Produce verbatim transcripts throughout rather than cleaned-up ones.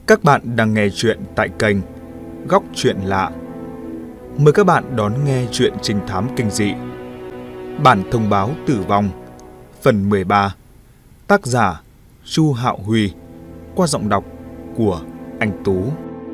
Các bạn đang nghe chuyện tại kênh Góc Chuyện Lạ. Mời các bạn đón nghe chuyện trinh thám kinh dị Bản thông báo tử vong phần mười ba. Tác giả Chu Hạo Huy, qua giọng đọc của anh Tú.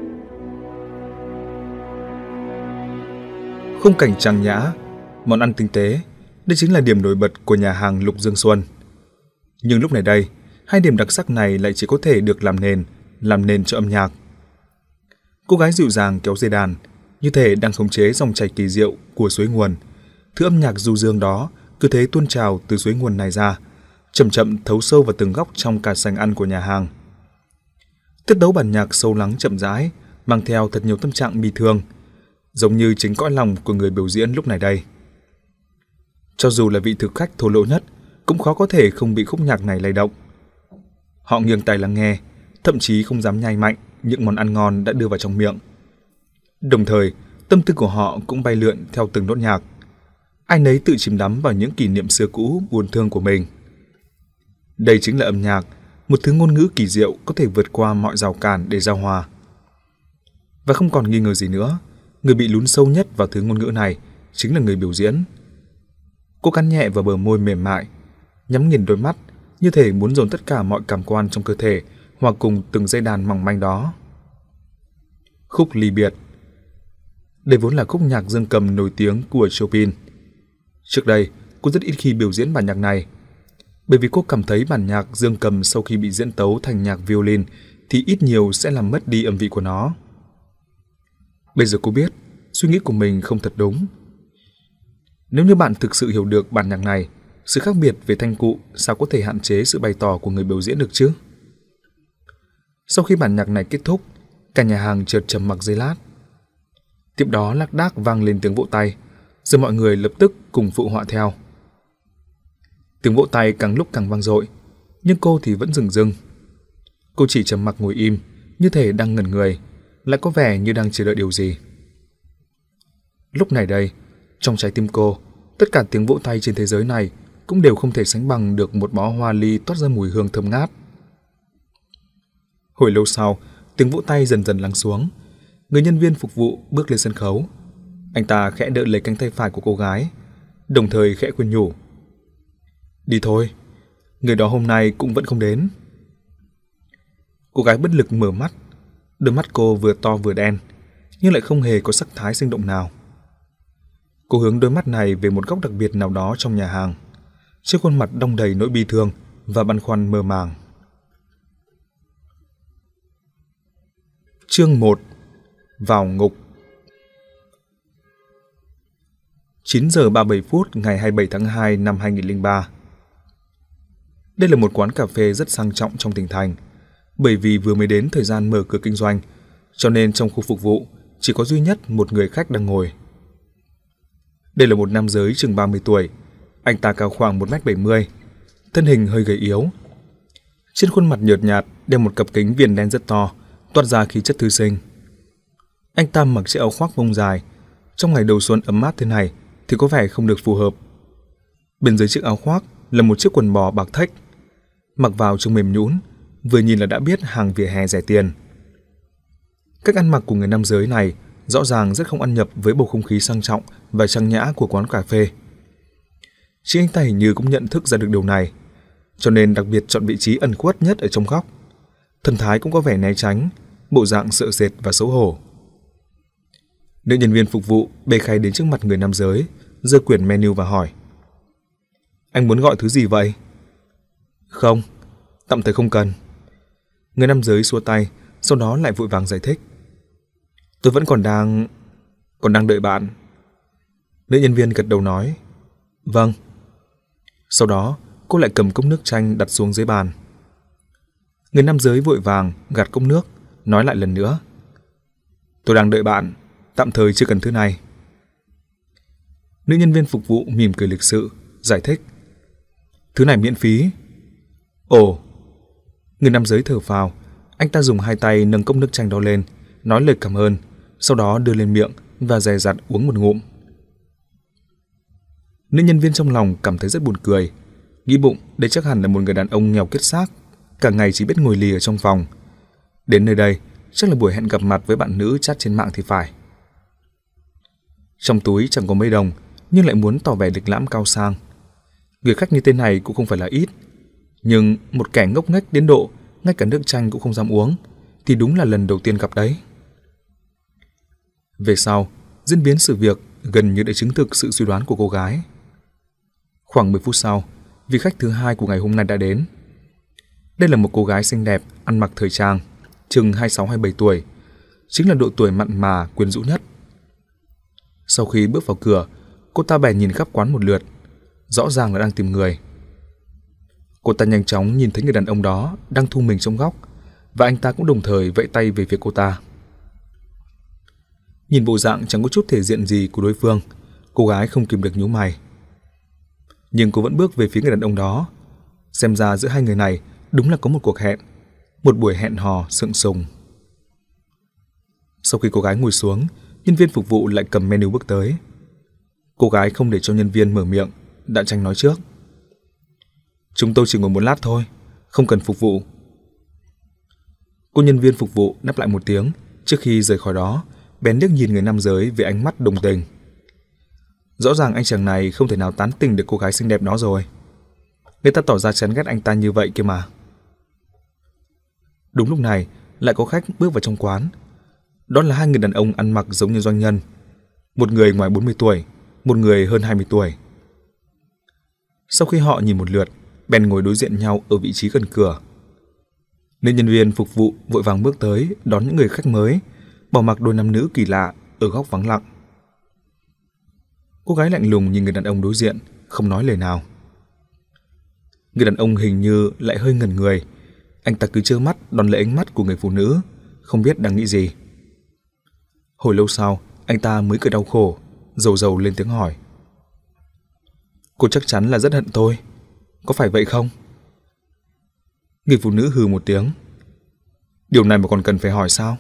Khung cảnh trang nhã, món ăn tinh tế, đây chính là điểm nổi bật của nhà hàng Lục Dương Xuân. Nhưng lúc này đây, hai điểm đặc sắc này lại chỉ có thể được làm nền, làm nền cho âm nhạc. Cô gái dịu dàng kéo dây đàn, như thể đang khống chế dòng chảy kỳ diệu của suối nguồn. Thứ âm nhạc du dương đó cứ thế tuôn trào từ suối nguồn này ra, chậm chậm thấu sâu vào từng góc trong cả sảnh ăn của nhà hàng. Tiết tấu bản nhạc sâu lắng chậm rãi, mang theo thật nhiều tâm trạng bi thương, giống như chính cõi lòng của người biểu diễn lúc này đây. Cho dù là vị thực khách thô lỗ nhất, cũng khó có thể không bị khúc nhạc này lay động. Họ nghiêng tai lắng nghe, thậm chí không dám nhai mạnh những món ăn ngon đã đưa vào trong miệng. Đồng thời, tâm tư của họ cũng bay lượn theo từng nốt nhạc. Ai nấy tự chìm đắm vào những kỷ niệm xưa cũ buồn thương của mình. Đây chính là âm nhạc, một thứ ngôn ngữ kỳ diệu có thể vượt qua mọi rào cản để giao hòa. Và không còn nghi ngờ gì nữa, người bị lún sâu nhất vào thứ ngôn ngữ này chính là người biểu diễn. Cô cắn nhẹ vào bờ môi mềm mại, nhắm nghiền đôi mắt, như thể muốn dồn tất cả mọi cảm quan trong cơ thể hòa cùng từng dây đàn mỏng manh đó. Khúc ly biệt. Đây vốn là khúc nhạc dương cầm nổi tiếng của Chopin. Trước đây, cô rất ít khi biểu diễn bản nhạc này, bởi vì cô cảm thấy bản nhạc dương cầm sau khi bị diễn tấu thành nhạc violin thì ít nhiều sẽ làm mất đi âm vị của nó. Bây giờ cô biết, suy nghĩ của mình không thật đúng. Nếu như bạn thực sự hiểu được bản nhạc này, sự khác biệt về thanh cụ sao có thể hạn chế sự bày tỏ của người biểu diễn được chứ? Sau khi bản nhạc này kết thúc, cả nhà hàng chợt trầm mặc giây lát. Tiếp đó lác đác vang lên tiếng vỗ tay, rồi mọi người lập tức cùng phụ họa theo. Tiếng vỗ tay càng lúc càng vang dội, nhưng cô thì vẫn dừng dưng. Cô chỉ trầm mặc ngồi im, như thể đang ngẩn người, lại có vẻ như đang chờ đợi điều gì. Lúc này đây, trong trái tim cô, tất cả tiếng vỗ tay trên thế giới này cũng đều không thể sánh bằng được một bó hoa ly toát ra mùi hương thơm ngát. Hồi lâu sau, tiếng vỗ tay dần dần lắng xuống. Người nhân viên phục vụ bước lên sân khấu. Anh ta khẽ đỡ lấy cánh tay phải của cô gái, đồng thời khẽ khuyên nhủ. Đi thôi, người đó hôm nay cũng vẫn không đến. Cô gái bất lực mở mắt, đôi mắt cô vừa to vừa đen, nhưng lại không hề có sắc thái sinh động nào. Cô hướng đôi mắt này về một góc đặc biệt nào đó trong nhà hàng, trên khuôn mặt đong đầy nỗi bi thương và băn khoăn mơ màng. Chương một. Vào ngục. chín giờ ba mươi bảy phút ngày hai mươi bảy tháng hai năm hai nghìn không trăm lẻ ba. Đây là một quán cà phê rất sang trọng trong tỉnh thành. Bởi vì vừa mới đến thời gian mở cửa kinh doanh, cho nên trong khu phục vụ chỉ có duy nhất một người khách đang ngồi. Đây là một nam giới chừng ba mươi tuổi. Anh ta cao khoảng một mét bảy mươi, thân hình hơi gầy yếu. Trên khuôn mặt nhợt nhạt đeo một cặp kính viền đen rất to, toát ra khí chất thư sinh. Anh ta mặc chiếc áo khoác vông dài, trong ngày đầu xuân ấm áp thế này thì có vẻ không được phù hợp. Bên dưới chiếc áo khoác là một chiếc quần bò bạc thách, mặc vào trông mềm nhũn, vừa nhìn là đã biết hàng vỉa hè rẻ tiền. Cách ăn mặc của người nam giới này rõ ràng rất không ăn nhập với bầu không khí sang trọng và trang nhã của quán cà phê. Chính anh ta hình như cũng nhận thức ra được điều này, cho nên đặc biệt chọn vị trí ẩn khuất nhất ở trong góc. Thần thái cũng có vẻ né tránh, bộ dạng sợ sệt và xấu hổ. Nữ nhân viên phục vụ bê khay đến trước mặt người nam giới, giơ quyển menu và hỏi. Anh muốn gọi thứ gì vậy? Không, tạm thời không cần. Người nam giới xua tay, sau đó lại vội vàng giải thích. Tôi vẫn còn đang... còn đang đợi bạn. Nữ nhân viên gật đầu nói. Vâng. Sau đó, cô lại cầm cốc nước chanh đặt xuống dưới bàn. Người nam giới vội vàng gạt cốc nước, nói lại lần nữa. Tôi đang đợi bạn, tạm thời chưa cần thứ này. Nữ nhân viên phục vụ mỉm cười lịch sự, giải thích. Thứ này miễn phí. Ồ. Người nam giới thở phào, anh ta dùng hai tay nâng cốc nước chanh đó lên, nói lời cảm ơn, sau đó đưa lên miệng và dè dặt uống một ngụm. Nữ nhân viên trong lòng cảm thấy rất buồn cười, nghĩ bụng đây chắc hẳn là một người đàn ông nghèo kiết xác, cả ngày chỉ biết ngồi lì ở trong phòng. Đến nơi đây, chắc là buổi hẹn gặp mặt với bạn nữ chat trên mạng thì phải. Trong túi chẳng có mấy đồng, nhưng lại muốn tỏ vẻ lịch lãm cao sang. Người khách như thế này cũng không phải là ít, nhưng một kẻ ngốc nghếch đến độ ngay cả nước chanh cũng không dám uống thì đúng là lần đầu tiên gặp đấy. Về sau, diễn biến sự việc gần như đã chứng thực sự suy đoán của cô gái. Khoảng mười phút sau, vị khách thứ hai của ngày hôm nay đã đến. Đây là một cô gái xinh đẹp, ăn mặc thời trang, chừng hai mươi sáu hai mươi bảy tuổi, chính là độ tuổi mặn mà quyến rũ nhất. Sau khi bước vào cửa, cô ta bèn nhìn khắp quán một lượt, rõ ràng là đang tìm người. Cô ta nhanh chóng nhìn thấy người đàn ông đó đang thu mình trong góc, và anh ta cũng đồng thời vẫy tay về phía cô ta. Nhìn bộ dạng chẳng có chút thể diện gì của đối phương, cô gái không kìm được nhíu mày. Nhưng cô vẫn bước về phía người đàn ông đó. Xem ra giữa hai người này đúng là có một cuộc hẹn, một buổi hẹn hò sượng sùng. Sau khi cô gái ngồi xuống, nhân viên phục vụ lại cầm menu bước tới. Cô gái không để cho nhân viên mở miệng, đã tranh nói trước. Chúng tôi chỉ ngồi một lát thôi, không cần phục vụ. Cô nhân viên phục vụ đáp lại một tiếng trước khi rời khỏi đó, bèn liếc nhìn người nam giới với ánh mắt đồng tình. Rõ ràng anh chàng này không thể nào tán tỉnh được cô gái xinh đẹp đó rồi. Người ta tỏ ra chán ghét anh ta như vậy kia mà. Đúng lúc này, lại có khách bước vào trong quán. Đó là hai người đàn ông ăn mặc giống như doanh nhân. Một người ngoài bốn mươi tuổi, một người hơn hai mươi tuổi. Sau khi họ nhìn một lượt, bèn ngồi đối diện nhau ở vị trí gần cửa. Nên nhân viên phục vụ vội vàng bước tới đón những người khách mới, bỏ mặc đôi nam nữ kỳ lạ ở góc vắng lặng. Cô gái lạnh lùng nhìn người đàn ông đối diện, không nói lời nào. Người đàn ông hình như lại hơi ngẩn người. Anh ta cứ trơ mắt đón lấy ánh mắt của người phụ nữ, không biết đang nghĩ gì. Hồi lâu sau, anh ta mới cười đau khổ, rầu rầu lên tiếng hỏi. Cô chắc chắn là rất hận tôi, có phải vậy không? Người phụ nữ hừ một tiếng. Điều này mà còn cần phải hỏi sao?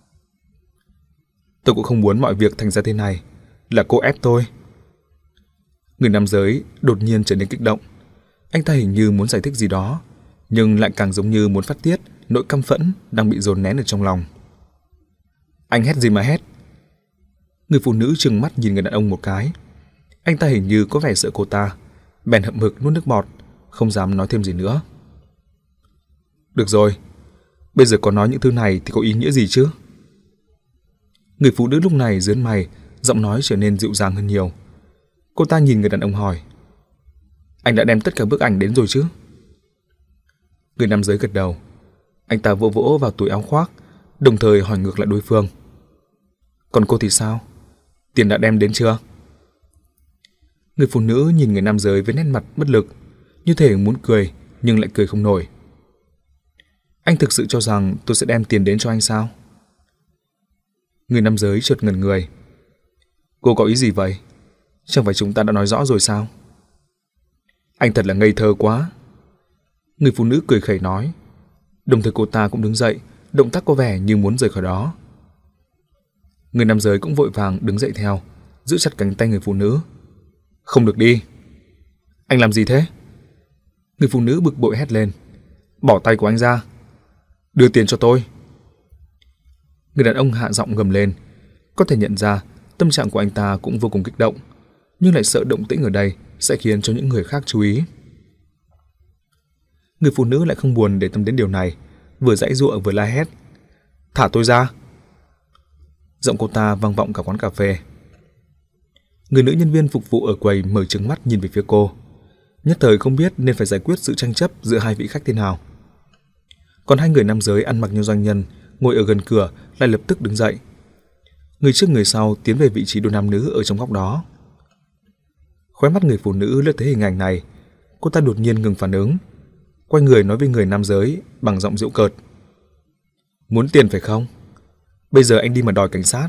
Tôi cũng không muốn mọi việc thành ra thế này, là cô ép tôi. Người nam giới đột nhiên trở nên kích động. Anh ta hình như muốn giải thích gì đó, nhưng lại càng giống như muốn phát tiết nỗi căm phẫn đang bị dồn nén ở trong lòng. Anh hét gì mà hét? Người phụ nữ trừng mắt nhìn người đàn ông một cái. Anh ta hình như có vẻ sợ cô ta, bèn hậm hực nuốt nước bọt, không dám nói thêm gì nữa. Được rồi, bây giờ có nói những thứ này thì có ý nghĩa gì chứ? Người phụ nữ lúc này giớn mày, giọng nói trở nên dịu dàng hơn nhiều. Cô ta nhìn người đàn ông hỏi. Anh đã đem tất cả bức ảnh đến rồi chứ? Người nam giới gật đầu. Anh ta vỗ vỗ vào túi áo khoác, đồng thời hỏi ngược lại đối phương. Còn cô thì sao? Tiền đã đem đến chưa? Người phụ nữ nhìn người nam giới với nét mặt bất lực, như thể muốn cười nhưng lại cười không nổi. Anh thực sự cho rằng tôi sẽ đem tiền đến cho anh sao? Người nam giới chợt ngẩn người. Cô có ý gì vậy? Chẳng phải chúng ta đã nói rõ rồi sao? Anh thật là ngây thơ quá. Người phụ nữ cười khẩy nói. Đồng thời cô ta cũng đứng dậy, động tác có vẻ như muốn rời khỏi đó. Người nam giới cũng vội vàng đứng dậy theo, giữ chặt cánh tay người phụ nữ. Không được đi. Anh làm gì thế? Người phụ nữ bực bội hét lên. Bỏ tay của anh ra. Đưa tiền cho tôi. Người đàn ông hạ giọng gầm lên. Có thể nhận ra tâm trạng của anh ta cũng vô cùng kích động, nhưng lại sợ động tĩnh ở đây sẽ khiến cho những người khác chú ý. Người phụ nữ lại không buồn để tâm đến điều này, vừa giãy giụa vừa la hét. Thả tôi ra. Giọng cô ta vang vọng cả quán cà phê. Người nữ nhân viên phục vụ ở quầy mở trừng mắt nhìn về phía cô, nhất thời không biết nên phải giải quyết sự tranh chấp giữa hai vị khách thế nào. Còn hai người nam giới ăn mặc như doanh nhân ngồi ở gần cửa lại lập tức đứng dậy. Người trước người sau tiến về vị trí đôi nam nữ ở trong góc đó. Khóe mắt người phụ nữ lướt thấy hình ảnh này, cô ta đột nhiên ngừng phản ứng, quay người nói với người nam giới bằng giọng giễu cợt. Muốn tiền phải không? Bây giờ anh đi mà đòi cảnh sát.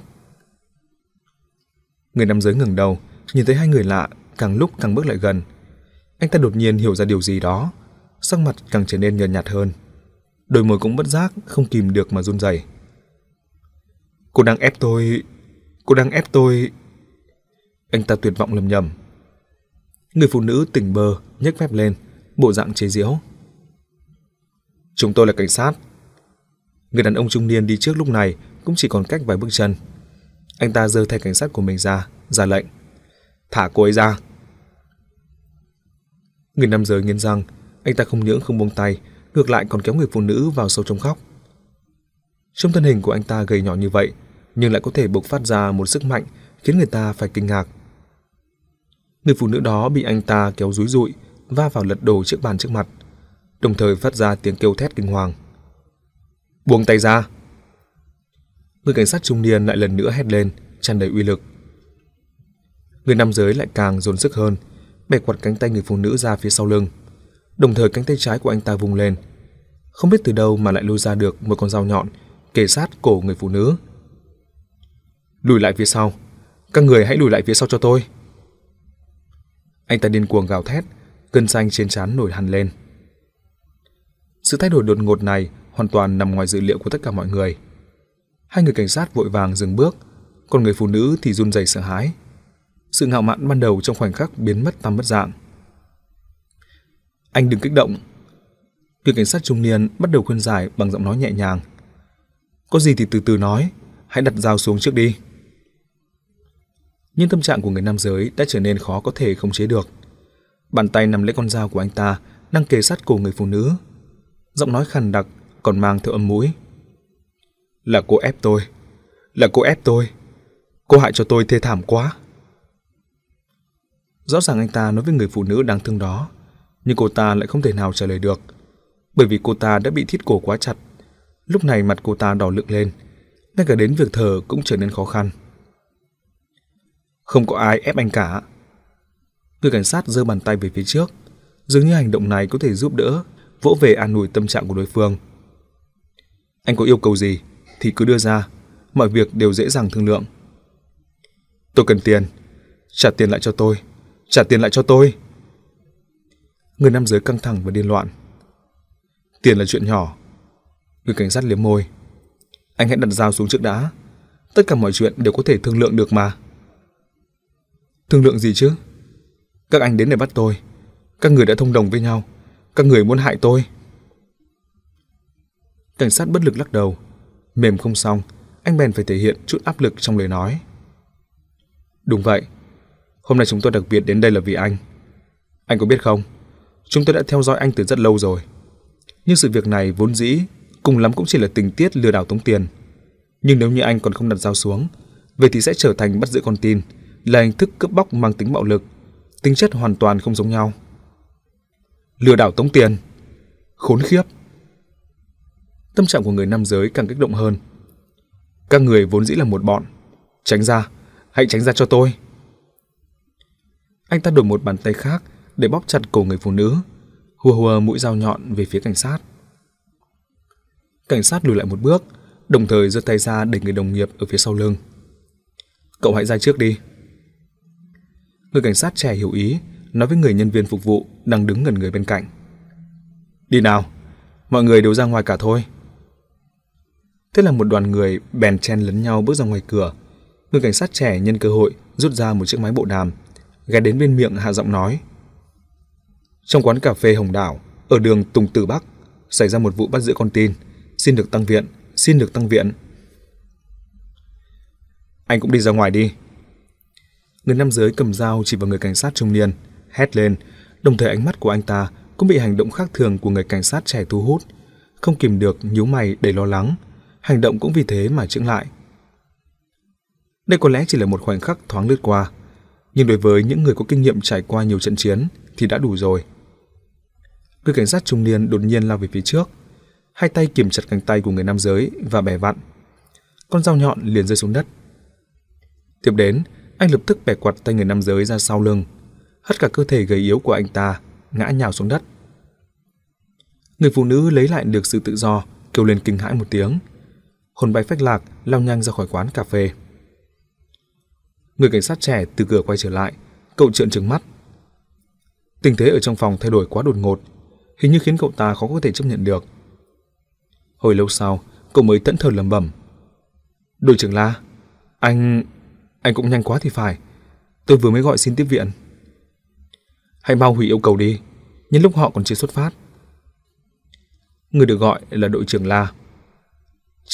Người nam giới ngẩng đầu, nhìn thấy hai người lạ càng lúc càng bước lại gần. Anh ta đột nhiên hiểu ra điều gì đó, sắc mặt càng trở nên nhợt nhạt hơn, đôi môi cũng bất giác không kìm được mà run rẩy. Cô đang ép tôi, cô đang ép tôi. Anh ta tuyệt vọng lầm nhầm. Người phụ nữ tỉnh bơ nhếch mép lên, bộ dạng chế giễu. Chúng tôi là cảnh sát. Người đàn ông trung niên đi trước lúc này cũng chỉ còn cách vài bước chân. Anh ta giơ thẻ cảnh sát của mình ra, ra lệnh: "Thả cô ấy ra." Người nam giới nghiến răng, anh ta không những không buông tay, ngược lại còn kéo người phụ nữ vào sâu trong khóc. Trong thân hình của anh ta gầy nhỏ như vậy, nhưng lại có thể bộc phát ra một sức mạnh khiến người ta phải kinh ngạc. Người phụ nữ đó bị anh ta kéo dúi dụi, va vào lật đổ chiếc bàn trước mặt, đồng thời phát ra tiếng kêu thét kinh hoàng. "Buông tay ra!" Người cảnh sát trung niên lại lần nữa hét lên, tràn đầy uy lực. Người nam giới lại càng dồn sức hơn, bẻ quặt cánh tay người phụ nữ ra phía sau lưng, đồng thời cánh tay trái của anh ta vung lên, không biết từ đâu mà lại lôi ra được một con dao nhọn kề sát cổ người phụ nữ. "Lùi lại phía sau, các người hãy lùi lại phía sau cho tôi!" Anh ta điên cuồng gào thét, gân xanh trên trán nổi hằn lên. Sự thay đổi đột ngột này hoàn toàn nằm ngoài dự liệu của tất cả mọi người. Hai người cảnh sát vội vàng dừng bước, còn người phụ nữ thì run rẩy sợ hãi. Sự ngạo mạn ban đầu trong khoảnh khắc biến mất tăm mất dạng. "Anh đừng kích động." Người cảnh sát trung niên bắt đầu khuyên giải bằng giọng nói nhẹ nhàng. "Có gì thì từ từ nói, hãy đặt dao xuống trước đi." Nhưng tâm trạng của người nam giới đã trở nên khó có thể khống chế được. Bàn tay nắm lấy con dao của anh ta đang kề sát cổ người phụ nữ. Giọng nói khàn đặc còn mang theo âm mũi. "Là cô ép tôi, là cô ép tôi, cô hại cho tôi thê thảm quá." Rõ ràng anh ta nói với người phụ nữ đáng thương đó, nhưng cô ta lại không thể nào trả lời được, bởi vì cô ta đã bị thít cổ quá chặt. Lúc này mặt cô ta đỏ lựng lên, ngay cả đến việc thở cũng trở nên khó khăn. "Không có ai ép anh cả." Người cảnh sát giơ bàn tay về phía trước, dường như hành động này có thể giúp đỡ, vỗ về an ủi tâm trạng của đối phương. "Anh có yêu cầu gì thì cứ đưa ra, mọi việc đều dễ dàng thương lượng." "Tôi cần tiền, trả tiền lại cho tôi, trả tiền lại cho tôi." Người nam giới căng thẳng và điên loạn. "Tiền là chuyện nhỏ." Người cảnh sát liếm môi. "Anh hãy đặt dao xuống trước đã, tất cả mọi chuyện đều có thể thương lượng được mà." "Thương lượng gì chứ? Các anh đến để bắt tôi, các người đã thông đồng với nhau, các người muốn hại tôi." Cảnh sát bất lực lắc đầu. Mềm không xong, anh bèn phải thể hiện chút áp lực trong lời nói. "Đúng vậy, hôm nay chúng tôi đặc biệt đến đây là vì anh. Anh có biết không, chúng tôi đã theo dõi anh từ rất lâu rồi. Nhưng sự việc này vốn dĩ cùng lắm cũng chỉ là tình tiết lừa đảo tống tiền. Nhưng nếu như anh còn không đặt dao xuống, vậy thì sẽ trở thành bắt giữ con tin, là hình thức cướp bóc mang tính bạo lực, tính chất hoàn toàn không giống nhau." "Lừa đảo tống tiền? Khốn khiếp!" Tâm trạng của người nam giới càng kích động hơn. "Các người vốn dĩ là một bọn. Tránh ra, hãy tránh ra cho tôi." Anh ta đổi một bàn tay khác để bóp chặt cổ người phụ nữ, hùa hùa mũi dao nhọn về phía cảnh sát. Cảnh sát lùi lại một bước, đồng thời giơ tay ra đẩy người đồng nghiệp ở phía sau lưng. "Cậu hãy ra trước đi." Người cảnh sát trẻ hiểu ý, nói với người nhân viên phục vụ đang đứng gần người bên cạnh. "Đi nào, mọi người đều ra ngoài cả thôi." Thế là một đoàn người bèn chen lấn nhau bước ra ngoài cửa. Người cảnh sát trẻ nhân cơ hội rút ra một chiếc máy bộ đàm, ghé đến bên miệng hạ giọng nói. "Trong quán cà phê Hồng Đảo, ở đường Tùng Tử Bắc, xảy ra một vụ bắt giữ con tin, xin được tăng viện, xin được tăng viện." "Anh cũng đi ra ngoài đi." Người nam giới cầm dao chỉ vào người cảnh sát trung niên, hét lên, đồng thời ánh mắt của anh ta cũng bị hành động khác thường của người cảnh sát trẻ thu hút, không kìm được nhíu mày đầy lo lắng, hành động cũng vì thế mà chững lại. Đây có lẽ chỉ là một khoảnh khắc thoáng lướt qua, nhưng đối với những người có kinh nghiệm trải qua nhiều trận chiến thì đã đủ rồi. Người cảnh sát trung niên đột nhiên lao về phía trước, hai tay kiềm chặt cánh tay của người nam giới và bẻ vặn. Con dao nhọn liền rơi xuống đất. Tiếp đến, anh lập tức bẻ quặt tay người nam giới ra sau lưng, hất cả cơ thể gầy yếu của anh ta ngã nhào xuống đất. Người phụ nữ lấy lại được sự tự do, kêu lên kinh hãi một tiếng, hồn bay phách lạc lao nhanh ra khỏi quán cà phê. Người cảnh sát trẻ từ cửa quay trở lại, cậu trợn trừng mắt. Tình thế ở trong phòng thay đổi quá đột ngột, hình như khiến cậu ta khó có thể chấp nhận được. Hồi lâu sau, cậu mới thẫn thờ lẩm bẩm. "Đội trưởng La, anh... anh cũng nhanh quá thì phải. Tôi vừa mới gọi xin tiếp viện." "Hãy mau hủy yêu cầu đi, nhân lúc họ còn chưa xuất phát." Người được gọi là đội trưởng La.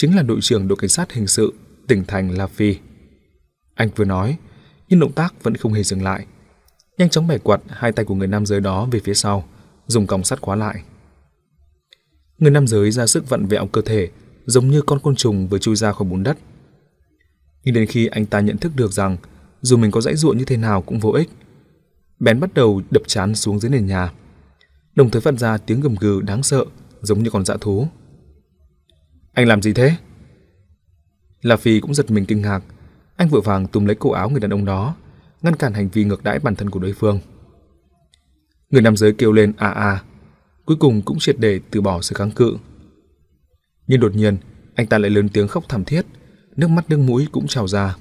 chính là đội trưởng đội cảnh sát hình sự tỉnh thành La Phi. Anh vừa nói, nhưng động tác vẫn không hề dừng lại, nhanh chóng bẻ quạt hai tay của người nam giới đó về phía sau, dùng còng sắt khóa lại. Người nam giới ra sức vặn vẹo cơ thể, giống như con côn trùng vừa chui ra khỏi bùn đất. Nhưng đến khi anh ta nhận thức được rằng dù mình có giãy giụa như thế nào cũng vô ích, bèn bắt đầu đập trán xuống dưới nền nhà, đồng thời phát ra tiếng gầm gừ đáng sợ giống như con dã thú. Anh làm gì thế? La Phi cũng giật mình kinh ngạc. Anh vội vàng túm lấy cổ áo người đàn ông đó, ngăn cản hành vi ngược đãi bản thân của đối phương. Người nam giới kêu lên a a, cuối cùng cũng triệt để từ bỏ sự kháng cự. Nhưng đột nhiên, anh ta lại lớn tiếng khóc thảm thiết, nước mắt nước mũi cũng trào ra.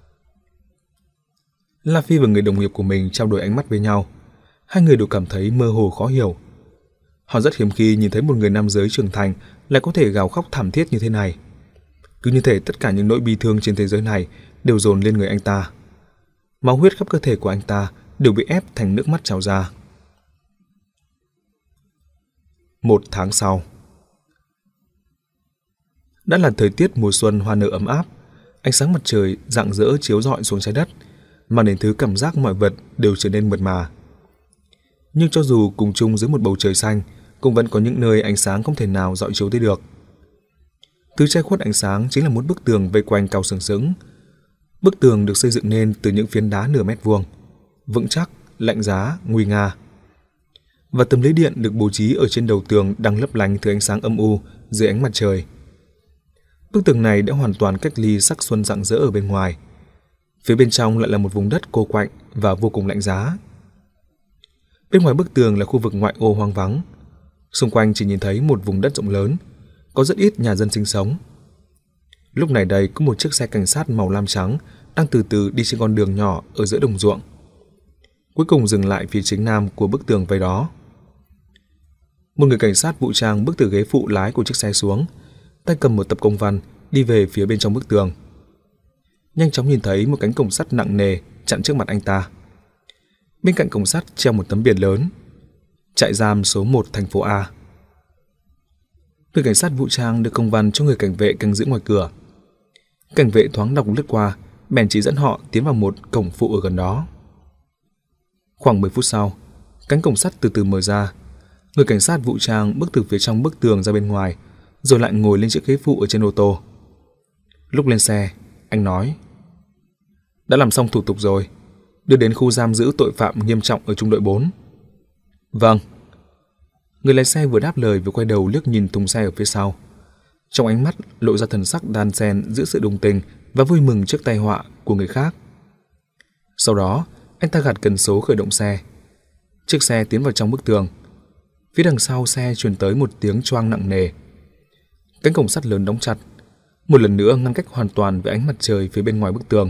La Phi và người đồng nghiệp của mình trao đổi ánh mắt với nhau. Hai người đều cảm thấy mơ hồ khó hiểu. Họ rất hiếm khi nhìn thấy một người nam giới trưởng thành lại có thể gào khóc thảm thiết như thế này. Cứ như thể tất cả những nỗi bi thương trên thế giới này đều dồn lên người anh ta. Máu huyết khắp cơ thể của anh ta đều bị ép thành nước mắt trào ra. Một tháng sau, đã là thời tiết mùa xuân hoa nở ấm áp, ánh sáng mặt trời rạng rỡ chiếu rọi xuống trái đất, mang đến thứ cảm giác mọi vật đều trở nên mượt mà. Nhưng cho dù cùng chung dưới một bầu trời xanh, cũng vẫn có những nơi ánh sáng không thể nào rọi chiếu tới được. Thứ che khuất ánh sáng chính là một bức tường vây quanh cao sừng sững. Bức tường được xây dựng nên từ những phiến đá nửa mét vuông, vững chắc, lạnh giá, nguy nga. Và tấm lưới điện được bố trí ở trên đầu tường đang lấp lánh thứ ánh sáng âm u dưới ánh mặt trời. Bức tường này đã hoàn toàn cách ly sắc xuân rạng rỡ ở bên ngoài. Phía bên trong lại là một vùng đất cô quạnh và vô cùng lạnh giá. Bên ngoài bức tường là khu vực ngoại ô hoang vắng. Xung quanh chỉ nhìn thấy một vùng đất rộng lớn, có rất ít nhà dân sinh sống. Lúc này đây có một chiếc xe cảnh sát màu lam trắng đang từ từ đi trên con đường nhỏ ở giữa đồng ruộng. Cuối cùng dừng lại phía chính nam của bức tường vây đó. Một người cảnh sát vũ trang bước từ ghế phụ lái của chiếc xe xuống, tay cầm một tập công văn đi về phía bên trong bức tường. Nhanh chóng nhìn thấy một cánh cổng sắt nặng nề chặn trước mặt anh ta. Bên cạnh cổng sắt treo một tấm biển lớn: trại giam số một thành phố A. Người cảnh sát vũ trang đưa công văn cho người cảnh vệ canh giữ ngoài cửa. Cảnh vệ thoáng đọc lướt qua, bèn chỉ dẫn họ tiến vào một cổng phụ ở gần đó. Khoảng mười phút sau, cánh cổng sắt từ từ mở ra. Người cảnh sát vũ trang bước từ phía trong bức tường ra bên ngoài, rồi lại ngồi lên chiếc ghế phụ ở trên ô tô. Lúc lên xe, anh nói: đã làm xong thủ tục rồi, đưa đến khu giam giữ tội phạm nghiêm trọng ở trung đội bốn. Vâng. Người lái xe vừa đáp lời vừa quay đầu liếc nhìn thùng xe ở phía sau. Trong ánh mắt lộ ra thần sắc đan xen giữa sự đồng tình và vui mừng trước tai họa của người khác. Sau đó, anh ta gạt cần số khởi động xe. Chiếc xe tiến vào trong bức tường. Phía đằng sau xe truyền tới một tiếng choang nặng nề. Cánh cổng sắt lớn đóng chặt, một lần nữa ngăn cách hoàn toàn với ánh mặt trời phía bên ngoài bức tường.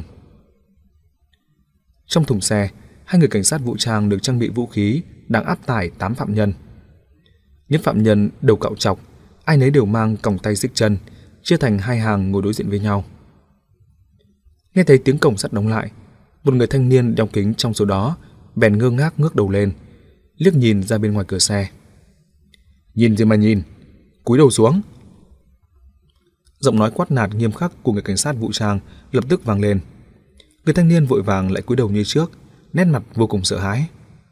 Trong thùng xe, hai người cảnh sát vũ trang được trang bị vũ khí đang áp tải tám phạm nhân. Những phạm nhân đầu cạo trọc, ai nấy đều mang còng tay xích chân, chia thành hai hàng ngồi đối diện với nhau. Nghe thấy tiếng cổng sắt đóng lại, một người thanh niên đeo kính trong số đó bèn ngơ ngác ngước đầu lên, liếc nhìn ra bên ngoài cửa xe. Nhìn gì mà nhìn, cúi đầu xuống. Giọng nói quát nạt nghiêm khắc của người cảnh sát vũ trang lập tức vang lên. Người thanh niên vội vàng lại cúi đầu như trước, nét mặt vô cùng sợ hãi.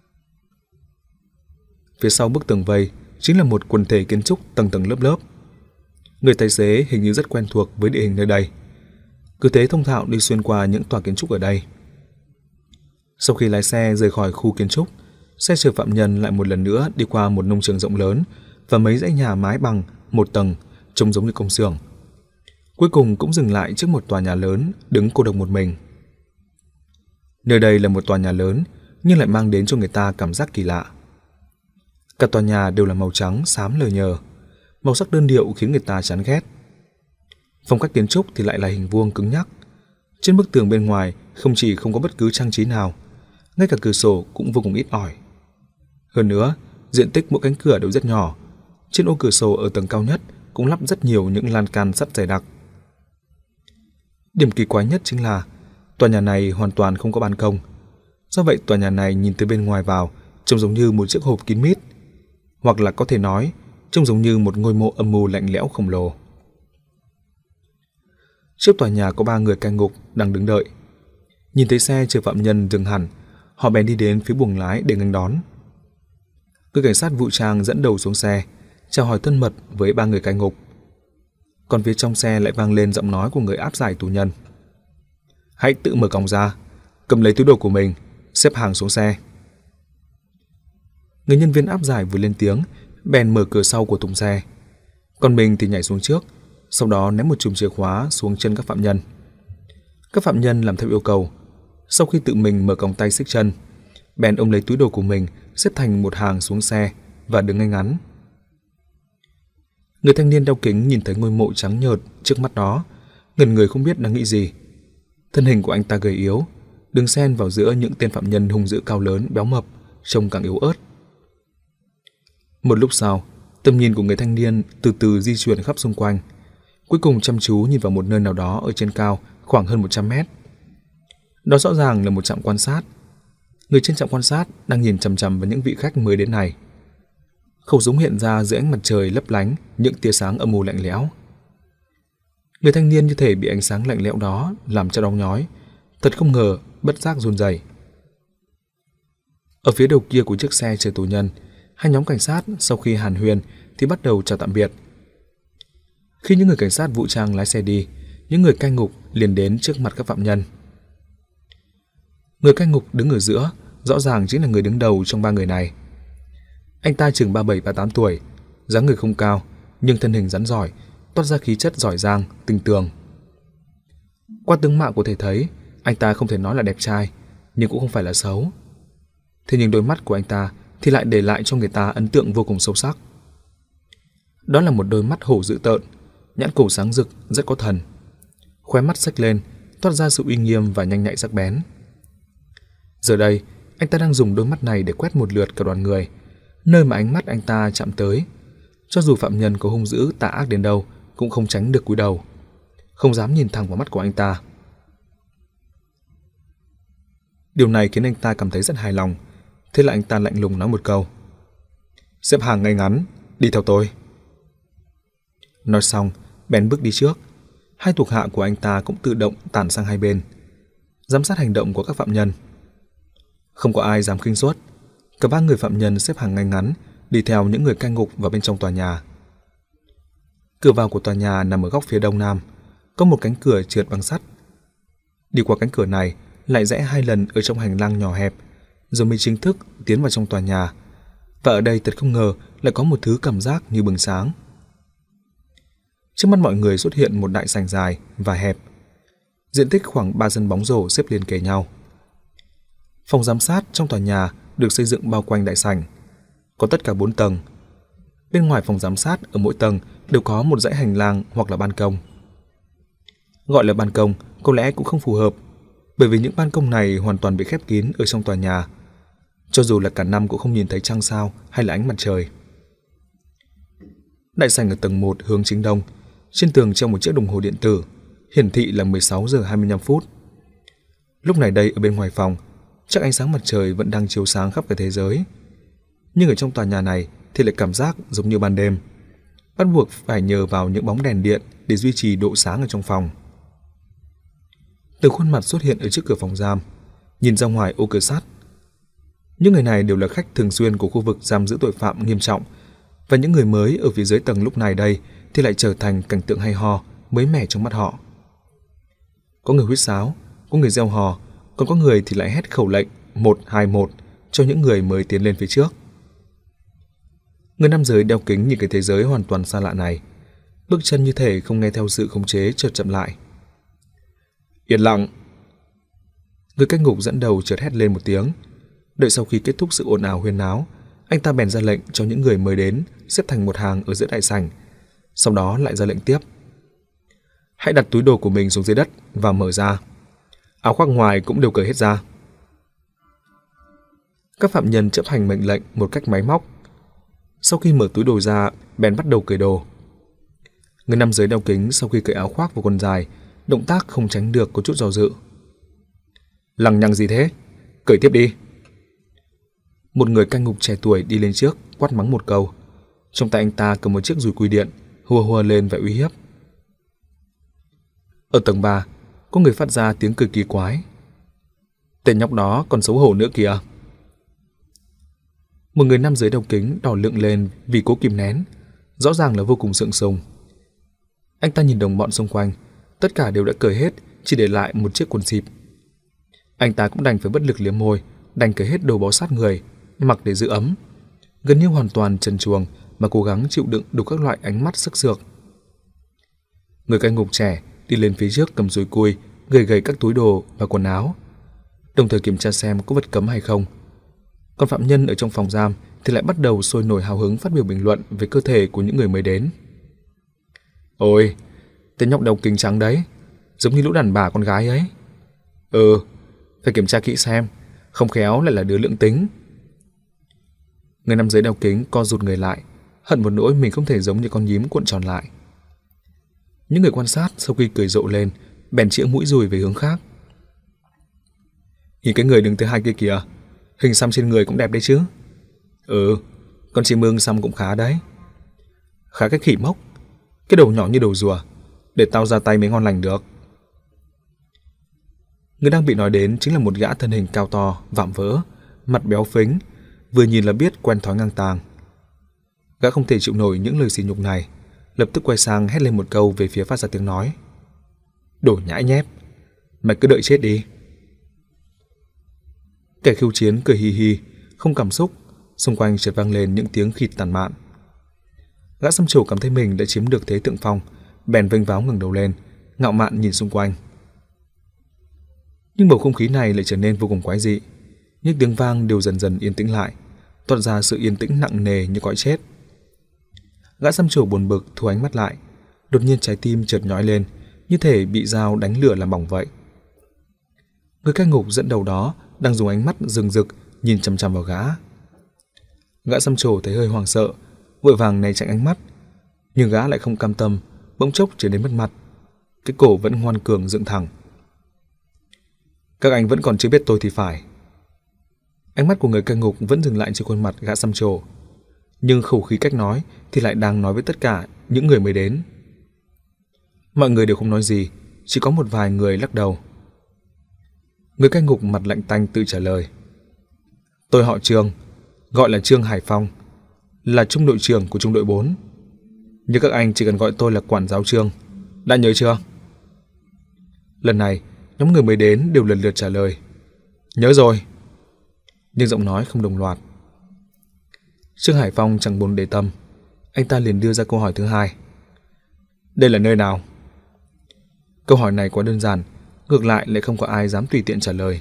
Phía sau bức tường vây chính là một quần thể kiến trúc tầng tầng lớp lớp. Người tài xế hình như rất quen thuộc với địa hình nơi đây, cứ thế thông thạo đi xuyên qua những tòa kiến trúc ở đây. Sau khi lái xe rời khỏi khu kiến trúc, xe chở phạm nhân lại một lần nữa đi qua một nông trường rộng lớn và mấy dãy nhà mái bằng một tầng trông giống như công xưởng. Cuối cùng cũng dừng lại trước một tòa nhà lớn đứng cô độc một mình. Nơi đây là một tòa nhà lớn nhưng lại mang đến cho người ta cảm giác kỳ lạ. Cả tòa nhà đều là màu trắng xám lờ nhờ, màu sắc đơn điệu khiến người ta chán ghét. Phong cách kiến trúc thì lại là hình vuông cứng nhắc. Trên bức tường bên ngoài không chỉ không có bất cứ trang trí nào, ngay cả cửa sổ cũng vô cùng ít ỏi. Hơn nữa, diện tích mỗi cánh cửa đều rất nhỏ. Trên ô cửa sổ ở tầng cao nhất cũng lắp rất nhiều những lan can sắt dày đặc. Điểm kỳ quái nhất chính là tòa nhà này hoàn toàn không có ban công. Do vậy tòa nhà này nhìn từ bên ngoài vào trông giống như một chiếc hộp kín mít, hoặc là có thể nói trông giống như một ngôi mộ âm mưu lạnh lẽo khổng lồ. Trước tòa nhà có ba người cai ngục đang đứng đợi. Nhìn thấy xe chở phạm nhân dừng hẳn, họ bèn đi đến phía buồng lái để nghênh đón. Người cảnh sát vũ trang dẫn đầu xuống xe, chào hỏi thân mật với ba người cai ngục. Còn phía trong xe lại vang lên giọng nói của người áp giải tù nhân. Hãy tự mở còng ra, cầm lấy túi đồ của mình, xếp hàng xuống xe. Người nhân viên áp giải vừa lên tiếng, bèn mở cửa sau của thùng xe. Còn mình thì nhảy xuống trước, sau đó ném một chùm chìa khóa xuống chân các phạm nhân. Các phạm nhân làm theo yêu cầu. Sau khi tự mình mở còng tay xích chân, bèn ôm lấy túi đồ của mình, xếp thành một hàng xuống xe và đứng ngay ngắn. Người thanh niên đeo kính nhìn thấy ngôi mộ trắng nhợt trước mắt đó, ngẩn người không biết đang nghĩ gì. Thân hình của anh ta gầy yếu, đứng xen vào giữa những tên phạm nhân hung dữ cao lớn, béo mập, trông càng yếu ớt. Một lúc sau, tầm nhìn của người thanh niên từ từ di chuyển khắp xung quanh, cuối cùng chăm chú nhìn vào một nơi nào đó ở trên cao khoảng hơn một trăm mét. Đó rõ ràng là một trạm quan sát. Người trên trạm quan sát đang nhìn chằm chằm vào những vị khách mới đến này. Khẩu súng hiện ra dưới ánh mặt trời lấp lánh những tia sáng âm u lạnh lẽo. Người thanh niên như thể bị ánh sáng lạnh lẽo đó làm cho đau nhói, thật không ngờ, bất giác run rẩy. Ở phía đầu kia của chiếc xe chở tù nhân, hai nhóm cảnh sát sau khi hàn huyên thì bắt đầu chào tạm biệt. Khi những người cảnh sát vũ trang lái xe đi, những người cai ngục liền đến trước mặt các phạm nhân. Người cai ngục đứng ở giữa, rõ ràng chính là người đứng đầu trong ba người này. Anh ta chừng ba mươi bảy ba mươi tám tuổi, dáng người không cao, nhưng thân hình rắn rỏi, toát ra khí chất giỏi giang, tinh tường. Qua tướng mạo có thể thấy, anh ta không thể nói là đẹp trai, nhưng cũng không phải là xấu. Thế nhưng đôi mắt của anh ta thì lại để lại cho người ta ấn tượng vô cùng sâu sắc. Đó là một đôi mắt hổ dữ tợn, nhãn cổ sáng rực, rất có thần. Khóe mắt xếch lên, toát ra sự uy nghiêm và nhanh nhạy sắc bén. Giờ đây, anh ta đang dùng đôi mắt này để quét một lượt cả đoàn người, nơi mà ánh mắt anh ta chạm tới. Cho dù phạm nhân có hung dữ tà ác đến đâu, cũng không tránh được cúi đầu, không dám nhìn thẳng vào mắt của anh ta. Điều này khiến anh ta cảm thấy rất hài lòng. Thế là anh ta lạnh lùng nói một câu: xếp hàng ngay ngắn, đi theo tôi. Nói xong, bèn bước đi trước. Hai thuộc hạ của anh ta cũng tự động tản sang hai bên, giám sát hành động của các phạm nhân. Không có ai dám khinh suất. Cả ba người phạm nhân xếp hàng ngay ngắn, đi theo những người cai ngục vào bên trong tòa nhà. Cửa vào của tòa nhà nằm ở góc phía đông nam, có một cánh cửa trượt bằng sắt. Đi qua cánh cửa này, lại rẽ hai lần ở trong hành lang nhỏ hẹp, rồi mới chính thức tiến vào trong tòa nhà. Và ở đây thật không ngờ lại có một thứ cảm giác như bừng sáng. Trước mắt mọi người xuất hiện một đại sảnh dài và hẹp, diện tích khoảng ba sân bóng rổ xếp liền kề nhau. Phòng giám sát trong tòa nhà được xây dựng bao quanh đại sảnh, có tất cả bốn tầng. Bên ngoài phòng giám sát ở mỗi tầng đều có một dãy hành lang hoặc là ban công. Gọi là ban công có lẽ cũng không phù hợp, bởi vì những ban công này hoàn toàn bị khép kín ở trong tòa nhà, cho dù là cả năm cũng không nhìn thấy trăng sao hay là ánh mặt trời. Đại sảnh ở tầng một hướng chính đông, trên tường treo một chiếc đồng hồ điện tử, hiển thị là mười sáu giờ hai mươi lăm phút. Lúc này đây ở bên ngoài phòng, chắc ánh sáng mặt trời vẫn đang chiếu sáng khắp cả thế giới. Nhưng ở trong tòa nhà này thì lại cảm giác giống như ban đêm, bắt buộc phải nhờ vào những bóng đèn điện để duy trì độ sáng ở trong phòng. Từng khuôn mặt xuất hiện ở trước cửa phòng giam, nhìn ra ngoài ô cửa sắt. Những người này đều là khách thường xuyên của khu vực giam giữ tội phạm nghiêm trọng, và những người mới ở phía dưới tầng lúc này đây thì lại trở thành cảnh tượng hay ho, mới mẻ trong mắt họ. Có người huýt sáo, có người reo hò, còn có người thì lại hét khẩu lệnh một hai một cho những người mới tiến lên phía trước. Người nam giới đeo kính nhìn cái thế giới hoàn toàn xa lạ này, bước chân như thể không nghe theo sự khống chế chợt chậm lại. Yên lặng. Người cai ngục dẫn đầu chợt hét lên một tiếng. Đợi sau khi kết thúc sự ồn ào huyên náo, anh ta bèn ra lệnh cho những người mới đến xếp thành một hàng ở giữa đại sảnh, sau đó lại ra lệnh tiếp: hãy đặt túi đồ của mình xuống dưới đất và mở ra. Áo khoác ngoài cũng đều cởi hết ra. Các phạm nhân chấp hành mệnh lệnh một cách máy móc. Sau khi mở túi đồ ra, bèn bắt đầu cởi đồ. Người nam giới đeo kính sau khi cởi áo khoác và quần dài, động tác không tránh được có chút do dự. Lằng nhằng gì thế? Cởi tiếp đi. Một người cai ngục trẻ tuổi đi lên trước, quát mắng một câu. Trong tay anh ta cầm một chiếc dùi cui điện, hùa hùa lên và uy hiếp. Ở tầng ba, có người phát ra tiếng cười kỳ quái. Tên nhóc đó còn xấu hổ nữa kìa. Một người nam giới đeo kính đỏ lựng lên vì cố kìm nén, rõ ràng là vô cùng sượng sùng. Anh ta nhìn đồng bọn xung quanh, tất cả đều đã cởi hết, chỉ để lại một chiếc quần xịp. Anh ta cũng đành phải bất lực liếm môi, đành cởi hết đồ bó sát người, mặc để giữ ấm, gần như hoàn toàn trần truồng mà cố gắng chịu đựng đủ các loại ánh mắt sức sược. Người cai ngục trẻ đi lên phía trước cầm dùi cui, gầy gầy các túi đồ và quần áo, đồng thời kiểm tra xem có vật cấm hay không. Còn phạm nhân ở trong phòng giam thì lại bắt đầu sôi nổi hào hứng phát biểu bình luận về cơ thể của những người mới đến. Ôi, tên nhóc đầu kính trắng đấy, giống như lũ đàn bà con gái ấy. Ừ, phải kiểm tra kỹ xem, không khéo lại là đứa lưỡng tính. Người nam giới đeo kính co rụt người lại, hận một nỗi mình không thể giống như con nhím cuộn tròn lại. Những người quan sát sau khi cười rộ lên, bèn chĩa mũi dùi về hướng khác. Nhìn cái người đứng thứ hai kia kìa, hình xăm trên người cũng đẹp đấy chứ. Ừ, con chim ưng xăm cũng khá đấy. Khá cái khỉ mốc, cái đầu nhỏ như đầu rùa, để tao ra tay mới ngon lành được. Người đang bị nói đến chính là một gã thân hình cao to, vạm vỡ, mặt béo phính, vừa nhìn là biết quen thói ngang tàng. Gã không thể chịu nổi những lời sỉ nhục này, lập tức quay sang hét lên một câu về phía phát ra tiếng nói. Đồ nhãi nhép, mày cứ đợi chết đi. Kẻ khiêu chiến cười hì hì, không cảm xúc, xung quanh chợt vang lên những tiếng khịt tàn mạn. Gã xăm trổ cảm thấy mình đã chiếm được thế thượng phong, bèn vênh váo ngẩng đầu lên, ngạo mạn nhìn xung quanh. Nhưng bầu không khí này lại trở nên vô cùng quái dị, những tiếng vang đều dần dần yên tĩnh lại, toát ra sự yên tĩnh nặng nề như cõi chết. Gã xăm trổ buồn bực thu ánh mắt lại, đột nhiên trái tim chợt nhói lên, như thể bị dao đánh lửa làm bỏng vậy. Người cai ngục dẫn đầu đó đang dùng ánh mắt rừng rực nhìn chằm chằm vào gã. Gã xăm trổ thấy hơi hoảng sợ, vội vàng né tránh ánh mắt, nhưng gã lại không cam tâm, bỗng chốc trở nên mất mặt, cái cổ vẫn ngoan cường dựng thẳng. Các anh vẫn còn chưa biết tôi thì phải. Ánh mắt của người cai ngục vẫn dừng lại trên khuôn mặt gã xăm trổ, nhưng khẩu khí cách nói thì lại đang nói với tất cả những người mới đến. Mọi người đều không nói gì, chỉ có một vài người lắc đầu. Người cai ngục mặt lạnh tanh tự trả lời. Tôi họ Trương, gọi là Trương Hải Phong, là trung đội trưởng của trung đội bốn. Nhưng các anh chỉ cần gọi tôi là quản giáo Trương, đã nhớ chưa? Lần này, nhóm người mới đến đều lần lượt trả lời. Nhớ rồi. Nhưng giọng nói không đồng loạt. Trương Hải Phong chẳng buồn để tâm, anh ta liền đưa ra câu hỏi thứ hai. Đây là nơi nào? Câu hỏi này quá đơn giản, ngược lại lại không có ai dám tùy tiện trả lời.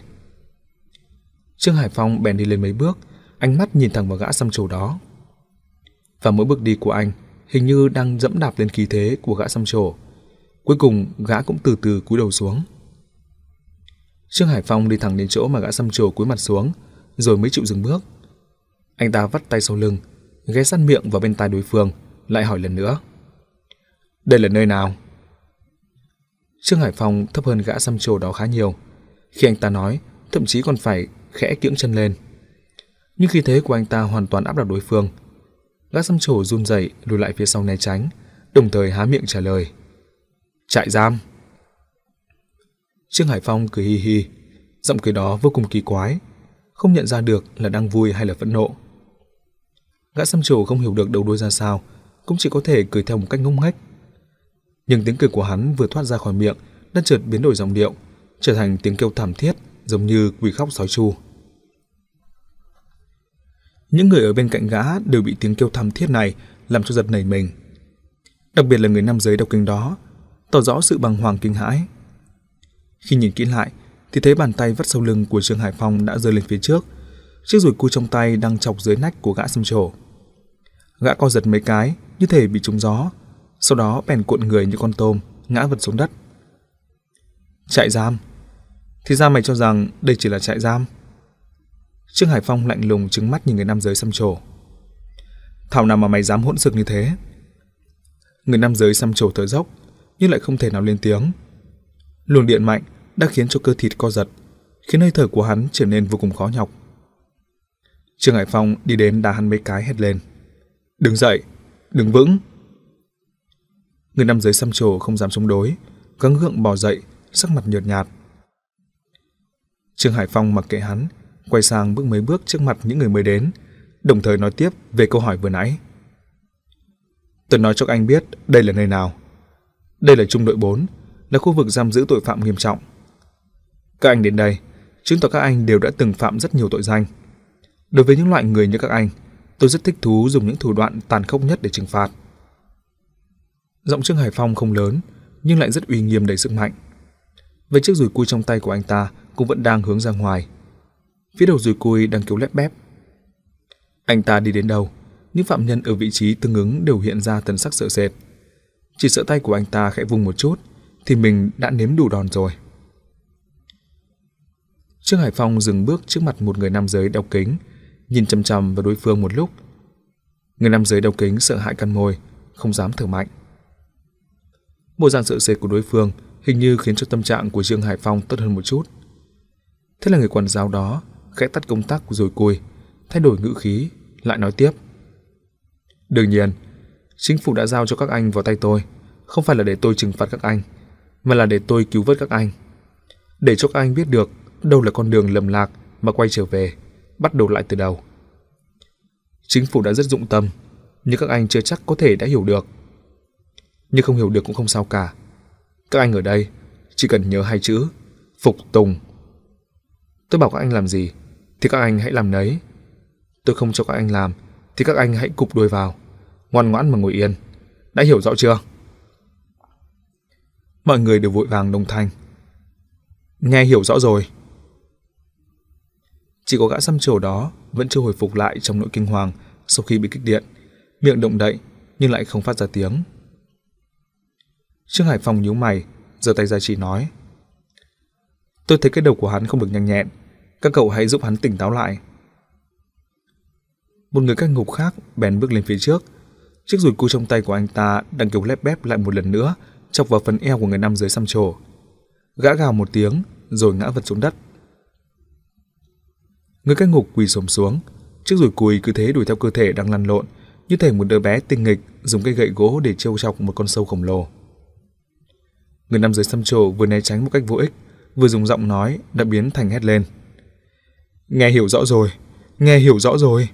Trương Hải Phong bèn đi lên mấy bước, ánh mắt nhìn thẳng vào gã xăm trổ đó. Và mỗi bước đi của anh hình như đang dẫm đạp lên khí thế của gã xăm trổ. Cuối cùng gã cũng từ từ cúi đầu xuống. Trương Hải Phong đi thẳng đến chỗ mà gã xăm trổ cúi mặt xuống, rồi mới chịu dừng bước. Anh ta vắt tay sau lưng, ghé sát miệng vào bên tai đối phương, lại hỏi lần nữa. Đây là nơi nào? Trương Hải Phong thấp hơn gã xăm trổ đó khá nhiều. Khi anh ta nói, thậm chí còn phải khẽ kiễng chân lên. Nhưng khí thế của anh ta hoàn toàn áp đảo đối phương. Gã xăm trổ run rẩy lùi lại phía sau né tránh, đồng thời há miệng trả lời. Trại giam. Trương Hải Phong cười hi hi, giọng cười đó vô cùng kỳ quái, không nhận ra được là đang vui hay là phẫn nộ. Gã xăm trổ không hiểu được đầu đuôi ra sao, cũng chỉ có thể cười theo một cách ngông nghếch. Nhưng tiếng cười của hắn vừa thoát ra khỏi miệng đã chợt biến đổi giọng điệu, trở thành tiếng kêu thảm thiết, giống như quỷ khóc sói tru. Những người ở bên cạnh gã đều bị tiếng kêu thảm thiết này làm cho giật nảy mình. Đặc biệt là người nam giới đeo kính đó, tỏ rõ sự bàng hoàng kinh hãi. Khi nhìn kỹ lại thì thấy bàn tay vắt sau lưng của Trương Hải Phong đã giơ lên phía trước, chiếc dùi cui trong tay đang chọc dưới nách của gã xăm trổ. Gã co giật mấy cái như thể bị trúng gió, sau đó bèn cuộn người như con tôm ngã vật xuống đất. Trại giam? Thì ra mày cho rằng đây chỉ là trại giam? Trương Hải Phong lạnh lùng trừng mắt nhìn người nam giới xăm trổ. Thảo nào mà mày dám hỗn xược như thế? Người nam giới xăm trổ thở dốc nhưng lại không thể nào lên tiếng. Luồng điện mạnh đã khiến cho cơ thịt co giật, khiến hơi thở của hắn trở nên vô cùng khó nhọc. Trương Hải Phong đi đến đá hắn mấy cái hét lên. Đứng dậy, đứng vững. Người nam giới xăm trổ không dám chống đối, gắng gượng bò dậy, sắc mặt nhợt nhạt. Trương Hải Phong mặc kệ hắn, quay sang bước mấy bước trước mặt những người mới đến, đồng thời nói tiếp về câu hỏi vừa nãy. Tôi nói cho các anh biết đây là nơi nào. Đây là trung đội bốn, là khu vực giam giữ tội phạm nghiêm trọng. Các anh đến đây, chứng tỏ các anh đều đã từng phạm rất nhiều tội danh. Đối với những loại người như các anh, tôi rất thích thú dùng những thủ đoạn tàn khốc nhất để trừng phạt. Giọng Trương Hải Phong không lớn, nhưng lại rất uy nghiêm đầy sức mạnh. Về chiếc dùi cui trong tay của anh ta cũng vẫn đang hướng ra ngoài. Phía đầu dùi cui đang kêu lép bép. Anh ta đi đến đâu, những phạm nhân ở vị trí tương ứng đều hiện ra thần sắc sợ sệt. Chỉ sợ tay của anh ta khẽ vung một chút thì mình đã nếm đủ đòn rồi. Trương Hải Phong dừng bước trước mặt một người nam giới đeo kính, nhìn chằm chằm vào đối phương một lúc. Người nam giới đeo kính sợ hãi cắn môi, không dám thở mạnh. Bộ dạng sợ sệt của đối phương hình như khiến cho tâm trạng của Trương Hải Phong tốt hơn một chút. Thế là người quản giáo đó khẽ tắt công tắc rồi cùi, thay đổi ngữ khí, lại nói tiếp. Đương nhiên, chính phủ đã giao cho các anh vào tay tôi, không phải là để tôi trừng phạt các anh, mà là để tôi cứu vớt các anh. Để cho các anh biết được đâu là con đường lầm lạc mà quay trở về, bắt đầu lại từ đầu. Chính phủ đã rất dụng tâm, nhưng các anh chưa chắc có thể đã hiểu được. Nhưng không hiểu được cũng không sao cả. Các anh ở đây chỉ cần nhớ hai chữ: phục tùng. Tôi bảo các anh làm gì thì các anh hãy làm nấy. Tôi không cho các anh làm thì các anh hãy cụp đuôi vào, ngoan ngoãn mà ngồi yên. Đã hiểu rõ chưa? Mọi người đều vội vàng đồng thanh. Nghe hiểu rõ rồi. Chỉ có gã xăm trổ đó vẫn chưa hồi phục lại trong nỗi kinh hoàng sau khi bị kích điện, miệng động đậy nhưng lại không phát ra tiếng. Trương Hải Phong nhíu mày, giơ tay ra chỉ nói. Tôi thấy cái đầu của hắn không được nhanh nhẹn, các cậu hãy giúp hắn tỉnh táo lại. Một người canh ngục khác bèn bước lên phía trước. Chiếc dùi cui trong tay của anh ta đang kêu lép bép lại một lần nữa, chọc vào phần eo của người nam giới xăm trổ. Gã gào một tiếng rồi ngã vật xuống đất. Người canh ngục quỳ xổm xuống, chiếc dùi cui cứ thế đuổi theo cơ thể đang lăn lộn, như thể một đứa bé tinh nghịch dùng cây gậy gỗ để trêu chọc một con sâu khổng lồ. Người nam giới xăm trổ vừa né tránh một cách vô ích, vừa dùng giọng nói đã biến thành hét lên. Nghe hiểu rõ rồi, nghe hiểu rõ rồi.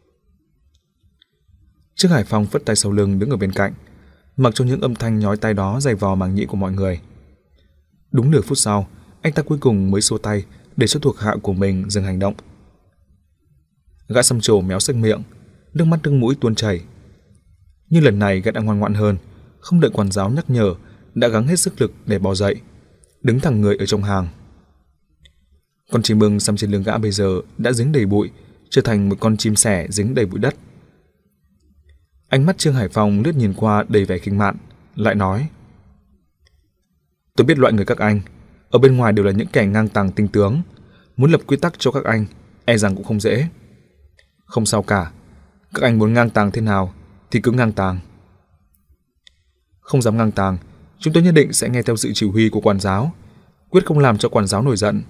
Trương Hải Phong phất tay sau lưng đứng ở bên cạnh, mặc cho những âm thanh nhói tai đó dày vò màng nhĩ của mọi người. Đúng nửa phút sau, anh ta cuối cùng mới xua tay để cho thuộc hạ của mình dừng hành động. Gã xăm trổ méo sạch miệng, nước mắt nước mũi tuôn chảy. Nhưng lần này gã đã ngoan ngoãn hơn, không đợi quản giáo nhắc nhở, đã gắng hết sức lực để bò dậy, đứng thẳng người ở trong hàng. Con chim ưng xăm trên lưng gã bây giờ đã dính đầy bụi, trở thành một con chim sẻ dính đầy bụi đất. Ánh mắt Trương Hải Phong lướt nhìn qua đầy vẻ khinh mạn, lại nói. Tôi biết loại người các anh, ở bên ngoài đều là những kẻ ngang tàng tinh tướng, muốn lập quy tắc cho các anh, e rằng cũng không dễ. Không sao cả, các anh muốn ngang tàng thế nào thì cứ ngang tàng. Không dám ngang tàng, chúng tôi nhất định sẽ nghe theo sự chỉ huy của quản giáo, quyết không làm cho quản giáo nổi giận.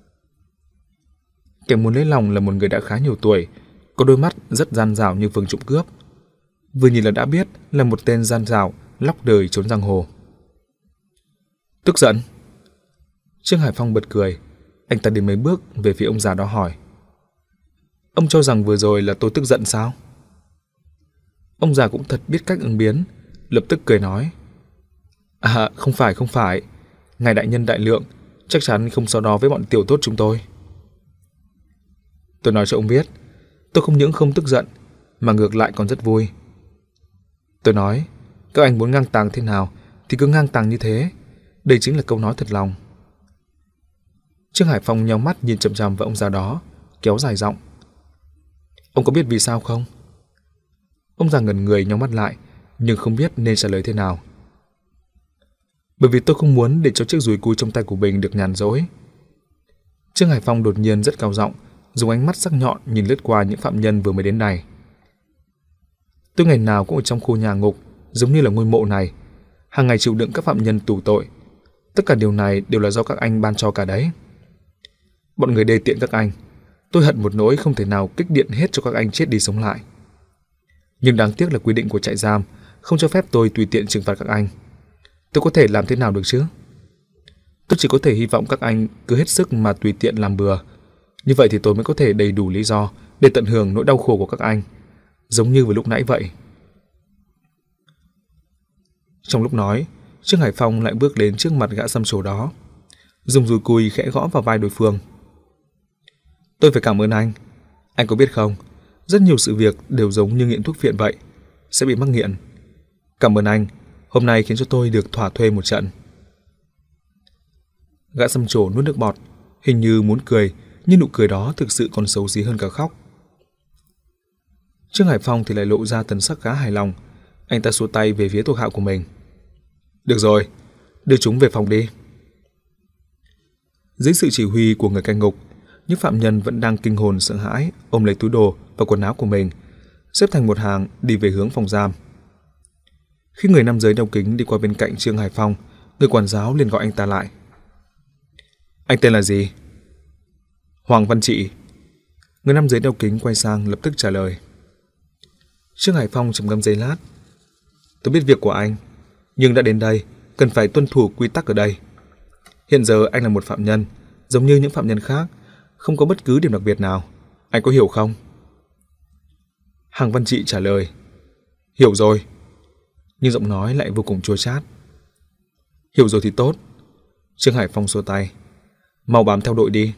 Kẻ muốn lấy lòng là một người đã khá nhiều tuổi, có đôi mắt rất gian dảo như Vương trộm cướp. Vừa nhìn là đã biết là một tên gian dảo, lóc đời trốn giang hồ. Tức giận? Trương Hải Phong bật cười. Anh ta đi mấy bước về phía ông già đó hỏi. Ông cho rằng vừa rồi là tôi tức giận sao? Ông già cũng thật biết cách ứng biến, lập tức cười nói. À, không phải, không phải. Ngài đại nhân đại lượng, chắc chắn không so đo với bọn tiểu tốt chúng tôi. Tôi nói cho ông biết, tôi không những không tức giận, mà ngược lại còn rất vui. Tôi nói, các anh muốn ngang tàng thế nào thì cứ ngang tàng như thế. Đây chính là câu nói thật lòng. Trương Hải Phong nhíu mắt nhìn chằm chằm vào ông già đó, kéo dài giọng. Ông có biết vì sao không? Ông già ngẩn người nhắm mắt lại, nhưng không biết nên trả lời thế nào. Bởi vì tôi không muốn để cho chiếc dùi cui trong tay của mình được nhàn rỗi. Trương Hải Phong đột nhiên rất cao giọng, dùng ánh mắt sắc nhọn nhìn lướt qua những phạm nhân vừa mới đến này. Tôi ngày nào cũng ở trong khu nhà ngục, giống như là ngôi mộ này, hàng ngày chịu đựng các phạm nhân tù tội. Tất cả điều này đều là do các anh ban cho cả đấy. Bọn người đê tiện các anh, tôi hận một nỗi không thể nào kích điện hết cho các anh chết đi sống lại. Nhưng đáng tiếc là quy định của trại giam không cho phép tôi tùy tiện trừng phạt các anh. Tôi có thể làm thế nào được chứ? Tôi chỉ có thể hy vọng các anh cứ hết sức mà tùy tiện làm bừa. Như vậy thì tôi mới có thể đầy đủ lý do để tận hưởng nỗi đau khổ của các anh, giống như vừa lúc nãy vậy. Trong lúc nói, Trương Hải Phong lại bước đến trước mặt gã xăm trổ đó, dùng dùi cùi khẽ gõ vào vai đối phương. Tôi phải cảm ơn anh. Anh có biết không, rất nhiều sự việc đều giống như nghiện thuốc phiện vậy, sẽ bị mắc nghiện. Cảm ơn anh, hôm nay khiến cho tôi được thỏa thuê một trận. Gã xăm trổ nuốt nước bọt, hình như muốn cười, nhưng nụ cười đó thực sự còn xấu xí hơn cả khóc. Trương Hải Phong thì lại lộ ra thần sắc khá hài lòng. Anh ta xua tay về phía thuộc hạ của mình. Được rồi, đưa chúng về phòng đi. Dưới sự chỉ huy của người cai ngục, những phạm nhân vẫn đang kinh hồn sợ hãi ôm lấy túi đồ và quần áo của mình, xếp thành một hàng đi về hướng phòng giam. Khi người nam giới đeo kính đi qua bên cạnh Trương Hải Phong, người quản giáo liền gọi anh ta lại. Anh tên là gì? Hoàng Văn Trị. Người nam giới đeo kính quay sang lập tức trả lời. Trương Hải Phong trầm ngâm giây lát. Tôi biết việc của anh, nhưng đã đến đây cần phải tuân thủ quy tắc ở đây. Hiện giờ anh là một phạm nhân, giống như những phạm nhân khác, không có bất cứ điểm đặc biệt nào. Anh có hiểu không? Hoàng Văn Trị trả lời. Hiểu rồi. Nhưng giọng nói lại vô cùng chua chát. Hiểu rồi thì tốt. Trương Hải Phong xua tay. Mau bám theo đội đi.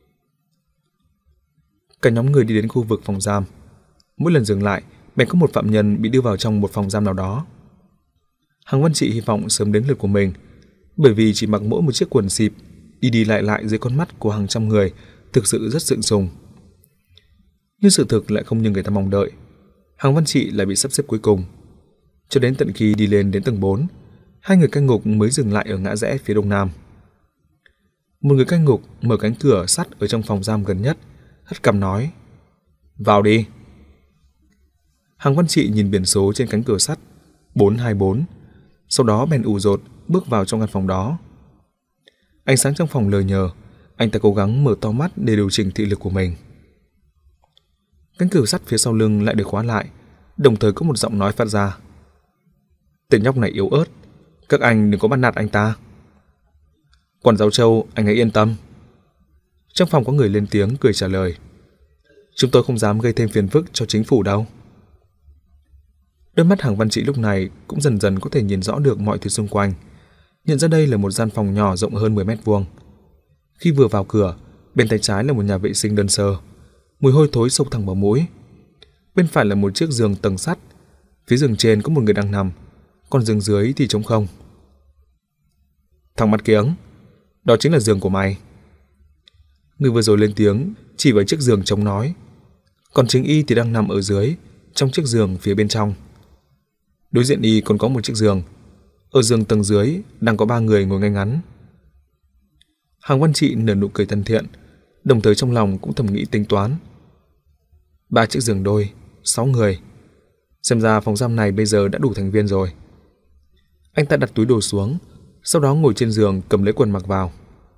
Cả nhóm người đi đến khu vực phòng giam. Mỗi lần dừng lại, bèn có một phạm nhân bị đưa vào trong một phòng giam nào đó. Hoàng Văn Trị hy vọng sớm đến lượt của mình, bởi vì chỉ mặc mỗi một chiếc quần xịp, đi đi lại lại dưới con mắt của hàng trăm người, thực sự rất sượng sùng. Nhưng sự thực lại không như người ta mong đợi. Hoàng Văn Trị lại bị sắp xếp cuối cùng. Cho đến tận khi đi lên đến tầng bốn, hai người cai ngục mới dừng lại ở ngã rẽ phía đông nam. Một người cai ngục mở cánh cửa sắt ở trong phòng giam gần nhất, hất cằm nói: Vào đi. Hoàng Văn Trị nhìn biển số trên cánh cửa sắt bốn hai bốn, sau đó bèn ù dột bước vào trong căn phòng đó. Ánh sáng trong phòng lờ nhờ, anh ta cố gắng mở to mắt để điều chỉnh thị lực của mình. Cánh cửa sắt phía sau lưng lại được khóa lại, đồng thời có một giọng nói phát ra. Tên nhóc này yếu ớt, các anh đừng có bắt nạt anh ta. Quản giáo Châu, anh ấy yên tâm. Trong phòng có người lên tiếng cười trả lời. Chúng tôi không dám gây thêm phiền phức cho chính phủ đâu. Đôi mắt Hoàng Văn Trị lúc này cũng dần dần có thể nhìn rõ được mọi thứ xung quanh, nhận ra đây là một gian phòng nhỏ rộng hơn mười mét vuông. Khi vừa vào cửa, bên tay trái là một nhà vệ sinh đơn sơ, mùi hôi thối xông thẳng vào mũi. Bên phải là một chiếc giường tầng sắt, phía giường trên có một người đang nằm, còn giường dưới thì trống không. Thằng mắt kiếng, đó chính là giường của mày. Người vừa rồi lên tiếng chỉ vào chiếc giường trống nói, còn chính y thì đang nằm ở dưới, trong chiếc giường phía bên trong. Đối diện y còn có một chiếc giường, ở giường tầng dưới đang có ba người ngồi ngay ngắn. Hoàng Văn Trị nở nụ cười thân thiện, đồng thời trong lòng cũng thầm nghĩ tính toán. Ba chiếc giường đôi, sáu người. Xem ra phòng giam này bây giờ đã đủ thành viên rồi. Anh ta đặt túi đồ xuống, sau đó ngồi trên giường cầm lấy quần mặc vào.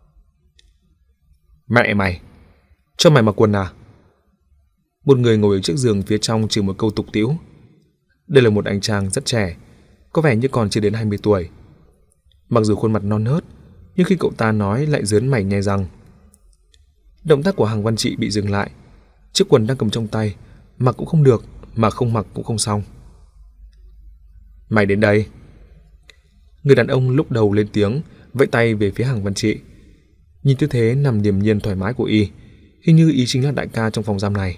Mẹ mày, cho mày mặc quần à? Một người ngồi ở chiếc giường phía trong chửi một câu tục tĩu. Đây là một anh chàng rất trẻ, có vẻ như còn chưa đến hai mươi tuổi. Mặc dù khuôn mặt non nớt, nhưng khi cậu ta nói lại rớn mày nhai răng. Động tác của Hoàng Văn Trị bị dừng lại. Chiếc quần đang cầm trong tay, mặc cũng không được, mà không mặc cũng không xong. Mày đến đây. Người đàn ông lúc đầu lên tiếng, vẫy tay về phía Hoàng Văn Trị. Nhìn tư thế nằm điềm nhiên thoải mái của y, hình như y chính là đại ca trong phòng giam này.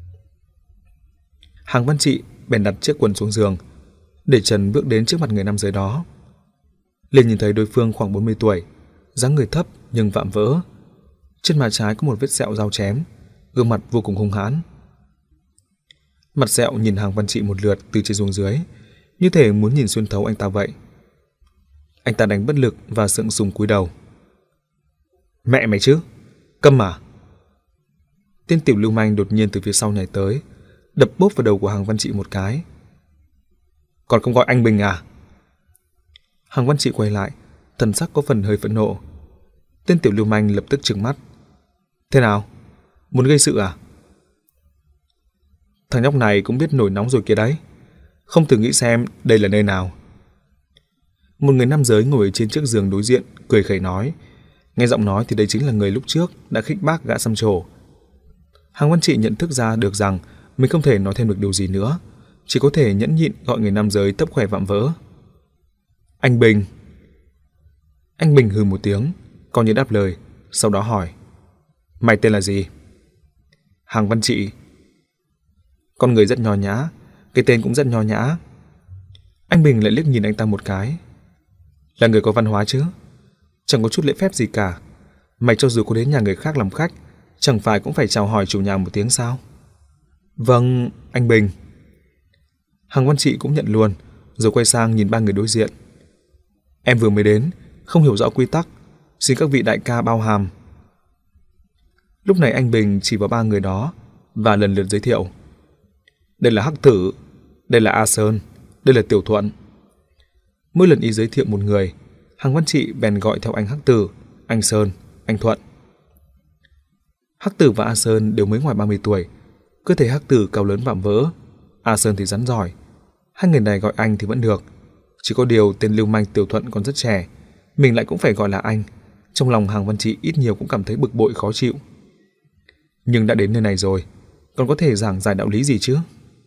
Hoàng Văn Trị bèn đặt chiếc quần xuống giường, để trần bước đến trước mặt người nam giới đó. Liền nhìn thấy đối phương khoảng bốn mươi tuổi, dáng người thấp nhưng vạm vỡ. Trên má trái có một vết sẹo dao chém, gương mặt vô cùng hung hãn. Mặt sẹo nhìn Hoàng Văn Trị một lượt từ trên xuống dưới, như thể muốn nhìn xuyên thấu anh ta vậy. Anh ta đánh bất lực và sượng sùng cúi đầu. Mẹ mày chứ, câm à? Tên tiểu lưu manh đột nhiên từ phía sau nhảy tới, đập bốp vào đầu của Hoàng Văn Trị một cái. Còn không gọi anh Bình à? Hoàng Văn Trị quay lại, thần sắc có phần hơi phẫn nộ. Tên tiểu lưu manh lập tức trừng mắt. Thế nào? Muốn gây sự à? Thằng nhóc này cũng biết nổi nóng rồi kia đấy. Không thử nghĩ xem đây là nơi nào. Một người nam giới ngồi trên chiếc giường đối diện cười khẩy nói, Nghe giọng nói thì đây chính là người lúc trước đã khích bác gã xăm trổ. Hàng Văn Trị nhận thức ra được rằng mình không thể nói thêm được điều gì nữa, chỉ có thể nhẫn nhịn gọi người nam giới tấp khỏe vạm vỡ. Anh Bình. Anh Bình hừ một tiếng, coi như đáp lời, sau đó hỏi: Mày tên là gì? Hàng Văn Trị. Con người rất nho nhã, cái tên cũng rất nho nhã. Anh Bình lại liếc nhìn anh ta một cái. Là người có văn hóa chứ, chẳng có chút lễ phép gì cả. Mày cho dù có đến nhà người khác làm khách, chẳng phải cũng phải chào hỏi chủ nhà một tiếng sao? Vâng, anh Bình. Hàng Văn Trị cũng nhận luôn, rồi quay sang nhìn ba người đối diện. Em vừa mới đến, không hiểu rõ quy tắc, xin các vị đại ca bao hàm. Lúc này anh Bình chỉ vào ba người đó và lần lượt giới thiệu. Đây là Hắc Tử, đây là A Sơn, đây là Tiểu Thuận. Mỗi lần y giới thiệu một người, Hàng Văn Trị bèn gọi theo anh Hắc Tử, anh Sơn, anh Thuận. Hắc Tử và A Sơn đều mới ngoài ba mươi tuổi, cơ thể Hắc Tử cao lớn vạm vỡ, A Sơn thì rắn giỏi. Hai người này gọi anh thì vẫn được, chỉ có điều tên lưu manh Tiểu Thuận còn rất trẻ, mình lại cũng phải gọi là anh. Trong lòng Hàng Văn Trị ít nhiều cũng cảm thấy bực bội khó chịu. Nhưng đã đến nơi này rồi, còn có thể giảng giải đạo lý gì chứ?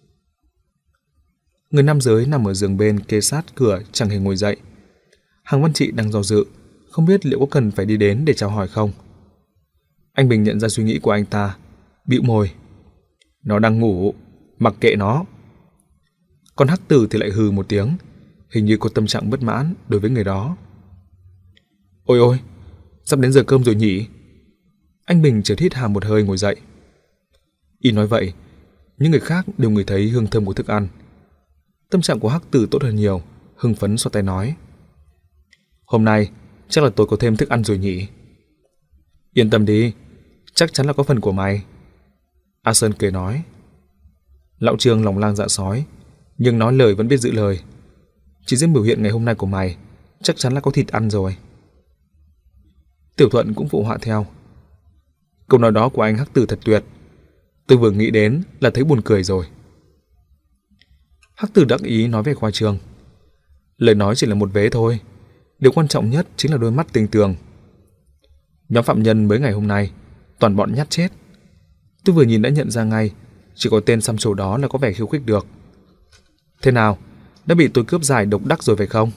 Người nam giới nằm ở giường bên kê sát cửa chẳng hề ngồi dậy. Hàng Văn Trị đang do dự, không biết liệu có cần phải đi đến để chào hỏi không. Anh Bình nhận ra suy nghĩ của anh ta, bĩu môi. Nó đang ngủ, mặc kệ nó. Còn Hắc Tử thì lại hừ một tiếng, hình như có tâm trạng bất mãn đối với người đó. Ôi ôi, sắp đến giờ cơm rồi nhỉ? Anh Bình chợt hít hà một hơi ngồi dậy. Y nói vậy, những người khác đều ngửi thấy hương thơm của thức ăn. Tâm trạng của Hắc Tử tốt hơn nhiều, hưng phấn xoa tay nói. Hôm nay chắc là tôi có thêm thức ăn rồi nhỉ? Yên tâm đi, chắc chắn là có phần của mày. A Sơn cười nói. Lão Trương lòng lang dạ sói, nhưng nói lời vẫn biết giữ lời. Chỉ riêng biểu hiện ngày hôm nay của mày, chắc chắn là có thịt ăn rồi. Tiểu Thuận cũng phụ họa theo. Câu nói đó của anh Hắc Tử thật tuyệt, tôi vừa nghĩ đến là thấy buồn cười rồi. Hắc Tử đắc ý nói về khoa trương. Lời nói chỉ là một vế thôi, điều quan trọng nhất chính là đôi mắt tinh tường. Nhóm phạm nhân mới ngày hôm nay toàn bọn nhát chết. Tôi vừa nhìn đã nhận ra ngay, chỉ có tên xăm trổ đó là có vẻ khiêu khích được. Thế nào, đã bị tôi cướp giải độc đắc rồi phải không?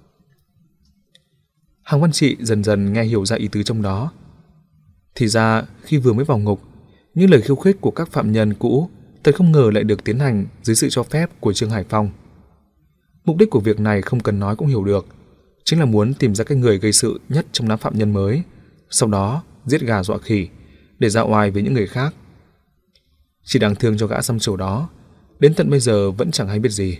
Hàng Văn Trị dần dần nghe hiểu ra ý tứ trong đó. Thì ra khi vừa mới vào ngục, những lời khiêu khích của các phạm nhân cũ thật không ngờ lại được tiến hành dưới sự cho phép của Trương Hải Phong. Mục đích của việc này không cần nói cũng hiểu được, chính là muốn tìm ra cái người gây sự nhất trong đám phạm nhân mới, sau đó giết gà dọa khỉ để ra oai với những người khác. Chỉ đáng thương cho gã xăm trổ đó, đến tận bây giờ vẫn chẳng hay biết gì.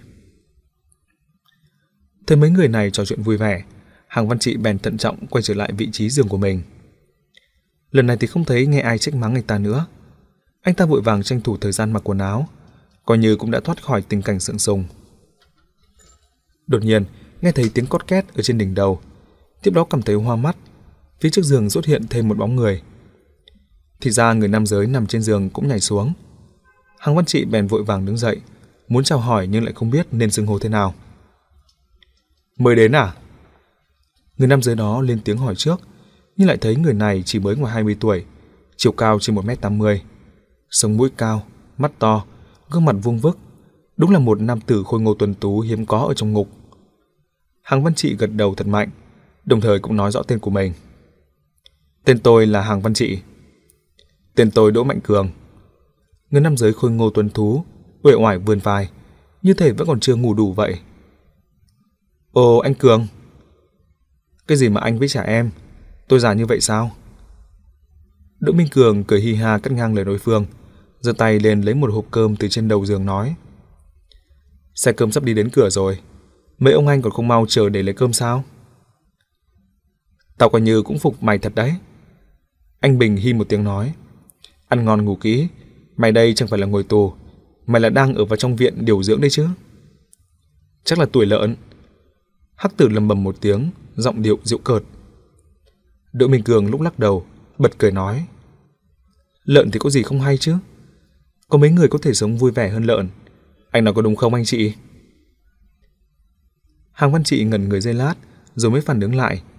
Thấy mấy người này trò chuyện vui vẻ, Hàng Văn Trị bèn thận trọng quay trở lại vị trí giường của mình. Lần này thì không thấy nghe ai trách mắng anh ta nữa. Anh ta vội vàng tranh thủ thời gian mặc quần áo, coi như cũng đã thoát khỏi tình cảnh sượng sùng. Đột nhiên nghe thấy tiếng cót két ở trên đỉnh đầu, tiếp đó cảm thấy hoa mắt. Phía trước giường xuất hiện thêm một bóng người. Thì ra người nam giới nằm trên giường cũng nhảy xuống. Hàng Văn Trị bèn vội vàng đứng dậy, muốn chào hỏi nhưng lại không biết nên xưng hô thế nào. Mới đến à? Người nam giới đó lên tiếng hỏi trước, nhưng lại thấy người này chỉ mới ngoài hai mươi tuổi, chiều cao trên một mét tám mươi, sống mũi cao, mắt to, gương mặt vuông vức, đúng là một nam tử khôi ngô tuấn tú hiếm có ở trong ngục. Hàng Văn Trị gật đầu thật mạnh, đồng thời cũng nói rõ tên của mình. Tên tôi là Hàng Văn Trị. Tên tôi Đỗ Mạnh Cường. Người nam giới khôi ngô tuấn tú uể oải vươn vai, như thể vẫn còn chưa ngủ đủ vậy. Ồ, anh Cường. Cái gì mà anh với trả em, tôi già như vậy sao? Đỗ Minh Cường cười hi ha cắt ngang lời đối phương, giơ tay lên lấy một hộp cơm từ trên đầu giường nói. Xe cơm sắp đi đến cửa rồi, mấy ông anh còn không mau chờ để lấy cơm sao? Tao coi như cũng phục mày thật đấy. Anh Bình hi một tiếng nói. Ăn ngon ngủ kỹ, mày đây chẳng phải là ngồi tù, mày là đang ở vào trong viện điều dưỡng đấy chứ. Chắc là tuổi lợn. Hắc Tử lầm bầm một tiếng, giọng điệu giễu cợt. Đỗ Minh Cường lúc lắc đầu, bật cười nói. Lợn thì có gì không hay chứ? Có mấy người có thể sống vui vẻ hơn lợn. Anh nói có đúng không anh chị? Hàng Văn Trị ngẩn người giây lát, rồi mới phản ứng lại.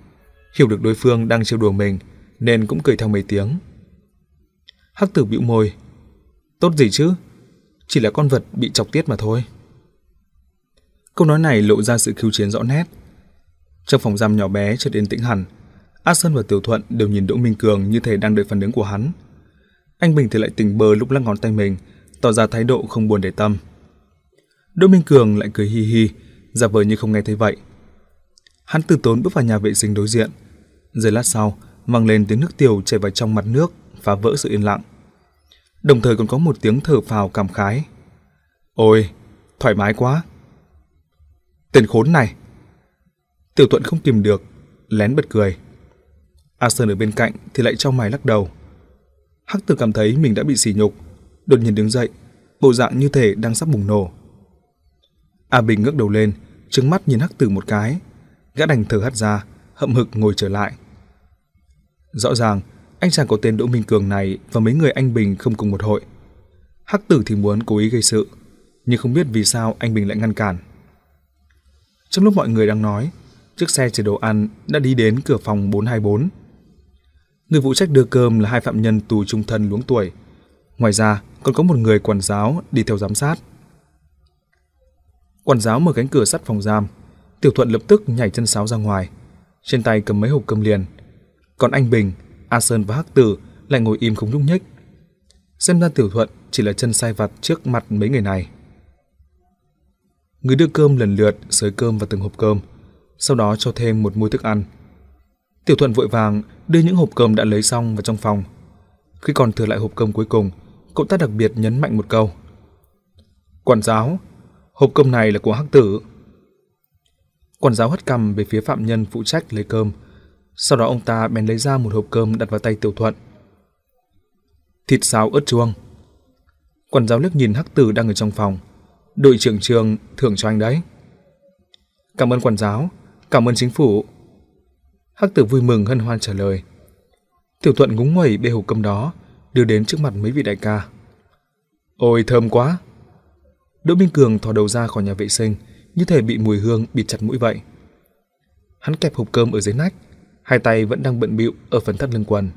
Hiểu được đối phương đang trêu đùa mình nên cũng cười theo mấy tiếng. Hắc Tử bĩu môi. Tốt gì chứ, chỉ là con vật bị chọc tiết mà thôi. Câu nói này lộ ra sự khiêu chiến rõ nét. Trong phòng giam nhỏ bé chợt yên tĩnh hẳn. A Sơn và Tiểu Thuận đều nhìn Đỗ Minh Cường như thể đang đợi phản ứng của hắn. Anh Bình thì lại tỉnh bơ lúc lắc ngón tay mình, tỏ ra thái độ không buồn để tâm. Đỗ Minh Cường lại cười hi hi, giả vờ như không nghe thấy vậy. Hắn từ tốn bước vào nhà vệ sinh đối diện. Giây lát sau, vang lên tiếng nước tiểu chảy vào trong mặt nước, phá vỡ sự yên lặng. Đồng thời còn có một tiếng thở phào cảm khái. Ôi, thoải mái quá. Tên khốn này. Tiểu Thuận không kìm được, lén bật cười. A Sơn ở bên cạnh thì lại chau mày lắc đầu. Hắc Tử cảm thấy mình đã bị sỉ nhục, đột nhiên đứng dậy, bộ dạng như thể đang sắp bùng nổ. A Bình ngước đầu lên, trừng mắt nhìn Hắc Tử một cái, gã đành thở hắt ra, hậm hực ngồi trở lại. Rõ ràng anh chàng có tên Đỗ Minh Cường này và mấy người anh Bình không cùng một hội. Hắc Tử thì muốn cố ý gây sự, nhưng không biết vì sao anh Bình lại ngăn cản. Trong lúc mọi người đang nói, chiếc xe chở đồ ăn đã đi đến cửa phòng bốn hai bốn. Người phụ trách đưa cơm là hai phạm nhân tù chung thân luống tuổi. Ngoài ra còn có một người quản giáo đi theo giám sát. Quản giáo mở cánh cửa sắt phòng giam. Tiểu Thuận lập tức nhảy chân sáo ra ngoài, trên tay cầm mấy hộp cơm liền. Còn anh Bình, A Sơn và Hắc Tử lại ngồi im không nhúc nhích. Xem ra Tiểu Thuận chỉ là chân sai vặt trước mặt mấy người này. Người đưa cơm lần lượt xới cơm vào từng hộp cơm, sau đó cho thêm một muôi thức ăn. Tiểu Thuận vội vàng đưa những hộp cơm đã lấy xong vào trong phòng. Khi còn thừa lại hộp cơm cuối cùng, cậu ta đặc biệt nhấn mạnh một câu. Quản giáo, hộp cơm này là của Hắc Tử. Quản giáo hất cằm về phía phạm nhân phụ trách lấy cơm. Sau đó ông ta bèn lấy ra một hộp cơm đặt vào tay Tiểu Thuận. Thịt xào ớt chuông. Quản giáo liếc nhìn Hắc Tử đang ở trong phòng. Đội trưởng trường thưởng cho anh đấy. Cảm ơn quản giáo, cảm ơn chính phủ. Hắc Tử vui mừng hân hoan trả lời. Tiểu Thuận ngúng nguẩy bê hộp cơm đó, đưa đến trước mặt mấy vị đại ca. Ôi thơm quá. Đỗ Minh Cường thò đầu ra khỏi nhà vệ sinh, như thể bị mùi hương bịt chặt mũi vậy. Hắn kẹp hộp cơm ở dưới nách, hai tay vẫn đang bận bịu ở phần thắt lưng quần.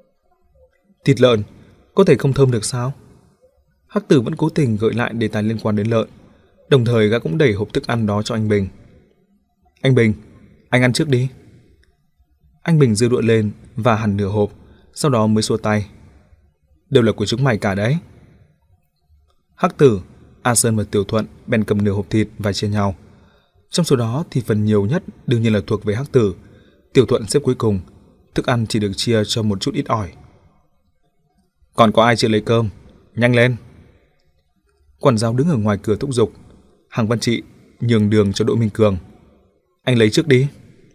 Thịt lợn, có thể không thơm được sao? Hắc Tử vẫn cố tình gợi lại đề tài liên quan đến lợn, đồng thời gã cũng đẩy hộp thức ăn đó cho anh Bình. Anh Bình, anh ăn trước đi. Anh Bình giơ đũa lên vàหั่n nửa hộp, sau đó mới xua tay. Đều là của chúng mày cả đấy. Hắc Tử, A Sơn và Tiểu Thuận bèn cầm nửa hộp thịt và chia nhau. Trong số đó thì phần nhiều nhất đương nhiên là thuộc về Hắc Tử. Tiểu Thuận xếp cuối cùng, thức ăn chỉ được chia cho một chút ít ỏi. Còn có ai chưa lấy cơm? Nhanh lên. Quản giáo đứng ở ngoài cửa thúc giục. Hằng Văn Trị nhường đường cho Đỗ Minh Cường. Anh lấy trước đi.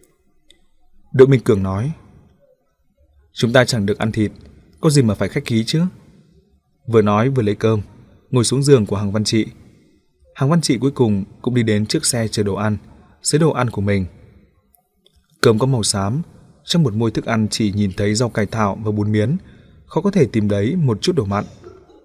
Đỗ Minh Cường nói. Chúng ta chẳng được ăn thịt, có gì mà phải khách khí chứ. Vừa nói vừa lấy cơm, ngồi xuống giường của Hằng Văn Trị. Hằng Văn Trị cuối cùng cũng đi đến trước xe chờ đồ ăn, xới đồ ăn của mình. Cơm có màu xám, trong một muôi thức ăn chỉ nhìn thấy rau cải thảo và bún miến, khó có thể tìm thấy một chút đồ mặn.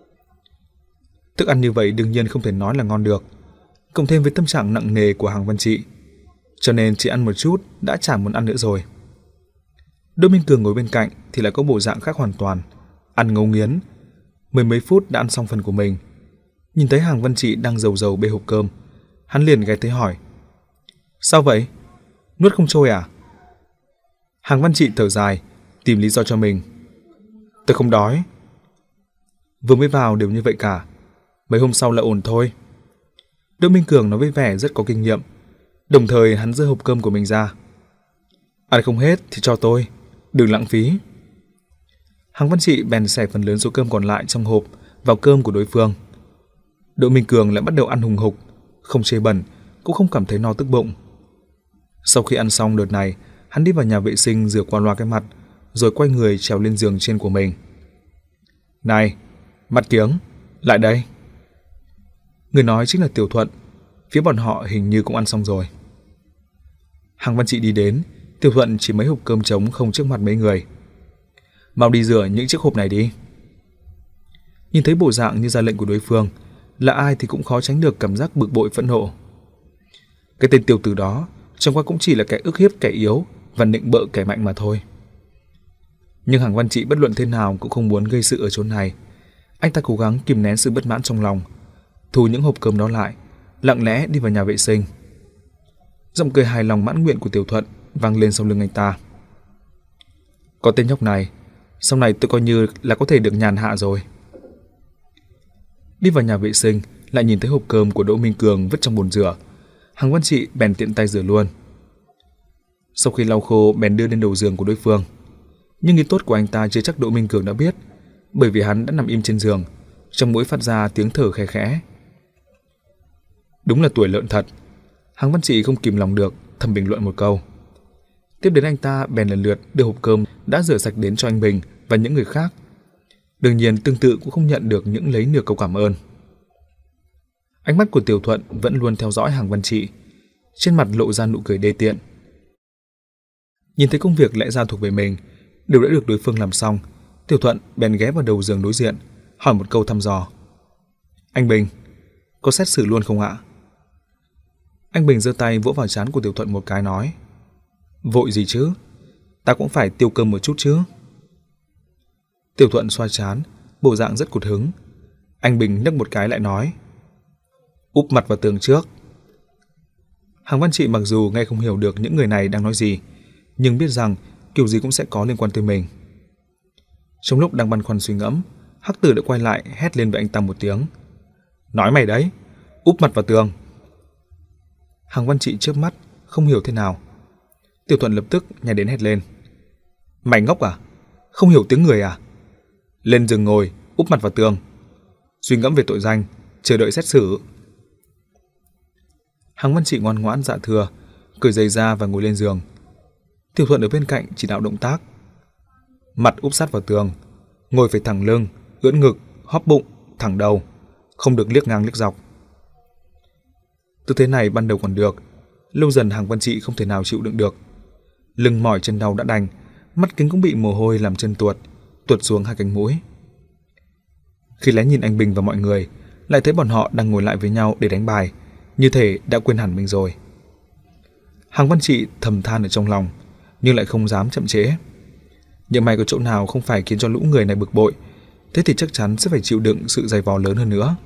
Thức ăn như vậy đương nhiên không thể nói là ngon được, cộng thêm với tâm trạng nặng nề của Hằng Văn Trị, cho nên chỉ ăn một chút đã chẳng muốn ăn nữa rồi. Đỗ Minh Cường ngồi bên cạnh thì lại có bộ dạng khác hoàn toàn, ăn ngấu nghiến. Mười mấy phút đã ăn xong phần của mình. Nhìn thấy Hằng Văn Trị đang dầu dầu bê hộp cơm, hắn liền ghé tới hỏi. Sao vậy? Nuốt không trôi à? Hằng Văn Trị thở dài, tìm lý do cho mình. Tôi không đói. Vừa mới vào đều như vậy cả, mấy hôm sau là ổn thôi. Đỗ Minh Cường nói với vẻ rất có kinh nghiệm, đồng thời hắn giơ hộp cơm của mình ra. Ăn không hết thì cho tôi, đừng lãng phí. Hằng Văn Trị bèn xẻ phần lớn số cơm còn lại trong hộp vào cơm của đối phương. Đỗ Minh Cường lại bắt đầu ăn hùng hục, không chê bẩn, cũng không cảm thấy no tức bụng. Sau khi ăn xong đợt này, hắn đi vào nhà vệ sinh rửa qua loa cái mặt, rồi quay người trèo lên giường trên của mình. Này, mắt kiếng, lại đây. Người nói chính là Tiểu Thuận. Phía bọn họ hình như cũng ăn xong rồi. Hằng Văn Trị đi đến, Tiểu Thuận chỉ mấy hộp cơm trống không trước mặt mấy người. Mau đi rửa những chiếc hộp này đi. Nhìn thấy bộ dạng như ra lệnh của đối phương, là ai thì cũng khó tránh được cảm giác bực bội phẫn nộ. Cái tên tiểu tử đó chẳng qua cũng chỉ là kẻ ức hiếp kẻ yếu, và nịnh bợ kẻ mạnh mà thôi. Nhưng Hàng Văn Trị bất luận thế nào cũng không muốn gây sự ở chỗ này. Anh ta cố gắng kìm nén sự bất mãn trong lòng, thu những hộp cơm đó lại, lặng lẽ đi vào nhà vệ sinh. Giọng cười hài lòng mãn nguyện của Tiểu Thuận vang lên sau lưng anh ta. Có tên nhóc này, sau này tôi coi như là có thể được nhàn hạ rồi. Đi vào nhà vệ sinh, lại nhìn thấy hộp cơm của Đỗ Minh Cường vứt trong bồn rửa. Hàng Văn Trị bèn tiện tay rửa luôn. Sau khi lau khô, bèn đưa lên đầu giường của đối phương. Nhưng ý tốt của anh ta chưa chắc Đỗ Minh Cường đã biết, bởi vì hắn đã nằm im trên giường, trong mũi phát ra tiếng thở khẽ khẽ. Đúng là tuổi lợn thật. Hàng Văn Trị không kìm lòng được, thầm bình luận một câu. Tiếp đến anh ta bèn lần lượt đưa hộp cơm đã rửa sạch đến cho anh Bình và những người khác. Đương nhiên tương tự cũng không nhận được những lấy nửa câu cảm ơn. Ánh mắt của Tiểu Thuận vẫn luôn theo dõi Hàng Văn Trị, trên mặt lộ ra nụ cười đê tiện. Nhìn thấy công việc lẽ ra thuộc về mình đều đã được đối phương làm xong, Tiểu Thuận bèn ghé vào đầu giường đối diện, hỏi một câu thăm dò. Anh Bình, có xét xử luôn không ạ? Anh Bình giơ tay vỗ vào trán của Tiểu Thuận một cái nói. Vội gì chứ, ta cũng phải tiêu cơm một chút chứ. Tiểu Thuận xoa trán, bộ dạng rất cụt hứng. Anh Bình nhấc một cái lại nói. Úp mặt vào tường trước. Hàng Văn Trị mặc dù nghe không hiểu được những người này đang nói gì, nhưng biết rằng kiểu gì cũng sẽ có liên quan tới mình. Trong lúc đang băn khoăn suy ngẫm, Hắc Tử đã quay lại hét lên với anh ta một tiếng. Nói mày đấy, úp mặt vào tường. Hàng Văn Trị chớp mắt, không hiểu thế nào. Tiểu Thuận lập tức nhảy đến hét lên. Mày ngốc à? Không hiểu tiếng người à? Lên giường ngồi, úp mặt vào tường. Suy ngẫm về tội danh, chờ đợi xét xử. Hàng Văn Trị ngoan ngoãn dạ thưa, cởi giày ra và ngồi lên giường. Tiểu Thuận ở bên cạnh chỉ đạo động tác. Mặt úp sát vào tường, ngồi phải thẳng lưng, ưỡn ngực, hóp bụng, thẳng đầu, không được liếc ngang liếc dọc. Tư thế này ban đầu còn được, lâu dần Hàng Văn Trị không thể nào chịu đựng được. Lưng mỏi chân đau đã đành, mắt kính cũng bị mồ hôi làm chân tuột, tuột xuống hai cánh mũi. Khi lén nhìn anh Bình và mọi người, lại thấy bọn họ đang ngồi lại với nhau để đánh bài, như thể đã quên hẳn mình rồi. Hàng Văn Trị thầm than ở trong lòng, nhưng lại không dám chậm trễ. Nhưng may có chỗ nào không phải khiến cho lũ người này bực bội, thế thì chắc chắn sẽ phải chịu đựng sự dày vò lớn hơn nữa.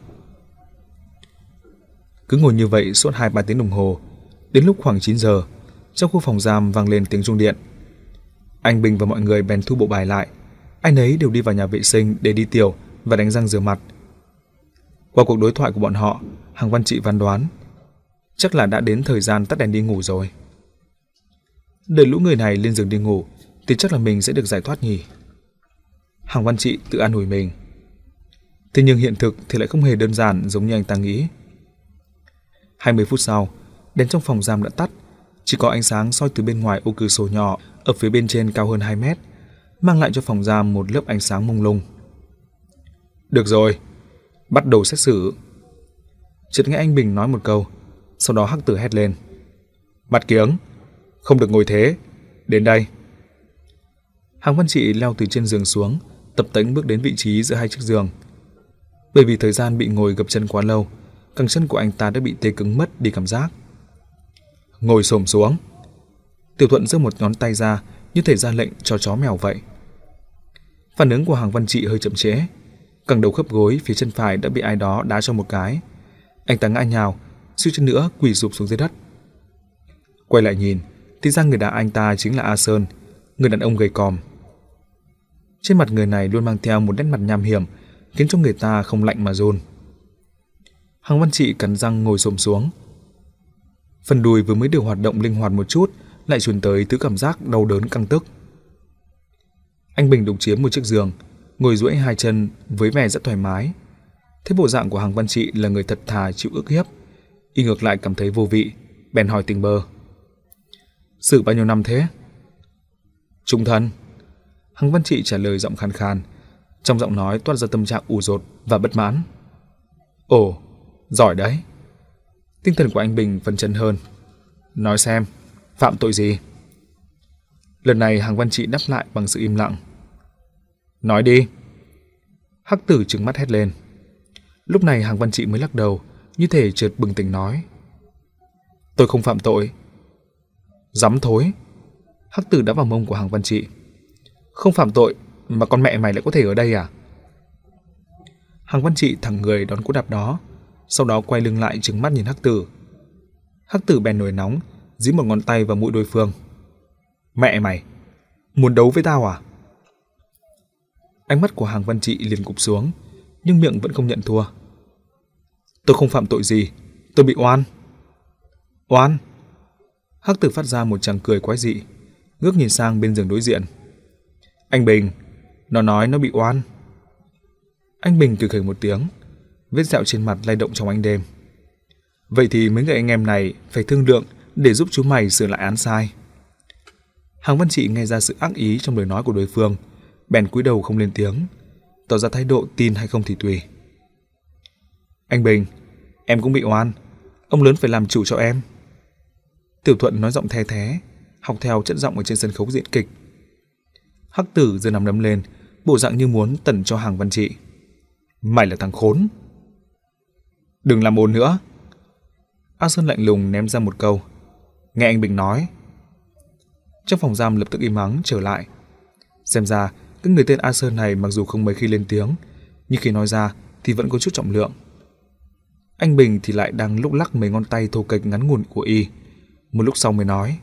Cứ ngồi như vậy suốt hai ba tiếng đồng hồ, đến lúc khoảng chín giờ, trong khu phòng giam vang lên tiếng chuông điện. Anh Bình và mọi người bèn thu bộ bài lại, ai nấy đều đi vào nhà vệ sinh để đi tiểu và đánh răng rửa mặt. Qua cuộc đối thoại của bọn họ, Hàng Văn Trị phán đoán chắc là đã đến thời gian tắt đèn đi ngủ rồi. Đợi lũ người này lên giường đi ngủ thì chắc là mình sẽ được giải thoát nhỉ. Hàng Văn Trị tự an ủi mình. Thế nhưng hiện thực thì lại không hề đơn giản giống như anh ta nghĩ. hai mươi phút sau, đèn trong phòng giam đã tắt, chỉ có ánh sáng soi từ bên ngoài ô cửa sổ nhỏ ở phía bên trên cao hơn hai mét, mang lại cho phòng giam một lớp ánh sáng mông lung. Được rồi, bắt đầu xét xử. Chợt nghe anh Bình nói một câu, sau đó Hắc Tử hét lên. Mặt kiếng, không được ngồi thế, đến đây. Hàng Văn Trị leo từ trên giường xuống, tập tễnh bước đến vị trí giữa hai chiếc giường. Bởi vì thời gian bị ngồi gập chân quá lâu, cẳng chân của anh ta đã bị tê cứng mất đi cảm giác. Ngồi xổm xuống. Tiểu Thuận giơ một ngón tay ra, như thể ra lệnh cho chó mèo vậy. Phản ứng của Hàng Văn Trị hơi chậm trễ, cẳng đầu khớp gối phía chân phải đã bị ai đó đá cho một cái. Anh ta ngã nhào, suýt chút nữa quỳ sụp xuống dưới đất. Quay lại nhìn, thì ra người đá anh ta chính là A Sơn, người đàn ông gầy còm. Trên mặt người này luôn mang theo một nét mặt nham hiểm, khiến cho người ta không lạnh mà run. Hàng Văn Trị cắn răng ngồi xổm xuống. Phần đùi vừa mới được hoạt động linh hoạt một chút, lại truyền tới thứ cảm giác đau đớn căng tức. Anh Bình độc chiếm một chiếc giường, ngồi duỗi hai chân với vẻ rất thoải mái. Thế bộ dạng của Hàng Văn Trị là người thật thà chịu ức hiếp, y ngược lại cảm thấy vô vị, bèn hỏi tình bơ. Xử bao nhiêu năm thế? Trung thân. Hàng Văn Trị trả lời giọng khàn khàn, trong giọng nói toát ra tâm trạng ủ dột và bất mãn. Ồ, giỏi đấy. Tinh thần của anh Bình phấn chấn hơn. Nói xem, phạm tội gì? Lần này Hàng Văn Trị đáp lại bằng sự im lặng. Nói đi. Hắc Tử trừng mắt hét lên. Lúc này Hàng Văn Trị mới lắc đầu, như thể chợt bừng tỉnh nói. Tôi không phạm tội. Dám thối. Hắc Tử đã vào mông của Hàng Văn Trị. Không phạm tội mà con mẹ mày lại có thể ở đây à? Hàng Văn Trị thẳng người đón cú đạp đó, sau đó quay lưng lại trừng mắt nhìn Hắc Tử. Hắc Tử bèn nổi nóng, dí một ngón tay vào mũi đối phương. Mẹ mày, muốn đấu với tao à? Ánh mắt của Hàng Văn Trị liền cụp xuống, nhưng miệng vẫn không nhận thua. Tôi không phạm tội gì, tôi bị oan. Oan? Hắc Tử phát ra một tràng cười quái dị, ngước nhìn sang bên giường đối diện. Anh Bình, nó nói nó bị oan. Anh Bình cười khẩy một tiếng, vết sẹo trên mặt lay động trong ánh đêm. Vậy thì mấy người anh em này phải thương lượng để giúp chú mày sửa lại án sai. Hàng Văn Trị nghe ra sự ác ý trong lời nói của đối phương, bèn cúi đầu không lên tiếng, tỏ ra thái độ tin hay không thì tùy. Anh Bình, em cũng bị oan, ông lớn phải làm chủ cho em. Tiểu Thuận nói giọng the thé, học theo chất giọng ở trên sân khấu diễn kịch. Hắc Tử giơ nắm đấm lên, bộ dạng như muốn tẩn cho Hàng Văn Trị. Mày là thằng khốn. Đừng làm ồn nữa. A Sơn lạnh lùng ném ra một câu. Nghe anh Bình nói. Trong phòng giam lập tức im ắng trở lại. Xem ra cái người tên A Sơn này mặc dù không mấy khi lên tiếng, nhưng khi nói ra thì vẫn có chút trọng lượng. Anh Bình thì lại đang lúc lắc mấy ngón tay thô kệch ngắn ngủn của y. Một lúc sau mới nói.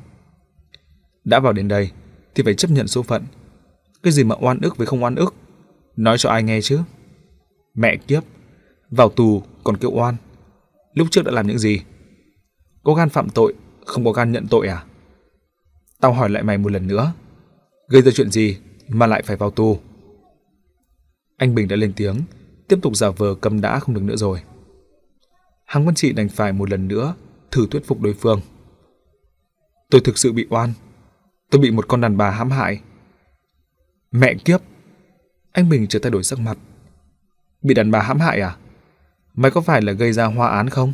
Đã vào đến đây thì phải chấp nhận số phận. Cái gì mà oan ức với không oan ức, nói cho ai nghe chứ? Mẹ kiếp, vào tù còn kêu oan. Lúc trước đã làm những gì? Có gan phạm tội, không có gan nhận tội à? Tao hỏi lại mày một lần nữa, gây ra chuyện gì mà lại phải vào tù? Anh Bình đã lên tiếng, tiếp tục giả vờ câm đã không được nữa rồi. Hàng Văn Trị đành phải một lần nữa thử thuyết phục đối phương. Tôi thực sự bị oan, tôi bị một con đàn bà hãm hại. Mẹ kiếp! Anh Bình chợt thay đổi sắc mặt. Bị đàn bà hãm hại à? Mày có phải là gây ra hoa án không?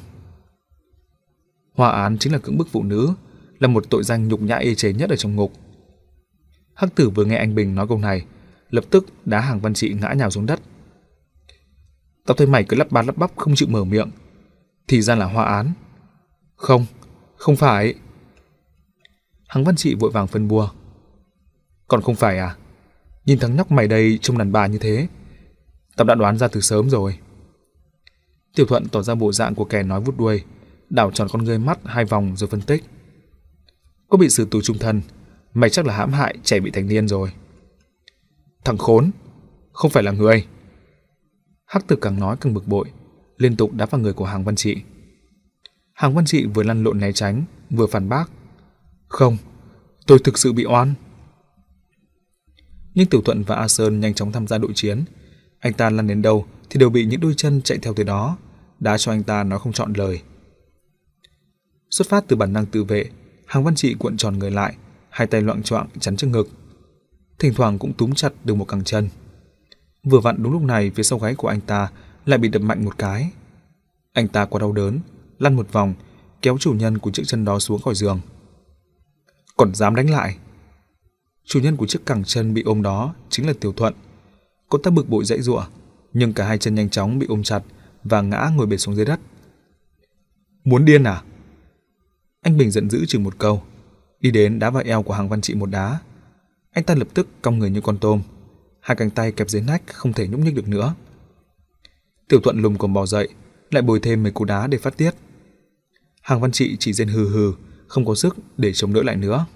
Hoa án chính là cưỡng bức phụ nữ, là một tội danh nhục nhã ê chề nhất ở trong ngục. Hắc Tử vừa nghe anh Bình nói câu này, lập tức đá Hàng Văn Trị ngã nhào xuống đất. Tao thấy mày cứ lắp ba lắp bắp không chịu mở miệng, thì ra là hoa án. Không, không phải. Hàng Văn Trị vội vàng phân bua. Còn không phải à? Nhìn thằng nhóc mày đây trông đàn bà như thế, tao đã đoán ra từ sớm rồi. Tiểu Thuận tỏ ra bộ dạng của kẻ nói vút đuôi, đảo tròn con ngươi mắt hai vòng rồi phân tích. Có bị xử tù chung thân, mày chắc là hãm hại trẻ bị thành niên rồi. Thằng khốn, không phải là người. Hắc Tử càng nói càng bực bội, liên tục đá vào người của Hàng Văn Trị. Hàng Văn Trị vừa lăn lộn né tránh, vừa phản bác. Không, tôi thực sự bị oan. Nhưng Tiểu Thuận và A Sơn nhanh chóng tham gia đội chiến. Anh ta lăn đến đâu thì đều bị những đôi chân chạy theo tới đó, đá cho anh ta nói không trọn lời. Xuất phát từ bản năng tự vệ, Hàng Văn Trị cuộn tròn người lại, hai tay loạng choạng chắn trước ngực, thỉnh thoảng cũng túm chặt được một cẳng chân. Vừa vặn đúng lúc này, phía sau gáy của anh ta lại bị đập mạnh một cái. Anh ta quá đau đớn, lăn một vòng, kéo chủ nhân của chiếc chân đó xuống khỏi giường. Còn dám đánh lại? Chủ nhân của chiếc cẳng chân bị ôm đó chính là Tiểu Thuận. Cô ta bực bội giãy giụa, nhưng cả hai chân nhanh chóng bị ôm chặt và ngã ngồi bệt xuống dưới đất. Muốn điên à? Anh Bình giận dữ chừng một câu, đi đến đá vào eo của Hàng Văn Trị một đá. Anh ta lập tức cong người như con tôm, hai cánh tay kẹp dưới nách không thể nhúc nhích được nữa. Tiểu Thuận lùm cồm bò dậy, lại bồi thêm mấy cú đá để phát tiết. Hàng Văn Trị chỉ rên hừ hừ, không có sức để chống đỡ lại nữa.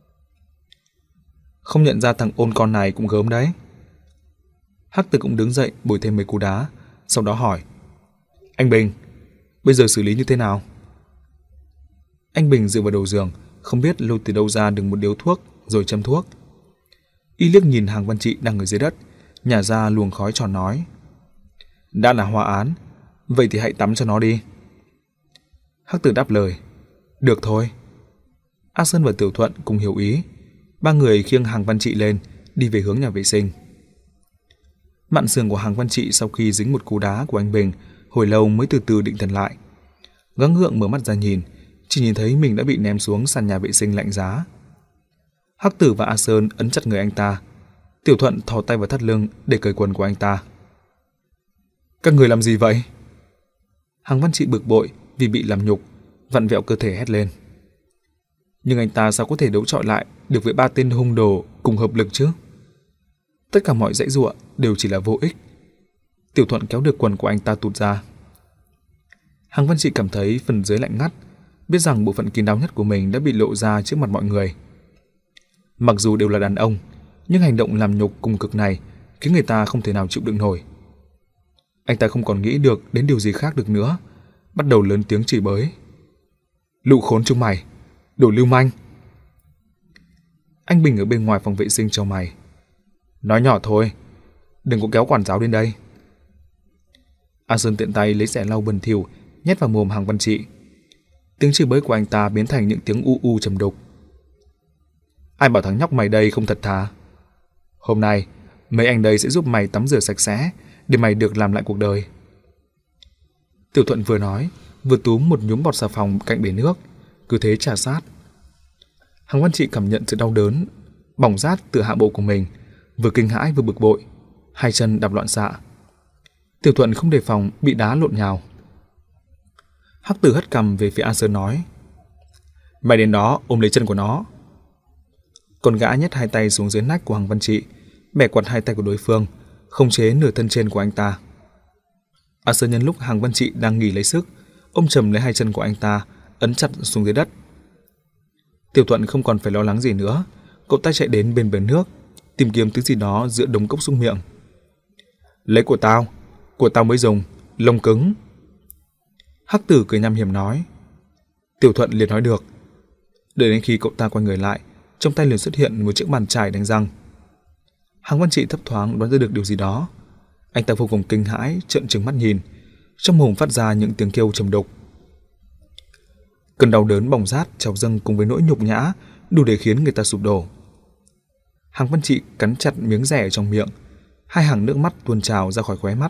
Không nhận ra thằng ôn con này cũng gớm đấy. Hắc Tử cũng đứng dậy bồi thêm mấy cú đá, sau đó hỏi. Anh Bình, bây giờ xử lý như thế nào? Anh Bình dựa vào đầu giường, không biết lôi từ đâu ra được một điếu thuốc rồi châm thuốc. Y liếc nhìn Hàng Văn Trị đang ở dưới đất, nhả ra luồng khói tròn nói. Đã là hoa án, vậy thì hãy tắm cho nó đi. Hắc Tử đáp lời. Được thôi. A Sơn và Tiểu Thuận cùng hiểu ý. Ba người khiêng Hàng Văn Trị lên, đi về hướng nhà vệ sinh. Mạn sườn của Hàng Văn Trị sau khi dính một cú đá của anh Bình, hồi lâu mới từ từ định thần lại. Gắng gượng mở mắt ra nhìn, chỉ nhìn thấy mình đã bị ném xuống sàn nhà vệ sinh lạnh giá. Hắc Tử và A Sơn ấn chặt người anh ta. Tiểu Thuận thò tay vào thắt lưng để cởi quần của anh ta. Các người làm gì vậy? Hàng Văn Trị bực bội vì bị làm nhục, vặn vẹo cơ thể hét lên. Nhưng anh ta sao có thể đấu chọi lại được với ba tên hung đồ cùng hợp lực chứ? Tất cả mọi dãy giụa đều chỉ là vô ích. Tiểu Thuận kéo được quần của anh ta tụt ra. Hàng Văn Trị cảm thấy phần dưới lạnh ngắt, biết rằng bộ phận kín đáo nhất của mình đã bị lộ ra trước mặt mọi người. Mặc dù đều là đàn ông, nhưng hành động làm nhục cùng cực này khiến người ta không thể nào chịu đựng nổi. Anh ta không còn nghĩ được đến điều gì khác được nữa, bắt đầu lớn tiếng chửi bới. Lũ khốn chúng mày, đồ lưu manh. Anh Bình ở bên ngoài phòng vệ sinh chau mày. Nói nhỏ thôi, đừng có kéo quản giáo đến đây. An Sơn tiện tay lấy xẻ lau bẩn thỉu nhét vào mồm Hàng Văn Trị. Tiếng chửi bới của anh ta biến thành những tiếng u u trầm đục. Ai bảo thằng nhóc mày đây không thật thà? Hôm nay mấy anh đây sẽ giúp mày tắm rửa sạch sẽ để mày được làm lại cuộc đời. Tiểu Thuận vừa nói vừa túm một nhúm bọt xà phòng cạnh bể nước, cứ thế trà sát. Hàng Văn Trị cảm nhận sự đau đớn bỏng rát từ hạ bộ của mình, vừa kinh hãi vừa bực bội, hai chân đạp loạn xạ. Tiểu Thuận không đề phòng bị đá lộn nhào. Hắc Tử hất cằm về phía An Sơn nói: Mày đến đó ôm lấy chân của nó. Con gã nhét hai tay xuống dưới nách của Hàng Văn Trị, bẻ quặt hai tay của đối phương, khống chế nửa thân trên của anh ta. An Sơn nhân lúc Hàng Văn Trị đang nghỉ lấy sức, ôm chầm lấy hai chân của anh ta, ấn chặt xuống dưới đất. Tiểu Thuận không còn phải lo lắng gì nữa, cậu ta chạy đến bên bể nước, tìm kiếm thứ gì đó giữa đống cốc súc miệng. Lấy của tao, của tao mới dùng, lông cứng. Hắc Tử cười nham hiểm nói. Tiểu Thuận liền nói được. Đợi đến khi cậu ta quay người lại, trong tay liền xuất hiện một chiếc bàn chải đánh răng. Hàng Văn Trị thấp thoáng đoán ra được điều gì đó. Anh ta vô cùng kinh hãi, trợn trừng mắt nhìn, trong mồm phát ra những tiếng kêu trầm đục. Cơn đau đớn bỏng rát trào dâng cùng với nỗi nhục nhã đủ để khiến người ta sụp đổ. Hàng Văn Trị cắn chặt miếng rẻ trong miệng, hai hàng nước mắt tuôn trào ra khỏi khóe mắt.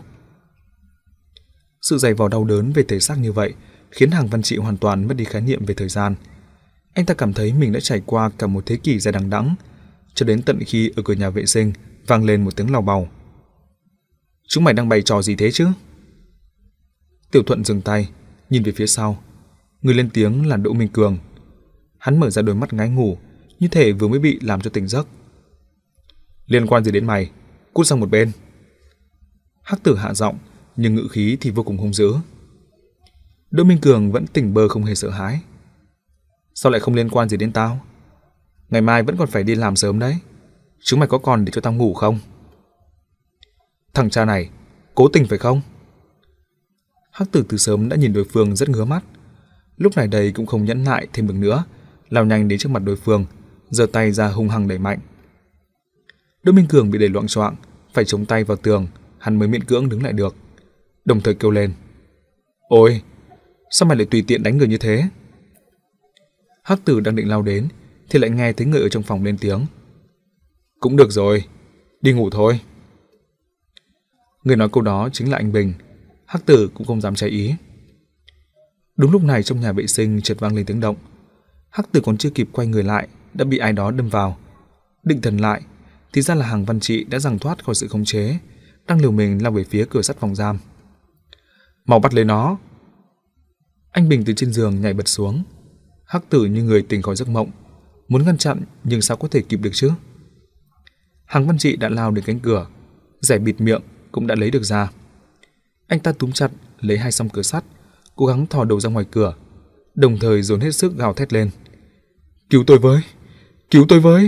Sự dày vò đau đớn về thể xác như vậy khiến Hàng Văn Trị hoàn toàn mất đi khái niệm về thời gian. Anh ta cảm thấy mình đã trải qua cả một thế kỷ dài đằng đẵng, cho đến tận khi ở cửa nhà vệ sinh vang lên một tiếng lào bào. Chúng mày đang bày trò gì thế chứ? Tiểu Thuận dừng tay, nhìn về phía sau. Người lên tiếng là Đỗ Minh Cường. Hắn mở ra đôi mắt ngái ngủ, như thể vừa mới bị làm cho tỉnh giấc. Liên quan gì đến mày? Cút sang một bên. Hắc Tử hạ giọng, nhưng ngữ khí thì vô cùng hung dữ. Đỗ Minh Cường vẫn tỉnh bơ không hề sợ hãi. Sao lại không liên quan gì đến tao? Ngày mai vẫn còn phải đi làm sớm đấy. Chúng mày có còn để cho tao ngủ không? Thằng cha này, cố tình phải không? Hắc Tử từ sớm đã nhìn đối phương rất ngứa mắt. Lúc này đây cũng không nhẫn nại thêm được nữa, lao nhanh đến trước mặt đối phương, giơ tay ra hung hăng đẩy mạnh. Đỗ Minh Cường bị đẩy loạng choạng, phải chống tay vào tường, hắn mới miễn cưỡng đứng lại được, đồng thời kêu lên: Ôi, sao mày lại tùy tiện đánh người như thế? Hắc Tử đang định lao đến thì lại nghe thấy người ở trong phòng lên tiếng: Cũng được rồi, đi ngủ thôi. Người nói câu đó chính là anh Bình. Hắc Tử cũng không dám trái ý. Đúng lúc này trong nhà vệ sinh chợt vang lên tiếng động. Hắc Tử còn chưa kịp quay người lại đã bị ai đó đâm vào. Định thần lại thì ra là Hàng Văn Trị đã giằng thoát khỏi sự khống chế, đang liều mình lao về phía cửa sắt phòng giam. Mau bắt lấy nó! Anh Bình từ trên giường nhảy bật xuống. Hắc Tử như người tỉnh khỏi giấc mộng, muốn ngăn chặn nhưng sao có thể kịp được chứ? Hàng Văn Trị đã lao đến cánh cửa, rẻ bịt miệng cũng đã lấy được ra. Anh ta túm chặt lấy hai song cửa sắt, cố gắng thò đầu ra ngoài cửa, đồng thời dồn hết sức gào thét lên: Cứu tôi với! Cứu tôi với!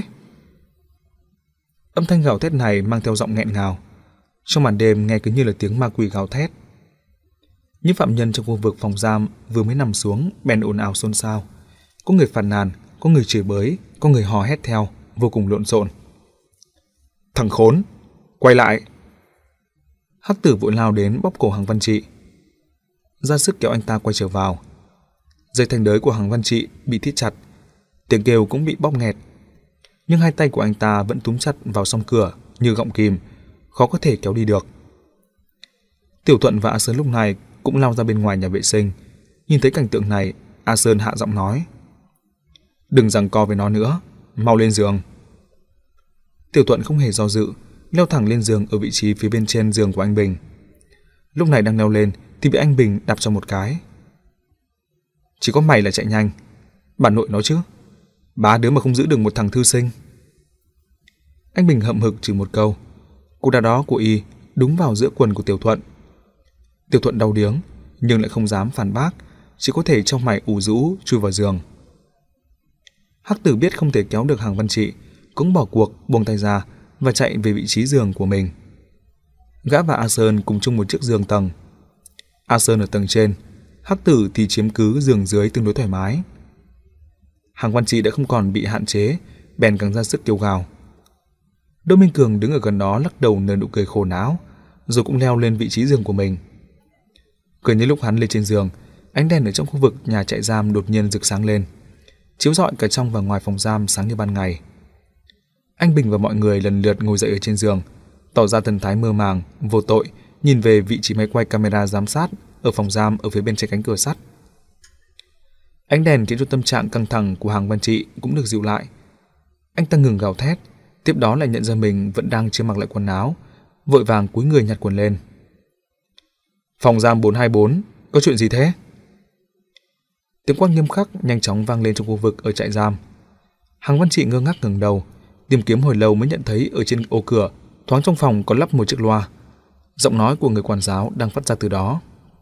Âm thanh gào thét này mang theo giọng nghẹn ngào, trong màn đêm nghe cứ như là tiếng ma quỷ gào thét. Những phạm nhân trong khu vực phòng giam vừa mới nằm xuống bèn ồn ào xôn xao, có người phàn nàn, có người chửi bới, có người hò hét theo, vô cùng lộn xộn. Thằng khốn, quay lại! Hắc Tử vội lao đến bóp cổ Hàng Văn Trị, ra sức kéo anh ta quay trở vào. Dây thanh đới của Hàng Văn Trị bị thít chặt, tiếng kêu cũng bị bóp nghẹt, nhưng hai tay của anh ta vẫn túm chặt vào song cửa như gọng kìm, khó có thể kéo đi được. Tiểu Thuận và A Sơn lúc này cũng lao ra bên ngoài nhà vệ sinh. Nhìn thấy cảnh tượng này, A Sơn hạ giọng nói: Đừng giằng co với nó nữa, mau lên giường. Tiểu Thuận không hề do dự, leo thẳng lên giường ở vị trí phía bên trên giường của anh Bình. Lúc này đang leo lên thì bị anh Bình đạp cho một cái. Chỉ có mày là chạy nhanh, bà nội nó chứ. Ba đứa mà không giữ được một thằng thư sinh. Anh Bình hậm hực chửi một câu. Cú đá đó của y đúng vào giữa quần của Tiểu Thuận. Tiểu Thuận đau điếng nhưng lại không dám phản bác, chỉ có thể trong mày ủ rũ chui vào giường. Hắc Tử biết không thể kéo được Hàng Văn Trị, cũng bỏ cuộc buông tay ra và chạy về vị trí giường của mình. Gã và A Sơn cùng chung một chiếc giường tầng. A Sơn ở tầng trên, Hắc Tử thì chiếm cứ giường dưới tương đối thoải mái. Hàng Văn Trị đã không còn bị hạn chế, bèn càng ra sức kêu gào. Đỗ Minh Cường đứng ở gần đó lắc đầu nở nụ cười khổ não, rồi cũng leo lên vị trí giường của mình. Cười như lúc hắn lên trên giường, ánh đèn ở trong khu vực nhà trại giam đột nhiên rực sáng lên, chiếu rọi cả trong và ngoài phòng giam sáng như ban ngày. Anh Bình và mọi người lần lượt ngồi dậy ở trên giường, tỏ ra thần thái mơ màng, vô tội, nhìn về vị trí máy quay camera giám sát ở phòng giam ở phía bên trái cánh cửa sắt. Ánh đèn khiến cho tâm trạng căng thẳng của Hàng Văn Trị cũng được dịu lại. Anh ta ngừng gào thét, tiếp đó lại nhận ra mình vẫn đang chưa mặc lại quần áo, vội vàng cúi người nhặt quần lên. Phòng giam bốn hai bốn, có chuyện gì thế? Tiếng quát nghiêm khắc nhanh chóng vang lên trong khu vực ở trại giam. Hàng Văn Trị ngơ ngác ngẩng đầu, tìm kiếm hồi lâu mới nhận thấy ở trên ô cửa thoáng trong phòng có lắp một chiếc loa. Giọng nói của người quản giáo đang phát ra từ đó.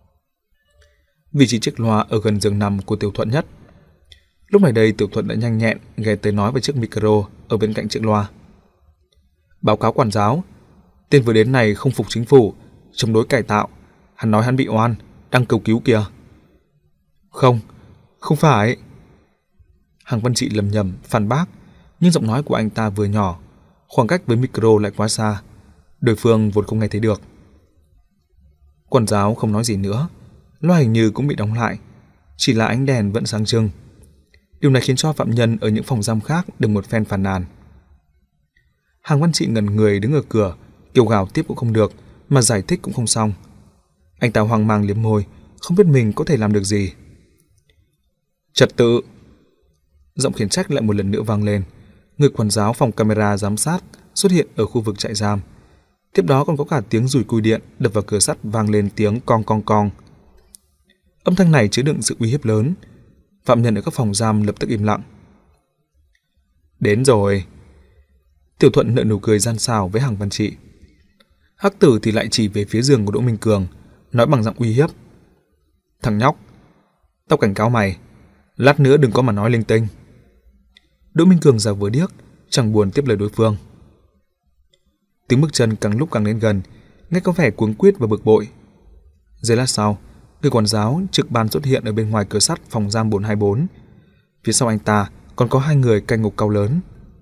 Vị trí chiếc loa ở gần giường nằm của Tiểu Thuận nhất. Lúc này đây Tiểu Thuận đã nhanh nhẹn ghé tới nói với chiếc micro ở bên cạnh chiếc loa. Báo cáo quản giáo, tên vừa đến này không phục chính phủ, chống đối cải tạo. Hắn nói hắn bị oan, đang cầu cứu kìa. Không, không phải. Hàng Văn Trị lầm nhầm phản bác, nhưng giọng nói của anh ta vừa nhỏ, khoảng cách với micro lại quá xa, đối phương vốn không nghe thấy được. Quản giáo không nói gì nữa, loa hình như cũng bị đóng lại, chỉ là ánh đèn vẫn sáng trưng. Điều này khiến cho phạm nhân ở những phòng giam khác được một phen phàn nàn. Hàng Văn Trị ngẩn người đứng ở cửa, kêu gào tiếp cũng không được, mà giải thích cũng không xong. Anh ta hoang mang liếm môi, không biết mình có thể làm được gì. Trật tự! Giọng khiển trách lại một lần nữa vang lên. Người quản giáo phòng camera giám sát xuất hiện ở khu vực trại giam. Tiếp đó còn có cả tiếng dùi cui điện đập vào cửa sắt vang lên tiếng cong cong cong. Âm thanh này chứa đựng sự uy hiếp lớn. Phạm nhân ở các phòng giam lập tức im lặng. Đến rồi. Tiểu Thuận nở nụ cười gian xảo với Hàng Văn Trị. Hắc Tử thì lại chỉ về phía giường của Đỗ Minh Cường, nói bằng giọng uy hiếp. Thằng nhóc, tao cảnh cáo mày, lát nữa đừng có mà nói linh tinh. Đỗ Minh Cường giả vờ điếc, chẳng buồn tiếp lời đối phương. Tiếng bước chân càng lúc càng đến gần, nghe có vẻ cuống quýt và bực bội. Giây lát sau, người quản giáo trực ban xuất hiện ở bên ngoài cửa sắt phòng giam bốn hai bốn. Phía sau anh ta còn có hai người canh ngục cao lớn.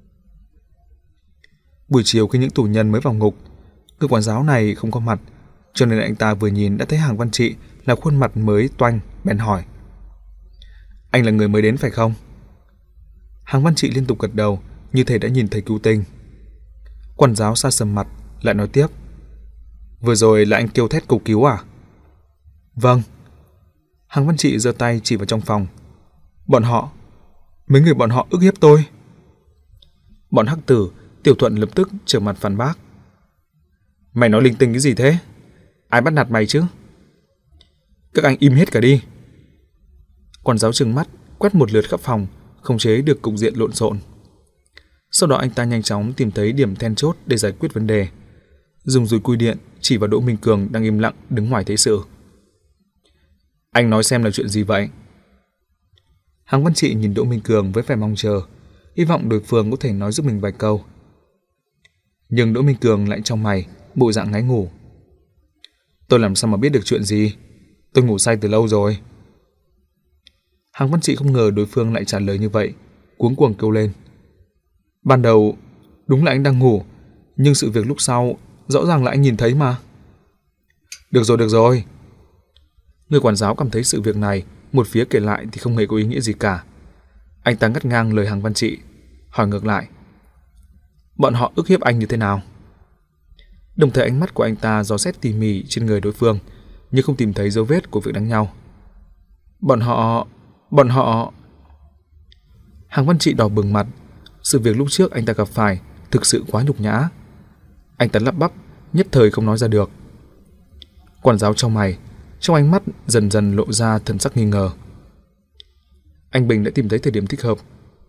Buổi chiều khi những tù nhân mới vào ngục, người quản giáo này không có mặt, cho nên anh ta vừa nhìn đã thấy Hàng Văn Trị là khuôn mặt mới toanh, bèn hỏi. Anh là người mới đến phải không? Hàng Văn Trị liên tục gật đầu, như thể đã nhìn thấy cứu tinh. Quản giáo xa sầm mặt, lại nói tiếp. Vừa rồi là anh kêu thét cầu cứu à? Vâng. Hàng Văn Trị giơ tay chỉ vào trong phòng. Bọn họ, mấy người bọn họ ức hiếp tôi. Bọn Hắc Tử, Tiểu Thuận lập tức trở mặt phản bác. Mày nói linh tinh cái gì thế? Ai bắt nạt mày chứ? Các anh im hết cả đi. Quản giáo trừng mắt, quét một lượt khắp phòng, khống chế được cục diện lộn xộn. Sau đó anh ta nhanh chóng tìm thấy điểm then chốt để giải quyết vấn đề, dùng dùi cui điện chỉ vào Đỗ Minh Cường đang im lặng đứng ngoài thấy sự. Anh nói xem là chuyện gì vậy? Hàng Văn Trị nhìn Đỗ Minh Cường với vẻ mong chờ, hy vọng đối phương có thể nói giúp mình vài câu. Nhưng Đỗ Minh Cường lại trong mày, bộ dạng ngáy ngủ. Tôi làm sao mà biết được chuyện gì? Tôi ngủ say từ lâu rồi. Hàng Văn Trị không ngờ đối phương lại trả lời như vậy, cuống cuồng kêu lên. Ban đầu, đúng là anh đang ngủ, nhưng sự việc lúc sau, rõ ràng là anh nhìn thấy mà. Được rồi, được rồi. Người quản giáo cảm thấy sự việc này, một phía kể lại thì không hề có ý nghĩa gì cả. Anh ta ngắt ngang lời Hàng Văn Trị, hỏi ngược lại. Bọn họ ức hiếp anh như thế nào? Đồng thời ánh mắt của anh ta dò xét tỉ mỉ trên người đối phương, nhưng không tìm thấy dấu vết của việc đánh nhau. Bọn họ... Bọn họ... Hàng Văn Trị đỏ bừng mặt. Sự việc lúc trước anh ta gặp phải thực sự quá nhục nhã. Anh ta lắp bắp, nhất thời không nói ra được. Quản giáo trong mày, trong ánh mắt dần dần lộ ra thần sắc nghi ngờ. Anh Bình đã tìm thấy thời điểm thích hợp,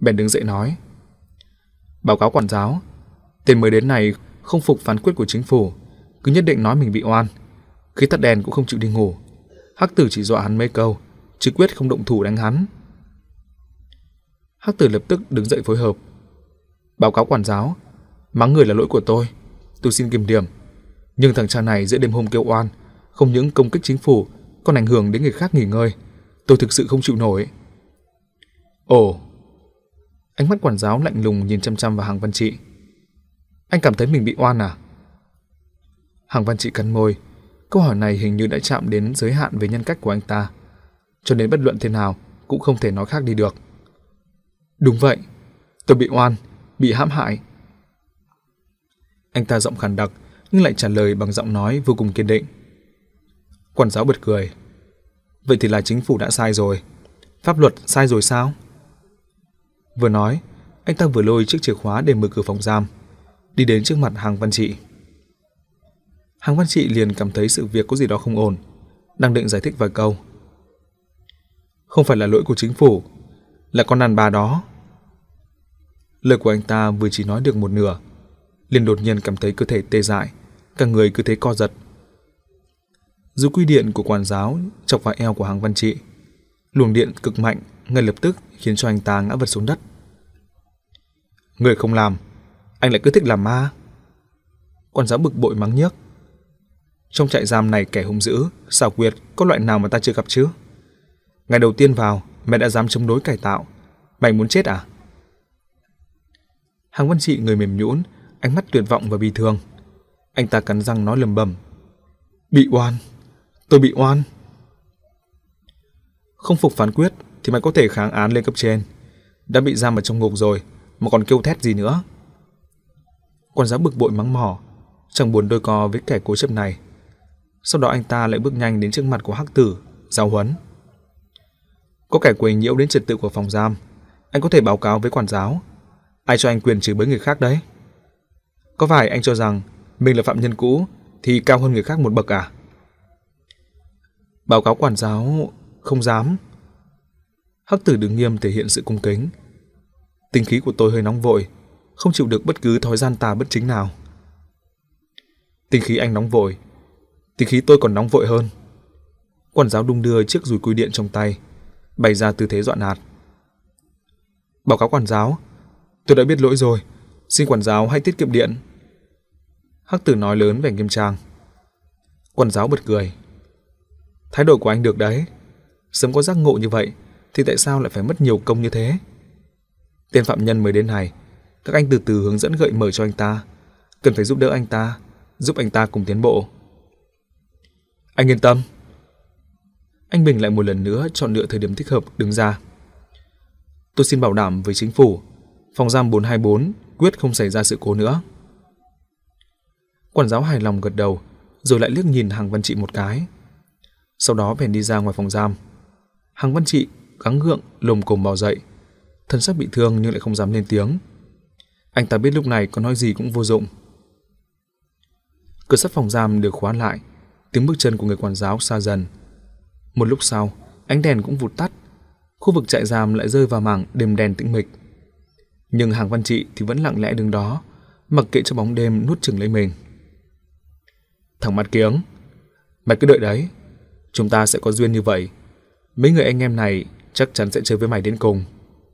bèn đứng dậy nói: "Báo cáo quản giáo, tên mới đến này không phục phán quyết của chính phủ, cứ nhất định nói mình bị oan. Khi tắt đèn cũng không chịu đi ngủ. Hắc Tử chỉ dọa hắn mấy câu, chứ quyết không động thủ đánh hắn." Hắc Tử lập tức đứng dậy phối hợp: "Báo cáo quản giáo, mắng người là lỗi của tôi, tôi xin kiểm điểm. Nhưng thằng cha này giữa đêm hôm kêu oan, không những công kích chính phủ, còn ảnh hưởng đến người khác nghỉ ngơi. Tôi thực sự không chịu nổi." Ồ. Ánh mắt quản giáo lạnh lùng nhìn chăm chăm vào Hàng Văn Trị. "Anh cảm thấy mình bị oan à?" Hàng Văn Trị cắn môi. Câu hỏi này hình như đã chạm đến giới hạn về nhân cách của anh ta, cho nên bất luận thế nào cũng không thể nói khác đi được. "Đúng vậy, tôi bị oan, bị hãm hại." Anh ta giọng khàn đặc nhưng lại trả lời bằng giọng nói vô cùng kiên định. Quản giáo bật cười: "Vậy thì là chính phủ đã sai rồi. Pháp luật sai rồi sao?" Vừa nói, anh ta vừa lôi chiếc chìa khóa để mở cửa phòng giam, đi đến trước mặt Hàng Văn Trị. Hàng Văn Trị liền cảm thấy sự việc có gì đó không ổn, đang định giải thích vài câu. "Không phải là lỗi của chính phủ, là con đàn bà đó." Lời của anh ta vừa chỉ nói được một nửa, liền đột nhiên cảm thấy cơ thể tê dại, cả người cứ thế co giật. Dùi quy điện của quản giáo chọc vào eo của Hàng Văn Trị. Luồng điện cực mạnh ngay lập tức khiến cho anh ta ngã vật xuống đất. "Người không làm, anh lại cứ thích làm ma." Quản giáo bực bội mắng nhiếc. "Trong trại giam này kẻ hung dữ, xảo quyệt có loại nào mà ta chưa gặp chứ? Ngày đầu tiên vào, mẹ đã dám chống đối cải tạo. Mày muốn chết à?" Hàng Văn Trị người mềm nhũn, ánh mắt tuyệt vọng và bi thương. Anh ta cắn răng nói lầm bầm: "Bị oan, tôi bị oan." "Không phục phán quyết thì mày có thể kháng án lên cấp trên. Đã bị giam ở trong ngục rồi mà còn kêu thét gì nữa." Quản giáo bực bội mắng mỏ, chẳng buồn đôi co với kẻ cố chấp này. Sau đó anh ta lại bước nhanh đến trước mặt của Hắc Tử, giáo huấn: "Có kẻ quấy nhiễu đến trật tự của phòng giam, anh có thể báo cáo với quản giáo. Ai cho anh quyền chửi bới người khác đấy? Có phải anh cho rằng mình là phạm nhân cũ thì cao hơn người khác một bậc à?" "Báo cáo quản giáo, không dám." Hắc Tử đứng nghiêm thể hiện sự cung kính. "Tính khí của tôi hơi nóng vội, không chịu được bất cứ thói gian tà bất chính nào." "Tính khí anh nóng vội, tính khí tôi còn nóng vội hơn." Quản giáo đung đưa chiếc dùi cui điện trong tay, bày ra tư thế dọa nạt. "Báo cáo quản giáo, tôi đã biết lỗi rồi, xin quản giáo hãy tiết kiệm điện." Hắc Tử nói lớn vẻ nghiêm trang. Quản giáo bật cười: "Thái độ của anh được đấy. Sớm có giác ngộ như vậy thì tại sao lại phải mất nhiều công như thế? Tên phạm nhân mới đến này, các anh từ từ hướng dẫn gợi mở cho anh ta, cần phải giúp đỡ anh ta, giúp anh ta cùng tiến bộ." "Anh yên tâm." Anh Bình lại một lần nữa chọn lựa thời điểm thích hợp đứng ra: "Tôi xin bảo đảm với chính phủ, phòng giam bốn hai bốn quyết không xảy ra sự cố nữa." Quản giáo hài lòng gật đầu, rồi lại liếc nhìn Hàng Văn Trị một cái. Sau đó bèn đi ra ngoài phòng giam. Hàng Văn Trị gắng gượng lồm cồm bò dậy, thân xác bị thương nhưng lại không dám lên tiếng. Anh ta biết lúc này có nói gì cũng vô dụng. Cửa sắt phòng giam được khóa lại, tiếng bước chân của người quản giáo xa dần. Một lúc sau, ánh đèn cũng vụt tắt, khu vực trại giam lại rơi vào mảng đêm đen tĩnh mịch. Nhưng Hàng Văn Trị thì vẫn lặng lẽ đứng đó, mặc kệ cho bóng đêm nuốt chửng lấy mình. "Thằng mắt kiếng, mày cứ đợi đấy, chúng ta sẽ có duyên như vậy. Mấy người anh em này chắc chắn sẽ chơi với mày đến cùng."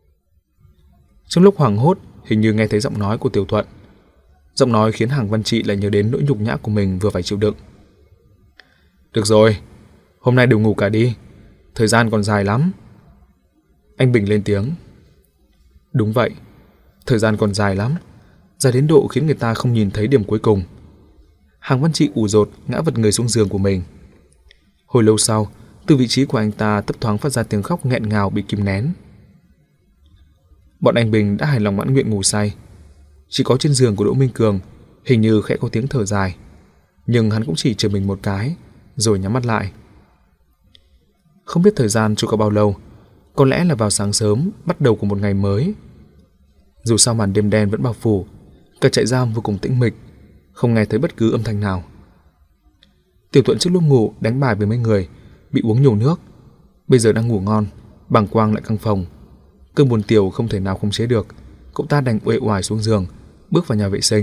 Trong lúc hoảng hốt, hình như nghe thấy giọng nói của Tiểu Thuận. Giọng nói khiến Hàng Văn Trị lại nhớ đến nỗi nhục nhã của mình vừa phải chịu đựng. "Được rồi, hôm nay đều ngủ cả đi, thời gian còn dài lắm." Anh Bình lên tiếng. Đúng vậy, thời gian còn dài lắm, dài đến độ khiến người ta không nhìn thấy điểm cuối cùng. Hàng Văn Trị ủ rột ngã vật người xuống giường của mình. Hồi lâu sau, từ vị trí của anh ta thấp thoáng phát ra tiếng khóc nghẹn ngào bị kìm nén. Bọn anh Bình đã hài lòng mãn nguyện ngủ say. Chỉ có trên giường của Đỗ Minh Cường hình như khẽ có tiếng thở dài, nhưng hắn cũng chỉ chở mình một cái rồi nhắm mắt lại. Không biết thời gian trôi qua bao lâu, có lẽ là vào sáng sớm bắt đầu của một ngày mới. Dù sao màn đêm đen vẫn bao phủ, cả trại giam vô cùng tĩnh mịch, không nghe thấy bất cứ âm thanh nào. Tiểu Thuận trước lúc ngủ đánh bài với mấy người, bị uống nhiều nước, bây giờ đang ngủ ngon, bàng quang lại căng phồng. Cơn buồn tiểu không thể nào khống chế được, cậu ta đành uể oải xuống giường, bước vào nhà vệ sinh.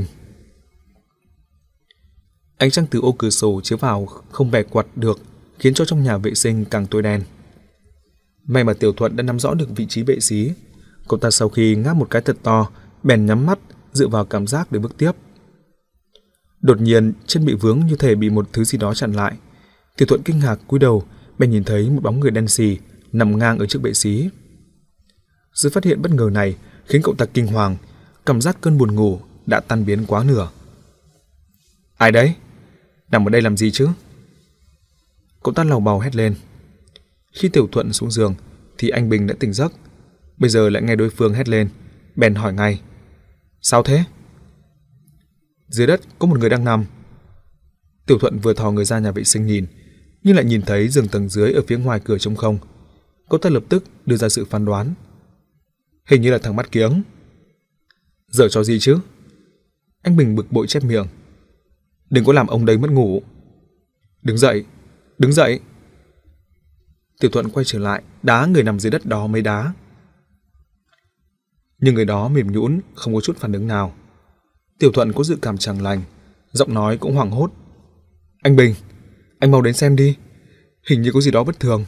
Ánh trăng từ ô cửa sổ chiếu vào không bẻ quạt được, khiến cho trong nhà vệ sinh càng tối đen. May mà Tiểu Thuận đã nắm rõ được vị trí bệ xí. Cậu ta sau khi ngáp một cái thật to, bèn nhắm mắt, dựa vào cảm giác để bước tiếp. Đột nhiên, chân bị vướng như thể bị một thứ gì đó chặn lại. Tiểu Thuận kinh ngạc cúi đầu, bèn nhìn thấy một bóng người đen xì nằm ngang ở trước bệ xí. Sự phát hiện bất ngờ này khiến cậu ta kinh hoàng, cảm giác cơn buồn ngủ đã tan biến quá nửa. Ai đấy? Nằm ở đây làm gì chứ? Cậu ta lầu bầu hét lên. Khi Tiểu Thuận xuống giường thì anh Bình đã tỉnh giấc. Bây giờ lại nghe đối phương hét lên, bèn hỏi ngay. Sao thế? Dưới đất có một người đang nằm. Tiểu Thuận vừa thò người ra nhà vệ sinh nhìn, nhưng lại nhìn thấy giường tầng dưới ở phía ngoài cửa trống không. Cậu ta lập tức đưa ra sự phán đoán. Hình như là thằng mắt kiếng. Giở trò gì chứ? Anh Bình bực bội chép miệng. Đừng có làm ông đây mất ngủ. Đứng dậy, đứng dậy. Tiểu Thuận quay trở lại, đá người nằm dưới đất đó mấy đá. Nhưng người đó mềm nhũn, không có chút phản ứng nào. Tiểu Thuận có dự cảm chẳng lành, giọng nói cũng hoảng hốt. Anh Bình, anh mau đến xem đi, hình như có gì đó bất thường.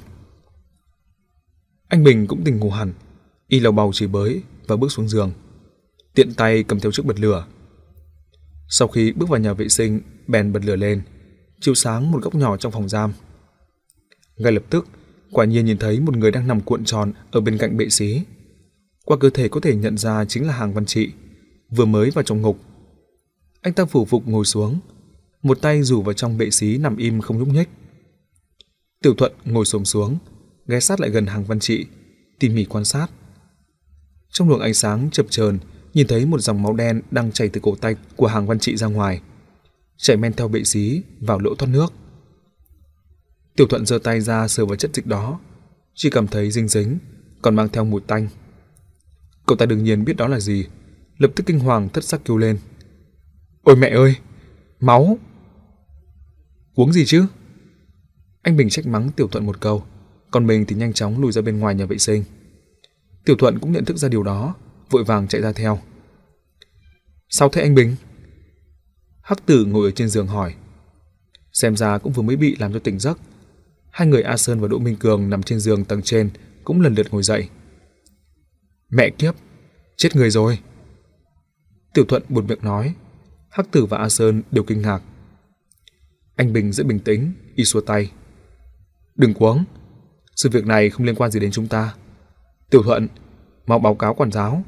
Anh Bình cũng tỉnh ngủ hẳn, y lầu bầu chửi bới và bước xuống giường, tiện tay cầm theo chiếc bật lửa. Sau khi bước vào nhà vệ sinh, bèn bật lửa lên, chiếu sáng một góc nhỏ trong phòng giam. Ngay lập tức, quả nhiên nhìn thấy một người đang nằm cuộn tròn ở bên cạnh bệ xí. Qua cơ thể có thể nhận ra chính là Hàng Văn Trị, vừa mới vào trong ngục. Anh ta phủ phục ngồi xuống, một tay rủ vào trong bệ xí nằm im không nhúc nhích. Tiểu Thuận ngồi xổm xuống, ghé sát lại gần Hàng Văn Trị, tỉ mỉ quan sát. Trong luồng ánh sáng chập chờn, nhìn thấy một dòng máu đen đang chảy từ cổ tay của Hàng Văn Trị ra ngoài, chảy men theo bệ xí vào lỗ thoát nước. Tiểu Thuận giơ tay ra sờ vào chất dịch đó, chỉ cảm thấy dính dính, còn mang theo mùi tanh. Cậu ta đương nhiên biết đó là gì, lập tức kinh hoàng thất sắc kêu lên. Ôi mẹ ơi, máu! Uống gì chứ? Anh Bình trách mắng Tiểu Thuận một câu, còn mình thì nhanh chóng lùi ra bên ngoài nhà vệ sinh. Tiểu Thuận cũng nhận thức ra điều đó, vội vàng chạy ra theo. Sao thế anh Bình? Hắc Tử ngồi ở trên giường hỏi. Xem ra cũng vừa mới bị làm cho tỉnh giấc. Hai người A Sơn và Đỗ Minh Cường nằm trên giường tầng trên cũng lần lượt ngồi dậy. Mẹ kiếp, chết người rồi. Tiểu Thuận buột miệng nói. Hắc Tử và A Sơn đều kinh ngạc. Anh Bình rất bình tĩnh, y xua tay. Đừng cuống, sự việc này không liên quan gì đến chúng ta. Tiểu Thuận, mau báo cáo quản giáo.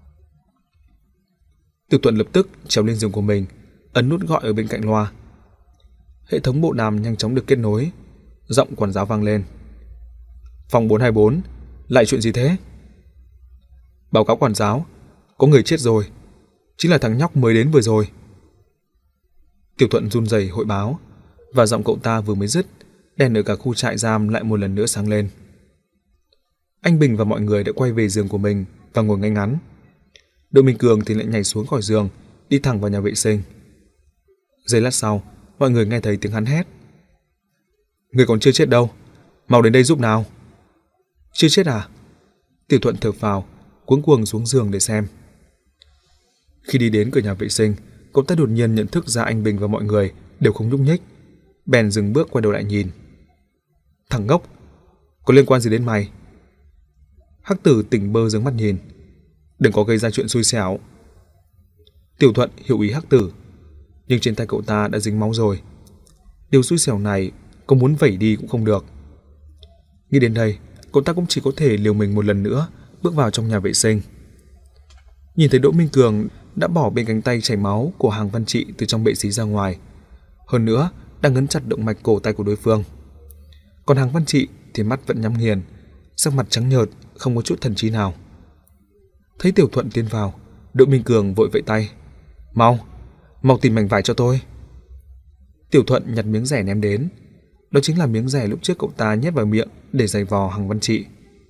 Tiểu Thuận lập tức trèo lên giường của mình, ấn nút gọi ở bên cạnh loa. Hệ thống bộ đàm nhanh chóng được kết nối, giọng quản giáo vang lên. Phòng bốn hai bốn, lại chuyện gì thế? Báo cáo quản giáo, có người chết rồi, chính là thằng nhóc mới đến vừa rồi. Tiểu Thuận run rẩy hội báo, và giọng cậu ta vừa mới dứt, đèn ở cả khu trại giam lại một lần nữa sáng lên. Anh Bình và mọi người đã quay về giường của mình và ngồi ngay ngắn. Đỗ Minh Cường thì lại nhảy xuống khỏi giường, đi thẳng vào nhà vệ sinh. Giây lát sau, mọi người nghe thấy tiếng hắn hét. Người còn chưa chết đâu, mau đến đây giúp nào. Chưa chết à? Tiểu Thuận thở phào, cuống cuồng xuống giường để xem. Khi đi đến cửa nhà vệ sinh, cậu ta đột nhiên nhận thức ra anh Bình và mọi người đều không nhúc nhích, bèn dừng bước quay đầu lại nhìn. Thằng ngốc, có liên quan gì đến mày? Hắc Tử tỉnh bơ giương mắt nhìn. Đừng có gây ra chuyện xui xẻo. Tiểu Thuận hiểu ý Hắc Tử, nhưng trên tay cậu ta đã dính máu rồi. Điều xui xẻo này có muốn vẩy đi cũng không được. Nghĩ đến đây, cậu ta cũng chỉ có thể liều mình một lần nữa bước vào trong nhà vệ sinh. Nhìn thấy Đỗ Minh Cường đã bỏ bên cánh tay chảy máu của Hàng Văn Trị từ trong bệ xí ra ngoài, hơn nữa đang ấn chặt động mạch cổ tay của đối phương. Còn Hàng Văn Trị thì mắt vẫn nhắm nghiền, sắc mặt trắng nhợt, không có chút thần trí nào. Thấy Tiểu Thuận tiến vào, Đỗ Minh Cường vội vẫy tay. Mau, mau tìm mảnh vải cho tôi. Tiểu Thuận nhặt miếng rẻ ném đến. Đó chính là miếng rẻ lúc trước cậu ta nhét vào miệng để giày vò Hàng Văn Trị.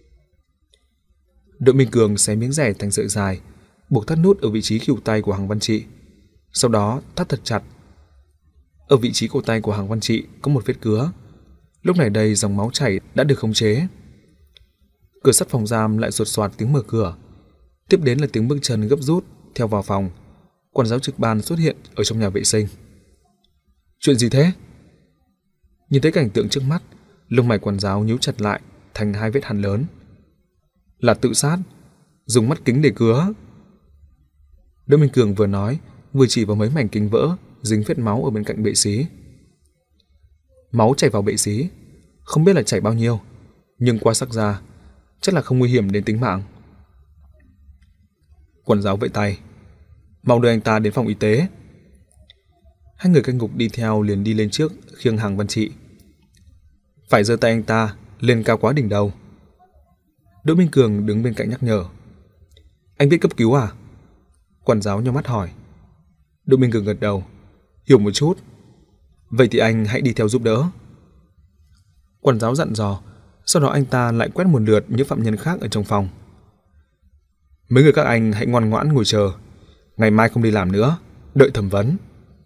Đỗ Minh Cường xé miếng rẻ thành sợi dài, buộc thắt nút ở vị trí khuỷu tay của Hàng Văn Trị, sau đó thắt thật chặt. Ở vị trí cổ tay của Hàng Văn Trị có một vết cứa. Lúc này đây dòng máu chảy đã được khống chế. Cửa sắt phòng giam lại sột soạt tiếng mở cửa. Tiếp đến là tiếng bước chân gấp rút theo vào phòng. Quản giáo trực ban xuất hiện ở trong nhà vệ sinh. Chuyện gì thế? Nhìn thấy cảnh tượng trước mắt, lông mày quản giáo nhíu chặt lại thành hai vết hằn lớn. Là tự sát, dùng mắt kính để cứa. Đỗ Minh Cường vừa nói, vừa chỉ vào mấy mảnh kính vỡ dính vết máu ở bên cạnh bệ xí. Máu chảy vào bệ xí, không biết là chảy bao nhiêu, nhưng qua sắc da, chắc là không nguy hiểm đến tính mạng. Quản giáo vẫy tay, mau đưa anh ta đến phòng y tế. Hai người canh ngục đi theo liền đi lên trước khiêng Hàng Văn Trị. Phải giơ tay anh ta lên cao quá đỉnh đầu. Đỗ Minh Cường đứng bên cạnh nhắc nhở. Anh biết cấp cứu à? Quản giáo nhíu mắt hỏi. Đỗ Minh Cường gật đầu. Hiểu một chút. Vậy thì anh hãy đi theo giúp đỡ. Quản giáo dặn dò. Sau đó anh ta lại quét một lượt những phạm nhân khác ở trong phòng. Mấy người các anh hãy ngoan ngoãn ngồi chờ. Ngày mai không đi làm nữa, đợi thẩm vấn.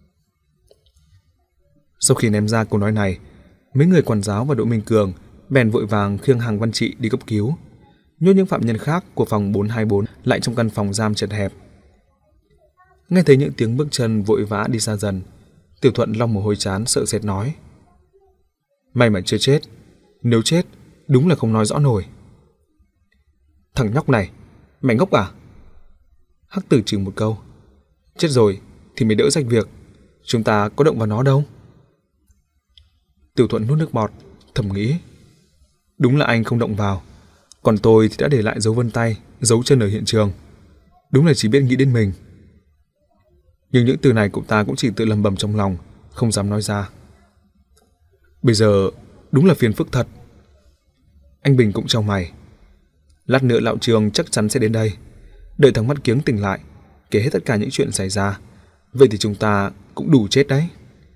Sau khi ném ra câu nói này, mấy người quản giáo và Đỗ Minh Cường bèn vội vàng khiêng Hàng Văn Trị đi cấp cứu, nhốt những phạm nhân khác của phòng bốn hai bốn lại trong căn phòng giam chật hẹp. Nghe thấy những tiếng bước chân vội vã đi xa dần, Tiểu Thuận lau mồ hôi trán sợ sệt nói: May mà chưa chết, nếu chết đúng là không nói rõ nổi. Thằng nhóc này, mày ngốc à? Hắc Tử chừng một câu. Chết rồi thì mày đỡ rách việc, chúng ta có động vào nó đâu. Tiểu Thuận nuốt nước bọt, thầm nghĩ: đúng là anh không động vào, còn tôi thì đã để lại dấu vân tay, dấu chân ở hiện trường. Đúng là chỉ biết nghĩ đến mình. Nhưng những từ này cậu ta cũng chỉ tự lầm bầm trong lòng, không dám nói ra. Bây giờ đúng là phiền phức thật. Anh Bình cũng chau mày. Lát nữa lão Trương chắc chắn sẽ đến đây. Đợi thằng Mắt Kiếng tỉnh lại, kể hết tất cả những chuyện xảy ra, vậy thì chúng ta cũng đủ chết đấy.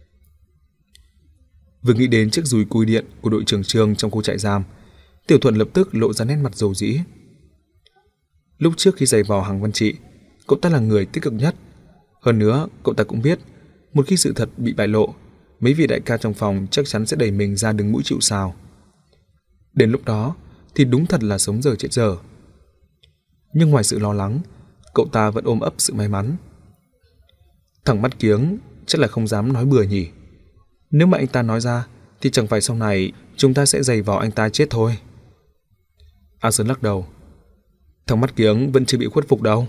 Vừa nghĩ đến chiếc dùi cui điện của đội trưởng Trương trong khu trại giam, Tiểu Thuận lập tức lộ ra nét mặt dầu dĩ. Lúc trước khi giày vò Hàng Văn Trị, cậu ta là người tích cực nhất. Hơn nữa, cậu ta cũng biết, một khi sự thật bị bại lộ, mấy vị đại ca trong phòng chắc chắn sẽ đẩy mình ra đứng mũi chịu sào. Đến lúc đó thì đúng thật là sống dở chết dở. Nhưng ngoài sự lo lắng, cậu ta vẫn ôm ấp sự may mắn. Thằng Mắt Kiếng chắc là không dám nói bừa nhỉ. Nếu mà anh ta nói ra thì chẳng phải sau này chúng ta sẽ giày vò anh ta chết thôi. A Sơn lắc đầu. Thằng Mắt Kiếng vẫn chưa bị khuất phục đâu.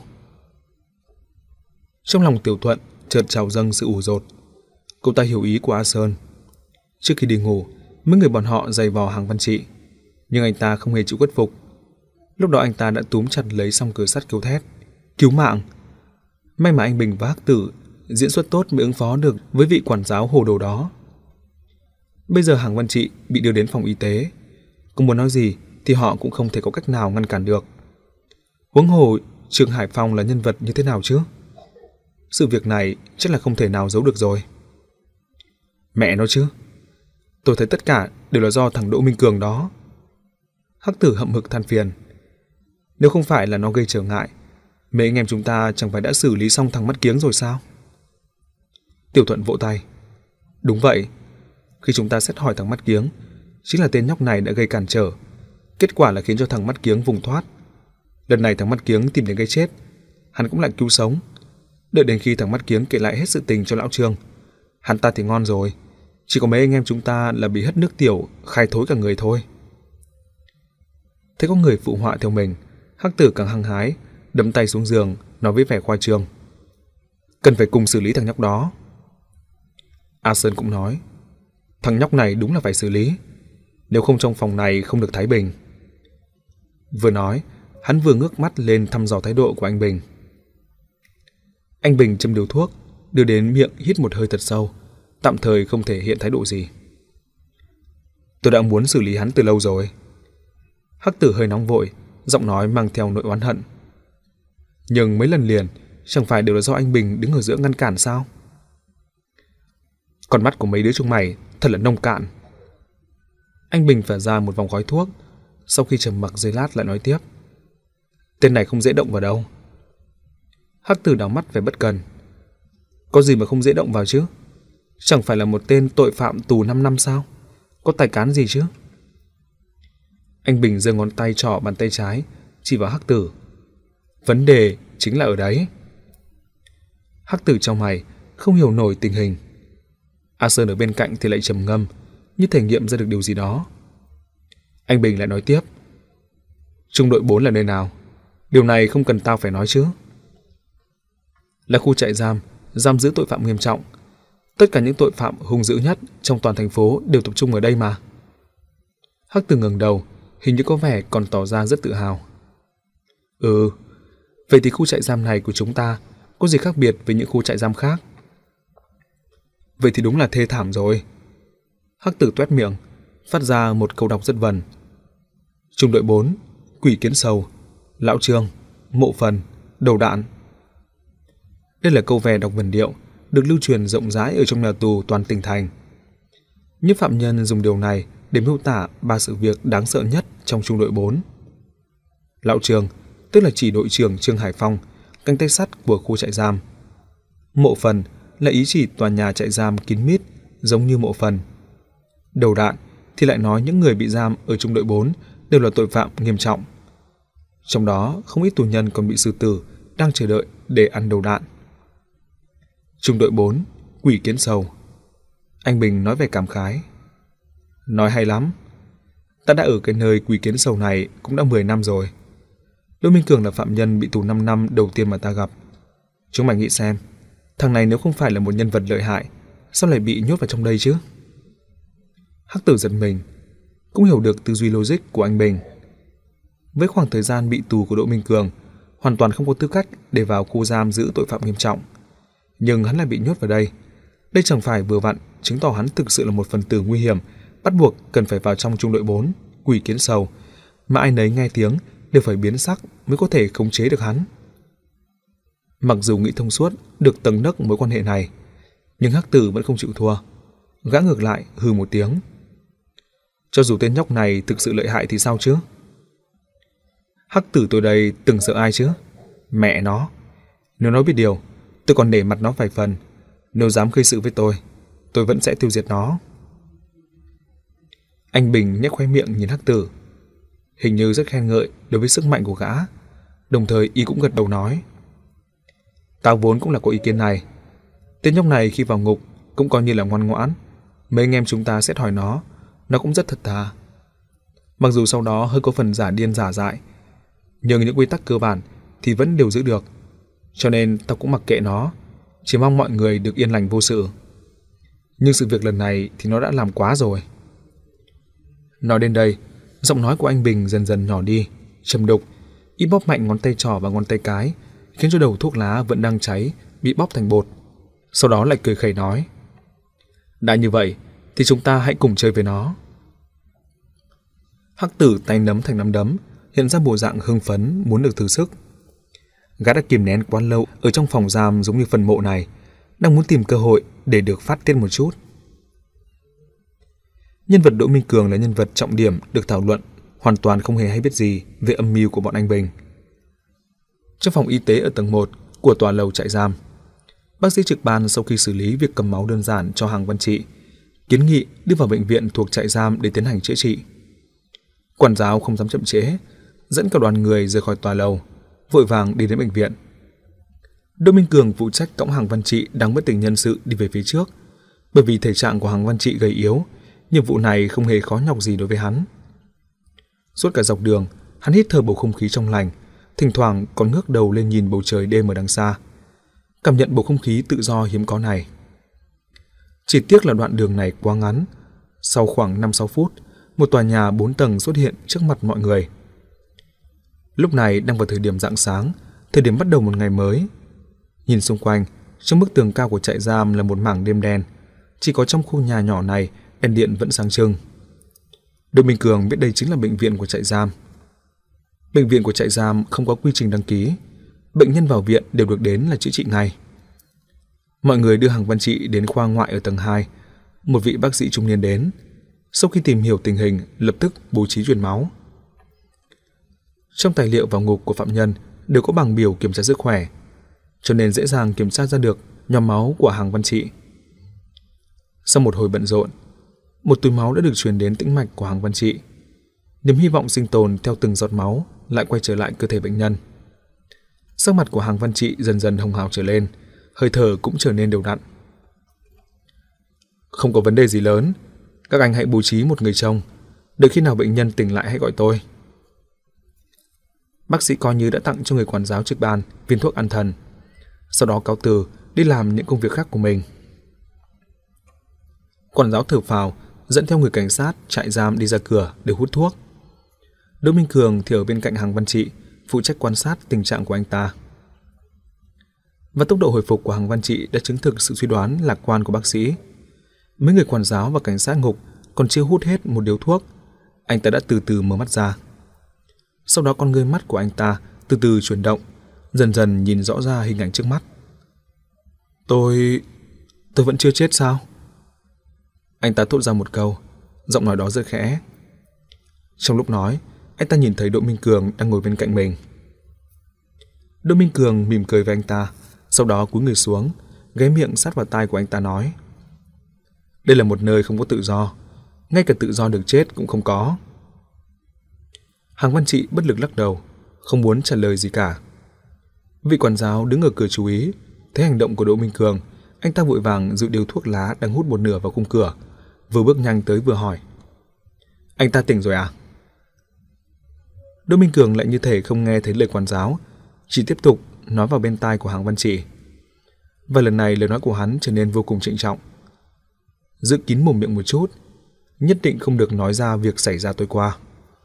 Trong lòng Tiểu Thuận chợt trào dâng sự ủ dột. Cậu ta hiểu ý của A Sơn. Trước khi đi ngủ, mấy người bọn họ giày vò Hàng Văn Trị, nhưng anh ta không hề chịu khuất phục. Lúc đó anh ta đã túm chặt lấy song cửa sắt kêu thét: cứu mạng! May mà anh Bình và Hắc Tử diễn xuất tốt mới ứng phó được với vị quản giáo hồ đồ đó. Bây giờ Hàng Văn Trị bị đưa đến phòng y tế, cũng muốn nói gì thì họ cũng không thể có cách nào ngăn cản được. Huống hồ Trương Hải Phong là nhân vật như thế nào chứ? Sự việc này chắc là không thể nào giấu được rồi. Mẹ nó chứ, tôi thấy tất cả đều là do thằng Đỗ Minh Cường đó. Hắc Tử hậm hực than phiền. Nếu không phải là nó gây trở ngại, mấy anh em chúng ta chẳng phải đã xử lý xong thằng Mắt Kiếng rồi sao? Tiểu Thuận vỗ tay. Đúng vậy, khi chúng ta xét hỏi thằng Mắt Kiếng, chính là tên nhóc này đã gây cản trở. Kết quả là khiến cho thằng Mắt Kiếng vùng thoát. Lần này thằng Mắt Kiếng tìm đến gây chết, hắn cũng lại cứu sống. Đợi đến khi thằng Mắt Kiếng kể lại hết sự tình cho lão Trương, hắn ta thì ngon rồi. Chỉ có mấy anh em chúng ta là bị hất nước tiểu, khai thối cả người thôi. Thấy có người phụ họa theo mình, Hắc Tử càng hăng hái, đấm tay xuống giường, nói với vẻ khoa trương: cần phải cùng xử lý thằng nhóc đó. A Sơn cũng nói: thằng nhóc này đúng là phải xử lý, nếu không trong phòng này không được thái bình. Vừa nói, hắn vừa ngước mắt lên thăm dò thái độ của anh Bình. Anh Bình châm điếu thuốc, đưa đến miệng hít một hơi thật sâu, tạm thời không thể hiện thái độ gì. Tôi đã muốn xử lý hắn từ lâu rồi. Hắc Tử hơi nóng vội, giọng nói mang theo nỗi oán hận. Nhưng mấy lần liền, chẳng phải đều là do anh Bình đứng ở giữa ngăn cản sao? Con mắt của mấy đứa chúng mày thật là nông cạn. Anh Bình phả ra một vòng khói thuốc, sau khi trầm mặc giây lát lại nói tiếp: tên này không dễ động vào đâu. Hắc Tử đảo mắt vẻ bất cần. Có gì mà không dễ động vào chứ? Chẳng phải là một tên tội phạm tù năm năm sao? Có tài cán gì chứ? Anh Bình giơ ngón tay trỏ bàn tay trái chỉ vào Hắc Tử. Vấn đề chính là ở đấy. Hắc Tử trong mày, không hiểu nổi tình hình. A Sơn ở bên cạnh thì lại trầm ngâm, như thể nghiệm ra được điều gì đó. Anh Bình lại nói tiếp. Trung đội bốn là nơi nào? Điều này không cần tao phải nói chứ. Là khu trại giam, giam giữ tội phạm nghiêm trọng. Tất cả những tội phạm hung dữ nhất trong toàn thành phố đều tập trung ở đây mà. Hắc Tử ngẩng đầu, hình như có vẻ còn tỏ ra rất tự hào. Ừ, vậy thì khu trại giam này của chúng ta có gì khác biệt với những khu trại giam khác? Vậy thì đúng là thê thảm rồi. Hắc Tử toét miệng, phát ra một câu đọc rất vần. Trung đội bốn, quỷ kiến sầu, lão Trương, mộ phần, đầu đạn. Đây là câu vè đọc vần điệu được lưu truyền rộng rãi ở trong nhà tù toàn tỉnh thành. Những phạm nhân dùng điều này để miêu tả ba sự việc đáng sợ nhất trong trung đội bốn. Lão Trương, tức là chỉ đội trưởng Trương Hải Phong, cánh tay sắt của khu trại giam. Mộ phần là ý chỉ tòa nhà trại giam kín mít giống như mộ phần. Đầu đạn thì lại nói những người bị giam ở trung đội bốn đều là tội phạm nghiêm trọng. Trong đó không ít tù nhân còn bị xử tử đang chờ đợi để ăn đầu đạn. Trung đội bốn, quỷ kiến sầu. Anh Bình nói về cảm khái. Nói hay lắm. Ta đã ở cái nơi quỷ kiến sầu này cũng đã mười năm rồi. Đỗ Minh Cường là phạm nhân bị tù năm năm đầu tiên mà ta gặp. Chúng mày nghĩ xem, thằng này nếu không phải là một nhân vật lợi hại, sao lại bị nhốt vào trong đây chứ? Hắc Tử giật mình, cũng hiểu được tư duy logic của anh Bình. Với khoảng thời gian bị tù của Đỗ Minh Cường, hoàn toàn không có tư cách để vào khu giam giữ tội phạm nghiêm trọng. Nhưng hắn lại bị nhốt vào đây. Đây chẳng phải vừa vặn chứng tỏ hắn thực sự là một phần tử nguy hiểm, bắt buộc cần phải vào trong trung đội bốn, quỷ kiến sầu, mà ai nấy nghe tiếng đều phải biến sắc mới có thể khống chế được hắn. Mặc dù nghĩ thông suốt được tầng nấc mối quan hệ này, nhưng Hắc Tử vẫn không chịu thua. Gã ngược lại hừ một tiếng. Cho dù tên nhóc này thực sự lợi hại thì sao chứ? Hắc Tử tôi đây từng sợ ai chứ? Mẹ nó! Nếu nó biết điều, tôi còn để mặt nó vài phần. Nếu dám gây sự với tôi, tôi vẫn sẽ tiêu diệt nó. Anh Bình nhếch khóe miệng nhìn Hắc Tử, hình như rất khen ngợi đối với sức mạnh của gã. Đồng thời y cũng gật đầu nói. Tao vốn cũng là có ý kiến này. Tên nhóc này khi vào ngục cũng coi như là ngoan ngoãn. Mấy anh em chúng ta xét hỏi nó, nó cũng rất thật thà. Mặc dù sau đó hơi có phần giả điên giả dại, nhưng những quy tắc cơ bản thì vẫn đều giữ được. Cho nên tao cũng mặc kệ nó, chỉ mong mọi người được yên lành vô sự. Nhưng sự việc lần này thì nó đã làm quá rồi. Nói đến đây, giọng nói của anh Bình dần dần nhỏ đi, trầm đục. Y bóp mạnh ngón tay trỏ và ngón tay cái, khiến cho đầu thuốc lá vẫn đang cháy bị bóp thành bột. Sau đó lại cười khẩy nói. Đã như vậy thì chúng ta hãy cùng chơi với nó. Hắc Tử tay nắm thành nắm đấm, hiện ra bộ dạng hưng phấn muốn được thử sức. Gã đã kìm nén quá lâu ở trong phòng giam giống như phần mộ này, đang muốn tìm cơ hội để được phát tiết một chút. Nhân vật Đỗ Minh Cường là nhân vật trọng điểm được thảo luận, hoàn toàn không hề hay biết gì về âm mưu của bọn anh Bình. Trong phòng y tế ở tầng một của tòa lầu trại giam, bác sĩ trực ban sau khi xử lý việc cầm máu đơn giản cho Hằng Văn Trị, kiến nghị đưa vào bệnh viện thuộc trại giam để tiến hành chữa trị. Quản giáo không dám chậm trễ, dẫn cả đoàn người rời khỏi tòa lầu, vội vàng đi đến bệnh viện. Đỗ Minh Cường phụ trách cõng Hằng Văn Trị đang bất tỉnh nhân sự đi về phía trước, bởi vì thể trạng của Hằng Văn Trị gầy yếu, nhiệm vụ này không hề khó nhọc gì đối với hắn. Suốt cả dọc đường, hắn hít thở bầu không khí trong lành, thỉnh thoảng còn ngước đầu lên nhìn bầu trời đêm ở đằng xa, cảm nhận bầu không khí tự do hiếm có này. Chỉ tiếc là đoạn đường này quá ngắn. Sau khoảng năm sáu phút, một tòa nhà bốn tầng xuất hiện trước mặt mọi người. Lúc này đang vào thời điểm rạng sáng, thời điểm bắt đầu một ngày mới. Nhìn xung quanh, trong bức tường cao của trại giam là một mảng đêm đen. Chỉ có trong khu nhà nhỏ này, đèn điện vẫn sáng trưng. Đỗ Minh Cường biết đây chính là bệnh viện của trại giam. Bệnh viện của trại giam không có quy trình đăng ký. Bệnh nhân vào viện đều được đến là chữa trị ngay. Mọi người đưa Hằng Văn Trị đến khoa ngoại ở tầng hai. Một vị bác sĩ trung niên đến. Sau khi tìm hiểu tình hình, lập tức bố trí truyền máu. Trong tài liệu vào ngục của phạm nhân đều có bảng biểu kiểm tra sức khỏe, cho nên dễ dàng kiểm tra ra được nhóm máu của Hằng Văn Trị. Sau một hồi bận rộn, một túi máu đã được truyền đến tĩnh mạch của Hằng Văn Trị. Niềm hy vọng sinh tồn theo từng giọt máu lại quay trở lại cơ thể bệnh nhân. Sắc mặt của Hàng Văn Trị dần dần hồng hào trở lên, hơi thở cũng trở nên đều đặn. Không có vấn đề gì lớn, các anh hãy bố trí một người trông, đợi khi nào bệnh nhân tỉnh lại hãy gọi tôi. Bác sĩ coi như đã tặng cho người quản giáo trực ban viên thuốc an thần, sau đó cáo từ đi làm những công việc khác của mình. Quản giáo thở phào, dẫn theo người cảnh sát trại giam đi ra cửa để hút thuốc. Đỗ Minh Cường thì ở bên cạnh Hàng Văn Trị, phụ trách quan sát tình trạng của anh ta. Và tốc độ hồi phục của Hàng Văn Trị đã chứng thực sự suy đoán lạc quan của bác sĩ. Mấy người quản giáo và cảnh sát ngục còn chưa hút hết một điếu thuốc, anh ta đã từ từ mở mắt ra. Sau đó con ngươi mắt của anh ta từ từ chuyển động, dần dần nhìn rõ ra hình ảnh trước mắt. Tôi... tôi vẫn chưa chết sao? Anh ta thốt ra một câu, giọng nói đó rất khẽ. Trong lúc nói, anh ta nhìn thấy Đỗ Minh Cường đang ngồi bên cạnh mình. Đỗ Minh Cường mỉm cười với anh ta, sau đó cúi người xuống, ghé miệng sát vào tai của anh ta nói: Đây là một nơi không có tự do, ngay cả tự do được chết cũng không có. Hàng Văn Trị bất lực lắc đầu, không muốn trả lời gì cả. Vị quản giáo đứng ở cửa chú ý, thấy hành động của Đỗ Minh Cường, anh ta vội vàng dụi điếu thuốc lá đang hút một nửa vào khung cửa, vừa bước nhanh tới vừa hỏi: Anh ta tỉnh rồi à? Đỗ Minh Cường lại như thể không nghe thấy lời quản giáo, chỉ tiếp tục nói vào bên tai của Hàng Văn Trị. Và lần này lời nói của hắn trở nên vô cùng trịnh trọng. Giữ kín mồm miệng một chút, nhất định không được nói ra việc xảy ra tối qua.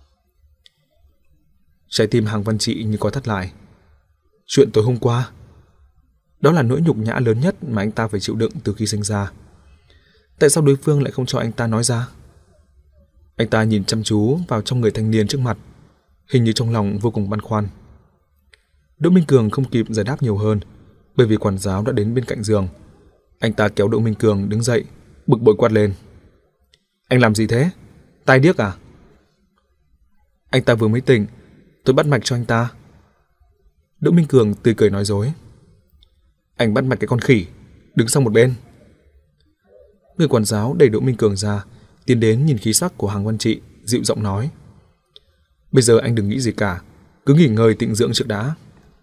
Trái tim Hàng Văn Trị như có thắt lại. Chuyện tối hôm qua, đó là nỗi nhục nhã lớn nhất mà anh ta phải chịu đựng từ khi sinh ra. Tại sao đối phương lại không cho anh ta nói ra? Anh ta nhìn chăm chú vào trong người thanh niên trước mặt, hình như trong lòng vô cùng băn khoăn. Đỗ Minh Cường không kịp giải đáp nhiều hơn, bởi vì quản giáo đã đến bên cạnh giường. Anh ta kéo Đỗ Minh Cường đứng dậy, bực bội quát lên: Anh làm gì thế? Tai điếc à? Anh ta vừa mới tỉnh, tôi bắt mạch cho anh ta. Đỗ Minh Cường tươi cười nói dối: Anh bắt mạch cái con khỉ, đứng sang một bên. Người quản giáo đẩy Đỗ Minh Cường ra, tiến đến nhìn khí sắc của Hàng Văn Trị, dịu giọng nói: Bây giờ anh đừng nghĩ gì cả, cứ nghỉ ngơi tịnh dưỡng trước đã.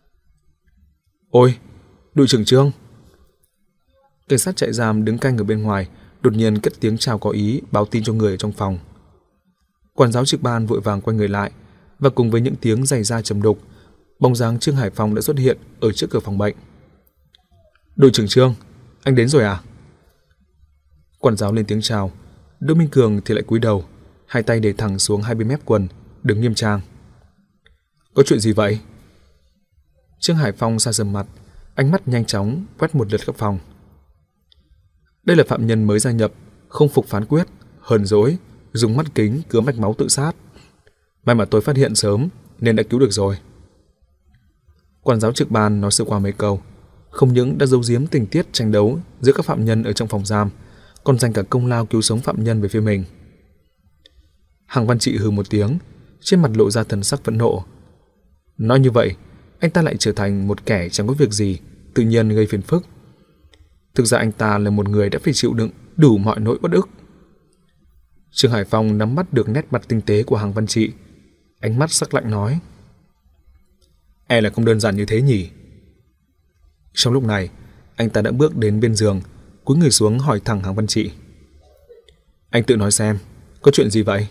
Ôi, đội trưởng Trương! Cảnh sát trại giam đứng canh ở bên ngoài đột nhiên cất tiếng chào có ý, báo tin cho người ở trong phòng. Quản giáo trực ban vội vàng quay người lại, và cùng với những tiếng giày da trầm đục, bóng dáng Trương Hải Phong đã xuất hiện ở trước cửa phòng bệnh. Đội trưởng Trương, anh đến rồi à? Quản giáo lên tiếng chào, Đỗ Minh Cường thì lại cúi đầu, hai tay để thẳng xuống hai bên mép quần, đứng nghiêm trang. Có chuyện gì vậy? Trương Hải Phong sa sầm mặt, ánh mắt nhanh chóng quét một lượt khắp phòng. Đây là phạm nhân mới gia nhập, không phục phán quyết, hờn dỗi, dùng mắt kính cứa mạch máu tự sát. May mà tôi phát hiện sớm nên đã cứu được rồi. Quản giáo trực ban nói sơ qua mấy câu, không những đã giấu giếm tình tiết tranh đấu giữa các phạm nhân ở trong phòng giam, còn dành cả công lao cứu sống phạm nhân về phía mình. Hàng Văn Trị hừ một tiếng, trên mặt lộ ra thần sắc phẫn nộ. Nói như vậy, anh ta lại trở thành một kẻ chẳng có việc gì, tự nhiên gây phiền phức. Thực ra anh ta là một người đã phải chịu đựng đủ mọi nỗi uất ức. Trương Hải Phong nắm bắt được nét mặt tinh tế của Hàng Văn Trị, ánh mắt sắc lạnh nói: E là không đơn giản như thế nhỉ? Trong lúc này, anh ta đã bước đến bên giường, cúi người xuống hỏi thẳng Hàng Văn Trị: Anh tự nói xem, có chuyện gì vậy?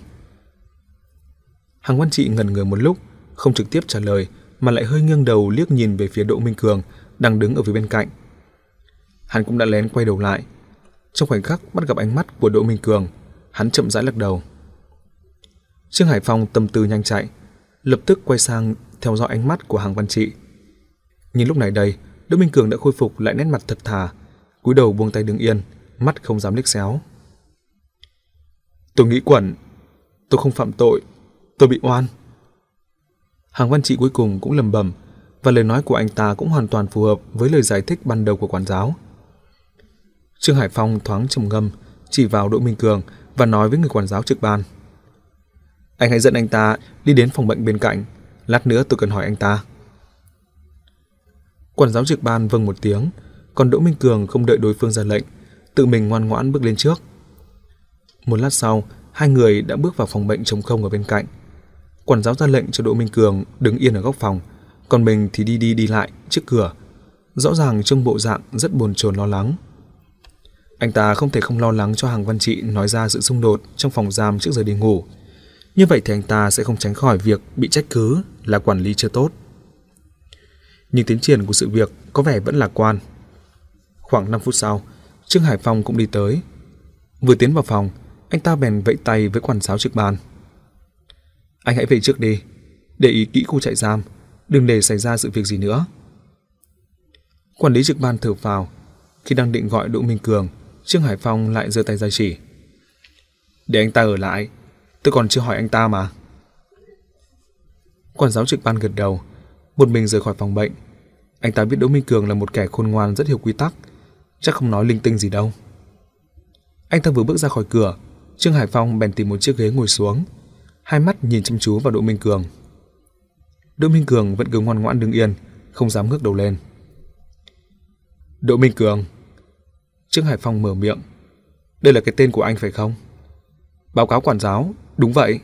Hàng Văn Trị ngẩn người một lúc, không trực tiếp trả lời, mà lại hơi nghiêng đầu liếc nhìn về phía Đỗ Minh Cường đang đứng ở phía bên cạnh. Hắn cũng đã lén quay đầu lại. Trong khoảnh khắc bắt gặp ánh mắt của Đỗ Minh Cường, hắn chậm rãi lắc đầu. Trương Hải Phong tâm tư nhanh chạy, lập tức quay sang theo dõi ánh mắt của Hàng Văn Trị. Nhưng lúc này đây, Đỗ Minh Cường đã khôi phục lại nét mặt thật thà, cúi đầu buông tay đứng yên, mắt không dám liếc xéo. Tôi nghĩ quẩn, tôi không phạm tội, tôi bị oan. Hàng Văn Trị cuối cùng cũng lẩm bẩm, và lời nói của anh ta cũng hoàn toàn phù hợp với lời giải thích ban đầu của quản giáo. Trương Hải Phong thoáng trầm ngâm, chỉ vào Đỗ Minh Cường và nói với người quản giáo trực ban: Anh hãy dẫn anh ta đi đến phòng bệnh bên cạnh, lát nữa tôi cần hỏi anh ta. Quản giáo trực ban vâng một tiếng, còn Đỗ Minh Cường không đợi đối phương ra lệnh, tự mình ngoan ngoãn bước lên trước. Một lát sau, hai người đã bước vào phòng bệnh trống không ở bên cạnh. Quản giáo ra lệnh cho Đỗ Minh Cường đứng yên ở góc phòng, còn mình thì đi đi đi lại trước cửa, rõ ràng trông bộ dạng rất bồn chồn lo lắng. Anh ta không thể không lo lắng cho Hằng Văn Trị nói ra sự xung đột trong phòng giam trước giờ đi ngủ. Như vậy thì anh ta sẽ không tránh khỏi việc bị trách cứ là quản lý chưa tốt. Nhưng tiến triển của sự việc có vẻ vẫn lạc quan. Khoảng năm phút sau, Trương Hải Phong cũng đi tới. Vừa tiến vào phòng, anh ta bèn vẫy tay với quản giáo trực ban. Anh hãy về trước đi, để ý kỹ khu trại giam, đừng để xảy ra sự việc gì nữa. Quản lý trực ban thở phào. Khi đang định gọi Đỗ Minh Cường, Trương Hải Phong lại giơ tay ra chỉ. Để anh ta ở lại, tôi còn chưa hỏi anh ta mà. Quản giáo trực ban gật đầu, một mình rời khỏi phòng bệnh. Anh ta biết Đỗ Minh Cường là một kẻ khôn ngoan rất hiểu quy tắc, chắc không nói linh tinh gì đâu. Anh ta vừa bước ra khỏi cửa, Trương Hải Phong bèn tìm một chiếc ghế ngồi xuống, hai mắt nhìn chăm chú vào Đỗ Minh Cường. Đỗ Minh Cường vẫn cứ ngoan ngoãn đứng yên, không dám ngước đầu lên. Đỗ Minh Cường. Trương Hải Phong mở miệng. Đây là cái tên của anh phải không? Báo cáo quản giáo, đúng vậy.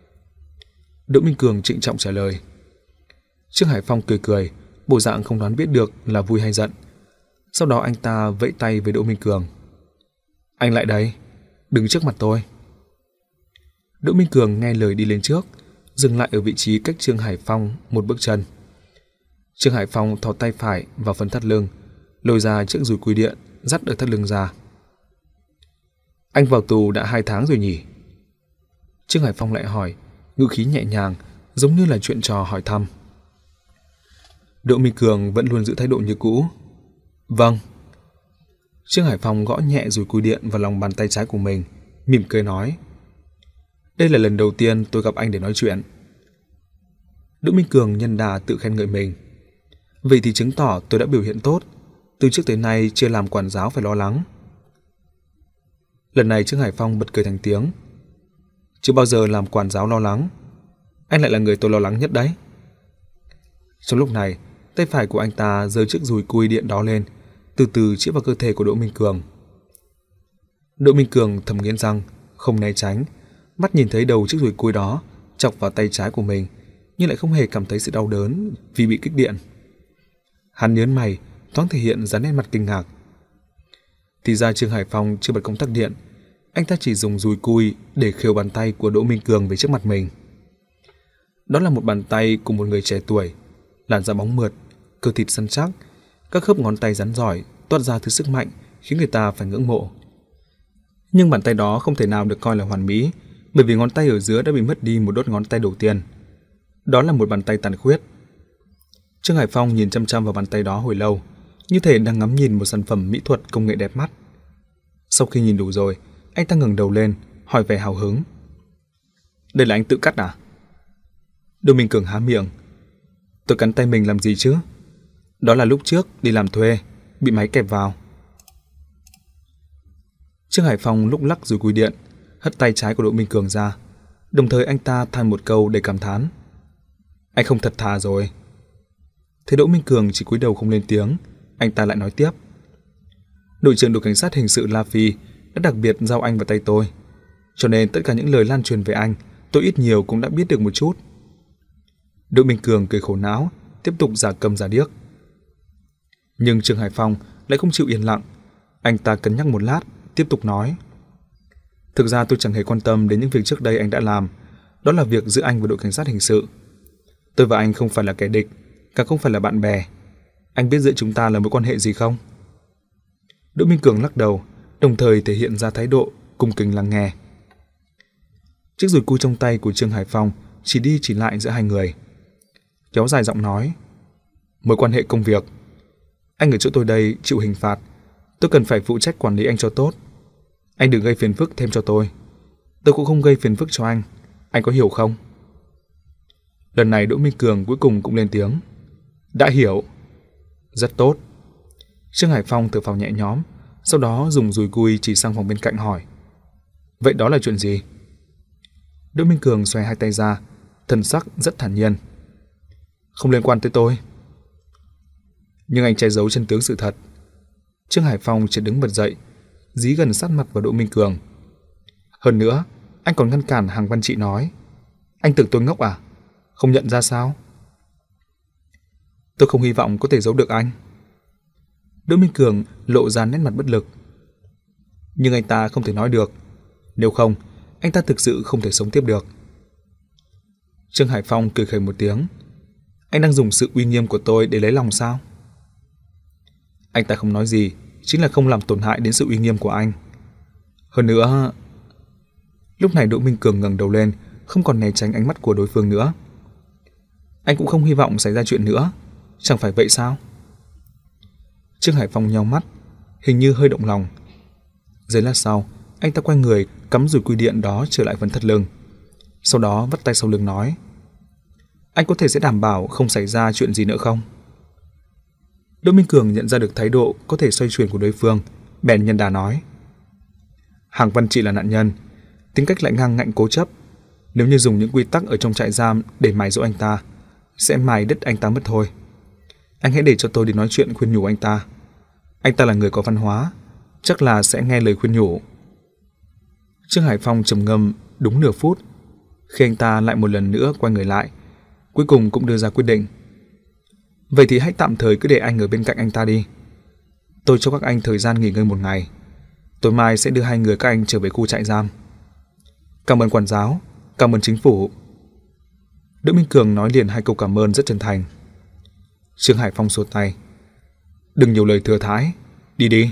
Đỗ Minh Cường trịnh trọng trả lời. Trương Hải Phong cười cười, bộ dạng không đoán biết được là vui hay giận. Sau đó anh ta vẫy tay với Đỗ Minh Cường. Anh lại đây, đứng trước mặt tôi. Đỗ Minh Cường nghe lời đi lên trước, dừng lại ở vị trí cách Trương Hải Phong một bước chân. Trương Hải Phong thò tay phải vào phần thắt lưng, lôi ra chiếc dùi cui điện, dắt ở thắt lưng ra. Anh vào tù đã hai tháng rồi nhỉ? Trương Hải Phong lại hỏi, ngữ khí nhẹ nhàng, giống như là chuyện trò hỏi thăm. Đỗ Minh Cường vẫn luôn giữ thái độ như cũ. Vâng. Trương Hải Phong gõ nhẹ dùi cui điện vào lòng bàn tay trái của mình, mỉm cười nói. Đây là lần đầu tiên tôi gặp anh để nói chuyện. Đỗ Minh Cường nhân đà tự khen ngợi mình. Vậy thì chứng tỏ tôi đã biểu hiện tốt, từ trước tới nay chưa làm quản giáo phải lo lắng. Lần này Trương Hải Phong bật cười thành tiếng. Chưa bao giờ làm quản giáo lo lắng, anh lại là người tôi lo lắng nhất đấy. Trong lúc này, tay phải của anh ta giơ chiếc dùi cui điện đó lên, từ từ chĩa vào cơ thể của Đỗ Minh Cường. Đỗ Minh Cường thầm nghiến răng, không né tránh, mắt nhìn thấy đầu chiếc dùi cui đó chọc vào tay trái của mình, nhưng lại không hề cảm thấy sự đau đớn vì bị kích điện. Hắn nhớn mày, thoáng thể hiện ra nét mặt kinh ngạc. Thì ra Trương Hải Phong chưa bật công tắc điện, anh ta chỉ dùng dùi cui để khều bàn tay của Đỗ Minh Cường về trước mặt mình. Đó là một bàn tay của một người trẻ tuổi, làn da bóng mượt, cơ thịt săn chắc, các khớp ngón tay rắn giỏi toát ra thứ sức mạnh khiến người ta phải ngưỡng mộ. Nhưng bàn tay đó không thể nào được coi là hoàn mỹ, bởi vì ngón tay ở giữa đã bị mất đi một đốt ngón tay đầu tiên. Đó là một bàn tay tàn khuyết. Trương Hải Phong nhìn chăm chăm vào bàn tay đó hồi lâu, như thể đang ngắm nhìn một sản phẩm mỹ thuật công nghệ đẹp mắt. Sau khi nhìn đủ rồi, anh ta ngẩng đầu lên, hỏi vẻ hào hứng. Đây là anh tự cắt à? Đỗ Minh Cường há miệng. Tôi cắn tay mình làm gì chứ? Đó là lúc trước đi làm thuê, bị máy kẹp vào. Trương Hải Phong lúc lắc rồi cùi điện, hất tay trái của Đỗ Minh Cường ra, đồng thời anh ta than một câu đầy cảm thán. Anh không thật thà rồi. Thế Đỗ Minh Cường chỉ cúi đầu không lên tiếng, anh ta lại nói tiếp. Đội trưởng đội cảnh sát hình sự La Phi đã đặc biệt giao anh vào tay tôi, cho nên tất cả những lời lan truyền về anh, tôi ít nhiều cũng đã biết được một chút. Đỗ Minh Cường cười khổ não, tiếp tục giả câm giả điếc. Nhưng Trương Hải Phong lại không chịu yên lặng, anh ta cân nhắc một lát, tiếp tục nói. Thực ra tôi chẳng hề quan tâm đến những việc trước đây anh đã làm, đó là việc giữa anh và đội cảnh sát hình sự. Tôi và anh không phải là kẻ địch, càng không phải là bạn bè. Anh biết giữa chúng ta là mối quan hệ gì không? Đỗ Minh Cường lắc đầu, đồng thời thể hiện ra thái độ cung kính lắng nghe. Chiếc dùi cui trong tay của Trương Hải Phong chỉ đi chỉ lại giữa hai người. Kéo dài giọng nói. Mối quan hệ công việc. Anh ở chỗ tôi đây chịu hình phạt, tôi cần phải phụ trách quản lý anh cho tốt. Anh đừng gây phiền phức thêm cho tôi. Tôi cũng không gây phiền phức cho anh. Anh có hiểu không? Lần này Đỗ Minh Cường cuối cùng cũng lên tiếng. Đã hiểu. Rất tốt. Trương Hải Phong thở phào nhẹ nhõm, sau đó dùng dùi cui chỉ sang phòng bên cạnh hỏi. Vậy đó là chuyện gì? Đỗ Minh Cường xoay hai tay ra, thần sắc rất thản nhiên. Không liên quan tới tôi. Nhưng anh che giấu chân tướng sự thật. Trương Hải Phong chỉ đứng bật dậy, dí gần sát mặt vào Đỗ Minh Cường. Hơn nữa, anh còn ngăn cản Hằng Văn Trị nói. Anh tưởng tôi ngốc à? Không nhận ra sao? Tôi không hy vọng có thể giấu được anh. Đỗ Minh Cường lộ ra nét mặt bất lực. Nhưng anh ta không thể nói được. Nếu không, anh ta thực sự không thể sống tiếp được. Trương Hải Phong cười khẩy một tiếng. Anh đang dùng sự uy nghiêm của tôi để lấy lòng sao? Anh ta không nói gì, chính là không làm tổn hại đến sự uy nghiêm của anh. Hơn nữa... Lúc này Đỗ Minh Cường ngẩng đầu lên, không còn né tránh ánh mắt của đối phương nữa. Anh cũng không hy vọng xảy ra chuyện nữa, chẳng phải vậy sao? Trương Hải Phong nheo mắt, hình như hơi động lòng. Giây lát sau, anh ta quay người cắm dùi quy điện đó trở lại phần thắt lưng. Sau đó vắt tay sau lưng nói: Anh có thể sẽ đảm bảo không xảy ra chuyện gì nữa không? Đỗ Minh Cường nhận ra được thái độ có thể xoay chuyển của đối phương, bèn nhân đà nói: Hàng Văn Trị là nạn nhân, tính cách lại ngang ngạnh cố chấp. Nếu như dùng những quy tắc ở trong trại giam để mài dỗ anh ta, sẽ mài đứt anh ta mất thôi. Anh hãy để cho tôi đi nói chuyện khuyên nhủ anh ta. Anh ta là người có văn hóa, chắc là sẽ nghe lời khuyên nhủ. Trương Hải Phong trầm ngâm đúng nửa phút, khi anh ta lại một lần nữa quay người lại, cuối cùng cũng đưa ra quyết định. Vậy thì hãy tạm thời cứ để anh ở bên cạnh anh ta đi. Tôi cho các anh thời gian nghỉ ngơi một ngày. Tối mai sẽ đưa hai người các anh trở về khu trại giam. Cảm ơn quản giáo, cảm ơn chính phủ. Đỗ Minh Cường nói liền hai câu cảm ơn rất chân thành. Trương Hải Phong xua tay. Đừng nhiều lời thừa thãi, đi đi.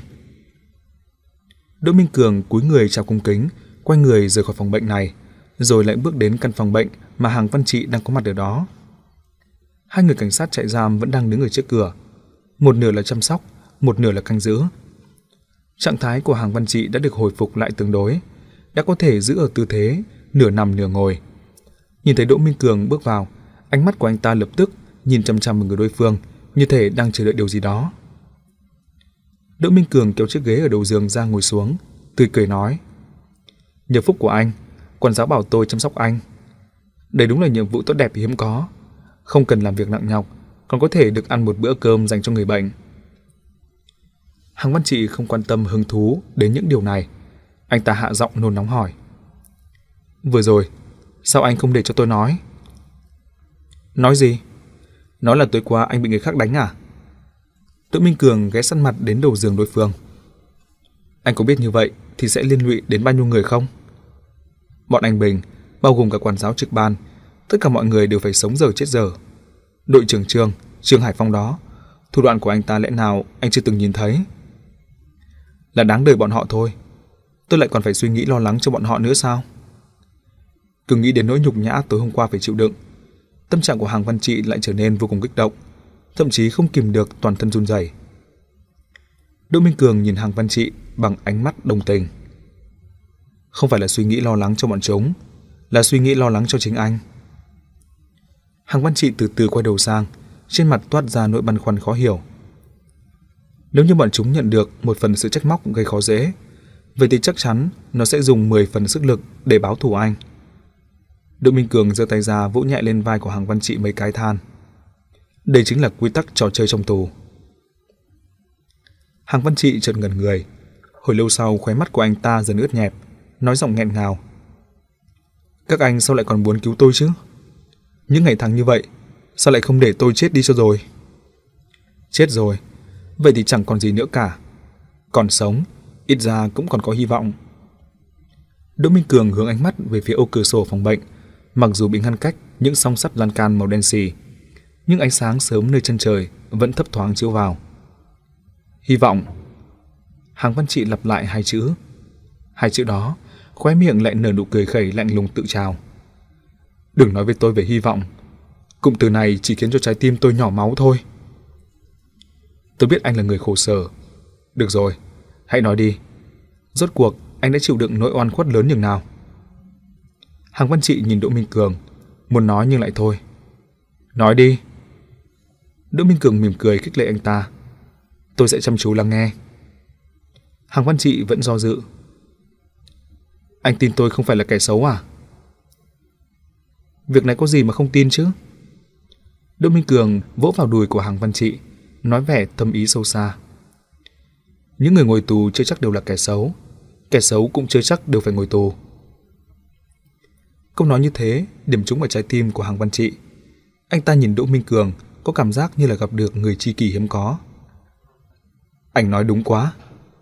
Đỗ Minh Cường cúi người chào cung kính, quay người rời khỏi phòng bệnh này, rồi lại bước đến căn phòng bệnh mà Hàng Văn Trị đang có mặt ở đó. Hai người cảnh sát trại giam vẫn đang đứng ở trước cửa, một nửa là chăm sóc, một nửa là canh giữ. Trạng thái của Hàng Văn Trị đã được hồi phục lại tương đối, đã có thể giữ ở tư thế nửa nằm nửa ngồi. Nhìn thấy Đỗ Minh Cường bước vào, ánh mắt của anh ta lập tức nhìn chăm chăm vào người đối phương, như thể đang chờ đợi điều gì đó. Đỗ Minh Cường kéo chiếc ghế ở đầu giường ra ngồi xuống, tươi cười nói: Nhờ phúc của anh, quản giáo bảo tôi chăm sóc anh. Đây đúng là nhiệm vụ tốt đẹp hiếm có, không cần làm việc nặng nhọc, còn có thể được ăn một bữa cơm dành cho người bệnh. Hàng Văn Trị không quan tâm hứng thú đến những điều này, anh ta hạ giọng nôn nóng hỏi: Vừa rồi, sao anh không để cho tôi nói? Nói gì? Nói là tối qua anh bị người khác đánh à? Đỗ Minh Cường ghé sát mặt đến đầu giường đối phương. Anh có biết như vậy thì sẽ liên lụy đến bao nhiêu người không? Bọn anh Bình, bao gồm cả quản giáo trực ban, tất cả mọi người đều phải sống dở chết dở. Đội trưởng Trương, Trương Hải Phong đó, thủ đoạn của anh ta lẽ nào anh chưa từng nhìn thấy? Là đáng đời bọn họ thôi, tôi lại còn phải suy nghĩ lo lắng cho bọn họ nữa sao? Cứ nghĩ đến nỗi nhục nhã tối hôm qua phải chịu đựng, tâm trạng của Hàng Văn Trị lại trở nên vô cùng kích động, thậm chí không kìm được toàn thân run rẩy. Đỗ Minh Cường nhìn Hàng Văn Trị bằng ánh mắt đồng tình. Không phải là suy nghĩ lo lắng cho bọn chúng, là suy nghĩ lo lắng cho chính anh. Hàng Văn Trị từ từ quay đầu sang, trên mặt toát ra nỗi băn khoăn khó hiểu. Nếu như bọn chúng nhận được một phần sự trách móc gây khó dễ, vậy thì chắc chắn nó sẽ dùng mười phần sức lực để báo thù anh. Đỗ Minh Cường giơ tay ra vỗ nhẹ lên vai của Hàng Văn Trị mấy cái, than: Đây chính là quy tắc trò chơi trong tù. Hàng Văn Trị chợt ngẩn người, hồi lâu sau khóe mắt của anh ta dần ướt nhẹp, nói giọng nghẹn ngào: Các anh sao lại còn muốn cứu tôi chứ? Những ngày tháng như vậy, sao lại không để tôi chết đi cho rồi? Chết rồi, vậy thì chẳng còn gì nữa cả. Còn sống, ít ra cũng còn có hy vọng. Đỗ Minh Cường hướng ánh mắt về phía ô cửa sổ phòng bệnh, mặc dù bị ngăn cách những song sắt lan can màu đen xì, nhưng ánh sáng sớm nơi chân trời vẫn thấp thoáng chiếu vào. Hy vọng. Hàng Văn Trị lặp lại hai chữ. Hai chữ đó, khóe miệng lại nở nụ cười khẩy lạnh lùng tự trào. Đừng nói với tôi về hy vọng, cụm từ này chỉ khiến cho trái tim tôi nhỏ máu thôi. Tôi biết anh là người khổ sở. Được rồi, hãy nói đi. Rốt cuộc anh đã chịu đựng nỗi oan khuất lớn nhường nào? Hàng Văn Trị nhìn Đỗ Minh Cường, muốn nói nhưng lại thôi. Nói đi. Đỗ Minh Cường mỉm cười khích lệ anh ta. Tôi sẽ chăm chú lắng nghe. Hàng Văn Trị vẫn do dự. Anh tin tôi không phải là kẻ xấu à? Việc này có gì mà không tin chứ? Đỗ Minh Cường vỗ vào đùi của Hàng Văn Trị, nói vẻ thâm ý sâu xa. Những người ngồi tù chưa chắc đều là kẻ xấu, kẻ xấu cũng chưa chắc đều phải ngồi tù. Câu nói như thế điểm trúng vào trái tim của Hàng Văn Trị, Anh ta nhìn Đỗ Minh Cường, có cảm giác như là gặp được người tri kỷ hiếm có. Anh nói đúng quá.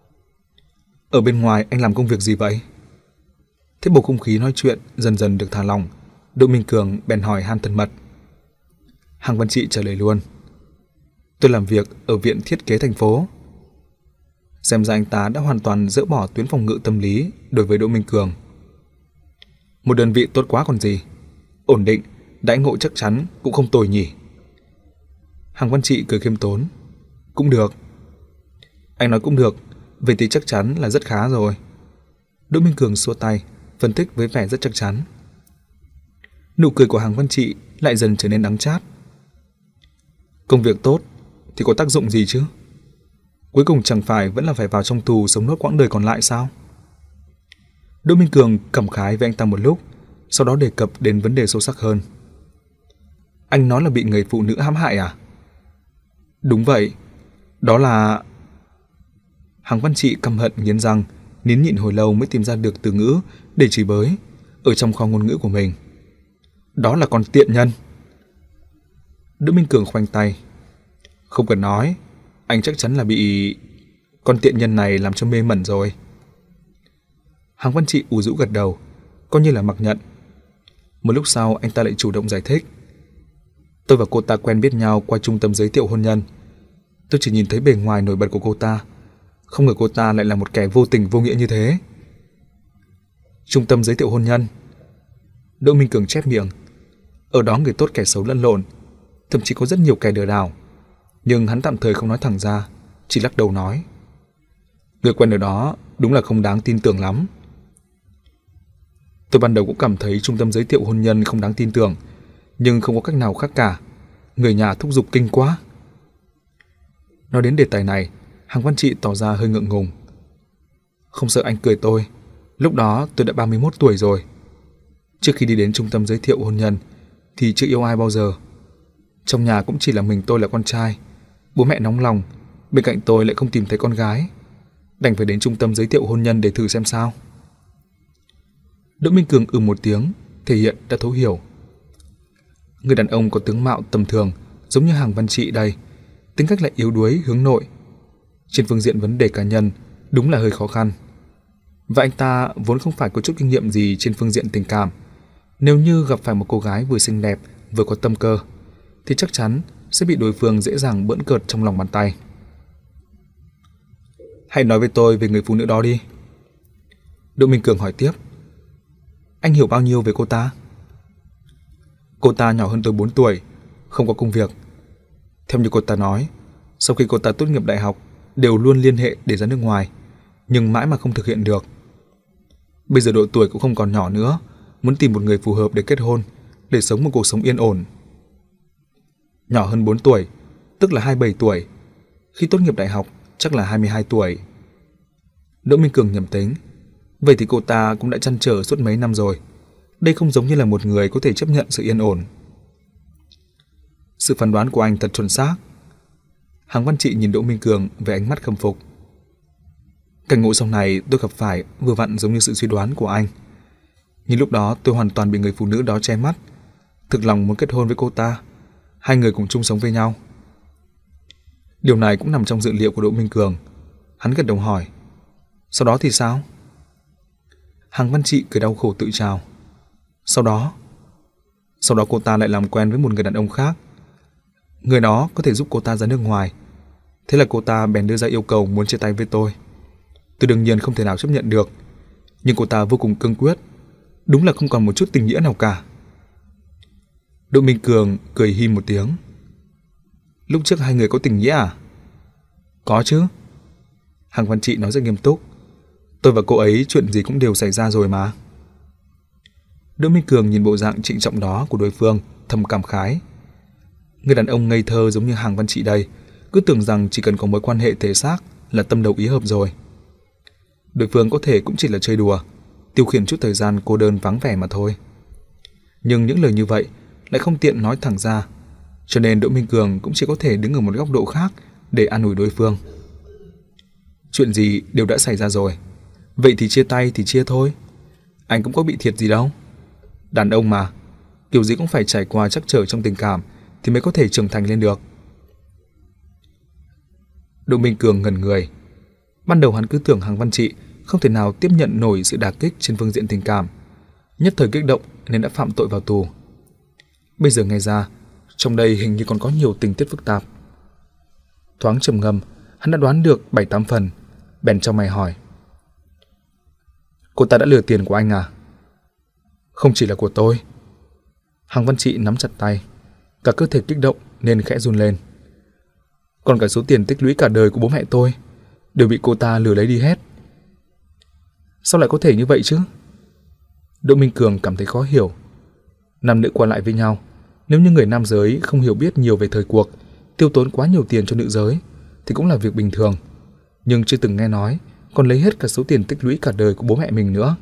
Ở bên ngoài anh làm công việc gì vậy? Thế bầu không khí nói chuyện dần dần được thả lỏng, Đỗ Minh Cường bèn hỏi han thân mật. Hằng Văn Trị trả lời luôn. Tôi làm việc ở viện thiết kế thành phố. Xem ra anh ta đã hoàn toàn dỡ bỏ tuyến phòng ngự tâm lý đối với Đỗ Minh Cường. Một đơn vị tốt quá còn gì. Ổn định, đãi ngộ chắc chắn cũng không tồi nhỉ. Hằng Văn Trị cười khiêm tốn. Cũng được. Anh nói cũng được, vậy thì chắc chắn là rất khá rồi. Đỗ Minh Cường xua tay, phân tích với vẻ rất chắc chắn. Nụ cười của Hằng Văn Trị lại dần trở nên đắng chát. Công việc tốt thì có tác dụng gì chứ? Cuối cùng chẳng phải vẫn là phải vào trong tù sống nốt quãng đời còn lại sao? Đỗ Minh Cường cảm khái với anh ta một lúc, sau đó đề cập đến vấn đề sâu sắc hơn. Anh nói là bị người phụ nữ hãm hại à? Đúng vậy, đó là... Hằng Văn Trị căm hận nghiến răng, nín nhịn hồi lâu mới tìm ra được từ ngữ để chửi bới ở trong kho ngôn ngữ của mình. Đó là con tiện nhân. Đỗ Minh Cường khoanh tay. Không cần nói, anh chắc chắn là bị con tiện nhân này làm cho mê mẩn rồi. Hằng Văn Trị ủ rũ gật đầu, coi như là mặc nhận. Một lúc sau anh ta lại chủ động giải thích. Tôi và cô ta quen biết nhau qua trung tâm giới thiệu hôn nhân. Tôi chỉ nhìn thấy bề ngoài nổi bật của cô ta, không ngờ cô ta lại là một kẻ vô tình vô nghĩa như thế. Trung tâm giới thiệu hôn nhân. Đỗ Minh Cường chép miệng. Ở đó người tốt kẻ xấu lẫn lộn, thậm chí có rất nhiều kẻ lừa đảo. Nhưng hắn tạm thời không nói thẳng ra, chỉ lắc đầu nói. Người quen ở đó đúng là không đáng tin tưởng lắm. Tôi ban đầu cũng cảm thấy trung tâm giới thiệu hôn nhân không đáng tin tưởng, nhưng không có cách nào khác cả. Người nhà thúc giục kinh quá. Nói đến đề tài này, Hằng Văn Trị tỏ ra hơi ngượng ngùng. Không sợ anh cười tôi, lúc đó tôi đã ba mươi mốt tuổi rồi. Trước khi đi đến trung tâm giới thiệu hôn nhân thì chưa yêu ai bao giờ. Trong nhà cũng chỉ là mình tôi là con trai. Bố mẹ nóng lòng, bên cạnh tôi lại không tìm thấy con gái. Đành phải đến trung tâm giới thiệu hôn nhân để thử xem sao. Đỗ Minh Cường ừ một tiếng, thể hiện đã thấu hiểu. Người đàn ông có tướng mạo tầm thường, giống như Hằng Văn Trị đây, tính cách lại yếu đuối hướng nội. Trên phương diện vấn đề cá nhân đúng là hơi khó khăn. Và anh ta vốn không phải có chút kinh nghiệm gì trên phương diện tình cảm. Nếu như gặp phải một cô gái vừa xinh đẹp vừa có tâm cơ thì chắc chắn sẽ bị đối phương dễ dàng bỡn cợt trong lòng bàn tay. Hãy nói với tôi về người phụ nữ đó đi. Đỗ Minh Cường hỏi tiếp. Anh hiểu bao nhiêu về cô ta? Cô ta nhỏ hơn tôi bốn tuổi, không có công việc. Theo như cô ta nói, sau khi cô ta tốt nghiệp đại học đều luôn liên hệ để ra nước ngoài, nhưng mãi mà không thực hiện được. Bây giờ độ tuổi cũng không còn nhỏ nữa, muốn tìm một người phù hợp để kết hôn, để sống một cuộc sống yên ổn. Nhỏ hơn bốn tuổi, tức là hai mươi bảy tuổi. Khi tốt nghiệp đại học chắc là hai mươi hai tuổi. Đỗ Minh Cường nhẩm tính. Vậy thì cô ta cũng đã trăn trở suốt mấy năm rồi. Đây không giống như là một người có thể chấp nhận sự yên ổn. Sự phán đoán của anh thật chuẩn xác. Hằng Văn Trị nhìn Đỗ Minh Cường với ánh mắt khâm phục. Cảnh ngộ sau này tôi gặp phải vừa vặn giống như sự suy đoán của anh. Nhưng lúc đó tôi hoàn toàn bị người phụ nữ đó che mắt, thực lòng muốn kết hôn với cô ta, hai người cùng chung sống với nhau. Điều này cũng nằm trong dự liệu của Đỗ Minh Cường. Hắn gật đầu hỏi. Sau đó thì sao? Hằng Văn Trị cười đau khổ tự trào. Sau đó? Sau đó cô ta lại làm quen với một người đàn ông khác. Người đó có thể giúp cô ta ra nước ngoài. Thế là cô ta bèn đưa ra yêu cầu muốn chia tay với tôi. Tôi đương nhiên không thể nào chấp nhận được, nhưng cô ta vô cùng cương quyết, đúng là không còn một chút tình nghĩa nào cả. Đỗ Minh Cường cười hi một tiếng. Lúc trước hai người có tình nghĩa à? Có chứ. Hằng Văn Trị nói rất nghiêm túc. Tôi và cô ấy chuyện gì cũng đều xảy ra rồi mà. Đỗ Minh Cường nhìn bộ dạng trịnh trọng đó của đối phương, thầm cảm khái. Người đàn ông ngây thơ giống như Hằng Văn Trị đây, cứ tưởng rằng chỉ cần có mối quan hệ thể xác là tâm đầu ý hợp rồi. Đối phương có thể cũng chỉ là chơi đùa, tiêu khiển chút thời gian cô đơn vắng vẻ mà thôi. Nhưng những lời như vậy lại không tiện nói thẳng ra, cho nên Đỗ Minh Cường cũng chỉ có thể đứng ở một góc độ khác để an ủi đối phương. Chuyện gì đều đã xảy ra rồi, vậy thì chia tay thì chia thôi. Anh cũng có bị thiệt gì đâu. Đàn ông mà, kiểu gì cũng phải trải qua trắc trở trong tình cảm thì mới có thể trưởng thành lên được. Đỗ Minh Cường ngẩn người. Ban đầu hắn cứ tưởng Hằng Văn Trị không thể nào tiếp nhận nổi sự đả kích trên phương diện tình cảm, nhất thời kích động nên đã phạm tội vào tù. Bây giờ nghe ra, trong đây hình như còn có nhiều tình tiết phức tạp. Thoáng trầm ngâm, hắn đã đoán được bảy tám phần, bèn chau mày hỏi: "Cô ta đã lừa tiền của anh à?" "Không chỉ là của tôi." Hằng Văn Trị nắm chặt tay, cả cơ thể kích động nên khẽ run lên. "Còn cả số tiền tích lũy cả đời của bố mẹ tôi đều bị cô ta lừa lấy đi hết." "Sao lại có thể như vậy chứ?" Đỗ Minh Cường cảm thấy khó hiểu. Nam nữ qua lại với nhau, nếu như người nam giới không hiểu biết nhiều về thời cuộc, tiêu tốn quá nhiều tiền cho nữ giới thì cũng là việc bình thường, nhưng chưa từng nghe nói còn lấy hết cả số tiền tích lũy cả đời của bố mẹ mình nữa.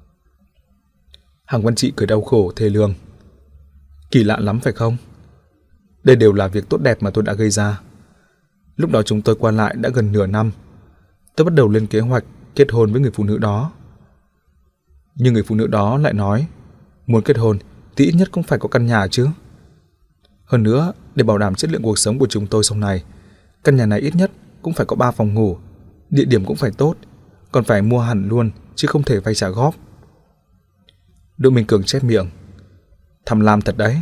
Hằng Văn Trị cười đau khổ thê lương: "Kỳ lạ lắm phải không? Đây đều là việc tốt đẹp mà tôi đã gây ra. Lúc đó chúng tôi qua lại đã gần nửa năm. Tôi bắt đầu lên kế hoạch kết hôn với người phụ nữ đó. Nhưng người phụ nữ đó lại nói muốn kết hôn thì ít nhất cũng phải có căn nhà chứ. Hơn nữa, để bảo đảm chất lượng cuộc sống của chúng tôi sau này, căn nhà này ít nhất cũng phải có ba phòng ngủ, địa điểm cũng phải tốt, còn phải mua hẳn luôn chứ không thể vay trả góp." Đỗ Minh Cường chép miệng: "Tham lam thật đấy."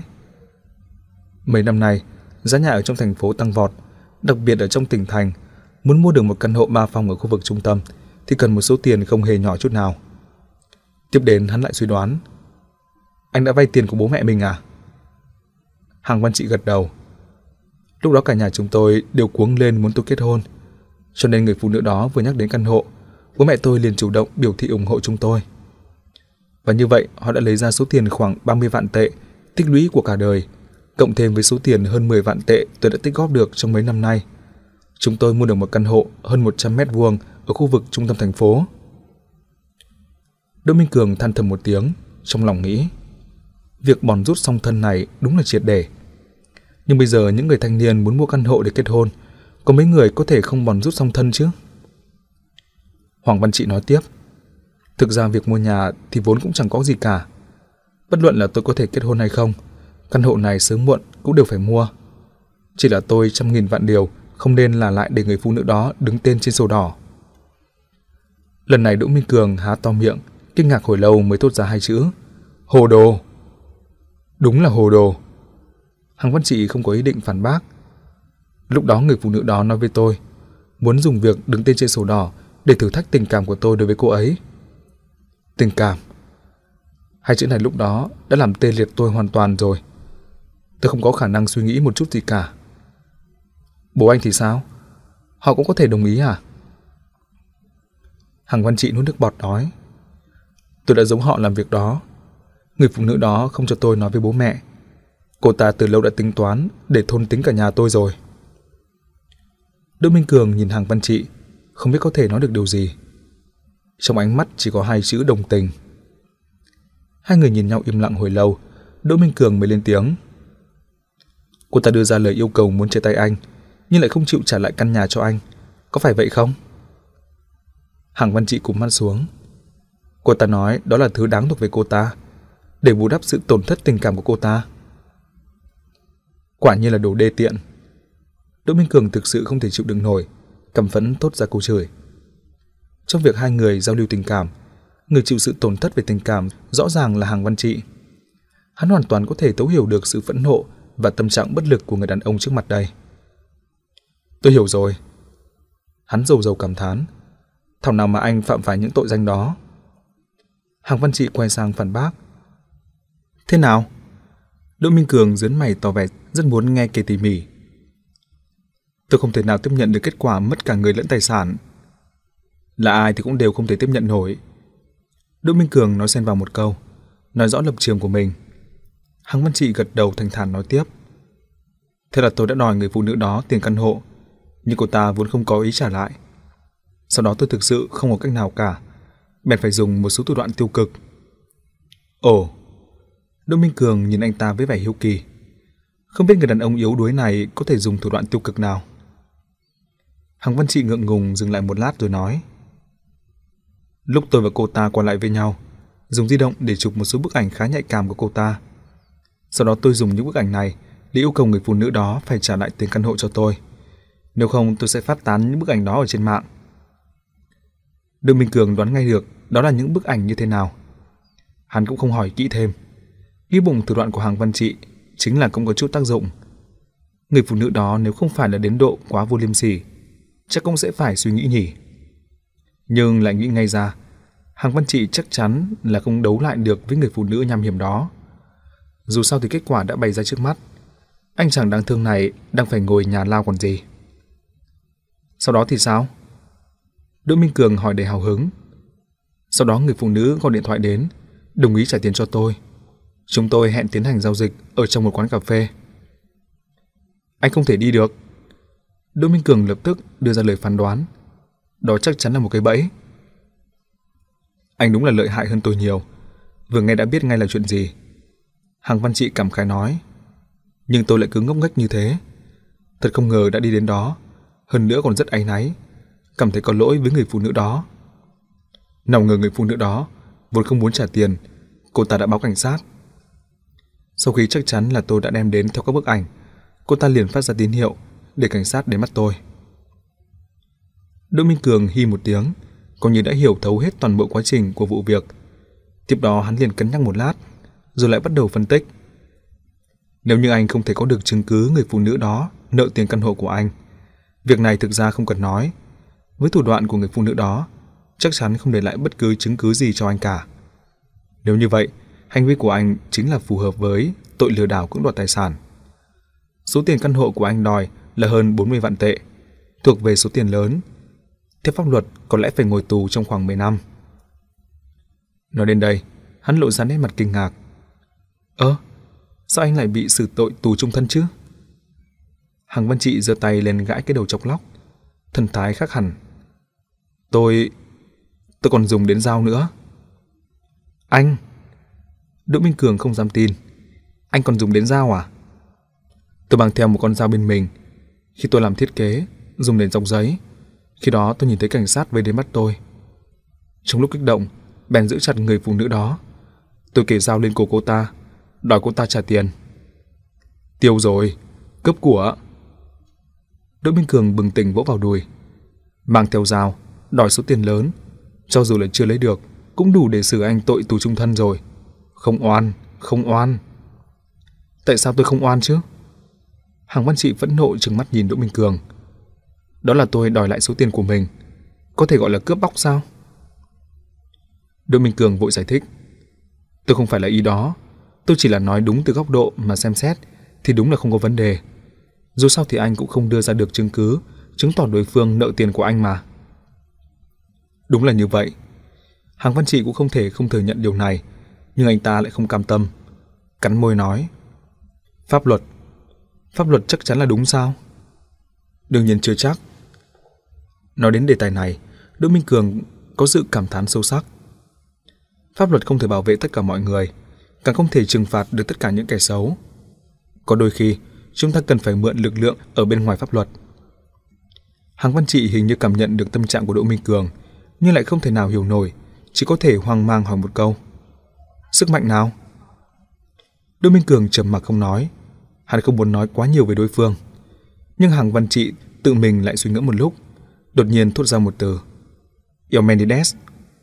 Mấy năm nay, giá nhà ở trong thành phố tăng vọt, đặc biệt ở trong tỉnh thành, muốn mua được một căn hộ ba phòng ở khu vực trung tâm thì cần một số tiền không hề nhỏ chút nào. Tiếp đến hắn lại suy đoán: "Anh đã vay tiền của bố mẹ mình à?" Hằng Văn Trị gật đầu. "Lúc đó cả nhà chúng tôi đều cuống lên muốn tôi kết hôn, cho nên người phụ nữ đó vừa nhắc đến căn hộ, bố mẹ tôi liền chủ động biểu thị ủng hộ chúng tôi. Và như vậy họ đã lấy ra số tiền khoảng ba mươi vạn tệ tích lũy của cả đời, cộng thêm với số tiền hơn mười vạn tệ tôi đã tích góp được trong mấy năm nay. Chúng tôi mua được một căn hộ hơn một trăm mét vuông ở khu vực trung tâm thành phố." Đỗ Minh Cường than thầm một tiếng, trong lòng nghĩ: việc bòn rút song thân này đúng là triệt để. Nhưng bây giờ những người thanh niên muốn mua căn hộ để kết hôn, có mấy người có thể không bòn rút song thân chứ? Hoàng Văn Trị nói tiếp: "Thực ra việc mua nhà thì vốn cũng chẳng có gì cả. Bất luận là tôi có thể kết hôn hay không, căn hộ này sớm muộn cũng đều phải mua. Chỉ là tôi trăm nghìn vạn điều không nên là lại để người phụ nữ đó đứng tên trên sổ đỏ." Lần này Đỗ Minh Cường há to miệng, kinh ngạc hồi lâu mới thốt ra hai chữ: "Hồ đồ." Đúng là hồ đồ. Hằng Văn Trị không có ý định phản bác. Lúc đó người phụ nữ đó nói với tôi muốn dùng việc đứng tên trên sổ đỏ để thử thách tình cảm của tôi đối với cô ấy. Tình cảm, hai chữ này lúc đó đã làm tê liệt tôi hoàn toàn rồi. Tôi không có khả năng suy nghĩ một chút gì cả. Bố anh thì sao? Họ cũng có thể đồng ý à? Hằng Văn Trị nuốt nước bọt nói: "Tôi đã giống họ làm việc đó. Người phụ nữ đó không cho tôi nói với bố mẹ. Cô ta từ lâu đã tính toán để thôn tính cả nhà tôi rồi." Đỗ Minh Cường nhìn Hằng Văn Trị, không biết có thể nói được điều gì. Trong ánh mắt chỉ có hai chữ đồng tình. Hai người nhìn nhau im lặng hồi lâu, Đỗ Minh Cường mới lên tiếng: "Cô ta đưa ra lời yêu cầu muốn chia tay anh, nhưng lại không chịu trả lại căn nhà cho anh, có phải vậy không?" Hằng Văn Trị cúi mắt xuống. "Cô ta nói đó là thứ đáng thuộc về cô ta, để bù đắp sự tổn thất tình cảm của cô ta." Quả nhiên là đồ đê tiện. Đỗ Minh Cường thực sự không thể chịu đựng nổi, căm phẫn thốt ra câu chửi. Trong việc hai người giao lưu tình cảm, người chịu sự tổn thất về tình cảm rõ ràng là Hằng Văn Trị. Hắn hoàn toàn có thể thấu hiểu được sự phẫn nộ và tâm trạng bất lực của người đàn ông trước mặt đây. "Tôi hiểu rồi." Hắn rầu rầu cảm thán: "Thảo nào mà anh phạm phải những tội danh đó." Hằng Văn Trị quay sang phản bác: "Thế nào?" Đỗ Minh Cường giớn mày tỏ vẻ rất muốn nghe kể tỉ mỉ. "Tôi không thể nào tiếp nhận được kết quả mất cả người lẫn tài sản. Là ai thì cũng đều không thể tiếp nhận nổi." Đỗ Minh Cường nói xen vào một câu, nói rõ lập trường của mình. Hằng Văn Trị gật đầu thành thản nói tiếp: "Thế là tôi đã đòi người phụ nữ đó tiền căn hộ, nhưng cô ta vốn không có ý trả lại. Sau đó tôi thực sự không có cách nào cả, bèn phải dùng một số thủ đoạn tiêu cực." "Ồ." Đỗ Minh Cường nhìn anh ta với vẻ hiếu kỳ. Không biết người đàn ông yếu đuối này có thể dùng thủ đoạn tiêu cực nào. Hằng Văn Trị ngượng ngùng dừng lại một lát rồi nói: "Lúc tôi và cô ta qua lại với nhau, dùng di động để chụp một số bức ảnh khá nhạy cảm của cô ta. Sau đó tôi dùng những bức ảnh này để yêu cầu người phụ nữ đó phải trả lại tiền căn hộ cho tôi. Nếu không tôi sẽ phát tán những bức ảnh đó ở trên mạng. Đường Minh Cường đoán ngay được đó là những bức ảnh như thế nào. Hắn cũng không hỏi kỹ thêm. Nghĩ bụng thủ đoạn của Hằng Văn Trị chính là cũng có chút tác dụng. Người phụ nữ đó nếu không phải là đến độ quá vô liêm sỉ, chắc cũng sẽ phải suy nghĩ nhỉ. Nhưng lại nghĩ ngay ra, Hằng Văn Trị chắc chắn là không đấu lại được với người phụ nữ nham hiểm đó. Dù sao thì kết quả đã bày ra trước mắt. Anh chàng đáng thương này đang phải ngồi nhà lao còn gì. Sau đó thì sao? Đỗ Minh Cường hỏi đầy hào hứng. Sau đó người phụ nữ gọi điện thoại đến, đồng ý trả tiền cho tôi. Chúng tôi hẹn tiến hành giao dịch ở trong một quán cà phê. Anh không thể đi được. Đỗ Minh Cường lập tức đưa ra lời phán đoán. Đó chắc chắn là một cái bẫy. Anh đúng là lợi hại hơn tôi nhiều. Vừa nghe đã biết ngay là chuyện gì. Hằng Văn Trị cảm khái nói. Nhưng tôi lại cứ ngốc nghếch như thế. Thật không ngờ đã đi đến đó. Hơn nữa còn rất áy náy, cảm thấy có lỗi với người phụ nữ đó. Nào ngờ người phụ nữ đó vốn không muốn trả tiền, cô ta đã báo cảnh sát. Sau khi chắc chắn là tôi đã đem đến theo các bức ảnh, cô ta liền phát ra tín hiệu để cảnh sát đến bắt tôi. Đỗ Minh Cường hi một tiếng, coi như đã hiểu thấu hết toàn bộ quá trình của vụ việc. Tiếp đó hắn liền cân nhắc một lát, rồi lại bắt đầu phân tích. Nếu như anh không thể có được chứng cứ người phụ nữ đó nợ tiền căn hộ của anh, việc này thực ra không cần nói. Với thủ đoạn của người phụ nữ đó, chắc chắn không để lại bất cứ chứng cứ gì cho anh cả. Nếu như vậy, hành vi của anh chính là phù hợp với tội lừa đảo cưỡng đoạt tài sản. Số tiền căn hộ của anh đòi là hơn bốn mươi vạn tệ, thuộc về số tiền lớn. Theo pháp luật có lẽ phải ngồi tù trong khoảng mười năm. Nói đến đây, hắn lộ ra nét mặt kinh ngạc. Ơ, sao anh lại bị xử tội tù chung thân chứ? Hằng Văn Trị giơ tay lên gãi cái đầu chọc lóc, thần thái khác hẳn. Tôi... tôi còn dùng đến dao nữa. Anh... Đỗ Minh Cường không dám tin. Anh còn dùng đến dao à? Tôi mang theo một con dao bên mình. Khi tôi làm thiết kế, dùng để dọc giấy. Khi đó tôi nhìn thấy cảnh sát vây đến bắt tôi. Trong lúc kích động, bèn giữ chặt người phụ nữ đó. Tôi kề dao lên cổ cô ta, đòi cô ta trả tiền. Tiêu rồi, cướp của. Đỗ Minh Cường bừng tỉnh vỗ vào đùi. Mang theo dao, đòi số tiền lớn, cho dù là chưa lấy được, cũng đủ để xử anh tội tù chung thân rồi. Không oan, không oan. Tại sao tôi không oan chứ? Hằng Văn Trị phẫn nộ trừng mắt nhìn Đỗ Minh Cường. Đó là tôi đòi lại số tiền của mình, có thể gọi là cướp bóc sao? Đỗ Minh Cường vội giải thích. Tôi không phải là ý đó, tôi chỉ là nói đúng từ góc độ mà xem xét thì đúng là không có vấn đề. Dù sao thì anh cũng không đưa ra được chứng cứ chứng tỏ đối phương nợ tiền của anh mà. Đúng là như vậy. Hằng Văn Trị cũng không thể không thừa nhận điều này, nhưng anh ta lại không cam tâm, cắn môi nói. Pháp luật, pháp luật chắc chắn là đúng sao? Đương nhiên chưa chắc. Nói đến đề tài này, Đỗ Minh Cường có sự cảm thán sâu sắc. Pháp luật không thể bảo vệ tất cả mọi người, càng không thể trừng phạt được tất cả những kẻ xấu. Có đôi khi, chúng ta cần phải mượn lực lượng ở bên ngoài pháp luật. Hằng Văn Trị hình như cảm nhận được tâm trạng của Đỗ Minh Cường, nhưng lại không thể nào hiểu nổi, chỉ có thể hoang mang hỏi một câu. Sức mạnh nào? Đỗ Minh Cường trầm mặc không nói. Hắn không muốn nói quá nhiều về đối phương. Nhưng Hằng Văn Trị tự mình lại suy ngẫm một lúc, đột nhiên thốt ra một từ. Eumenides.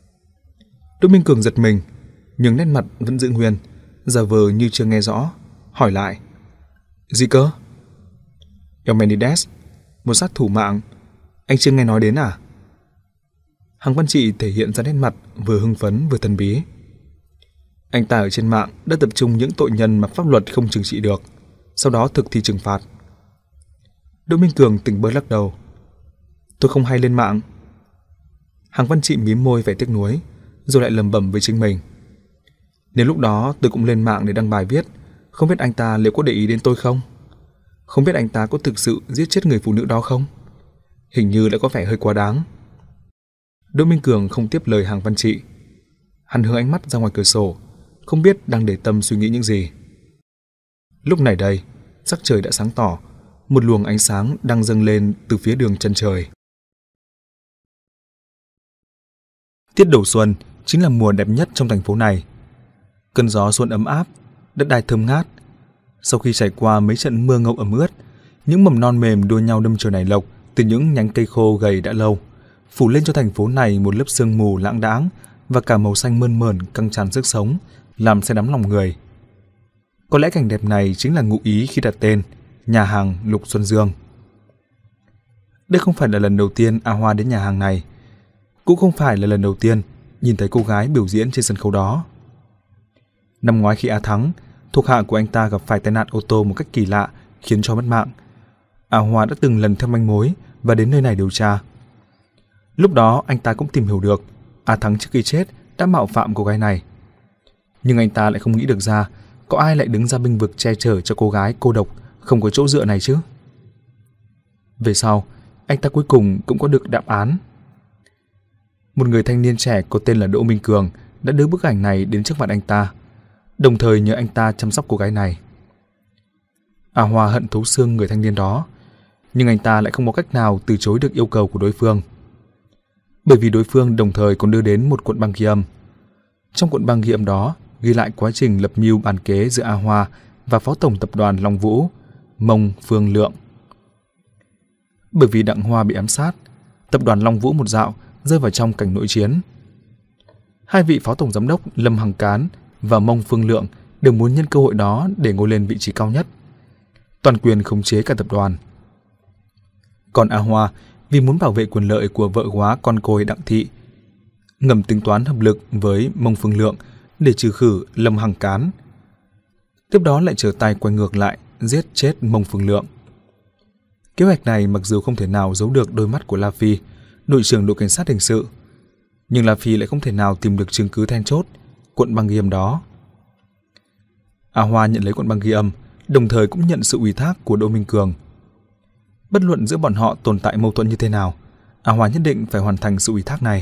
Đỗ Minh Cường giật mình, nhưng nét mặt vẫn giữ nguyên, giả vờ như chưa nghe rõ, hỏi lại. Gì cơ? Eumenides, một sát thủ mạng, anh chưa nghe nói đến à? Hằng Văn Trị thể hiện ra nét mặt vừa hưng phấn vừa thần bí. Anh ta ở trên mạng đã tập trung những tội nhân mà pháp luật không trừng trị được, sau đó thực thi trừng phạt. Đỗ Minh Cường tỉnh bơ lắc đầu. Tôi không hay lên mạng. Hằng Văn Trị mím môi vẻ tiếc nuối, rồi lại lẩm bẩm với chính mình. Nếu lúc đó tôi cũng lên mạng để đăng bài viết, không biết anh ta liệu có để ý đến tôi không? Không biết anh ta có thực sự giết chết người phụ nữ đó không? Hình như đã có vẻ hơi quá đáng. Đỗ Minh Cường không tiếp lời Hằng Văn Trị. Hắn hướng ánh mắt ra ngoài cửa sổ, không biết đang để tâm suy nghĩ những gì. Lúc này đây, sắc trời đã sáng tỏ, một luồng ánh sáng đang dâng lên từ phía đường chân trời. Tiết đầu xuân chính là mùa đẹp nhất trong thành phố này. Cơn gió xuân ấm áp, đất đai thơm ngát. Sau khi trải qua mấy trận mưa ngâu ẩm ướt, những mầm non mềm đua nhau đâm chồi nảy lộc từ những nhánh cây khô gầy đã lâu, phủ lên cho thành phố này một lớp sương mù lãng đãng và cả màu xanh mơn mởn căng tràn sức sống, làm say đắm lòng người. Có lẽ cảnh đẹp này chính là ngụ ý khi đặt tên nhà hàng Lục Xuân Dương. Đây không phải là lần đầu tiên A Hoa đến nhà hàng này, cũng không phải là lần đầu tiên nhìn thấy cô gái biểu diễn trên sân khấu đó. Năm ngoái khi A Thắng, thuộc hạ của anh ta gặp phải tai nạn ô tô một cách kỳ lạ khiến cho mất mạng, A Hoa đã từng lần theo manh mối và đến nơi này điều tra. Lúc đó anh ta cũng tìm hiểu được A Thắng trước khi chết đã mạo phạm cô gái này. Nhưng anh ta lại không nghĩ được ra có ai lại đứng ra bênh vực che chở cho cô gái cô độc không có chỗ dựa này chứ. Về sau, anh ta cuối cùng cũng có được đáp án. Một người thanh niên trẻ có tên là Đỗ Minh Cường đã đưa bức ảnh này đến trước mặt anh ta, đồng thời nhờ anh ta chăm sóc cô gái này. A Hoa hận thấu xương người thanh niên đó, nhưng anh ta lại không có cách nào từ chối được yêu cầu của đối phương. Bởi vì đối phương đồng thời còn đưa đến một cuộn băng ghi âm. Trong cuộn băng ghi âm đó ghi lại quá trình lập mưu bàn kế giữa A Hoa và phó tổng tập đoàn Long Vũ, Mông Phương Lượng. Bởi vì Đặng Hoa bị ám sát, tập đoàn Long Vũ một dạo rơi vào trong cảnh nội chiến. Hai vị phó tổng giám đốc Lâm Hằng Cán và Mông Phương Lượng đều muốn nhân cơ hội đó để ngồi lên vị trí cao nhất, toàn quyền khống chế cả tập đoàn. Còn A Hoa vì muốn bảo vệ quyền lợi của vợ góa con côi Đặng Thị, ngầm tính toán hợp lực với Mông Phương Lượng để trừ khử Lâm Hằng Cán. Tiếp đó lại trở tay quay ngược lại giết chết Mông Phương Lượng. Kế hoạch này mặc dù không thể nào giấu được đôi mắt của La Phi, đội trưởng đội cảnh sát hình sự, nhưng La Phi lại không thể nào tìm được chứng cứ then chốt, cuộn băng ghi âm đó. A Hoa nhận lấy cuộn băng ghi âm, đồng thời cũng nhận sự ủy thác của Đỗ Minh Cường. Bất luận giữa bọn họ tồn tại mâu thuẫn như thế nào, A Hoa nhất định phải hoàn thành sự ủy thác này.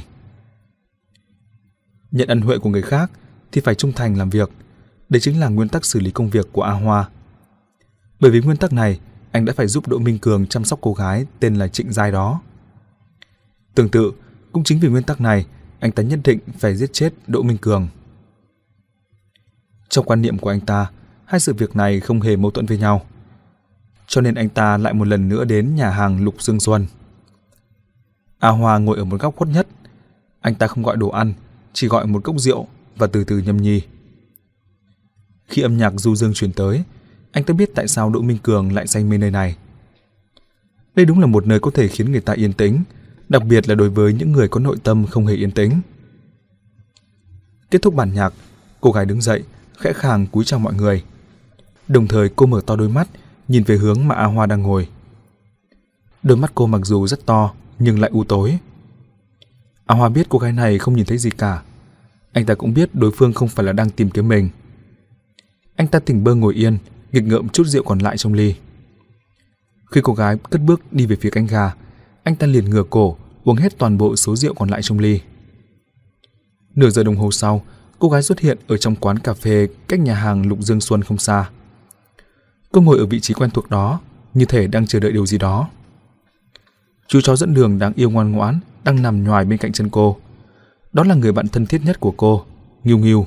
Nhận ân huệ của người khác thì phải trung thành làm việc, đây chính là nguyên tắc xử lý công việc của A Hoa. Bởi vì nguyên tắc này, anh đã phải giúp Đỗ Minh Cường chăm sóc cô gái tên là Trịnh Giai đó. Tương tự, cũng chính vì nguyên tắc này, anh ta nhất định phải giết chết Đỗ Minh Cường. Trong quan niệm của anh ta, hai sự việc này không hề mâu thuẫn với nhau. Cho nên anh ta lại một lần nữa đến nhà hàng Lục Dương Xuân. A Hoa ngồi ở một góc khuất nhất. Anh ta không gọi đồ ăn, chỉ gọi một cốc rượu và từ từ nhâm nhi. Khi âm nhạc du dương truyền tới, anh ta biết tại sao Đỗ Minh Cường lại say mê nơi này. Đây đúng là một nơi có thể khiến người ta yên tĩnh, đặc biệt là đối với những người có nội tâm không hề yên tĩnh. Kết thúc bản nhạc, cô gái đứng dậy, khẽ khàng cúi chào mọi người. Đồng thời cô mở to đôi mắt, nhìn về hướng mà A Hoa đang ngồi. Đôi mắt cô mặc dù rất to, nhưng lại u tối. A Hoa biết cô gái này không nhìn thấy gì cả. Anh ta cũng biết đối phương không phải là đang tìm kiếm mình. Anh ta tỉnh bơ ngồi yên, nghịch ngợm chút rượu còn lại trong ly. Khi cô gái cất bước đi về phía cánh gà, anh ta liền ngửa cổ uống hết toàn bộ số rượu còn lại trong ly. Nửa giờ đồng hồ sau, cô gái xuất hiện ở trong quán cà phê cách nhà hàng Lục Dương Xuân không xa. Cô ngồi ở vị trí quen thuộc đó, như thể đang chờ đợi điều gì đó. Chú chó dẫn đường đáng yêu ngoan ngoãn đang nằm nhoài bên cạnh chân cô. Đó là người bạn thân thiết nhất của cô, Nghiêu Nghiêu.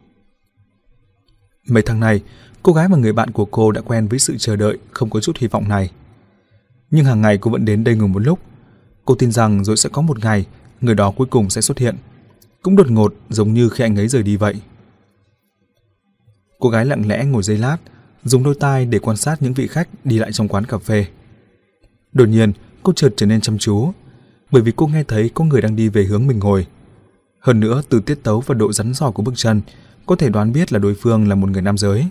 Mấy tháng này, cô gái và người bạn của cô đã quen với sự chờ đợi không có chút hy vọng này. Nhưng hàng ngày cô vẫn đến đây ngồi một lúc. Cô tin rằng rồi sẽ có một ngày người đó cuối cùng sẽ xuất hiện, cũng đột ngột giống như khi anh ấy rời đi vậy. Cô gái lặng lẽ ngồi giây lát, dùng đôi tai để quan sát những vị khách đi lại trong quán cà phê. Đột nhiên, cô chợt trở nên chăm chú, bởi vì cô nghe thấy có người đang đi về hướng mình ngồi. Hơn nữa, từ tiết tấu và độ rắn rỏi của bước chân, có thể đoán biết là đối phương là một người nam giới.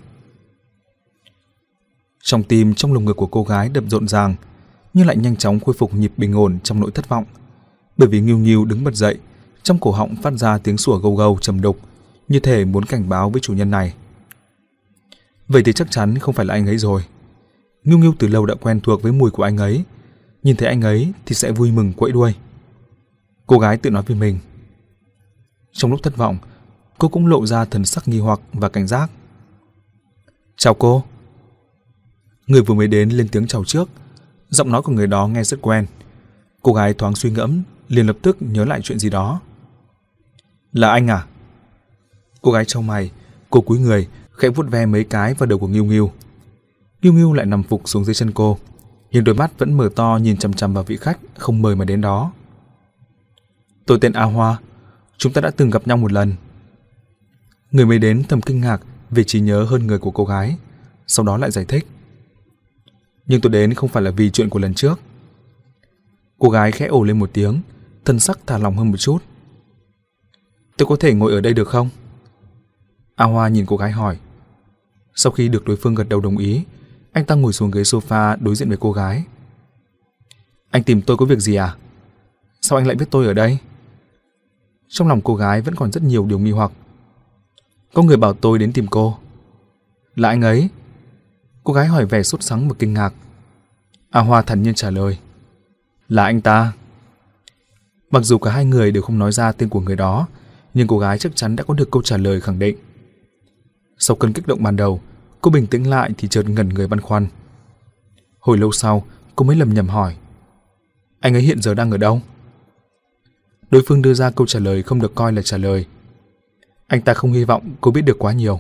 Trong tim, trong lồng ngực của cô gái đập rộn ràng, nhưng lại nhanh chóng khôi phục nhịp bình ổn trong nỗi thất vọng, bởi vì Nghiêu Nghiêu đứng bật dậy, trong cổ họng phát ra tiếng sủa gâu gâu trầm đục, như thể muốn cảnh báo với chủ nhân này. Vậy thì chắc chắn không phải là anh ấy rồi. Nghiêu Nghiêu từ lâu đã quen thuộc với mùi của anh ấy, nhìn thấy anh ấy thì sẽ vui mừng quẫy đuôi. Cô gái tự nói với mình. Trong lúc thất vọng, cô cũng lộ ra thần sắc nghi hoặc và cảnh giác. Chào cô. Người vừa mới đến lên tiếng chào trước. Giọng nói của người đó nghe rất quen. Cô gái thoáng suy ngẫm, liền lập tức nhớ lại chuyện gì đó. Là anh à? Cô gái chau mày, cô cúi người, khẽ vuốt ve mấy cái vào đầu của Nghiêu Nghiêu. Ngưu Ngưu lại nằm phục xuống dưới chân cô, nhưng đôi mắt vẫn mở to nhìn chằm chằm vào vị khách không mời mà đến đó. Tôi tên A Hoa, chúng ta đã từng gặp nhau một lần. Người mới đến thầm kinh ngạc về trí nhớ hơn người của cô gái, sau đó lại giải thích. Nhưng tôi đến không phải là vì chuyện của lần trước. Cô gái khẽ ồ lên một tiếng, thân sắc thả lỏng hơn một chút. Tôi có thể ngồi ở đây được không? A Hoa nhìn cô gái hỏi. Sau khi được đối phương gật đầu đồng ý, anh ta ngồi xuống ghế sofa đối diện với cô gái. Anh tìm tôi có việc gì à? Sao anh lại biết tôi ở đây? Trong lòng cô gái vẫn còn rất nhiều điều nghi hoặc. Có người bảo tôi đến tìm cô. Là anh ấy? Cô gái hỏi vẻ sốt sắng và kinh ngạc. A Hoa thản nhiên trả lời. Là anh ta. Mặc dù cả hai người đều không nói ra tên của người đó, nhưng cô gái chắc chắn đã có được câu trả lời khẳng định. Sau cơn kích động ban đầu, cô bình tĩnh lại thì chợt ngẩn người băn khoăn. Hồi lâu sau, cô mới lầm nhầm hỏi. Anh ấy hiện giờ đang ở đâu? Đối phương đưa ra câu trả lời không được coi là trả lời. Anh ta không hy vọng cô biết được quá nhiều.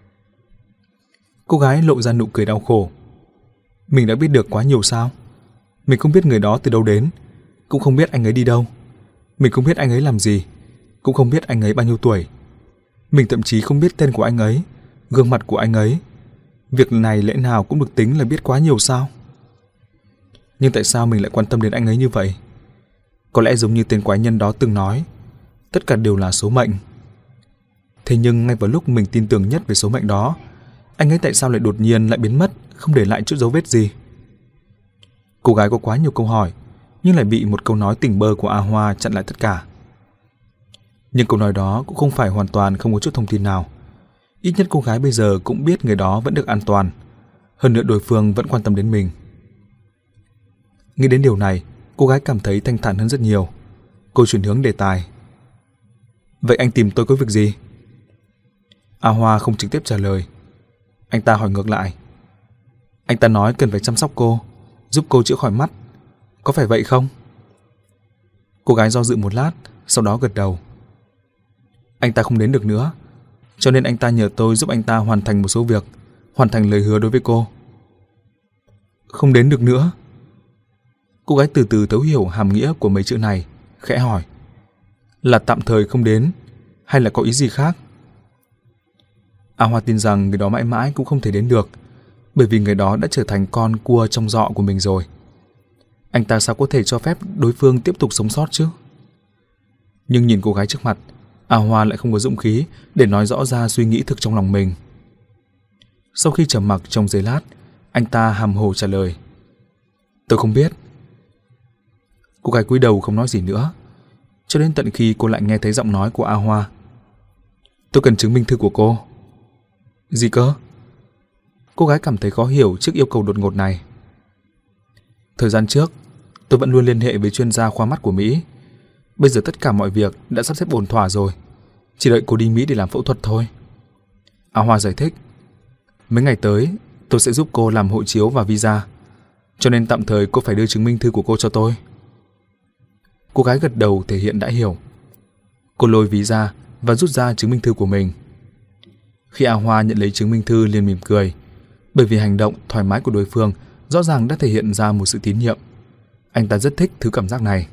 Cô gái lộ ra nụ cười đau khổ. Mình đã biết được quá nhiều sao? Mình không biết người đó từ đâu đến, cũng không biết anh ấy đi đâu. Mình không biết anh ấy làm gì, cũng không biết anh ấy bao nhiêu tuổi. Mình thậm chí không biết tên của anh ấy, gương mặt của anh ấy. Việc này lẽ nào cũng được tính là biết quá nhiều sao? Nhưng tại sao mình lại quan tâm đến anh ấy như vậy? Có lẽ giống như tên quái nhân đó từng nói, tất cả đều là số mệnh. Thế nhưng ngay vào lúc mình tin tưởng nhất về số mệnh đó, anh ấy tại sao lại đột nhiên lại biến mất, không để lại chút dấu vết gì? Cô gái có quá nhiều câu hỏi, nhưng lại bị một câu nói tỉnh bơ của A Hoa chặn lại tất cả. Nhưng câu nói đó cũng không phải hoàn toàn không có chút thông tin nào. Ít nhất cô gái bây giờ cũng biết người đó vẫn được an toàn. Hơn nữa đối phương vẫn quan tâm đến mình. Nghĩ đến điều này, cô gái cảm thấy thanh thản hơn rất nhiều. Cô chuyển hướng đề tài. Vậy anh tìm tôi có việc gì? A Hoa không trực tiếp trả lời. Anh ta hỏi ngược lại. Anh ta nói cần phải chăm sóc cô, giúp cô chữa khỏi mắt. Có phải vậy không? Cô gái do dự một lát, sau đó gật đầu. Anh ta không đến được nữa, cho nên anh ta nhờ tôi giúp anh ta hoàn thành một số việc, hoàn thành lời hứa đối với cô. Không đến được nữa? Cô gái từ từ thấu hiểu hàm nghĩa của mấy chữ này, khẽ hỏi. Là tạm thời không đến, hay là có ý gì khác? A Hoa tin rằng người đó mãi mãi cũng không thể đến được, bởi vì người đó đã trở thành con cua trong giọ của mình rồi. Anh ta sao có thể cho phép đối phương tiếp tục sống sót chứ? Nhưng nhìn cô gái trước mặt, A Hoa lại không có dũng khí để nói rõ ra suy nghĩ thực trong lòng mình. Sau khi trầm mặc trong giây lát, anh ta hàm hồ trả lời. Tôi không biết. Cô gái cúi đầu không nói gì nữa, cho đến tận khi cô lại nghe thấy giọng nói của A Hoa. Tôi cần chứng minh thư của cô. Gì cơ? Cô gái cảm thấy khó hiểu trước yêu cầu đột ngột này. Thời gian trước, tôi vẫn luôn liên hệ với chuyên gia khoa mắt của Mỹ. Bây giờ tất cả mọi việc đã sắp xếp ổn thỏa rồi, chỉ đợi cô đi Mỹ để làm phẫu thuật thôi. A Hoa giải thích. Mấy ngày tới, tôi sẽ giúp cô làm hộ chiếu và visa, cho nên tạm thời cô phải đưa chứng minh thư của cô cho tôi. Cô gái gật đầu thể hiện đã hiểu. Cô lôi ví ra và rút ra chứng minh thư của mình. Khi A Hoa nhận lấy chứng minh thư liền mỉm cười, bởi vì hành động thoải mái của đối phương rõ ràng đã thể hiện ra một sự tín nhiệm. Anh ta rất thích thứ cảm giác này.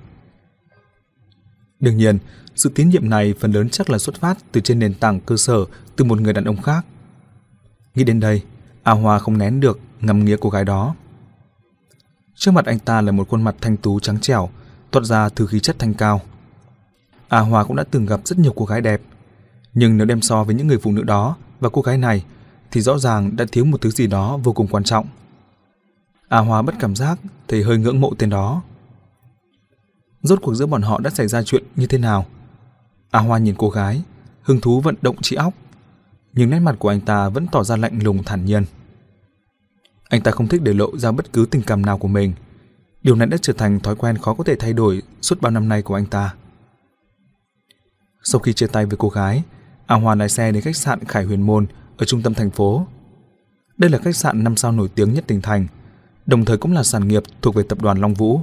Đương nhiên, sự tín nhiệm này phần lớn chắc là xuất phát từ trên nền tảng cơ sở từ một người đàn ông khác. Nghĩ đến đây, A Hoa không nén được ngắm nghía cô gái đó. Trước mặt anh ta là một khuôn mặt thanh tú trắng trẻo, toát ra thứ khí chất thanh cao. A Hoa cũng đã từng gặp rất nhiều cô gái đẹp, nhưng nếu đem so với những người phụ nữ đó và cô gái này thì rõ ràng đã thiếu một thứ gì đó vô cùng quan trọng. A Hoa bất cảm giác thấy hơi ngưỡng mộ tên đó. Rốt cuộc giữa bọn họ đã xảy ra chuyện như thế nào? A Hoa nhìn cô gái, hứng thú vận động trí óc, nhưng nét mặt của anh ta vẫn tỏ ra lạnh lùng thản nhiên. Anh ta không thích để lộ ra bất cứ tình cảm nào của mình. Điều này đã trở thành thói quen khó có thể thay đổi suốt bao năm nay của anh ta. Sau khi chia tay với cô gái, A Hoa lái xe đến khách sạn Khải Huyền Môn ở trung tâm thành phố. Đây là khách sạn năm sao nổi tiếng nhất tỉnh thành, đồng thời cũng là sản nghiệp thuộc về tập đoàn Long Vũ.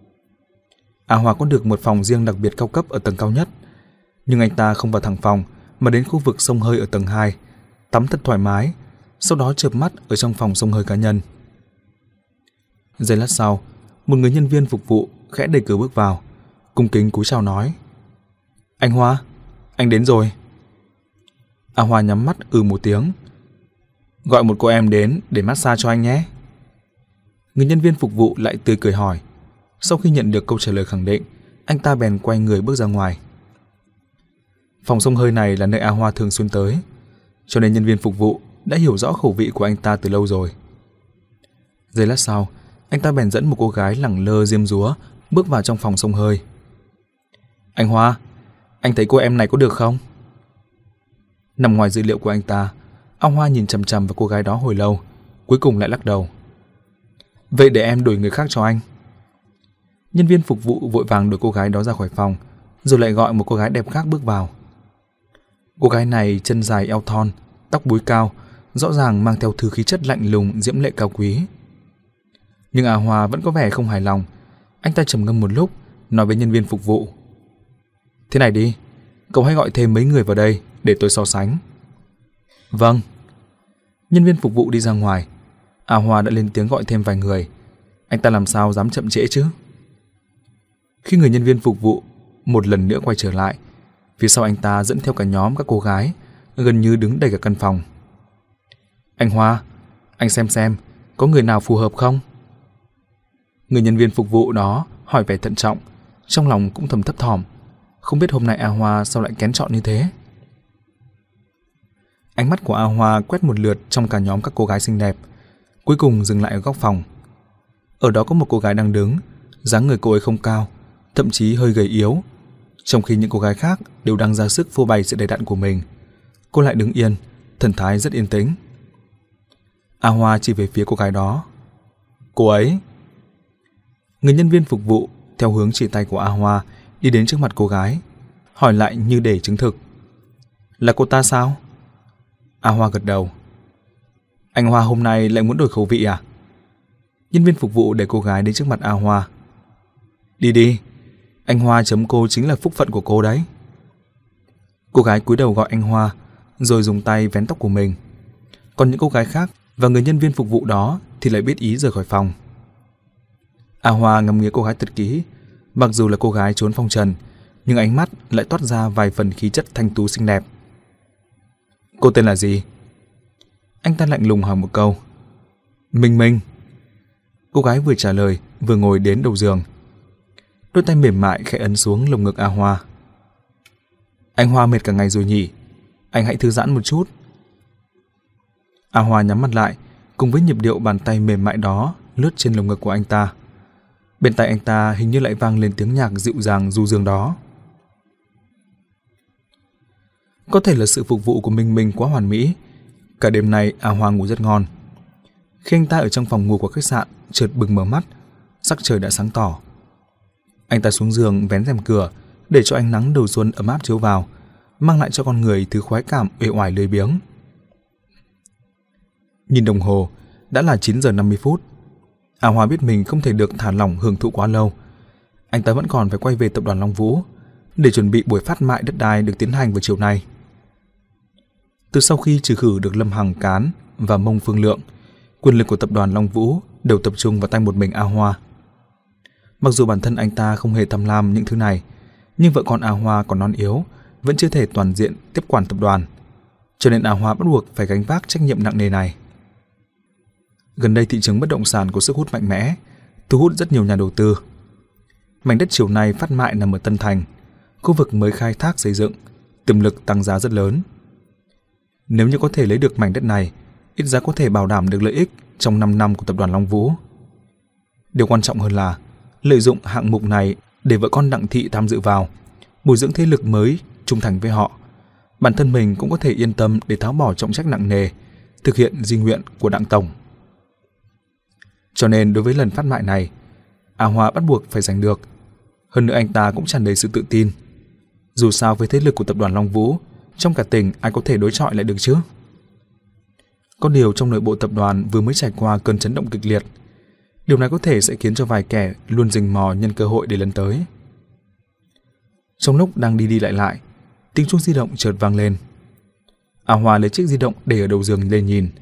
A Hoa có được một phòng riêng đặc biệt cao cấp ở tầng cao nhất, nhưng anh ta không vào thẳng phòng mà đến khu vực xông hơi ở tầng hai, tắm thật thoải mái, sau đó chợp mắt ở trong phòng xông hơi cá nhân. Giây lát sau, một người nhân viên phục vụ khẽ đẩy cửa bước vào, cung kính cúi chào nói: "Anh Hoa, anh đến rồi." A Hoa nhắm mắt ừ một tiếng. "Gọi một cô em đến để massage cho anh nhé." Người nhân viên phục vụ lại tươi cười hỏi. Sau khi nhận được câu trả lời khẳng định, anh ta bèn quay người bước ra ngoài. Phòng xông hơi này là nơi A Hoa thường xuyên tới, cho nên nhân viên phục vụ đã hiểu rõ khẩu vị của anh ta từ lâu rồi. Giây lát sau, anh ta bèn dẫn một cô gái lẳng lơ diêm dúa bước vào trong phòng xông hơi. "Anh Hoa, anh thấy cô em này có được không?" Nằm ngoài dự liệu của anh ta, A Hoa nhìn chằm chằm vào cô gái đó hồi lâu, cuối cùng lại lắc đầu. "Vậy để em đổi người khác cho anh." Nhân viên phục vụ vội vàng đuổi cô gái đó ra khỏi phòng, rồi lại gọi một cô gái đẹp khác bước vào. Cô gái này chân dài eo thon, tóc búi cao, rõ ràng mang theo thứ khí chất lạnh lùng diễm lệ cao quý. Nhưng A Hoa vẫn có vẻ không hài lòng. Anh ta trầm ngâm một lúc, nói với nhân viên phục vụ: "Thế này đi, cậu hãy gọi thêm mấy người vào đây để tôi so sánh." "Vâng." Nhân viên phục vụ đi ra ngoài. A Hoa đã lên tiếng gọi thêm vài người. Anh ta làm sao dám chậm trễ chứ? Khi người nhân viên phục vụ một lần nữa quay trở lại, phía sau anh ta dẫn theo cả nhóm các cô gái, gần như đứng đầy cả căn phòng. "Anh Hoa, anh xem xem, có người nào phù hợp không?" Người nhân viên phục vụ đó hỏi vẻ thận trọng, trong lòng cũng thầm thấp thỏm, không biết hôm nay A Hoa sao lại kén chọn như thế. Ánh mắt của A Hoa quét một lượt trong cả nhóm các cô gái xinh đẹp, cuối cùng dừng lại ở góc phòng. Ở đó có một cô gái đang đứng, dáng người cô ấy không cao, thậm chí hơi gầy yếu, trong khi những cô gái khác đều đang ra sức phô bày sự đầy đặn của mình. Cô lại đứng yên, thần thái rất yên tĩnh. A Hoa chỉ về phía cô gái đó. "Cô ấy." Người nhân viên phục vụ theo hướng chỉ tay của A Hoa đi đến trước mặt cô gái, hỏi lại như để chứng thực: "Là cô ta sao?" A Hoa gật đầu. "Anh Hoa hôm nay lại muốn đổi khẩu vị à?" Nhân viên phục vụ để cô gái đến trước mặt A Hoa. "Đi đi, anh Hoa chấm cô chính là phúc phận của cô đấy." Cô gái cúi đầu gọi anh Hoa, rồi dùng tay vén tóc của mình. Còn những cô gái khác và người nhân viên phục vụ đó thì lại biết ý rời khỏi phòng. A Hoa ngắm nghía cô gái thật kỹ. Mặc dù là cô gái trốn phong trần, nhưng ánh mắt lại toát ra vài phần khí chất thanh tú xinh đẹp. "Cô tên là gì?" Anh ta lạnh lùng hỏi một câu. "Minh Minh." Cô gái vừa trả lời vừa ngồi đến đầu giường. Đôi tay mềm mại khẽ ấn xuống lồng ngực A Hoa. "Anh Hoa mệt cả ngày rồi nhỉ, anh hãy thư giãn một chút." A Hoa nhắm mắt lại, cùng với nhịp điệu bàn tay mềm mại đó lướt trên lồng ngực của anh ta. Bên tai anh ta hình như lại vang lên tiếng nhạc dịu dàng du dương đó. Có thể là sự phục vụ của Minh Minh quá hoàn mỹ, cả đêm nay A Hoa ngủ rất ngon. Khi anh ta ở trong phòng ngủ của khách sạn chợt bừng mở mắt, sắc trời đã sáng tỏ. Anh ta xuống giường vén rèm cửa để cho ánh nắng đầu xuân ấm áp chiếu vào, mang lại cho con người thứ khoái cảm uể oải lười biếng. Nhìn đồng hồ, đã là chín giờ năm mươi phút. A Hoa biết mình không thể được thả lỏng hưởng thụ quá lâu. Anh ta vẫn còn phải quay về tập đoàn Long Vũ để chuẩn bị buổi phát mại đất đai được tiến hành vào chiều nay. Từ sau khi trừ khử được Lâm Hằng Cán và Mông Phương Lượng, quyền lực của tập đoàn Long Vũ đều tập trung vào tay một mình A Hoa. Mặc dù bản thân anh ta không hề tham lam những thứ này, nhưng vợ con A Hoa còn non yếu, vẫn chưa thể toàn diện tiếp quản tập đoàn, cho nên A Hoa bắt buộc phải gánh vác trách nhiệm nặng nề này. Gần đây thị trường bất động sản có sức hút mạnh mẽ, thu hút rất nhiều nhà đầu tư. Mảnh đất chiều nay phát mại nằm ở Tân Thành, khu vực mới khai thác xây dựng, tiềm lực tăng giá rất lớn. Nếu như có thể lấy được mảnh đất này, ít ra có thể bảo đảm được lợi ích trong năm năm của tập đoàn Long Vũ. Điều quan trọng hơn là lợi dụng hạng mục này để vợ con Đặng Thị tham dự vào, bồi dưỡng thế lực mới trung thành với họ. Bản thân mình cũng có thể yên tâm để tháo bỏ trọng trách nặng nề, thực hiện di nguyện của Đặng Tổng. Cho nên đối với lần phát mại này, A Hoa bắt buộc phải giành được. Hơn nữa anh ta cũng tràn đầy sự tự tin. Dù sao với thế lực của tập đoàn Long Vũ, trong cả tỉnh ai có thể đối chọi lại được chứ? Có điều trong nội bộ tập đoàn vừa mới trải qua cơn chấn động kịch liệt. Điều này có thể sẽ khiến cho vài kẻ luôn rình mò nhân cơ hội để lấn tới. Trong lúc đang đi đi lại lại, tiếng chuông di động chợt vang lên. A Hoa lấy chiếc di động để ở đầu giường lên nhìn.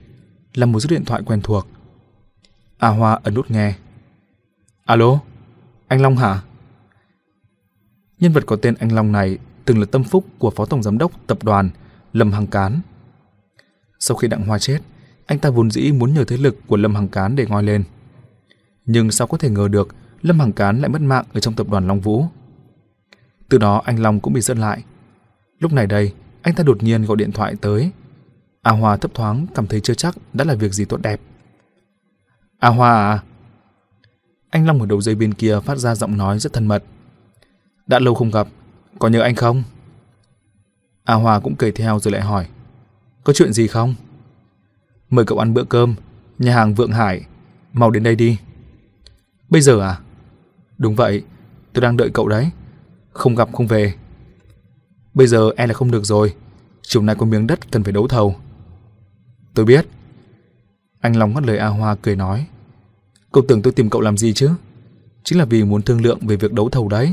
là một chiếc điện thoại quen thuộc. A Hoa ấn nút nghe. Alo, anh Long hả? Nhân vật có tên anh Long này từng là tâm phúc của Phó Tổng Giám đốc Tập đoàn Lâm Hằng Cán. Sau khi Đặng Hoa chết, anh ta vốn dĩ muốn nhờ thế lực của Lâm Hằng Cán để ngoi lên. Nhưng sao có thể ngờ được Lâm Hằng Cán lại mất mạng ở trong tập đoàn Long Vũ. Từ đó anh Long cũng bị giận lại. Lúc này đây, anh ta đột nhiên gọi điện thoại tới. A Hoa thấp thoáng cảm thấy chưa chắc đã là việc gì tốt đẹp. A Hoa à? Anh Long ở đầu dây bên kia phát ra giọng nói rất thân mật. Đã lâu không gặp, có nhớ anh không? A Hoa cũng cười theo rồi lại hỏi. Có chuyện gì không? Mời cậu ăn bữa cơm, nhà hàng Vượng Hải, mau đến đây đi. Bây giờ à? Đúng vậy, tôi đang đợi cậu đấy. Không gặp không về. Bây giờ e là không được rồi, chiều nay có miếng đất cần phải đấu thầu. Tôi biết. Anh Long ngắt lời A Hoa cười nói. Cậu tưởng tôi tìm cậu làm gì chứ? Chính là vì muốn thương lượng về việc đấu thầu đấy.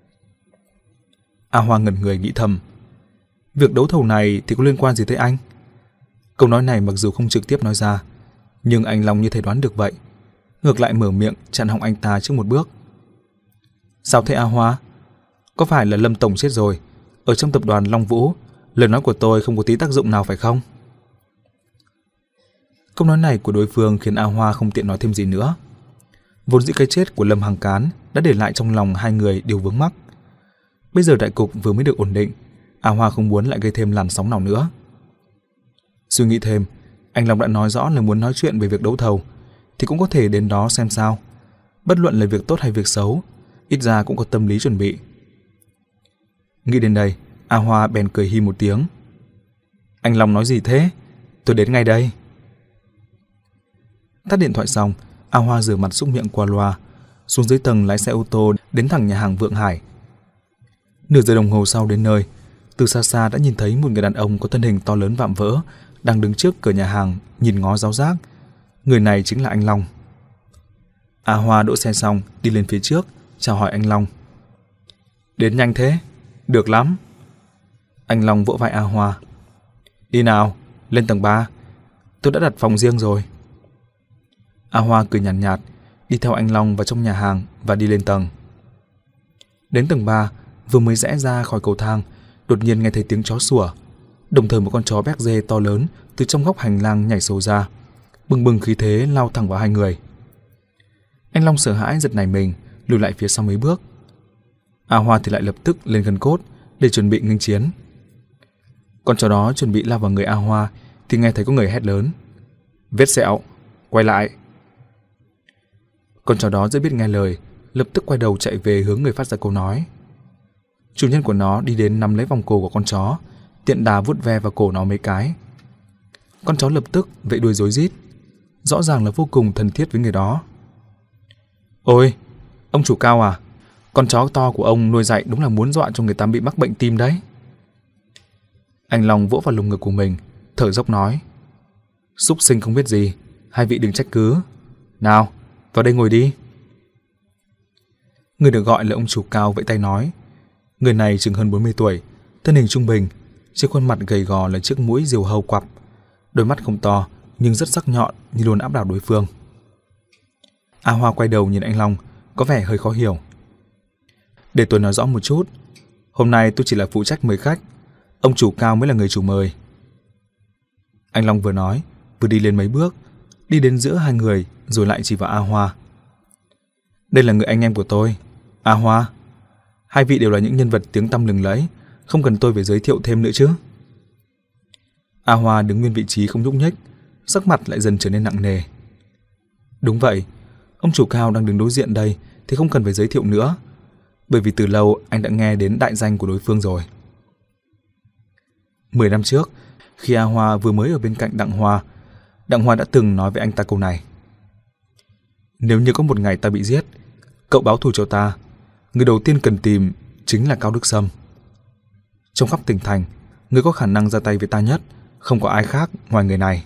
A Hoa ngẩn người nghĩ thầm. Việc đấu thầu này thì có liên quan gì tới anh? Câu nói này mặc dù không trực tiếp nói ra, nhưng anh Long như thể đoán được vậy, ngược lại mở miệng chặn họng anh ta trước một bước. Sao thế A Hoa? Có phải là Lâm Tổng chết rồi, ở trong tập đoàn Long Vũ, lời nói của tôi không có tí tác dụng nào phải không? Câu nói này của đối phương khiến A Hoa không tiện nói thêm gì nữa. Vốn dĩ cái chết của Lâm Hằng Cán đã để lại trong lòng hai người điều vướng mắc. Bây giờ đại cục vừa mới được ổn định, A Hoa không muốn lại gây thêm làn sóng nào nữa. Suy nghĩ thêm, anh Long đã nói rõ là muốn nói chuyện về việc đấu thầu, thì cũng có thể đến đó xem sao. Bất luận là việc tốt hay việc xấu, ít ra cũng có tâm lý chuẩn bị. Nghĩ đến đây, A Hoa bèn cười hi một tiếng. Anh Long nói gì thế? Tôi đến ngay đây. Tắt điện thoại xong, A Hoa rửa mặt súc miệng qua loa, xuống dưới tầng lái xe ô tô đến thẳng nhà hàng Vượng Hải. Nửa giờ đồng hồ sau đến nơi, từ xa xa đã nhìn thấy một người đàn ông có thân hình to lớn vạm vỡ đang đứng trước cửa nhà hàng nhìn ngó giáo giác. Người này chính là anh Long. A Hoa đỗ xe xong đi lên phía trước chào hỏi anh Long. Đến nhanh thế, được lắm. Anh Long vỗ vai A Hoa. Đi nào, lên tầng ba, tôi đã đặt phòng riêng rồi. A Hoa cười nhàn nhạt, nhạt, đi theo anh Long vào trong nhà hàng và đi lên tầng. Đến tầng ba, vừa mới rẽ ra khỏi cầu thang, đột nhiên nghe thấy tiếng chó sủa, đồng thời một con chó béc dê to lớn từ trong góc hành lang nhảy sâu ra, bừng bừng khí thế lao thẳng vào hai người. Anh Long sợ hãi giật nảy mình, lùi lại phía sau mấy bước. A Hoa thì lại lập tức lên gần cốt để chuẩn bị nghênh chiến. Con chó đó chuẩn bị lao vào người A Hoa thì nghe thấy có người hét lớn. Vết sẹo, quay lại. Con chó đó rất biết nghe lời, lập tức quay đầu chạy về hướng người phát ra câu nói. Chủ nhân của nó đi đến nắm lấy vòng cổ của con chó, tiện đà vuốt ve vào cổ nó mấy cái. Con chó lập tức vẫy đuôi rối rít, rõ ràng là vô cùng thân thiết với người đó. Ôi, ông chủ Cao à, con chó to của ông nuôi dạy đúng là muốn dọa cho người ta bị mắc bệnh tim đấy. Anh Long vỗ vào lồng ngực của mình, thở dốc nói. Súc sinh không biết gì, hai vị đừng trách cứ. Nào, vào đây ngồi đi. Người được gọi là ông chủ Cao vẫy tay nói. Người này chừng hơn bốn mươi tuổi, thân hình trung bình, trên khuôn mặt gầy gò là chiếc mũi diều hâu quặp, đôi mắt không to nhưng rất sắc nhọn như luôn áp đảo đối phương. A Hoa quay đầu nhìn anh Long, có vẻ hơi khó hiểu. Để tôi nói rõ một chút, hôm nay tôi chỉ là phụ trách mời khách, ông chủ Cao mới là người chủ mời. Anh Long vừa nói, vừa đi lên mấy bước, đi đến giữa hai người rồi lại chỉ vào A Hoa. Đây là người anh em của tôi, A Hoa. Hai vị đều là những nhân vật tiếng tăm lừng lẫy, không cần tôi phải giới thiệu thêm nữa chứ. A Hoa đứng nguyên vị trí không nhúc nhích, sắc mặt lại dần trở nên nặng nề. Đúng vậy, ông chủ Cao đang đứng đối diện đây thì không cần phải giới thiệu nữa, bởi vì từ lâu anh đã nghe đến đại danh của đối phương rồi. Mười năm trước, khi A Hoa vừa mới ở bên cạnh Đặng Hoa, Đặng Hoa đã từng nói với anh ta câu này. Nếu như có một ngày ta bị giết, cậu báo thù cho ta, người đầu tiên cần tìm chính là Cao Đức Sâm. Trong khắp tỉnh thành, người có khả năng ra tay với ta nhất, không có ai khác ngoài người này.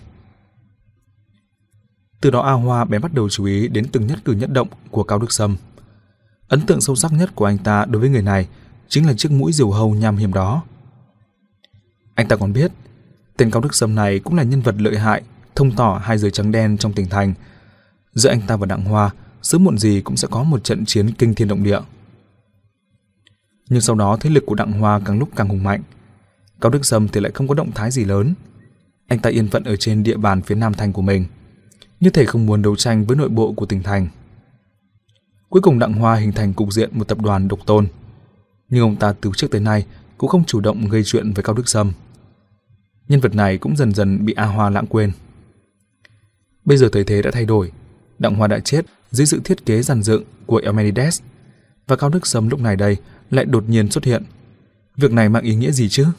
Từ đó A Hoa bèn bắt đầu chú ý đến từng nhất cử nhất động của Cao Đức Sâm. Ấn tượng sâu sắc nhất của anh ta đối với người này chính là chiếc mũi diều hâu nham hiểm đó. Anh ta còn biết, tên Cao Đức Sâm này cũng là nhân vật lợi hại thông tỏ hai giới trắng đen trong tỉnh thành. Giữa anh ta và Đặng Hoa, sớm muộn gì cũng sẽ có một trận chiến kinh thiên động địa. Nhưng sau đó thế lực của Đặng Hoa càng lúc càng hùng mạnh. Cao Đức Sâm thì lại không có động thái gì lớn. Anh ta yên phận ở trên địa bàn phía nam thành của mình, như thể không muốn đấu tranh với nội bộ của tỉnh thành. Cuối cùng Đặng Hoa hình thành cục diện một tập đoàn độc tôn, nhưng ông ta từ trước tới nay cũng không chủ động gây chuyện với Cao Đức Sâm. Nhân vật này cũng dần dần bị A Hoa lãng quên. Bây giờ thời thế đã thay đổi, Đặng Hoa đã chết dưới sự thiết kế dàn dựng của Eumenides, và Cao Đức Sâm lúc này đây lại đột nhiên xuất hiện. Việc này mang ý nghĩa gì chứ?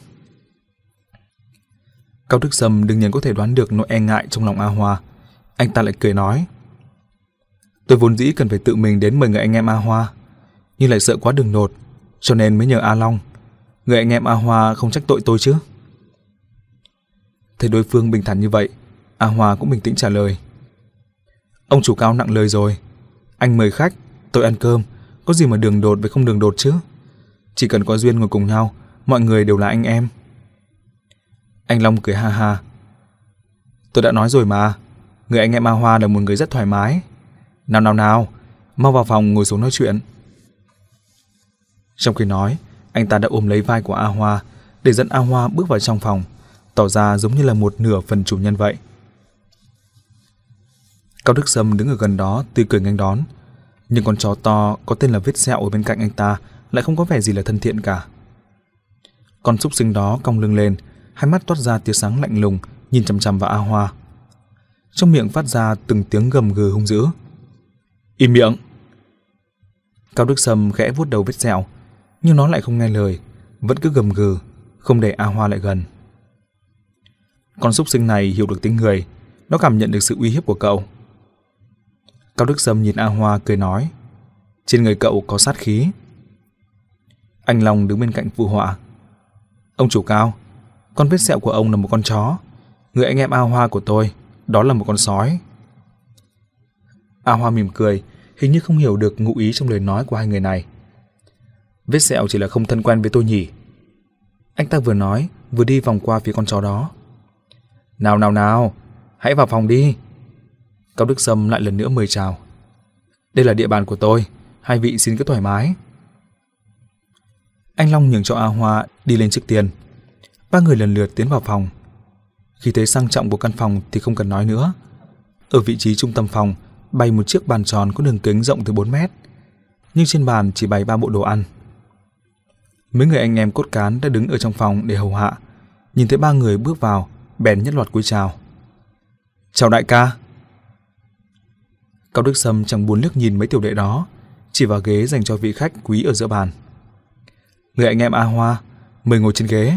Cao Đức Sâm đương nhiên có thể đoán được nỗi e ngại trong lòng A Hoa. Anh ta lại cười nói: tôi vốn dĩ cần phải tự mình đến mời người anh em A Hoa, nhưng lại sợ quá đường đột, cho nên mới nhờ A Long. Người anh em A Hoa không trách tội tôi chứ? Thấy đối phương bình thản như vậy, A Hoa cũng bình tĩnh trả lời: ông chủ Cao nặng lời rồi. Anh mời khách, tôi ăn cơm, có gì mà đường đột với không đường đột chứ? Chỉ cần có duyên ngồi cùng nhau, mọi người đều là anh em. Anh Long cười ha ha: tôi đã nói rồi mà, người anh em A Hoa là một người rất thoải mái. Nào nào nào, mau vào phòng ngồi xuống nói chuyện. Trong khi nói, anh ta đã ôm lấy vai của A Hoa để dẫn A Hoa bước vào trong phòng, tỏ ra giống như là một nửa phần chủ nhân vậy. Cao Đức Sâm đứng ở gần đó tươi cười nghênh đón, nhưng con chó to có tên là Vết Sẹo ở bên cạnh anh ta lại không có vẻ gì là thân thiện cả. Con súc sinh đó cong lưng lên, hai mắt toát ra tia sáng lạnh lùng nhìn chằm chằm vào A Hoa. Trong miệng phát ra từng tiếng gầm gừ hung dữ. Im miệng! Cao Đức Sâm khẽ vuốt đầu Vết Sẹo, nhưng nó lại không nghe lời, vẫn cứ gầm gừ, không để A Hoa lại gần. Con súc sinh này hiểu được tiếng người, nó cảm nhận được sự uy hiếp của cậu. Cao Đức Sâm nhìn A Hoa cười nói: trên người cậu có sát khí. Anh Long đứng bên cạnh phụ họa: ông chủ Cao, con Vết Sẹo của ông là một con chó, người anh em A Hoa của tôi đó là một con sói. A Hoa mỉm cười, hình như không hiểu được ngụ ý trong lời nói của hai người này. Vết Sẹo chỉ là không thân quen với tôi nhỉ? Anh ta vừa nói vừa đi vòng qua phía con chó đó. Nào nào nào, hãy vào phòng đi. Cao Đức Sâm lại lần nữa mời chào. Đây là địa bàn của tôi, hai vị xin cứ thoải mái. Anh Long nhường cho A Hoa đi lên trước tiền. Ba người lần lượt tiến vào phòng. Khi thấy sang trọng của căn phòng thì không cần nói nữa. Ở vị trí trung tâm phòng bày một chiếc bàn tròn có đường kính rộng từ bốn mét, nhưng trên bàn chỉ bày ba bộ đồ ăn. Mấy người anh em cốt cán đã đứng ở trong phòng để hầu hạ, nhìn thấy ba người bước vào, bèn nhất loạt cúi chào. Chào đại ca. Cao Đức Sâm chẳng buồn liếc nhìn mấy tiểu đệ đó, chỉ vào ghế dành cho vị khách quý ở giữa bàn. Người anh em A Hoa, mời ngồi trên ghế.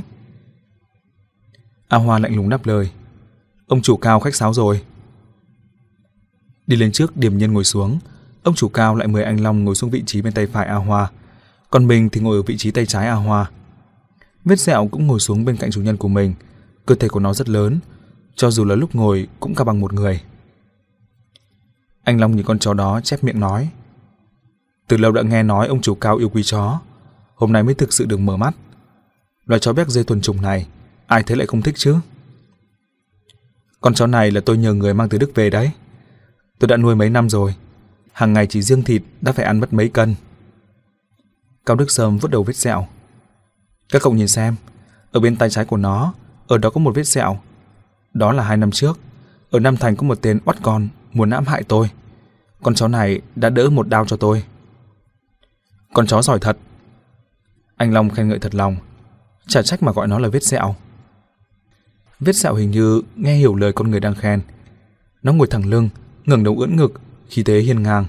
A Hoa lạnh lùng đáp lời: ông chủ Cao khách sáo rồi. Đi lên trước điềm nhiên ngồi xuống, ông chủ Cao lại mời anh Long ngồi xuống vị trí bên tay phải A Hoa, còn mình thì ngồi ở vị trí tay trái A Hoa. Vết Sẹo cũng ngồi xuống bên cạnh chủ nhân của mình. Cơ thể của nó rất lớn, cho dù là lúc ngồi cũng cao bằng một người. Anh Long nhìn con chó đó chép miệng nói: từ lâu đã nghe nói ông chủ Cao yêu quý chó, hôm nay mới thực sự được mở mắt. Loài chó béc dê thuần chủng này, ai thế lại không thích chứ? Con chó này là tôi nhờ người mang từ Đức về đấy. Tôi đã nuôi mấy năm rồi, hàng ngày chỉ riêng thịt đã phải ăn mất mấy cân. Cao Đức Sâm vuốt đầu Vết Sẹo. Các cậu nhìn xem, ở bên tay trái của nó, ở đó có một vết sẹo. Đó là hai năm trước, ở Nam Thành có một tên oắt con muốn hãm hại tôi. Con chó này đã đỡ một đao cho tôi. Con chó giỏi thật. Anh Long khen ngợi thật lòng, chả trách mà gọi nó là Vết Sẹo. Vết Sẹo hình như nghe hiểu lời con người đang khen. Nó ngồi thẳng lưng, ngẩng đầu ưỡn ngực, khí thế hiên ngang.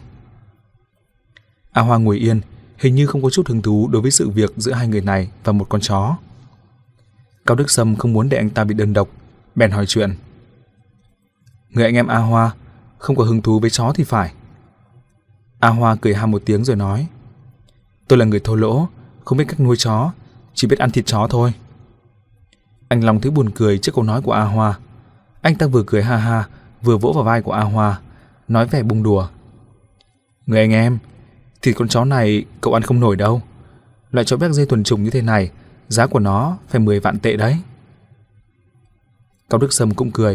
A Hoa ngồi yên, hình như không có chút hứng thú đối với sự việc giữa hai người này và một con chó. Cao Đức Sâm không muốn để anh ta bị đơn độc, bèn hỏi chuyện. Người anh em A Hoa không có hứng thú với chó thì phải. A Hoa cười ha một tiếng rồi nói: tôi là người thô lỗ, không biết cách nuôi chó, chỉ biết ăn thịt chó thôi. Anh Long thấy buồn cười trước câu nói của A Hoa. Anh ta vừa cười ha ha, vừa vỗ vào vai của A Hoa, nói vẻ bung đùa. Người anh em, thịt con chó này cậu ăn không nổi đâu. Loại chó béc dê thuần chủng như thế này, giá của nó phải mười vạn tệ đấy. Cao Đức Sâm cũng cười,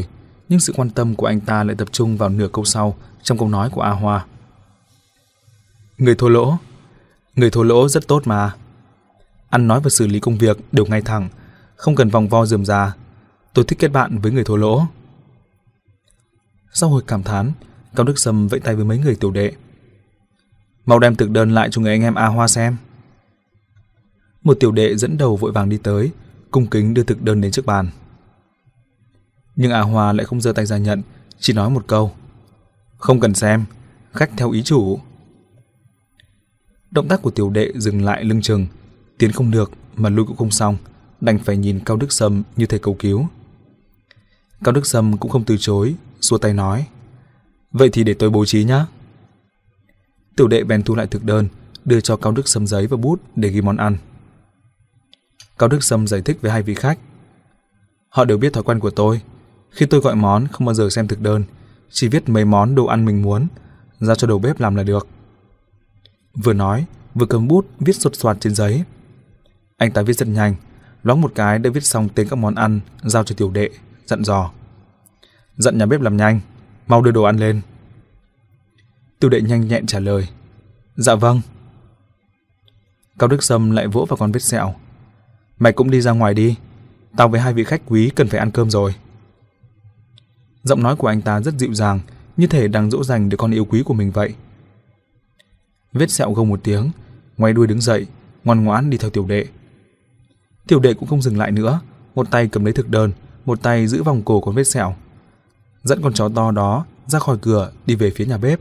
nhưng sự quan tâm của anh ta lại tập trung vào nửa câu sau trong câu nói của A Hoa. Người thua lỗ, người thua lỗ rất tốt mà. Ăn nói và xử lý công việc đều ngay thẳng, không cần vòng vo rườm rà. Tôi thích kết bạn với người thua lỗ. Sau hồi cảm thán, Cao Đức Sâm vẫy tay với mấy người tiểu đệ. Mau đem thực đơn lại cho người anh em A Hoa xem. Một tiểu đệ dẫn đầu vội vàng đi tới, cung kính đưa thực đơn đến trước bàn. Nhưng A Hoa lại không giơ tay ra nhận, chỉ nói một câu: Không cần xem, khách theo ý chủ. Động tác của tiểu đệ dừng lại lưng chừng, tiến không được mà lui cũng không xong, đành phải nhìn Cao Đức Sâm như thể cầu cứu. Cao Đức Sâm cũng không từ chối, xua tay nói: Vậy thì để tôi bố trí nhé. Tiểu đệ bèn thu lại thực đơn, đưa cho Cao Đức Sâm giấy và bút để ghi món ăn. Cao Đức Sâm giải thích với hai vị khách: Họ đều biết thói quen của tôi, khi tôi gọi món không bao giờ xem thực đơn, chỉ viết mấy món đồ ăn mình muốn, giao cho đầu bếp làm là được. Vừa nói, vừa cầm bút viết sột soạt trên giấy. Anh ta viết rất nhanh, loáng một cái đã viết xong tên các món ăn, giao cho tiểu đệ, dặn dò: Dặn nhà bếp làm nhanh, mau đưa đồ ăn lên. Tiểu đệ nhanh nhẹn trả lời: Dạ vâng. Cao Đức Sâm lại vỗ vào con vết sẹo: Mày cũng đi ra ngoài đi, tao với hai vị khách quý cần phải ăn cơm rồi. Giọng nói của anh ta rất dịu dàng, như thể đang dỗ dành đứa con yêu quý của mình vậy. Vết sẹo gâu một tiếng, ngoáy đuôi đứng dậy, ngoan ngoãn đi theo tiểu đệ. Tiểu đệ cũng không dừng lại nữa, một tay cầm lấy thực đơn, một tay giữ vòng cổ con vết sẹo, dẫn con chó to đó ra khỏi cửa đi về phía nhà bếp.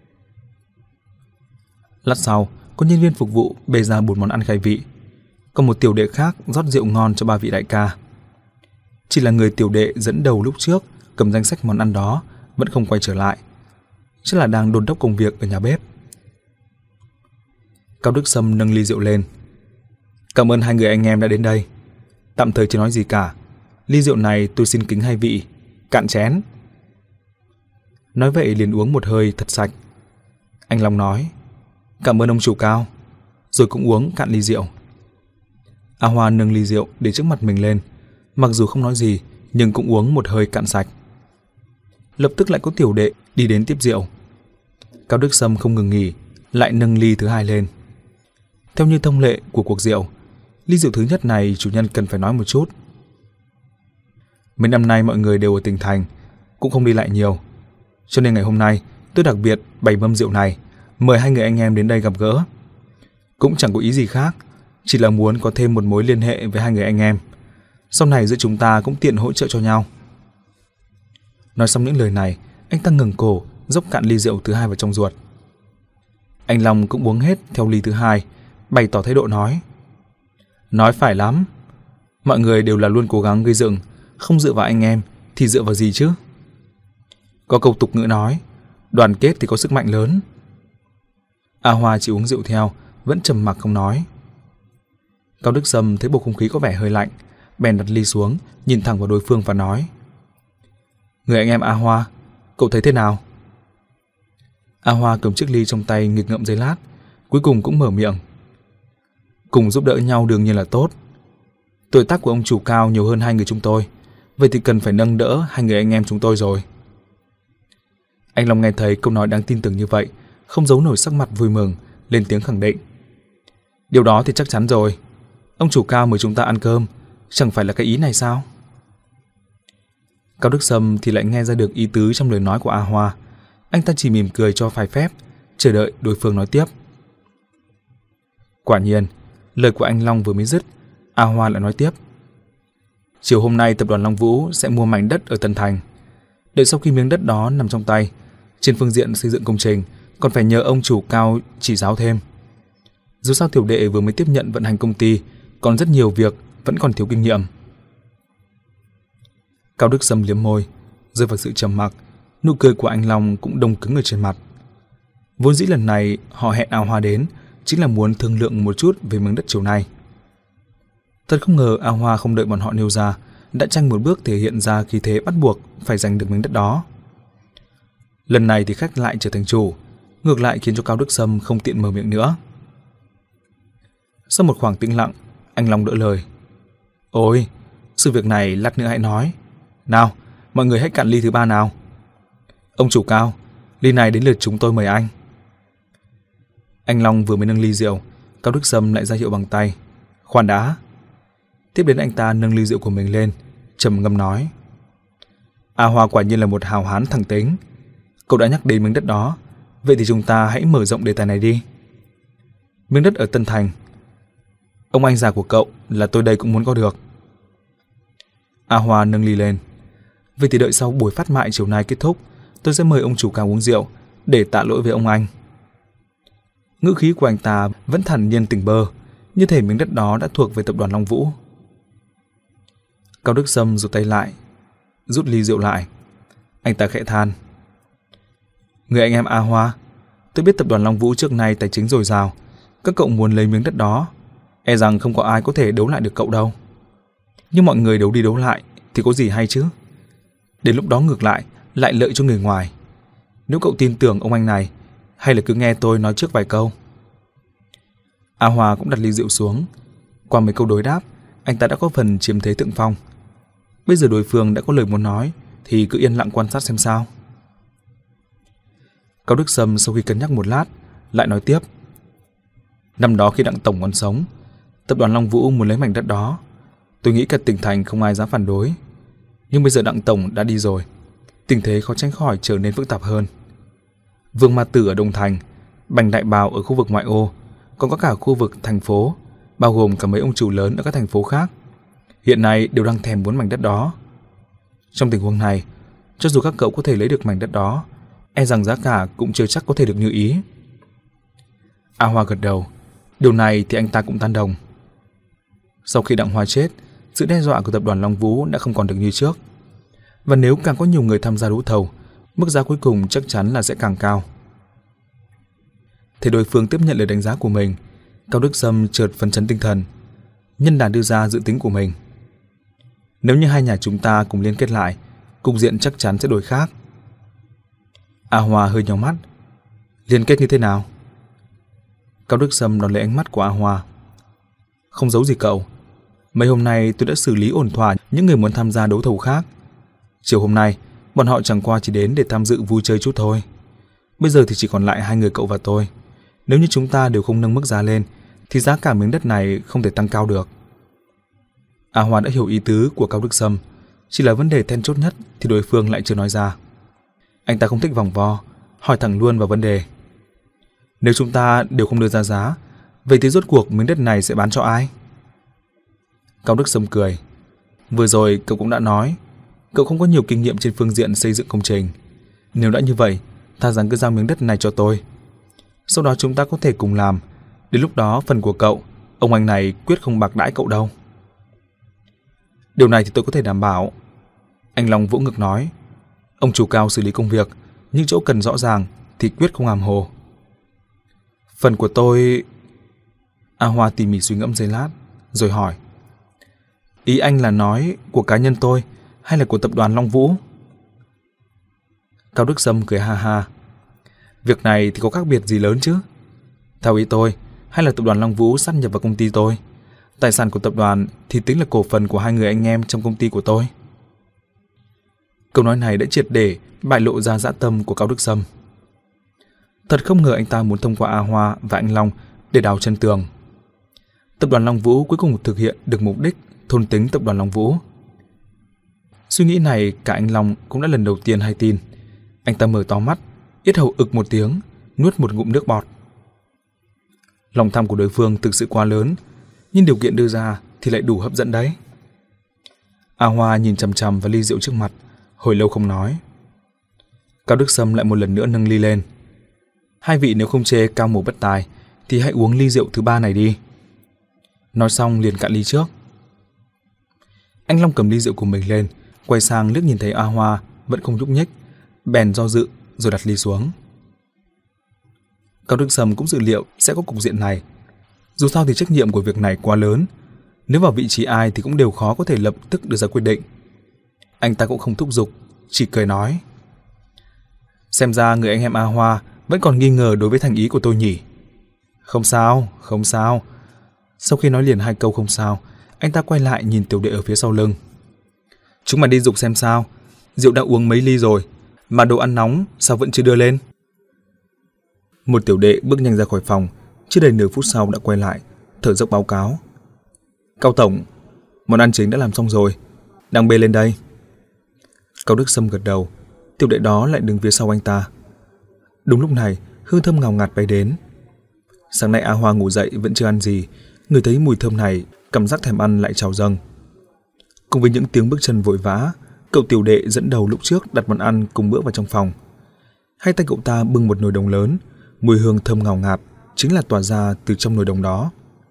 Lát sau, có nhân viên phục vụ bê ra bốn món ăn khai vị, còn một tiểu đệ khác rót rượu ngon cho ba vị đại ca. Chỉ là người tiểu đệ dẫn đầu lúc trước cầm danh sách món ăn đó vẫn không quay trở lại, chắc là đang đôn đốc công việc ở nhà bếp. Cao Đức Sâm nâng ly rượu lên: Cảm ơn hai người anh em đã đến đây. Tạm thời chưa nói gì cả, ly rượu này tôi xin kính hai vị, cạn chén. Nói vậy liền uống một hơi thật sạch. Anh Long nói: Cảm ơn ông chủ Cao, rồi cũng uống cạn ly rượu. A Hoa nâng ly rượu để trước mặt mình lên, mặc dù không nói gì nhưng cũng uống một hơi cạn sạch. Lập tức lại có tiểu đệ đi đến tiếp rượu. Cao Đức Sâm không ngừng nghỉ, lại nâng ly thứ hai lên. Theo như thông lệ của cuộc rượu, ly rượu thứ nhất này chủ nhân cần phải nói một chút. Mấy năm nay mọi người đều ở tỉnh thành, cũng không đi lại nhiều, cho nên ngày hôm nay tôi đặc biệt bày mâm rượu này, mời hai người anh em đến đây gặp gỡ. Cũng chẳng có ý gì khác, chỉ là muốn có thêm một mối liên hệ với hai người anh em, sau này giữa chúng ta cũng tiện hỗ trợ cho nhau. Nói xong những lời này, anh ta ngẩng cổ dốc cạn ly rượu thứ hai vào trong ruột. Anh Long cũng uống hết theo ly thứ hai, bày tỏ thái độ nói: Nói phải lắm, mọi người đều là luôn cố gắng gây dựng, không dựa vào anh em thì dựa vào gì chứ? Có câu tục ngữ nói, đoàn kết thì có sức mạnh lớn. A Hoa chỉ uống rượu theo, vẫn trầm mặc không nói. Cao Đức Sâm thấy bầu không khí có vẻ hơi lạnh, bèn đặt ly xuống, nhìn thẳng vào đối phương và nói: Người anh em A Hoa, cậu thấy thế nào? A Hoa cầm chiếc ly trong tay nghịch ngợm giây lát, cuối cùng cũng mở miệng: Cùng giúp đỡ nhau đương nhiên là tốt. Tuổi tác của ông chủ Cao nhiều hơn hai người chúng tôi, vậy thì cần phải nâng đỡ hai người anh em chúng tôi rồi. Anh Long nghe thấy câu nói đáng tin tưởng như vậy, không giấu nổi sắc mặt vui mừng, lên tiếng khẳng định: Điều đó thì chắc chắn rồi. Ông chủ Cao mời chúng ta ăn cơm, chẳng phải là cái ý này sao? Cao Đức Sâm thì lại nghe ra được ý tứ trong lời nói của A Hoa. Anh ta chỉ mỉm cười cho phải phép, chờ đợi đối phương nói tiếp. Quả nhiên, lời của anh Long vừa mới dứt, A Hoa lại nói tiếp: Chiều hôm nay tập đoàn Long Vũ sẽ mua mảnh đất ở Tân Thành. Đợi sau khi miếng đất đó nằm trong tay, trên phương diện xây dựng công trình còn phải nhờ ông chủ Cao chỉ giáo thêm. Dù sao tiểu đệ vừa mới tiếp nhận vận hành công ty, còn rất nhiều việc vẫn còn thiếu kinh nghiệm. Cao Đức Sâm liếm môi, rơi vào sự trầm mặc, nụ cười của anh Long cũng đông cứng ở trên mặt. Vốn dĩ lần này họ hẹn A Hoa đến chính là muốn thương lượng một chút về miếng đất chiều nay. Thật không ngờ A Hoa không đợi bọn họ nêu ra, đã tranh một bước thể hiện ra khí thế bắt buộc phải giành được miếng đất đó. Lần này thì khách lại trở thành chủ, ngược lại khiến cho Cao Đức Sâm không tiện mở miệng nữa. Sau một khoảng tĩnh lặng, anh Long đỡ lời: Ôi, sự việc này lát nữa hãy nói. Nào, mọi người hãy cạn ly thứ ba nào. Ông chủ Cao, ly này đến lượt chúng tôi mời anh. Anh Long vừa mới nâng ly rượu, Cao Đức Sâm lại ra hiệu bằng tay. Khoan đã. Tiếp đến anh ta nâng ly rượu của mình lên, trầm ngâm nói. A Hoa quả nhiên là một hào hán thẳng tính. Cậu đã nhắc đến miếng đất đó, vậy thì chúng ta hãy mở rộng đề tài này đi. Miếng đất ở Tân Thành. Ông anh già của cậu là tôi đây cũng muốn có được. A Hoa nâng ly lên. Vậy thì đợi sau buổi phát mại chiều nay kết thúc, tôi sẽ mời ông chủ Cao uống rượu để tạ lỗi với ông anh. Ngữ khí của anh ta vẫn thản nhiên tỉnh bơ, như thể miếng đất đó đã thuộc về tập đoàn Long Vũ. Cao Đức Sâm rụt tay lại, rút ly rượu lại. Anh ta khẽ than. Người anh em A Hoa, tôi biết tập đoàn Long Vũ trước nay tài chính dồi dào, các cậu muốn lấy miếng đất đó, e rằng không có ai có thể đấu lại được cậu đâu. Nhưng mọi người đấu đi đấu lại thì có gì hay chứ? Đến lúc đó ngược lại lại lợi cho người ngoài. Nếu cậu tin tưởng ông anh này, hay là cứ nghe tôi nói trước vài câu. A Hoa cũng đặt ly rượu xuống. Qua mấy câu đối đáp, anh ta đã có phần chiếm thế thượng phong. Bây giờ đối phương đã có lời muốn nói thì cứ yên lặng quan sát xem sao. Cao Đức Sâm sau khi cân nhắc một lát lại nói tiếp. Năm đó khi Đặng tổng còn sống, tập đoàn Long Vũ muốn lấy mảnh đất đó. Tôi nghĩ cả tỉnh thành không ai dám phản đối. Nhưng bây giờ Đặng tổng đã đi rồi, tình thế khó tránh khỏi trở nên phức tạp hơn. Vương Ma Tử ở Đông Thành, Bành Đại Bào ở khu vực ngoại ô, còn có cả khu vực thành phố, bao gồm cả mấy ông chủ lớn ở các thành phố khác, hiện nay đều đang thèm muốn mảnh đất đó. Trong tình huống này, cho dù các cậu có thể lấy được mảnh đất đó, e rằng giá cả cũng chưa chắc có thể được như ý. A Hoa gật đầu. Điều này thì anh ta cũng tán đồng. Sau khi Đặng Hoa chết, sự đe dọa của tập đoàn Long Vũ đã không còn được như trước. Và nếu càng có nhiều người tham gia đấu thầu, mức giá cuối cùng chắc chắn là sẽ càng cao. Thế đối phương tiếp nhận lời đánh giá của mình, Cao Đức Sâm chợt phấn chấn tinh thần, nhân đàn đưa ra dự tính của mình. Nếu như hai nhà chúng ta cùng liên kết lại, cục diện chắc chắn sẽ đổi khác. A Hoa hơi nhíu mắt. Liên kết như thế nào? Cao Đức Sâm đón lấy ánh mắt của A Hoa. Không giấu gì cậu, mấy hôm nay tôi đã xử lý ổn thỏa những người muốn tham gia đấu thầu khác. Chiều hôm nay, bọn họ chẳng qua chỉ đến để tham dự vui chơi chút thôi. Bây giờ thì chỉ còn lại hai người cậu và tôi. Nếu như chúng ta đều không nâng mức giá lên, thì giá cả miếng đất này không thể tăng cao được. A Hoa đã hiểu ý tứ của Cao Đức Sâm, chỉ là vấn đề then chốt nhất thì đối phương lại chưa nói ra. Anh ta không thích vòng vo, hỏi thẳng luôn vào vấn đề. Nếu chúng ta đều không đưa ra giá, vậy thì rốt cuộc miếng đất này sẽ bán cho ai? Cao Đức Sâm cười. Vừa rồi cậu cũng đã nói, cậu không có nhiều kinh nghiệm trên phương diện xây dựng công trình. Nếu đã như vậy, thà rằng cứ giao miếng đất này cho tôi. Sau đó chúng ta có thể cùng làm. Đến lúc đó phần của cậu, ông anh này quyết không bạc đãi cậu đâu. Điều này thì tôi có thể đảm bảo. Anh Long vỗ ngực nói. Ông chủ Cao xử lý công việc, những chỗ cần rõ ràng thì quyết không hàm hồ. Phần của tôi... A Hoa tỉ mỉ suy ngẫm giây lát, rồi hỏi. Ý anh là nói của cá nhân tôi hay là của tập đoàn Long Vũ? Cao Đức Sâm cười ha ha. Việc này thì có khác biệt gì lớn chứ? Theo ý tôi, hay là tập đoàn Long Vũ sát nhập vào công ty tôi, tài sản của tập đoàn thì tính là cổ phần của hai người anh em trong công ty của tôi. Câu nói này đã triệt để bại lộ ra dã tâm của Cao Đức Sâm. Thật không ngờ anh ta muốn thông qua A Hoa và anh Long để đào chân tường. Tập đoàn Long Vũ cuối cùng thực hiện được mục đích thôn tính tập đoàn Long Vũ. Suy nghĩ này cả anh Long cũng đã lần đầu tiên hay tin. Anh ta mở to mắt, yết hầu ực một tiếng, nuốt một ngụm nước bọt. Lòng tham của đối phương thực sự quá lớn, nhưng điều kiện đưa ra thì lại đủ hấp dẫn đấy. A Hoa nhìn chằm chằm vào ly rượu trước mặt, hồi lâu không nói. Cao Đức Sâm lại một lần nữa nâng ly lên. Hai vị nếu không chê Cao Mổ bất tài thì hãy uống ly rượu thứ ba này đi. Nói xong liền cạn ly trước. Anh Long cầm ly rượu của mình lên, quay sang liếc nhìn thấy A Hoa vẫn không nhúc nhích, bèn do dự rồi đặt ly xuống. Cao Đức Sâm cũng dự liệu sẽ có cục diện này. Dù sao thì trách nhiệm của việc này quá lớn, nếu vào vị trí ai thì cũng đều khó có thể lập tức đưa ra quyết định. Anh ta cũng không thúc giục, chỉ cười nói. Xem ra người anh em A Hoa vẫn còn nghi ngờ đối với thành ý của tôi nhỉ. Không sao, không sao. Sau khi nói liền hai câu không sao, anh ta quay lại nhìn tiểu đệ ở phía sau lưng. Chúng mày đi dục xem sao, rượu đã uống mấy ly rồi, mà đồ ăn nóng sao vẫn chưa đưa lên? Một tiểu đệ bước nhanh ra khỏi phòng, chưa đầy nửa phút sau đã quay lại, thở dốc báo cáo. Cao tổng, món ăn chính đã làm xong rồi, đang bê lên đây. Cao Đức Sâm gật đầu, tiểu đệ đó lại đứng phía sau anh ta. Đúng lúc này, hương thơm ngào ngạt bay đến. Sáng nay A Hoa ngủ dậy vẫn chưa ăn gì, người thấy mùi thơm này, cảm giác thèm ăn lại trào dâng. Cùng với những tiếng bước chân vội vã, cậu tiểu đệ dẫn đầu lúc trước đặt món ăn cùng bữa vào trong phòng. Hai tay cậu ta bưng một nồi đồng lớn, mùi hương thơm ngào ngạt chính là tỏa ra từ trong nồi đồng đó.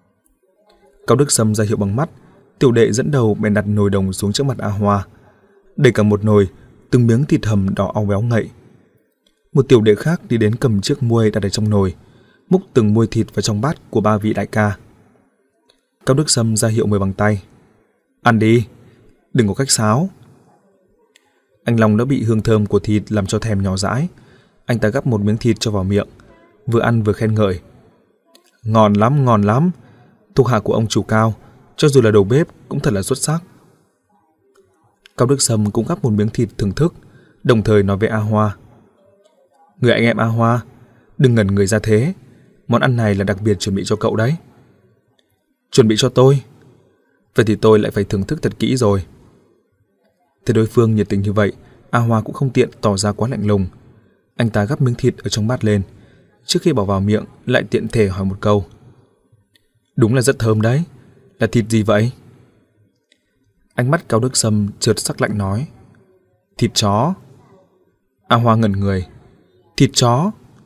Cao Đức Sâm ra hiệu bằng mắt, tiểu đệ dẫn đầu bèn đặt nồi đồng xuống trước mặt A Hoa, đầy cả một nồi, từng miếng thịt hầm đỏ au béo ngậy. Một tiểu đệ khác đi đến cầm chiếc muôi đặt ở trong nồi, múc từng muôi thịt vào trong bát của ba vị đại ca. Cao Đức Sâm ra hiệu mời bằng tay. Ăn đi, đừng có khách sáo. Anh Long đã bị hương thơm của thịt làm cho thèm nhỏ dãi. Anh ta gắp một miếng thịt cho vào miệng, vừa ăn vừa khen ngợi. Ngon lắm, ngon lắm. Thuộc hạ của ông chủ Cao, cho dù là đầu bếp cũng thật là xuất sắc. Cao Đức Sâm cũng gắp một miếng thịt thưởng thức, đồng thời nói với A Hoa. Người anh em A Hoa, đừng ngẩn người ra thế. Món ăn này là đặc biệt chuẩn bị cho cậu đấy. Chuẩn bị cho tôi? Vậy thì tôi lại phải thưởng thức thật kỹ rồi. Thấy đối phương nhiệt tình như vậy, A Hoa cũng không tiện tỏ ra quá lạnh lùng. Anh ta gắp miếng thịt ở trong bát lên, trước khi bỏ vào miệng lại tiện thể hỏi một câu. Đúng là rất thơm đấy. Là thịt gì vậy? Ánh mắt Cao Đức Sâm chợt sắc lạnh nói. Thịt chó. A Hoa ngẩn người. Thịt chó?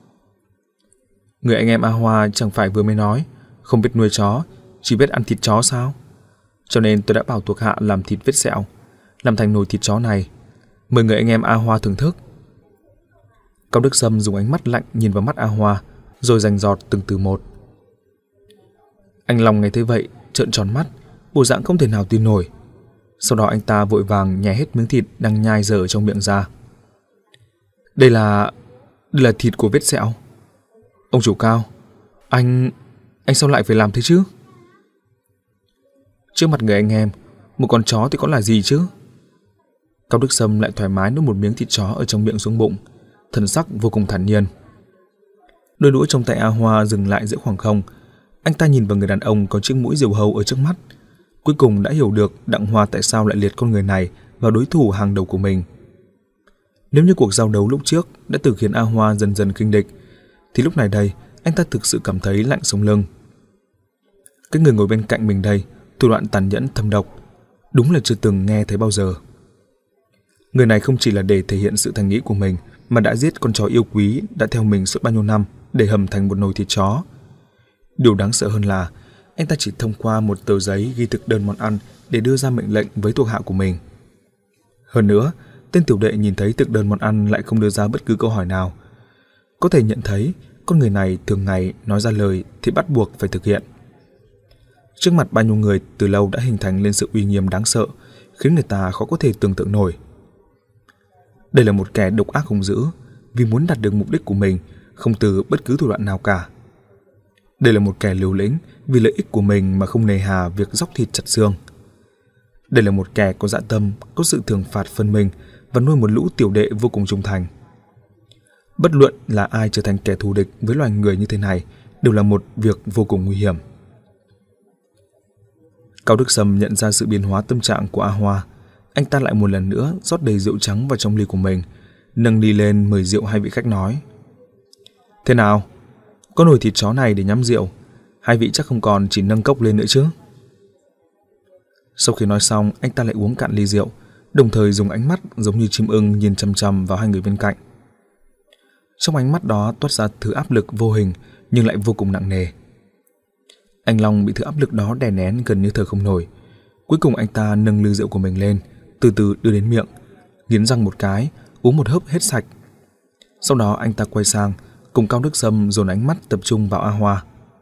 Người anh em A Hoa chẳng phải vừa mới nói không biết nuôi chó, chỉ biết ăn thịt chó sao? Cho nên tôi đã bảo thuộc hạ làm thịt vết sẹo, làm thành nồi thịt chó này. Mời người anh em A Hoa thưởng thức. Cao Đức Sâm dùng ánh mắt lạnh nhìn vào mắt A Hoa, rồi rành giọt từng từ một. Anh Long nghe thấy vậy trợn tròn mắt, bộ dạng không thể nào tin nổi. Sau đó anh ta vội vàng nhai hết miếng thịt đang nhai dở trong miệng ra. Đây là... đây là thịt của vết sẹo. Ông chủ Cao, anh... anh sao lại phải làm thế chứ? Trước mặt người anh em, một con chó thì có là gì chứ? Cao Đức Sâm lại thoải mái nuốt một miếng thịt chó ở trong miệng xuống bụng, thần sắc vô cùng thản nhiên. Đôi đũa trong tay A Hoa dừng lại giữa khoảng không. Anh ta nhìn vào người đàn ông có chiếc mũi diều hâu ở trước mắt, cuối cùng đã hiểu được Đặng Hoa tại sao lại liệt con người này vào đối thủ hàng đầu của mình. Nếu như cuộc giao đấu lúc trước đã từng khiến A Hoa dần dần khinh địch, thì lúc này đây anh ta thực sự cảm thấy lạnh sống lưng. Cái người ngồi bên cạnh mình đây, thủ đoạn tàn nhẫn thâm độc, đúng là chưa từng nghe thấy bao giờ. Người này không chỉ là để thể hiện sự thành ý của mình, mà đã giết con chó yêu quý đã theo mình suốt bao nhiêu năm để hầm thành một nồi thịt chó. Điều đáng sợ hơn là anh ta chỉ thông qua một tờ giấy ghi thực đơn món ăn để đưa ra mệnh lệnh với thuộc hạ của mình. Hơn nữa, tên tiểu đệ nhìn thấy thực đơn món ăn lại không đưa ra bất cứ câu hỏi nào. Có thể nhận thấy con người này thường ngày nói ra lời thì bắt buộc phải thực hiện. Trước mặt bao nhiêu người từ lâu đã hình thành lên sự uy nghiêm đáng sợ, khiến người ta khó có thể tưởng tượng nổi. Đây là một kẻ độc ác hung dữ, vì muốn đạt được mục đích của mình, không từ bất cứ thủ đoạn nào cả. Đây là một kẻ liều lĩnh, vì lợi ích của mình mà không nề hà việc dóc thịt chặt xương. Đây là một kẻ có dạ tâm, có sự thưởng phạt phân minh và nuôi một lũ tiểu đệ vô cùng trung thành. Bất luận là ai trở thành kẻ thù địch với loài người như thế này đều là một việc vô cùng nguy hiểm. Cao Đức Sâm nhận ra sự biến hóa tâm trạng của A Hoa. Anh ta lại một lần nữa rót đầy rượu trắng vào trong ly của mình, nâng ly lên mời rượu hai vị khách nói. Thế nào? Có nồi thịt chó này để nhắm rượu, hai vị chắc không còn chỉ nâng cốc lên nữa chứ? Sau khi nói xong, anh ta lại uống cạn ly rượu, đồng thời dùng ánh mắt giống như chim ưng nhìn chằm chằm vào hai người bên cạnh. Trong ánh mắt đó toát ra thứ áp lực vô hình nhưng lại vô cùng nặng nề. Anh Long bị thứ áp lực đó đè nén gần như thở không nổi. Cuối cùng anh ta nâng ly rượu của mình lên, từ từ đưa đến miệng, nghiến răng một cái, uống một hớp hết sạch. Sau đó anh ta quay sang, cùng Cao Đức Sâm dồn ánh mắt tập trung vào A Hoa.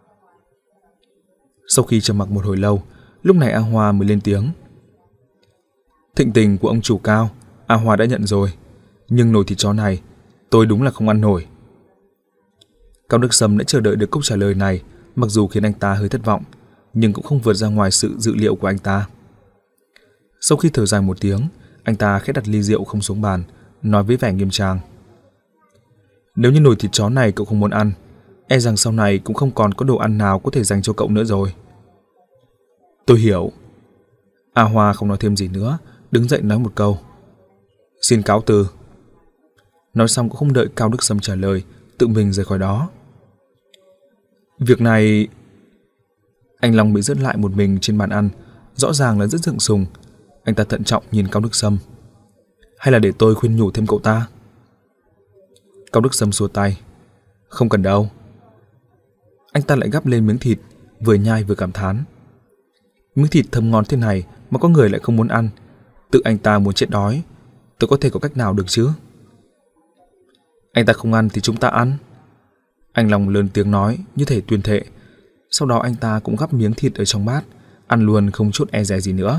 Sau khi trầm mặc một hồi lâu, lúc này A Hoa mới lên tiếng. Thịnh tình của ông chủ Cao, A Hoa đã nhận rồi, nhưng nồi thịt chó này, tôi đúng là không ăn nổi. Cao Đức Sâm đã chờ đợi được câu trả lời này, mặc dù khiến anh ta hơi thất vọng, nhưng cũng không vượt ra ngoài sự dự liệu của anh ta. Sau khi thở dài một tiếng, Anh ta khẽ đặt ly rượu không xuống bàn, nói với vẻ nghiêm trang. Nếu như nồi thịt chó này cậu không muốn ăn, e rằng sau này cũng không còn có đồ ăn nào có thể dành cho cậu nữa rồi. Tôi hiểu. A Hoa không nói thêm gì nữa, đứng dậy nói một câu. Xin cáo từ. Nói xong cũng không đợi Cao Đức Sâm trả lời, tự mình rời khỏi đó. Việc này... Anh Long bị rớt lại một mình trên bàn ăn, rõ ràng là rất sượng sùng. Anh ta thận trọng nhìn Cao Đức Sâm. Hay là để tôi khuyên nhủ thêm cậu ta? Cao Đức Sâm xua tay. Không cần đâu. Anh ta lại gắp lên miếng thịt, vừa nhai vừa cảm thán. Miếng thịt thơm ngon thế này mà có người lại không muốn ăn. Tự anh ta muốn chết đói, tôi có thể có cách nào được chứ? Anh ta không ăn thì chúng ta ăn. Anh Long lớn tiếng nói như thể tuyên thệ. Sau đó anh ta cũng gắp miếng thịt ở trong bát, ăn luôn không chút e dè gì nữa.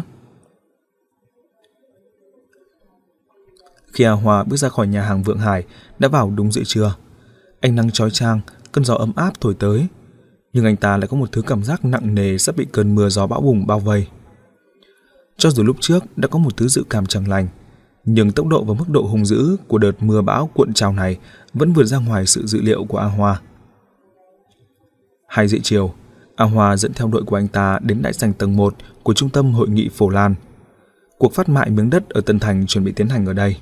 Khi A Hoa bước ra khỏi nhà hàng Vượng Hải đã vào đúng giữa trưa. Ánh nắng chói chang, cơn gió ấm áp thổi tới, nhưng anh ta lại có một thứ cảm giác nặng nề sắp bị cơn mưa gió bão bùng bao vây. Cho dù lúc trước đã có một thứ dự cảm chẳng lành, nhưng tốc độ và mức độ hung dữ của đợt mưa bão cuộn trào này vẫn vượt ra ngoài sự dự liệu của A Hoa. Hai giờ chiều, A Hoa dẫn theo đội của anh ta đến đại sảnh tầng một của trung tâm hội nghị Phổ Lan. Cuộc phát mại miếng đất ở Tân Thành chuẩn bị tiến hành ở đây.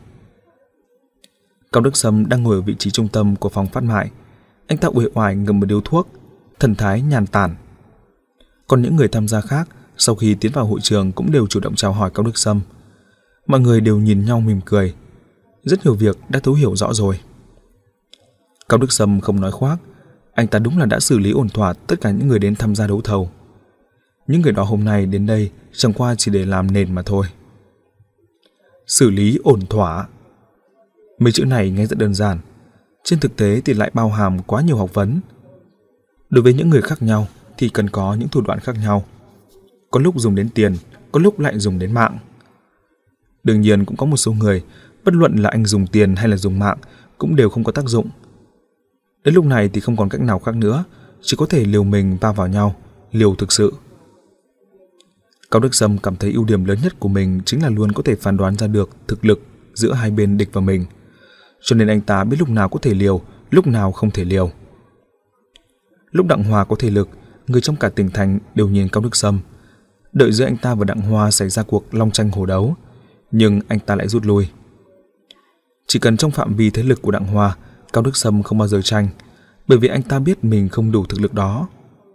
Cao Đức Sâm đang ngồi ở vị trí trung tâm của phòng phát mại. Anh ta uể oải ngậm một điếu thuốc, thần thái nhàn tản. Còn những người tham gia khác sau khi tiến vào hội trường cũng đều chủ động chào hỏi Cao Đức Sâm. Mọi người đều nhìn nhau mỉm cười. Rất nhiều việc đã thấu hiểu rõ rồi. Cao Đức Sâm không nói khoác, anh ta đúng là đã xử lý ổn thỏa tất cả những người đến tham gia đấu thầu. Những người đó hôm nay đến đây chẳng qua chỉ để làm nền mà thôi. Xử lý ổn thỏa. Mấy chữ này nghe rất đơn giản, trên thực tế thì lại bao hàm quá nhiều học vấn. Đối với những người khác nhau thì cần có những thủ đoạn khác nhau. Có lúc dùng đến tiền, có lúc lại dùng đến mạng. Đương nhiên cũng có một số người, bất luận là anh dùng tiền hay là dùng mạng, cũng đều không có tác dụng. Đến lúc này thì không còn cách nào khác nữa, chỉ có thể liều mình va vào nhau, liều thực sự. Cao Đức Sâm cảm thấy ưu điểm lớn nhất của mình chính là luôn có thể phán đoán ra được thực lực giữa hai bên địch và mình. Cho nên anh ta biết lúc nào có thể liều, lúc nào không thể liều. Lúc Đặng Hoa có thể lực, người trong cả tỉnh thành đều nhìn Cao Đức Sâm. Đợi giữa anh ta và Đặng Hoa xảy ra cuộc long tranh hổ đấu, nhưng anh ta lại rút lui. Chỉ cần trong phạm vi thế lực của Đặng Hoa, Cao Đức Sâm không bao giờ tranh, bởi vì anh ta biết mình không đủ thực lực đó.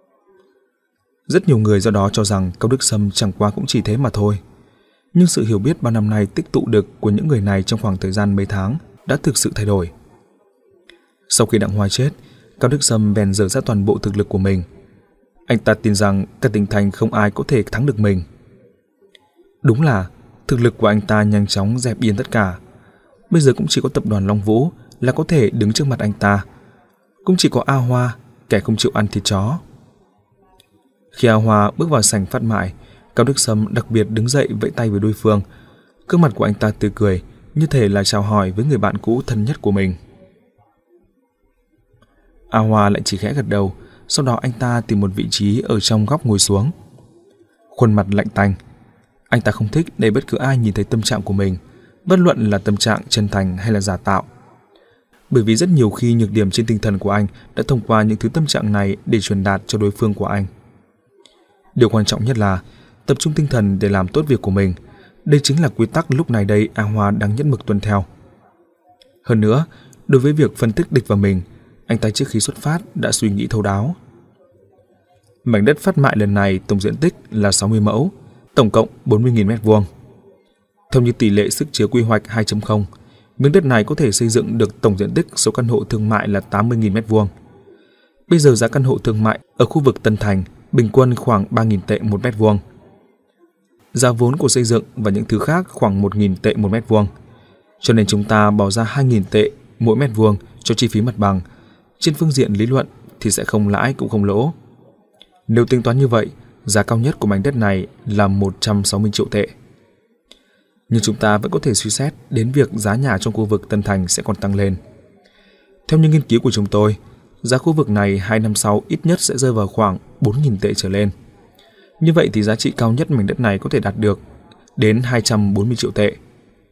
Rất nhiều người do đó cho rằng Cao Đức Sâm chẳng qua cũng chỉ thế mà thôi. Nhưng sự hiểu biết bao năm nay tích tụ được của những người này trong khoảng thời gian mấy tháng đã thực sự thay đổi. Sau khi Đặng Hoa chết, Cao Đức Sâm bèn dở ra toàn bộ thực lực của mình. Anh ta tin rằng cả tỉnh thành không ai có thể thắng được mình. Đúng là thực lực của anh ta nhanh chóng dẹp yên tất cả. Bây giờ cũng chỉ có tập đoàn Long Vũ là có thể đứng trước mặt anh ta. Cũng chỉ có A Hoa, kẻ không chịu ăn thịt chó. Khi A Hoa bước vào sảnh phát mại, Cao Đức Sâm đặc biệt đứng dậy vẫy tay với đối phương. Gương mặt của anh ta tươi cười, như thể là chào hỏi với người bạn cũ thân nhất của mình. A Hoa lại chỉ khẽ gật đầu, sau đó anh ta tìm một vị trí ở trong góc ngồi xuống. Khuôn mặt lạnh tanh. Anh ta không thích để bất cứ ai nhìn thấy tâm trạng của mình, bất luận là tâm trạng chân thành hay là giả tạo. Bởi vì rất nhiều khi nhược điểm trên tinh thần của anh đã thông qua những thứ tâm trạng này để truyền đạt cho đối phương của anh. Điều quan trọng nhất là tập trung tinh thần để làm tốt việc của mình. Đây chính là quy tắc lúc này đây A Hoa đang nhất mực tuân theo. Hơn nữa, đối với việc phân tích địch và mình, anh ta trước khi xuất phát đã suy nghĩ thấu đáo. Mảnh đất phát mại lần này tổng diện tích là sáu mươi mẫu, tổng cộng bốn mươi nghìn mét vuông. Theo như tỷ lệ sức chứa quy hoạch hai chấm không, miếng đất này có thể xây dựng được tổng diện tích số căn hộ thương mại là tám mươi nghìn mét vuông. Bây giờ giá căn hộ thương mại ở khu vực Tân Thành bình quân khoảng ba nghìn tệ một mét vuông. Giá vốn của xây dựng và những thứ khác khoảng một nghìn tệ một mét vuông. Cho nên chúng ta bỏ ra hai nghìn tệ mỗi mét vuông cho chi phí mặt bằng. Trên phương diện lý luận thì sẽ không lãi cũng không lỗ. Nếu tính toán như vậy, giá cao nhất của mảnh đất này là một trăm sáu mươi triệu tệ. Nhưng chúng ta vẫn có thể suy xét đến việc giá nhà trong khu vực Tân Thành sẽ còn tăng lên. Theo những nghiên cứu của chúng tôi, giá khu vực này hai năm sau ít nhất sẽ rơi vào khoảng bốn nghìn tệ trở lên. Như vậy thì giá trị cao nhất mảnh đất này có thể đạt được đến hai trăm bốn mươi triệu tệ.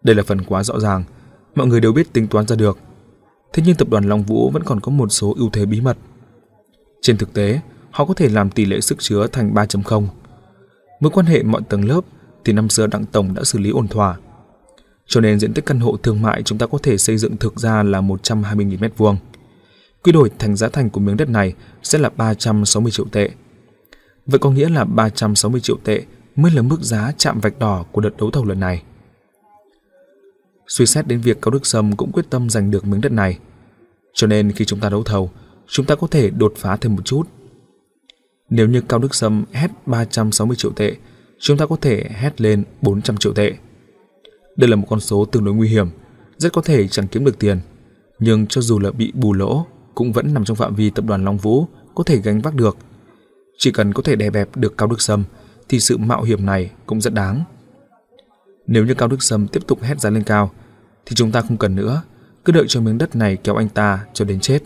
Đây là phần quá rõ ràng, mọi người đều biết tính toán ra được. Thế nhưng tập đoàn Long Vũ vẫn còn có một số ưu thế bí mật. Trên thực tế, họ có thể làm tỷ lệ sức chứa thành ba chấm không. Mối quan hệ mọi tầng lớp thì năm xưa Đặng Tổng đã xử lý ổn thỏa. Cho nên diện tích căn hộ thương mại chúng ta có thể xây dựng thực ra là một trăm hai mươi nghìn mét vuông. Quy đổi thành giá thành của miếng đất này sẽ là ba trăm sáu mươi triệu tệ. Vậy có nghĩa là ba trăm sáu mươi triệu tệ mới là mức giá chạm vạch đỏ của đợt đấu thầu lần này. Suy xét đến việc Cao Đức Sâm cũng quyết tâm giành được miếng đất này, cho nên khi chúng ta đấu thầu, chúng ta có thể đột phá thêm một chút. Nếu như Cao Đức Sâm hét ba trăm sáu mươi triệu tệ, chúng ta có thể hét lên bốn trăm triệu tệ. Đây là một con số tương đối nguy hiểm, rất có thể chẳng kiếm được tiền, nhưng cho dù là bị bù lỗ cũng vẫn nằm trong phạm vi tập đoàn Long Vũ có thể gánh vác được. Chỉ cần có thể đè bẹp được Cao Đức Sâm thì sự mạo hiểm này cũng rất đáng. Nếu như Cao Đức Sâm tiếp tục hét giá lên cao thì chúng ta không cần nữa, cứ đợi cho miếng đất này kéo anh ta cho đến chết.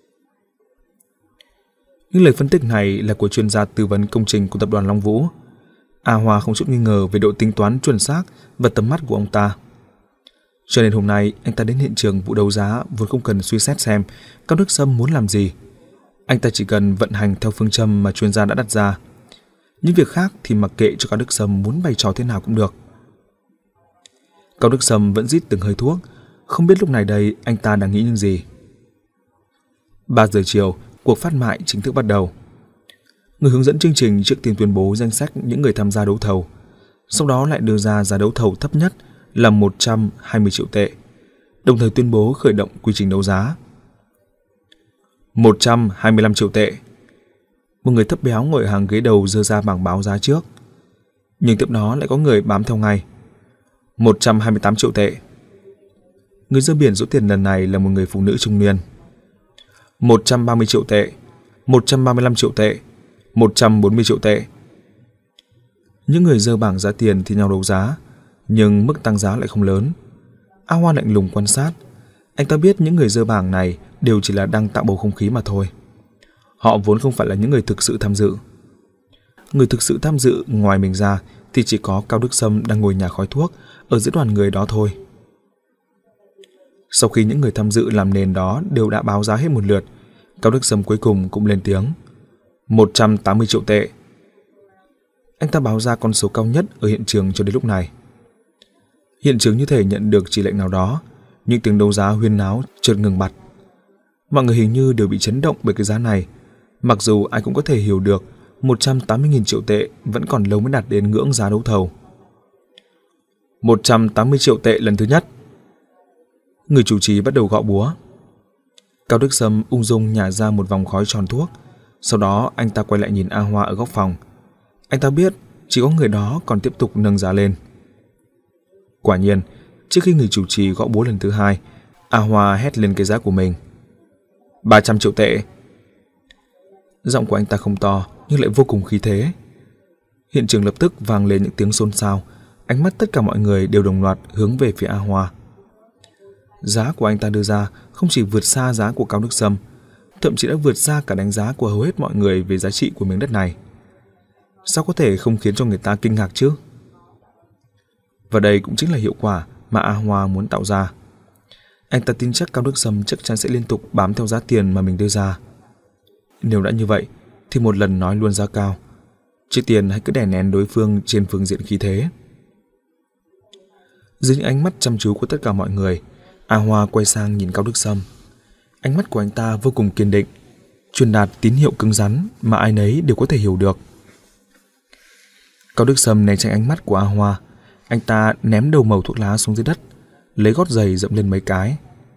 Những lời phân tích này là của chuyên gia tư vấn công trình của tập đoàn Long Vũ. A Hoa không chút nghi ngờ về độ tính toán chuẩn xác và tầm mắt của ông ta. Cho nên hôm nay anh ta đến hiện trường vụ đấu giá vốn không cần suy xét xem Cao Đức Sâm muốn làm gì. Anh ta chỉ cần vận hành theo phương châm mà chuyên gia đã đặt ra. Những việc khác thì mặc kệ cho Cao Đức Sâm muốn bày trò thế nào cũng được. Cao Đức Sâm vẫn rít từng hơi thuốc, không biết lúc này đây anh ta đang nghĩ những gì. ba giờ chiều, cuộc phát mại chính thức bắt đầu. Người hướng dẫn chương trình trước tiên tuyên bố danh sách những người tham gia đấu thầu, sau đó lại đưa ra giá đấu thầu thấp nhất là một trăm hai mươi triệu tệ, đồng thời tuyên bố khởi động quy trình đấu giá. một trăm hai mươi lăm triệu tệ. Một người thấp béo ngồi ở hàng ghế đầu giơ ra bảng báo giá trước, nhưng tiếp đó lại có người bám theo ngay. một trăm hai mươi tám triệu tệ. Người giơ biển số tiền lần này là một người phụ nữ trung niên. một trăm ba mươi triệu tệ, một trăm ba mươi lăm triệu tệ, một trăm bốn mươi triệu tệ. Những người giơ bảng giá tiền thì nhau đấu giá, nhưng mức tăng giá lại không lớn. A Hoa lạnh lùng quan sát, anh ta biết những người giơ bảng này đều chỉ là đang tạo bầu không khí mà thôi. Họ vốn không phải là những người thực sự tham dự. Người thực sự tham dự ngoài mình ra thì chỉ có Cao Đức Sâm đang ngồi nhả khói thuốc ở giữa đoàn người đó thôi. Sau khi những người tham dự làm nền đó đều đã báo giá hết một lượt, Cao Đức Sâm cuối cùng cũng lên tiếng. một trăm tám mươi triệu tệ. Anh ta báo ra con số cao nhất ở hiện trường cho đến lúc này. Hiện trường như thể nhận được chỉ lệnh nào đó, những tiếng đấu giá huyên náo chợt ngừng bặt. Mọi người hình như đều bị chấn động bởi cái giá này, mặc dù ai cũng có thể hiểu được một trăm tám mươi nghìn triệu tệ vẫn còn lâu mới đạt đến ngưỡng giá đấu thầu. một trăm tám mươi triệu tệ lần thứ nhất. Người chủ trì bắt đầu gõ búa. Cao Đức Sâm ung dung nhả ra một vòng khói tròn thuốc, sau đó anh ta quay lại nhìn A Hoa ở góc phòng. Anh ta biết chỉ có người đó còn tiếp tục nâng giá lên. Quả nhiên, trước khi người chủ trì gõ búa lần thứ hai, A Hoa hét lên cái giá của mình. ba trăm triệu tệ. Giọng của anh ta không to nhưng lại vô cùng khí thế. Hiện trường lập tức vang lên những tiếng xôn xao, ánh mắt tất cả mọi người đều đồng loạt hướng về phía A Hoa. Giá của anh ta đưa ra không chỉ vượt xa giá của Cao Đức Sâm, thậm chí đã vượt xa cả đánh giá của hầu hết mọi người về giá trị của miếng đất này. Sao có thể không khiến cho người ta kinh ngạc chứ? Và đây cũng chính là hiệu quả mà A Hoa muốn tạo ra. Anh ta tin chắc Cao Đức Sâm chắc chắn sẽ liên tục bám theo giá tiền mà mình đưa ra. Nếu đã như vậy thì một lần nói luôn giá cao, trước tiên hãy cứ đè nén đối phương trên phương diện khí thế. Dưới những ánh mắt chăm chú của tất cả mọi người, A Hoa quay sang nhìn Cao Đức Sâm. Ánh mắt của anh ta vô cùng kiên định, truyền đạt tín hiệu cứng rắn mà ai nấy đều có thể hiểu được. Cao Đức Sâm né tránh ánh mắt của A Hoa, anh ta ném đầu mẩu thuốc lá xuống dưới đất, lấy gót giày dậm lên mấy cái.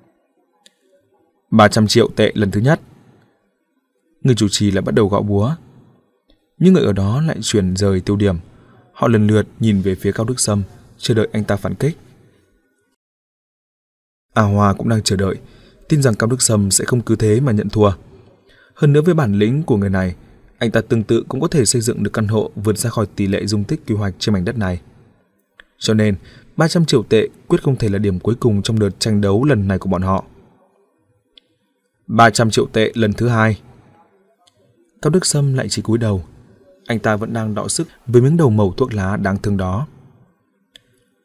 ba trăm triệu tệ lần thứ nhất. Người chủ trì lại bắt đầu gõ búa. Nhưng người ở đó lại chuyển rời tiêu điểm. Họ lần lượt nhìn về phía Cao Đức Sâm, chờ đợi anh ta phản kích. A Hoa cũng đang chờ đợi, tin rằng Cao Đức Sâm sẽ không cứ thế mà nhận thua. Hơn nữa với bản lĩnh của người này, anh ta tương tự cũng có thể xây dựng được căn hộ vượt ra khỏi tỷ lệ dung tích quy hoạch trên mảnh đất này. Cho nên, ba trăm triệu tệ quyết không thể là điểm cuối cùng trong đợt tranh đấu lần này của bọn họ. ba trăm triệu tệ lần thứ hai. Cao Đức Sâm lại chỉ cúi đầu. Anh ta vẫn đang đọ sức với miếng đầu mẩu thuốc lá đáng thương đó.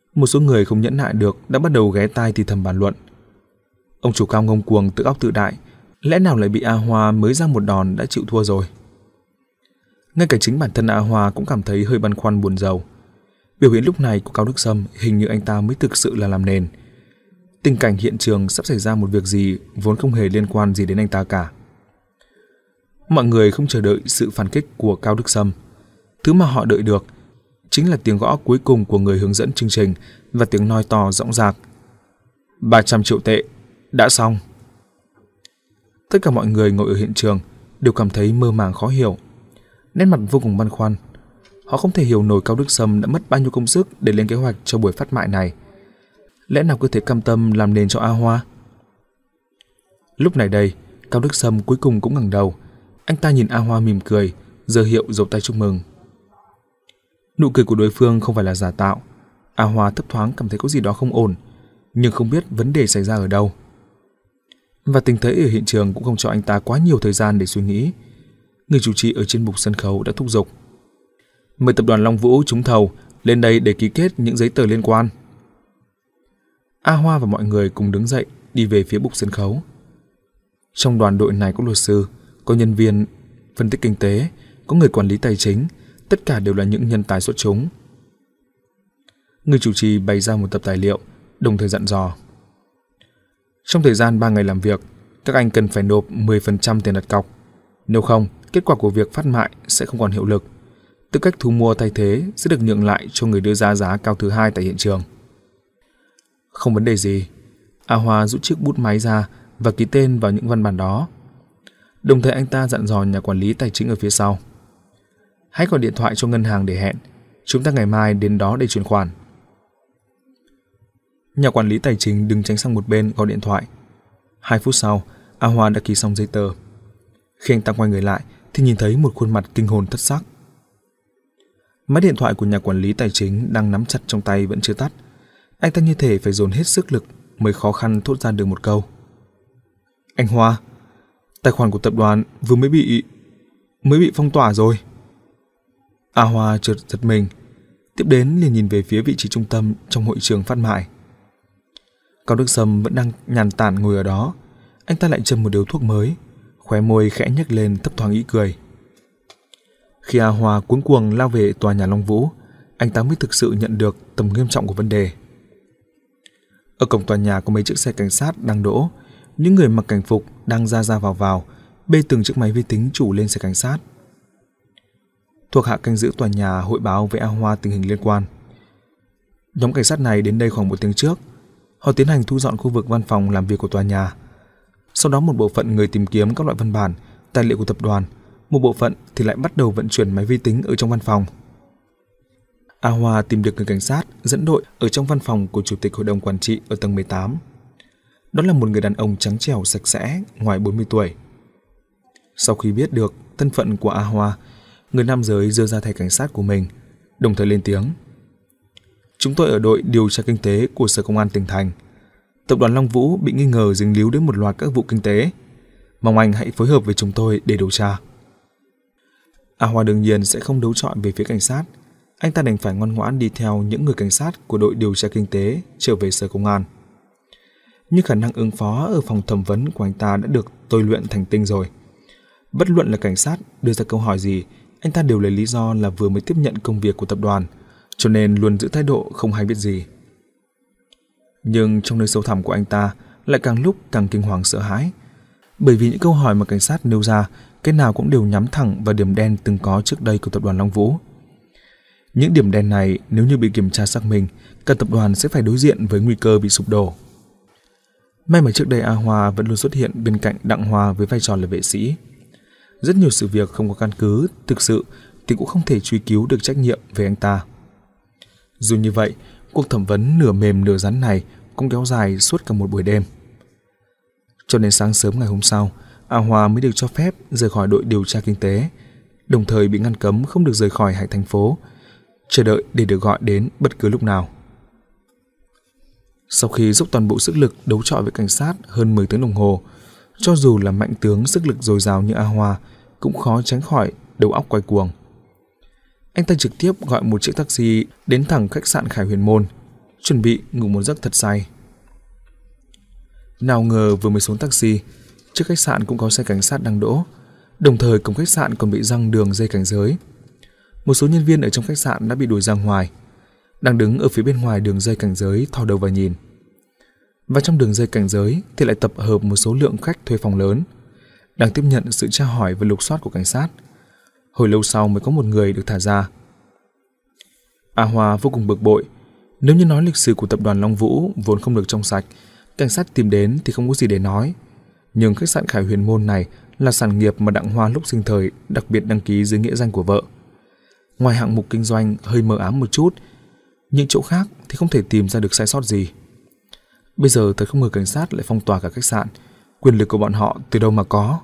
Một số người không nhẫn nại được đã bắt đầu ghé tai thì thầm bàn luận. Ông chủ cao ngông cuồng tự óc tự đại, lẽ nào lại bị A Hoa mới ra một đòn đã chịu thua rồi? Ngay cả chính bản thân A Hoa cũng cảm thấy hơi băn khoăn buồn rầu. Biểu hiện lúc này của Cao Đức Sâm hình như anh ta mới thực sự là làm nền. Tình cảnh hiện trường sắp xảy ra một việc gì vốn không hề liên quan gì đến anh ta cả. Mọi người không chờ đợi sự phản kích của Cao Đức Sâm. Thứ mà họ đợi được chính là tiếng gõ cuối cùng của người hướng dẫn chương trình và tiếng nói to rõng rạc. ba trăm triệu tệ, đã xong. Tất cả mọi người ngồi ở hiện trường đều cảm thấy mơ màng khó hiểu, nét mặt vô cùng băn khoăn. Họ không thể hiểu nổi Cao Đức Sâm đã mất bao nhiêu công sức để lên kế hoạch cho buổi phát mại này. Lẽ nào cứ thể cam tâm làm nền cho A Hoa? Lúc này đây, Cao Đức Sâm cuối cùng cũng ngẩng đầu. Anh ta nhìn A Hoa mỉm cười, giơ hiệu giơ tay chúc mừng. Nụ cười của đối phương không phải là giả tạo. A Hoa thấp thoáng cảm thấy có gì đó không ổn, nhưng không biết vấn đề xảy ra ở đâu. Và tình thế ở hiện trường cũng không cho anh ta quá nhiều thời gian để suy nghĩ. Người chủ trì ở trên bục sân khấu đã thúc giục. Mời tập đoàn Long Vũ trúng thầu lên đây để ký kết những giấy tờ liên quan. A Hoa và mọi người cùng đứng dậy đi về phía bục sân khấu. Trong đoàn đội này có luật sư, có nhân viên phân tích kinh tế, có người quản lý tài chính, tất cả đều là những nhân tài xuất chúng. Người chủ trì bày ra một tập tài liệu, đồng thời dặn dò. Trong thời gian ba ngày làm việc, các anh cần phải nộp mười phần trăm tiền đặt cọc. Nếu không, kết quả của việc phát mại sẽ không còn hiệu lực. Tư cách thu mua thay thế sẽ được nhượng lại cho người đưa ra giá cao thứ hai tại hiện trường. Không vấn đề gì. A Hoa rút chiếc bút máy ra và ký tên vào những văn bản đó. Đồng thời anh ta dặn dò nhà quản lý tài chính ở phía sau. Hãy gọi điện thoại cho ngân hàng để hẹn. Chúng ta ngày mai đến đó để chuyển khoản. Nhà quản lý tài chính đứng tránh sang một bên gọi điện thoại. Hai phút sau, A Hoa đã ký xong giấy tờ. Khi anh ta quay người lại thì nhìn thấy một khuôn mặt kinh hồn thất sắc. Máy điện thoại của nhà quản lý tài chính đang nắm chặt trong tay vẫn chưa tắt. Anh ta như thể phải dồn hết sức lực mới khó khăn thốt ra được một câu. Anh Hoa, tài khoản của tập đoàn vừa mới bị mới bị phong tỏa rồi. A Hoa chợt giật mình, tiếp đến liền nhìn về phía vị trí trung tâm trong hội trường phát mại. Cao Đức Sâm vẫn đang nhàn tản ngồi ở đó. Anh ta lại châm một điếu thuốc mới, khóe môi khẽ nhếch lên thấp thoáng ý cười. Khi A Hoa cuống cuồng lao về tòa nhà Long Vũ, anh ta mới thực sự nhận được tầm nghiêm trọng của vấn đề. Ở cổng tòa nhà có mấy chiếc xe cảnh sát đang đỗ, những người mặc cảnh phục đang ra ra vào vào, bê từng chiếc máy vi tính chủ lên xe cảnh sát. Thuộc hạ canh giữ tòa nhà hội báo với A Hoa tình hình liên quan. Nhóm cảnh sát này đến đây khoảng một tiếng trước. Họ tiến hành thu dọn khu vực văn phòng làm việc của tòa nhà. Sau đó một bộ phận người tìm kiếm các loại văn bản, tài liệu của tập đoàn, một bộ phận thì lại bắt đầu vận chuyển máy vi tính ở trong văn phòng. A Hoa tìm được người cảnh sát dẫn đội ở trong văn phòng của chủ tịch hội đồng quản trị ở tầng mười tám. Đó là một người đàn ông trắng trẻo sạch sẽ, ngoài bốn mươi tuổi. Sau khi biết được thân phận của A Hoa, người nam giới giơ ra thẻ cảnh sát của mình, đồng thời lên tiếng. Chúng tôi ở đội điều tra kinh tế của Sở Công an tỉnh thành. Tập đoàn Long Vũ bị nghi ngờ dính líu đến một loạt các vụ kinh tế. Mong anh hãy phối hợp với chúng tôi để điều tra. A Hoa đương nhiên sẽ không đấu chọi về phía cảnh sát. Anh ta đành phải ngoan ngoãn đi theo những người cảnh sát của đội điều tra kinh tế trở về Sở Công an. Nhưng khả năng ứng phó ở phòng thẩm vấn của anh ta đã được tôi luyện thành tinh rồi. Bất luận là cảnh sát đưa ra câu hỏi gì, anh ta đều lấy lý do là vừa mới tiếp nhận công việc của tập đoàn, cho nên luôn giữ thái độ không hay biết gì. Nhưng trong nơi sâu thẳm của anh ta lại càng lúc càng kinh hoàng sợ hãi, bởi vì những câu hỏi mà cảnh sát nêu ra, cái nào cũng đều nhắm thẳng vào điểm đen từng có trước đây của tập đoàn Long Vũ. Những điểm đen này nếu như bị kiểm tra xác minh, cả tập đoàn sẽ phải đối diện với nguy cơ bị sụp đổ. May mà trước đây A Hoa vẫn luôn xuất hiện bên cạnh Đặng Hoa với vai trò là vệ sĩ. Rất nhiều sự việc không có căn cứ thực sự thì cũng không thể truy cứu được trách nhiệm về anh ta. Dù như vậy, cuộc thẩm vấn nửa mềm nửa rắn này cũng kéo dài suốt cả một buổi đêm. Cho đến sáng sớm ngày hôm sau, A Hoa mới được cho phép rời khỏi đội điều tra kinh tế, đồng thời bị ngăn cấm không được rời khỏi hải thành phố, chờ đợi để được gọi đến bất cứ lúc nào. Sau khi dốc toàn bộ sức lực đấu chọi với cảnh sát hơn mười tiếng đồng hồ, cho dù là mạnh tướng sức lực dồi dào như A Hoa cũng khó tránh khỏi đầu óc quay cuồng. Anh ta trực tiếp gọi một chiếc taxi đến thẳng khách sạn Khải Huyền Môn. chuẩn bị ngủ một giấc thật say. Nào ngờ vừa mới xuống taxi, trước khách sạn cũng có xe cảnh sát đang đỗ, đồng thời cổng khách sạn còn bị giăng đường dây cảnh giới. Một số nhân viên ở trong khách sạn đã bị đuổi ra ngoài, đang đứng ở phía bên ngoài đường dây cảnh giới thò đầu vào nhìn. Và trong đường dây cảnh giới thì lại tập hợp một số lượng khách thuê phòng lớn, đang tiếp nhận sự tra hỏi và lục soát của cảnh sát. Hồi lâu sau mới có một người được thả ra. A Hoa vô cùng bực bội. Nếu như nói lịch sử của tập đoàn Long Vũ vốn không được trong sạch, cảnh sát tìm đến thì không có gì để nói. Nhưng khách sạn Khải Huyền Môn này là sản nghiệp mà Đặng Hoa lúc sinh thời đặc biệt đăng ký dưới nghĩa danh của vợ. Ngoài hạng mục kinh doanh hơi mờ ám một chút, những chỗ khác thì không thể tìm ra được sai sót gì. Bây giờ thật không ngờ cảnh sát lại phong tỏa cả khách sạn, quyền lực của bọn họ từ đâu mà có.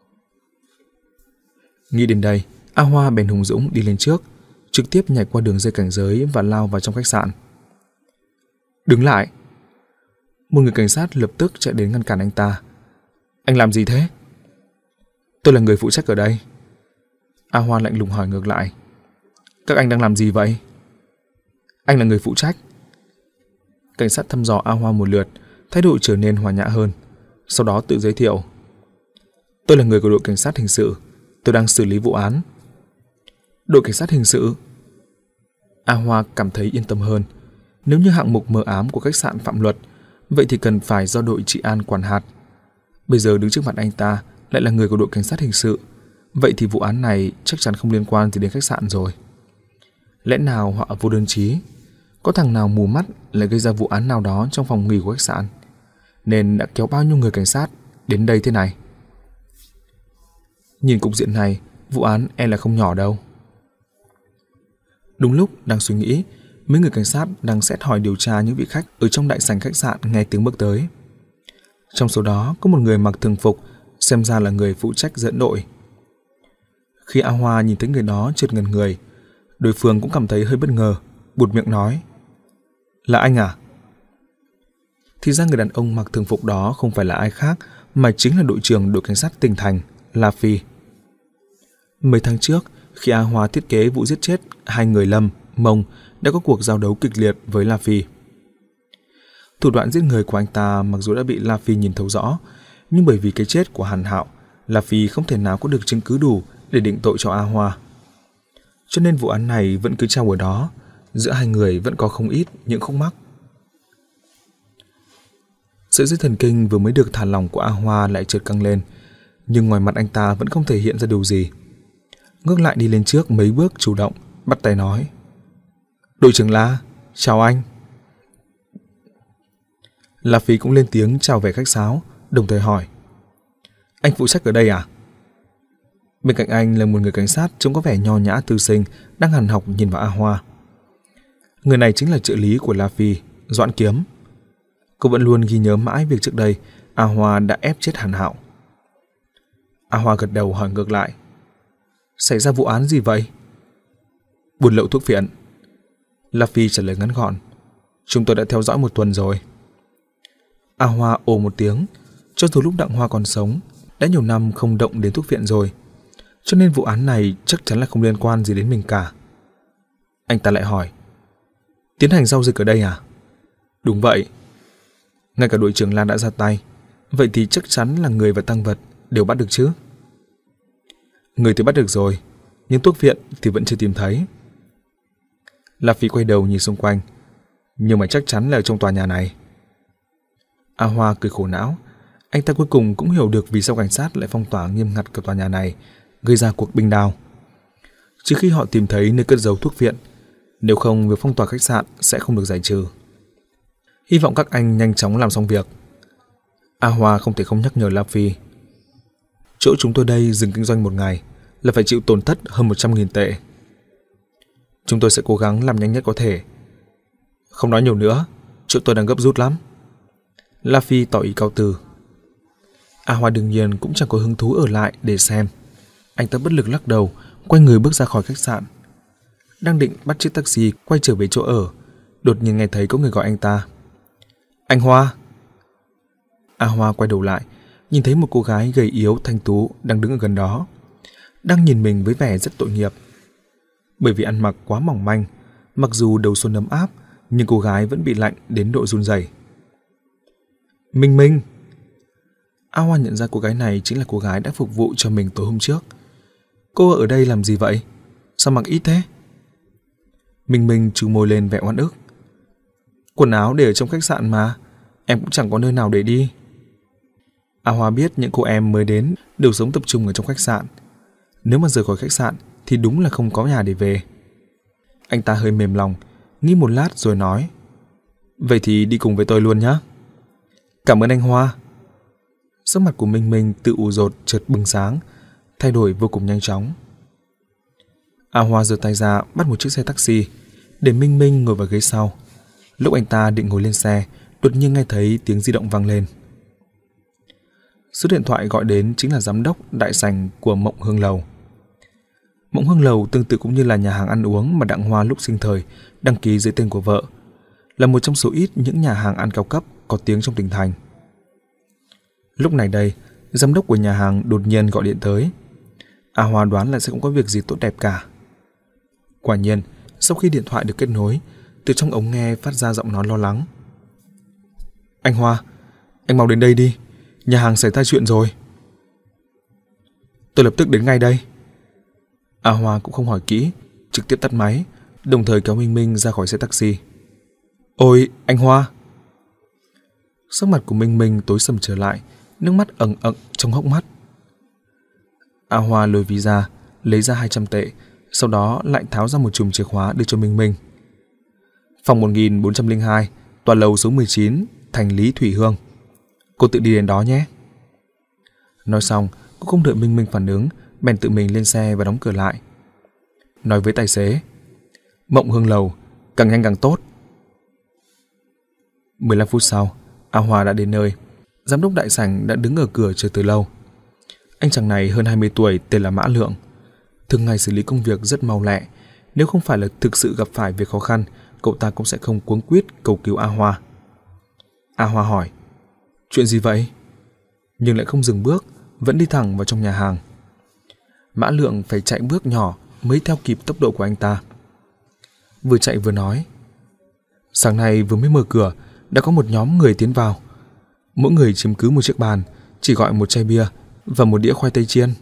Nghĩ đến đây, A Hoa bèn hùng dũng đi lên trước, trực tiếp nhảy qua đường dây cảnh giới và lao vào trong khách sạn. Đứng lại! Một người cảnh sát lập tức chạy đến ngăn cản anh ta. Anh làm gì thế? Tôi là người phụ trách ở đây. A Hoa lạnh lùng hỏi ngược lại. Các anh đang làm gì vậy? Anh là người phụ trách. Cảnh sát thăm dò A Hoa một lượt, thái độ trở nên hòa nhã hơn. Sau đó tự giới thiệu. Tôi là người của đội cảnh sát hình sự. Tôi đang xử lý vụ án. Đội cảnh sát hình sự? A Hoa cảm thấy yên tâm hơn. Nếu như hạng mục mờ ám của khách sạn phạm luật, vậy thì cần phải do đội trị an quản hạt. Bây giờ đứng trước mặt anh ta lại là người của đội cảnh sát hình sự, vậy thì vụ án này chắc chắn không liên quan gì đến khách sạn rồi. Lẽ nào họ vô đơn chí? Có thằng nào mù mắt lại gây ra vụ án nào đó trong phòng nghỉ của khách sạn, nên đã kéo bao nhiêu người cảnh sát đến đây thế này? Nhìn cục diện này, vụ án e là không nhỏ đâu. Đúng lúc đang suy nghĩ, mấy người cảnh sát đang xét hỏi điều tra những vị khách ở trong đại sảnh khách sạn nghe tiếng bước tới. Trong số đó có một người mặc thường phục, xem ra là người phụ trách dẫn đội. Khi A Hoa nhìn thấy người đó chợt ngẩn người, đối phương cũng cảm thấy hơi bất ngờ, buột miệng nói. Là anh à? Thì ra người đàn ông mặc thường phục đó không phải là ai khác mà chính là đội trưởng đội cảnh sát tỉnh thành, La Phi. Mấy tháng trước, khi A Hoa thiết kế vụ giết chết hai người Lâm, Mông, đã có cuộc giao đấu kịch liệt với La Phi. Thủ đoạn giết người của anh ta mặc dù đã bị La Phi nhìn thấu rõ, nhưng bởi vì cái chết của Hàn Hạo, La Phi không thể nào có được chứng cứ đủ để định tội cho A Hoa. Cho nên vụ án này vẫn cứ treo ở đó, giữa hai người vẫn có không ít những khúc mắc. Sợi dây thần kinh vừa mới được thả lỏng của A Hoa lại chợt căng lên, nhưng ngoài mặt anh ta vẫn không thể hiện ra điều gì. Ngước lại đi lên trước mấy bước chủ động, bắt tay nói. Đội trưởng La, chào anh. La Phi cũng lên tiếng chào vẻ khách sáo, đồng thời hỏi. Anh phụ trách ở đây à? Bên cạnh anh là một người cảnh sát trông có vẻ nho nhã tư sinh, đang hằn học nhìn vào A Hoa. Người này chính là trợ lý của La Phi, Doãn Kiếm. Cô vẫn luôn ghi nhớ mãi việc trước đây A Hoa đã ép chết Hàn Hạo. A Hoa gật đầu hỏi ngược lại. Xảy ra vụ án gì vậy? Buôn lậu thuốc phiện. La Phi trả lời ngắn gọn. Chúng tôi đã theo dõi một tuần rồi. A Hoa ồ một tiếng. Cho dù lúc Đặng Hoa còn sống, đã nhiều năm không động đến thuốc phiện rồi, cho nên vụ án này chắc chắn là không liên quan gì đến mình cả. Anh ta lại hỏi. Tiến hành giao dịch ở đây à? Đúng vậy. Ngay cả đội trưởng Lan đã ra tay, vậy thì chắc chắn là người và tang vật đều bắt được chứ? Người thì bắt được rồi, nhưng thuốc phiện thì vẫn chưa tìm thấy. La Phi quay đầu nhìn xung quanh. Nhưng mà chắc chắn là ở trong tòa nhà này. A Hoa cười khổ não. Anh ta cuối cùng cũng hiểu được vì sao cảnh sát lại phong tỏa nghiêm ngặt cả tòa nhà này, gây ra cuộc binh đao. Trừ khi họ tìm thấy nơi cất giấu thuốc phiện, nếu không việc phong tỏa khách sạn sẽ không được giải trừ. Hy vọng các anh nhanh chóng làm xong việc. A Hoa không thể không nhắc nhở La Phi. Chỗ chúng tôi đây dừng kinh doanh một ngày là phải chịu tổn thất hơn một trăm nghìn tệ. Chúng tôi sẽ cố gắng làm nhanh nhất có thể. Không nói nhiều nữa, chỗ tôi đang gấp rút lắm. La Phi tỏ ý cáo từ. A Hoa đương nhiên cũng chẳng có hứng thú ở lại để xem. Anh ta bất lực lắc đầu, quay người bước ra khỏi khách sạn. Đang định bắt chiếc taxi quay trở về chỗ ở, đột nhiên nghe thấy có người gọi anh ta. Anh Hoa. A Hoa quay đầu lại, nhìn thấy một cô gái gầy yếu thanh tú đang đứng ở gần đó, đang nhìn mình với vẻ rất tội nghiệp. Bởi vì ăn mặc quá mỏng manh, mặc dù đầu xuân ấm áp, nhưng cô gái vẫn bị lạnh đến độ run rẩy. Minh Minh! A Hoa nhận ra cô gái này chính là cô gái đã phục vụ cho mình tối hôm trước. Cô ở đây làm gì vậy? Sao mặc ít thế? Minh Minh trừ môi lên vẻ oan ức. Quần áo để ở trong khách sạn mà, em cũng chẳng có nơi nào để đi. A Hoa biết những cô em mới đến đều sống tập trung ở trong khách sạn. Nếu mà rời khỏi khách sạn thì đúng là không có nhà để về. Anh ta hơi mềm lòng, nghĩ một lát rồi nói: Vậy thì đi cùng với tôi luôn nhé. Cảm ơn anh Hoa. Sắc mặt của Minh Minh tự ủ rột chợt bừng sáng, thay đổi vô cùng nhanh chóng. A Hoa giơ tay ra bắt một chiếc xe taxi để Minh Minh ngồi vào ghế sau. Lúc anh ta định ngồi lên xe, đột nhiên nghe thấy tiếng di động vang lên. Số điện thoại gọi đến chính là giám đốc đại sảnh của Mộng Hương Lầu. Mộng Hương Lầu tương tự cũng như là nhà hàng ăn uống mà Đặng Hoa lúc sinh thời đăng ký dưới tên của vợ, là một trong số ít những nhà hàng ăn cao cấp có tiếng trong tỉnh thành. Lúc này đây, giám đốc của nhà hàng đột nhiên gọi điện tới. A Hoa đoán là sẽ không có việc gì tốt đẹp cả. Quả nhiên, sau khi điện thoại được kết nối, từ trong ống nghe phát ra giọng nói lo lắng. Anh Hoa, anh mau đến đây đi, nhà hàng xảy ra chuyện rồi. Tôi lập tức đến ngay đây. A Hoa cũng không hỏi kỹ, trực tiếp tắt máy, đồng thời kéo Minh Minh ra khỏi xe taxi. Ôi, anh Hoa! Sắc mặt của Minh Minh tối sầm trở lại, nước mắt ẩn ẩn trong hốc mắt. A Hoa lôi ví ra, lấy ra hai trăm tệ, sau đó lại tháo ra một chùm chìa khóa đưa cho Minh Minh. Phòng một nghìn bốn trăm lẻ hai, tòa lầu số mười chín, thành Lý Thủy Hương. Cô tự đi đến đó nhé. Nói xong, cô không đợi Minh Minh phản ứng, bèn tự mình lên xe và đóng cửa lại. Nói với tài xế: Mộng Hương Lầu, càng nhanh càng tốt. mười lăm phút sau, A Hoa đã đến nơi. Giám đốc đại sảnh đã đứng ở cửa chờ từ lâu. Anh chàng này hơn hai mươi tuổi, tên là Mã Lượng. Thường ngày xử lý công việc rất mau lẹ. Nếu không phải là thực sự gặp phải việc khó khăn, cậu ta cũng sẽ không cuống quýt cầu cứu A Hoa. A Hoa hỏi: Chuyện gì vậy? Nhưng lại không dừng bước, vẫn đi thẳng vào trong nhà hàng. Mã Lượng phải chạy bước nhỏ mới theo kịp tốc độ của anh ta. Vừa chạy vừa nói: Sáng nay vừa mới mở cửa, đã có một nhóm người tiến vào. Mỗi người chiếm cứ một chiếc bàn, chỉ gọi một chai bia và một đĩa khoai tây chiên.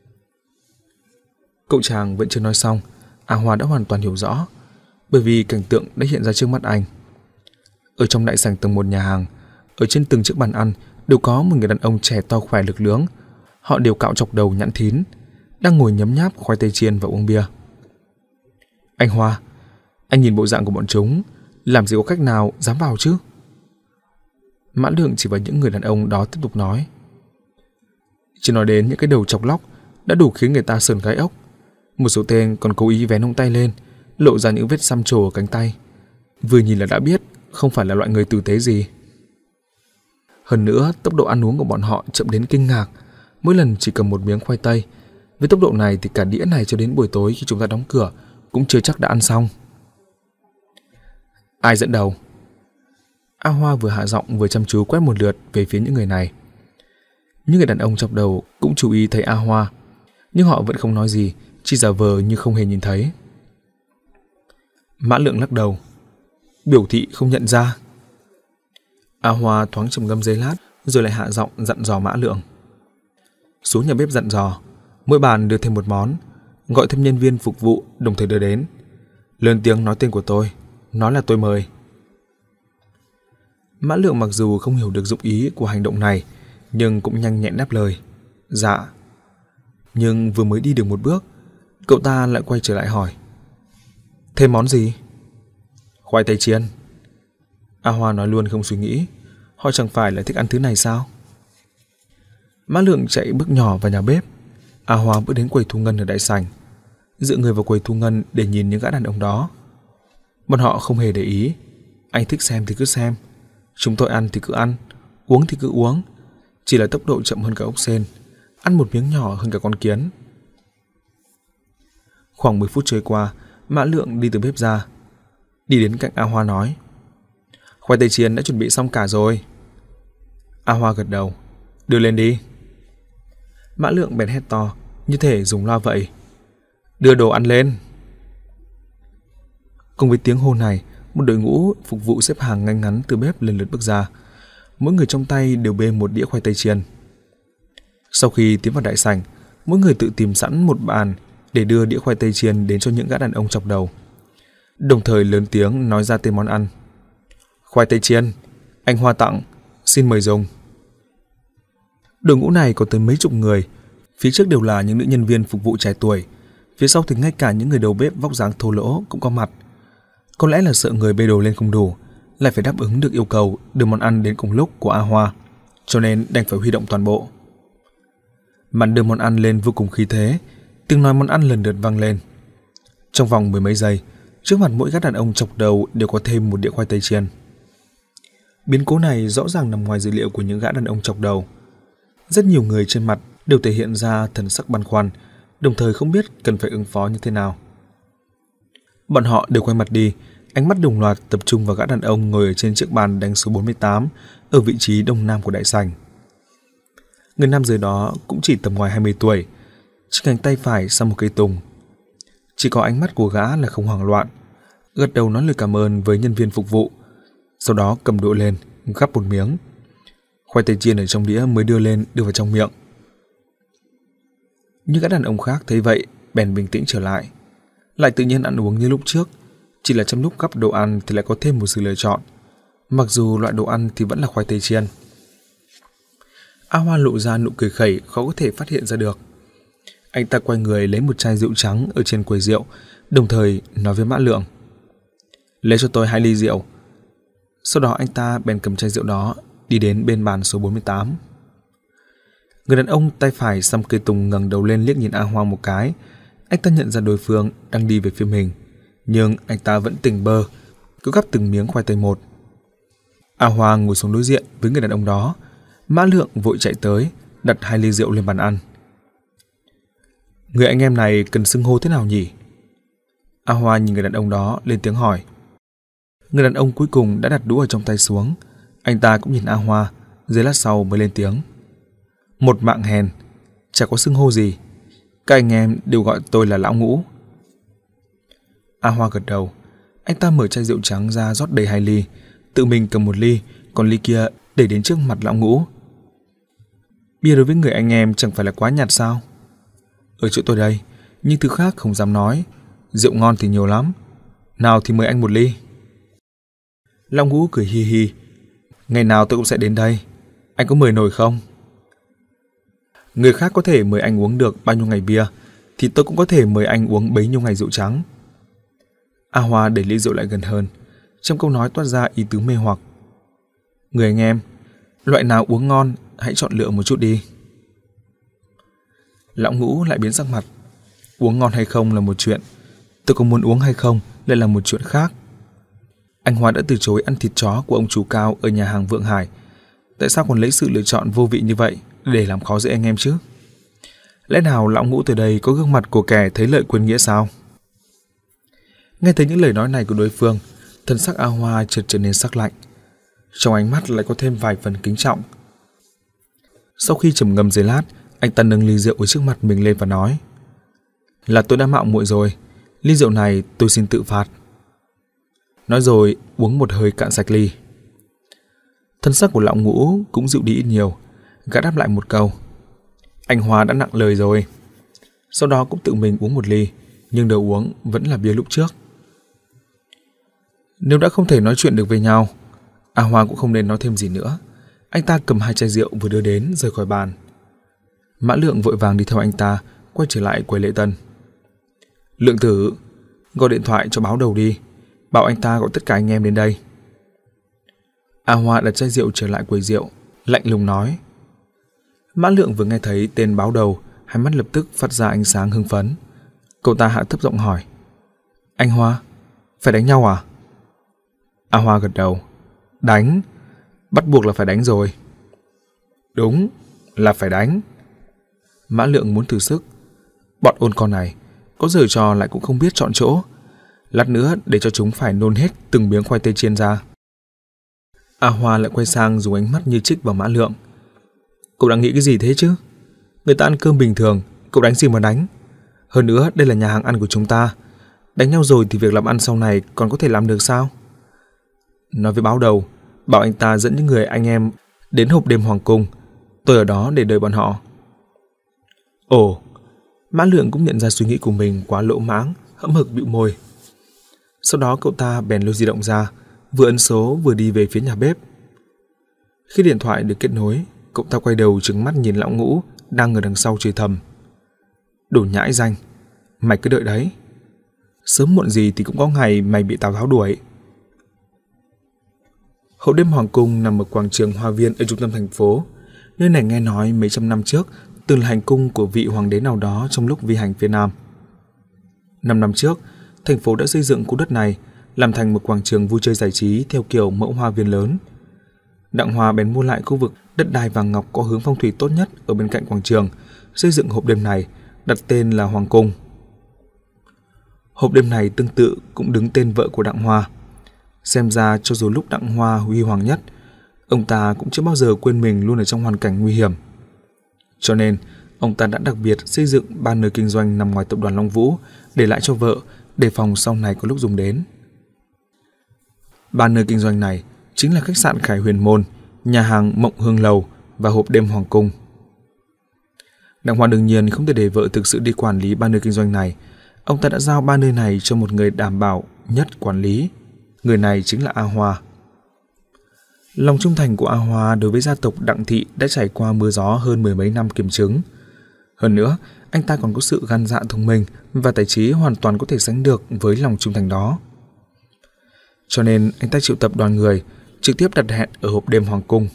Cậu chàng vẫn chưa nói xong, A Hoa đã hoàn toàn hiểu rõ, bởi vì cảnh tượng đã hiện ra trước mắt anh. Ở trong đại sảnh tầng một nhà hàng, ở trên từng chiếc bàn ăn đều có một người đàn ông trẻ to khỏe lực lưỡng. Họ đều cạo chọc đầu nhẵn thín, đang ngồi nhấm nháp khoai tây chiên và uống bia. Anh Hoa, anh nhìn bộ dạng của bọn chúng, làm gì có cách nào dám vào chứ? Mã Lượng chỉ vào những người đàn ông đó tiếp tục nói. Chỉ nói đến những cái đầu chọc lóc đã đủ khiến người ta sởn gai ốc. Một số tên còn cố ý vén hông tay lên, lộ ra những vết xăm trổ ở cánh tay. Vừa nhìn là đã biết không phải là loại người tử tế gì. Hơn nữa, tốc độ ăn uống của bọn họ chậm đến kinh ngạc, mỗi lần chỉ cầm một miếng khoai tây. Với tốc độ này thì cả đĩa này cho đến buổi tối khi chúng ta đóng cửa cũng chưa chắc đã ăn xong. Ai dẫn đầu? A Hoa vừa hạ giọng vừa chăm chú quét một lượt về phía những người này. Những người đàn ông chọc đầu cũng chú ý thấy A Hoa, nhưng họ vẫn không nói gì, chỉ giả vờ như không hề nhìn thấy. Mã Lượng lắc đầu, biểu thị không nhận ra. A Hoa thoáng trầm ngâm giây lát, rồi lại hạ giọng dặn dò Mã Lượng. Xuống nhà bếp dặn dò, mỗi bàn đưa thêm một món, gọi thêm nhân viên phục vụ đồng thời đưa đến. Lớn tiếng nói tên của tôi, nói là tôi mời. Mã Lượng mặc dù không hiểu được dụng ý của hành động này, nhưng cũng nhanh nhẹn đáp lời, dạ. Nhưng vừa mới đi được một bước, cậu ta lại quay trở lại hỏi, thêm món gì? Khoai tây chiên. A Hoa nói luôn không suy nghĩ, họ chẳng phải là thích ăn thứ này sao? Mã Lượng chạy bước nhỏ vào nhà bếp. A Hoa bước đến quầy thu ngân ở đại sảnh, dựa người vào quầy thu ngân để nhìn những gã đàn ông đó. Bọn họ không hề để ý, anh thích xem thì cứ xem, chúng tôi ăn thì cứ ăn, uống thì cứ uống, chỉ là tốc độ chậm hơn cả ốc sên, ăn một miếng nhỏ hơn cả con kiến. Khoảng mười phút trôi qua, Mã Lượng đi từ bếp ra, đi đến cạnh A Hoa nói, khoai tây chiên đã chuẩn bị xong cả rồi. A Hoa gật đầu, đưa lên đi. Mã Lượng bèn hét to, như thể dùng loa vậy, đưa đồ ăn lên. Cùng với tiếng hô này, một đội ngũ phục vụ xếp hàng ngay ngắn từ bếp lần lượt bước ra. Mỗi người trong tay đều bê một đĩa khoai tây chiên. Sau khi tiến vào đại sảnh, mỗi người tự tìm sẵn một bàn để đưa đĩa khoai tây chiên đến cho những gã đàn ông chọc đầu, đồng thời lớn tiếng nói ra tên món ăn. Khoai tây chiên, anh Hoa tặng, xin mời dùng. Đội ngũ này có tới mấy chục người, phía trước đều là những nữ nhân viên phục vụ trẻ tuổi, phía sau thì ngay cả những người đầu bếp vóc dáng thô lỗ cũng có mặt. Có lẽ là sợ người bê đồ lên không đủ, lại phải đáp ứng được yêu cầu đưa món ăn đến cùng lúc của A Hoa, cho nên đành phải huy động toàn bộ. Màn đưa món ăn lên vô cùng khí thế, tiếng nói món ăn lần lượt vang lên. Trong vòng mười mấy giây, trước mặt mỗi gã đàn ông chọc đầu đều có thêm một đĩa khoai tây chiên. Biến cố này rõ ràng nằm ngoài dự liệu của những gã đàn ông chọc đầu. Rất nhiều người trên mặt đều thể hiện ra thần sắc băn khoăn, đồng thời không biết cần phải ứng phó như thế nào. Bọn họ đều quay mặt đi, ánh mắt đồng loạt tập trung vào gã đàn ông ngồi ở trên chiếc bàn đánh số bốn mươi tám ở vị trí đông nam của đại sảnh. Người nam dưới đó cũng chỉ tầm ngoài hai mươi tuổi, trên cánh tay phải xăm một cây tùng. Chỉ có ánh mắt của gã là không hoảng loạn, gật đầu nói lời cảm ơn với nhân viên phục vụ, sau đó cầm đũa lên, gắp một miếng. Khoai tây chiên ở trong đĩa mới đưa lên đưa vào trong miệng. Những gã đàn ông khác thấy vậy bèn bình tĩnh trở lại, lại tự nhiên ăn uống như lúc trước, chỉ là trong lúc gắp đồ ăn thì lại có thêm một sự lựa chọn, mặc dù loại đồ ăn thì vẫn là khoai tây chiên. A Hoa lộ ra nụ cười khẩy khó có thể phát hiện ra được. Anh ta quay người lấy một chai rượu trắng ở trên quầy rượu, đồng thời nói với Mã Lượng: lấy cho tôi hai ly rượu. Sau đó anh ta bèn cầm chai rượu đó đi đến bên bàn số bốn mươi tám. Người đàn ông tay phải xăm cây tùng ngẩng đầu lên liếc nhìn A Hoa một cái. Anh ta nhận ra đối phương đang đi về phía mình, nhưng anh ta vẫn tỉnh bơ, cứ gắp từng miếng khoai tây một. A Hoa ngồi xuống đối diện với người đàn ông đó. Mã Lượng vội chạy tới, đặt hai ly rượu lên bàn ăn. Người anh em này cần xưng hô thế nào nhỉ? A Hoa nhìn người đàn ông đó lên tiếng hỏi. Người đàn ông cuối cùng đã đặt đũa ở trong tay xuống. Anh ta cũng nhìn A Hoa, giây lát sau mới lên tiếng. Một mạng hèn, chả có xưng hô gì. Các anh em đều gọi tôi là Lão Ngũ. A Hoa gật đầu. Anh ta mở chai rượu trắng ra rót đầy hai ly, tự mình cầm một ly, còn ly kia để đến trước mặt Lão Ngũ. Bia đối với người anh em chẳng phải là quá nhạt sao? Ở chỗ tôi đây, nhưng thứ khác không dám nói. Rượu ngon thì nhiều lắm. Nào thì mời anh một ly. Lão Ngũ cười hi hi. Ngày nào tôi cũng sẽ đến đây. Anh có mời nổi không? Người khác có thể mời anh uống được bao nhiêu ngày bia, thì tôi cũng có thể mời anh uống bấy nhiêu ngày rượu trắng. A Hoa đẩy ly rượu lại gần hơn, trong câu nói toát ra ý tứ mê hoặc. Người anh em, loại nào uống ngon hãy chọn lựa một chút đi. Lão Ngũ lại biến sắc mặt. Uống ngon hay không là một chuyện, tôi có muốn uống hay không lại là một chuyện khác. Anh Hoa đã từ chối ăn thịt chó của ông chủ Cao ở nhà hàng Vượng Hải, tại sao còn lấy sự lựa chọn vô vị như vậy để làm khó dễ anh em chứ? Lẽ nào Lão Ngũ từ đây có gương mặt của kẻ thấy lợi quên nghĩa sao? Nghe thấy những lời nói này của đối phương, thân sắc A Hoa chợt trở nên sắc lạnh, trong ánh mắt lại có thêm vài phần kính trọng. Sau khi trầm ngâm giây lát, anh ta nâng ly rượu ở trước mặt mình lên và nói: Là tôi đã mạo muội rồi, ly rượu này tôi xin tự phạt. Nói rồi uống một hơi cạn sạch ly. Thân sắc của Lão Ngũ cũng dịu đi ít nhiều, gã đáp lại một câu: Anh Hoa đã nặng lời rồi. Sau đó cũng tự mình uống một ly, nhưng đầu uống vẫn là bia lúc trước. Nếu đã không thể nói chuyện được với nhau, A Hoa cũng không nên nói thêm gì nữa. Anh ta cầm hai chai rượu vừa đưa đến rời khỏi bàn. Mã Lượng vội vàng đi theo anh ta, quay trở lại quầy lễ tân. Lượng tử, gọi điện thoại cho báo đầu đi, bảo anh ta gọi tất cả anh em đến đây. A Hoa đặt chai rượu trở lại quầy rượu, lạnh lùng nói. Mã Lượng vừa nghe thấy tên báo đầu, hai mắt lập tức phát ra ánh sáng hưng phấn. Cậu ta hạ thấp giọng hỏi: Anh Hoa, phải đánh nhau à? A Hoa gật đầu. Đánh, bắt buộc là phải đánh rồi. Đúng, là phải đánh. Mã Lượng muốn thử sức. Bọn ôn con này, có giở trò lại cũng không biết chọn chỗ. Lát nữa để cho chúng phải nôn hết từng miếng khoai tây chiên ra. A Hoa lại quay sang dùng ánh mắt như trích vào Mã Lượng. Cậu đang nghĩ cái gì thế chứ? Người ta ăn cơm bình thường, cậu đánh gì mà đánh? Hơn nữa đây là nhà hàng ăn của chúng ta. Đánh nhau rồi thì việc làm ăn sau này còn có thể làm được sao? Nói với báo đầu, bảo anh ta dẫn những người anh em đến hộp đêm hoàng cung. Tôi ở đó để đợi bọn họ. Ồ, Mã Lượng cũng nhận ra suy nghĩ của mình quá lỗ mãng, hậm hực bĩu môi. Sau đó cậu ta bèn lôi di động ra, vừa ấn số vừa đi về phía nhà bếp. Khi điện thoại được kết nối, cậu ta quay đầu trừng mắt nhìn lão Ngũ đang ở đằng sau chửi thầm. Đồ nhãi danh, mày cứ đợi đấy. Sớm muộn gì thì cũng có ngày mày bị Tào Tháo đuổi. Hộp đêm hoàng cung nằm ở quảng trường Hoa Viên ở trung tâm thành phố. Nơi này nghe nói mấy trăm năm trước từng là hành cung của vị hoàng đế nào đó trong lúc vi hành phía Nam. Năm năm trước, thành phố đã xây dựng khu đất này làm thành một quảng trường vui chơi giải trí theo kiểu mẫu hoa viên lớn. Đặng Hoa bèn mua lại khu vực đất đai vàng ngọc có hướng phong thủy tốt nhất ở bên cạnh quảng trường, xây dựng hộp đêm này, đặt tên là Hoàng Cung. Hộp đêm này tương tự cũng đứng tên vợ của Đặng Hoa. Xem ra cho dù lúc Đặng Hoa huy hoàng nhất, ông ta cũng chưa bao giờ quên mình luôn ở trong hoàn cảnh nguy hiểm. Cho nên, ông ta đã đặc biệt xây dựng ba nơi kinh doanh nằm ngoài tập đoàn Long Vũ để lại cho vợ, đề phòng sau này có lúc dùng đến. Ba nơi kinh doanh này chính là khách sạn Khải Huyền Môn, nhà hàng Mộng Hương Lầu và hộp đêm Hoàng Cung. Đặng Hoa đương nhiên không thể để vợ thực sự đi quản lý ba nơi kinh doanh này. Ông ta đã giao ba nơi này cho một người đảm bảo nhất quản lý. Người này chính là A Hoa. Lòng trung thành của A Hoa đối với gia tộc Đặng Thị đã trải qua mưa gió hơn mười mấy năm kiểm chứng. Hơn nữa, anh ta còn có sự gan dạ thông minh và tài trí hoàn toàn có thể sánh được với lòng trung thành đó. Cho nên anh ta triệu tập đoàn người, trực tiếp đặt hẹn ở hộp đêm Hoàng Cung.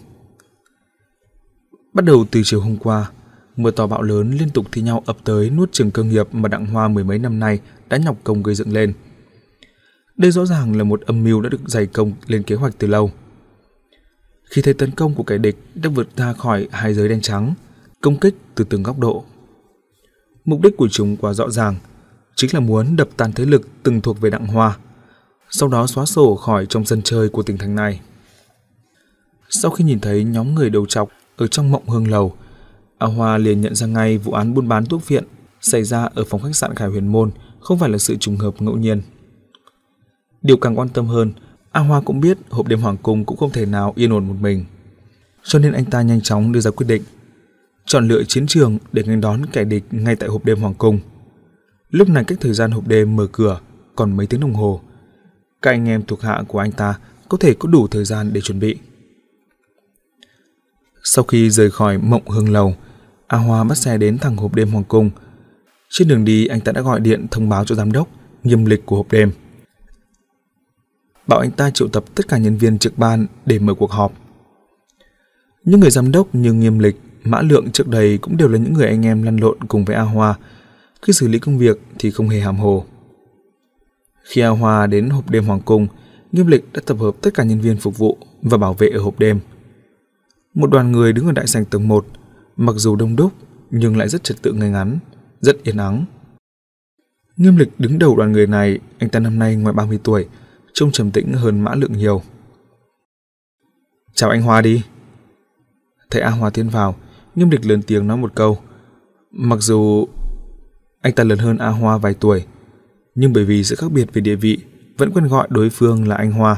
Bắt đầu từ chiều hôm qua, mưa to bão lớn liên tục thi nhau ập tới nuốt chửng cơ nghiệp mà Đặng Hoa mười mấy năm nay đã nhọc công gây dựng lên. Đây rõ ràng là một âm mưu đã được dày công lên kế hoạch từ lâu. Khi thấy tấn công của kẻ địch đã vượt ra khỏi hai giới đen trắng, công kích từ từng góc độ. Mục đích của chúng quá rõ ràng, chính là muốn đập tan thế lực từng thuộc về Đặng Hoa, sau đó xóa sổ khỏi trong sân chơi của tỉnh thành này. Sau khi nhìn thấy nhóm người đầu trọc ở trong Mộng Hương Lầu, A Hoa liền nhận ra ngay vụ án buôn bán thuốc phiện xảy ra ở phòng khách sạn Khải Huyền Môn không phải là sự trùng hợp ngẫu nhiên. Điều càng quan tâm hơn, A Hoa cũng biết hộp đêm Hoàng Cung cũng không thể nào yên ổn một mình. Cho nên anh ta nhanh chóng đưa ra quyết định, chọn lựa chiến trường để nghênh đón kẻ địch ngay tại hộp đêm Hoàng Cung. Lúc này cách thời gian hộp đêm mở cửa còn mấy tiếng đồng hồ. Các anh em thuộc hạ của anh ta có thể có đủ thời gian để chuẩn bị. Sau khi rời khỏi Mộng Hương Lầu, A Hoa bắt xe đến thẳng hộp đêm Hoàng Cung. Trên đường đi, anh ta đã gọi điện thông báo cho giám đốc Nghiêm Lịch của hộp đêm, bảo anh ta triệu tập tất cả nhân viên trực ban để mở cuộc họp. Những người giám đốc như Nghiêm Lịch, Mã Lượng trước đây cũng đều là những người anh em lăn lộn cùng với A Hoa. Khi xử lý công việc thì không hề hàm hồ. Khi A Hoa đến hộp đêm Hoàng Cung, Nghiêm Lịch đã tập hợp tất cả nhân viên phục vụ và bảo vệ ở hộp đêm. Một đoàn người đứng ở đại sảnh tầng một, mặc dù đông đúc nhưng lại rất trật tự ngay ngắn, rất yên ắng. Nghiêm Lịch đứng đầu đoàn người này, anh ta năm nay ngoài ba mươi tuổi, trông trầm tĩnh hơn Mã Lượng nhiều. Chào anh Hoa đi. Thấy A Hoa tiến vào, Nghiêm Lịch lớn tiếng nói một câu. Mặc dù anh ta lớn hơn A Hoa vài tuổi, nhưng bởi vì sự khác biệt về địa vị, vẫn quen gọi đối phương là anh Hoa.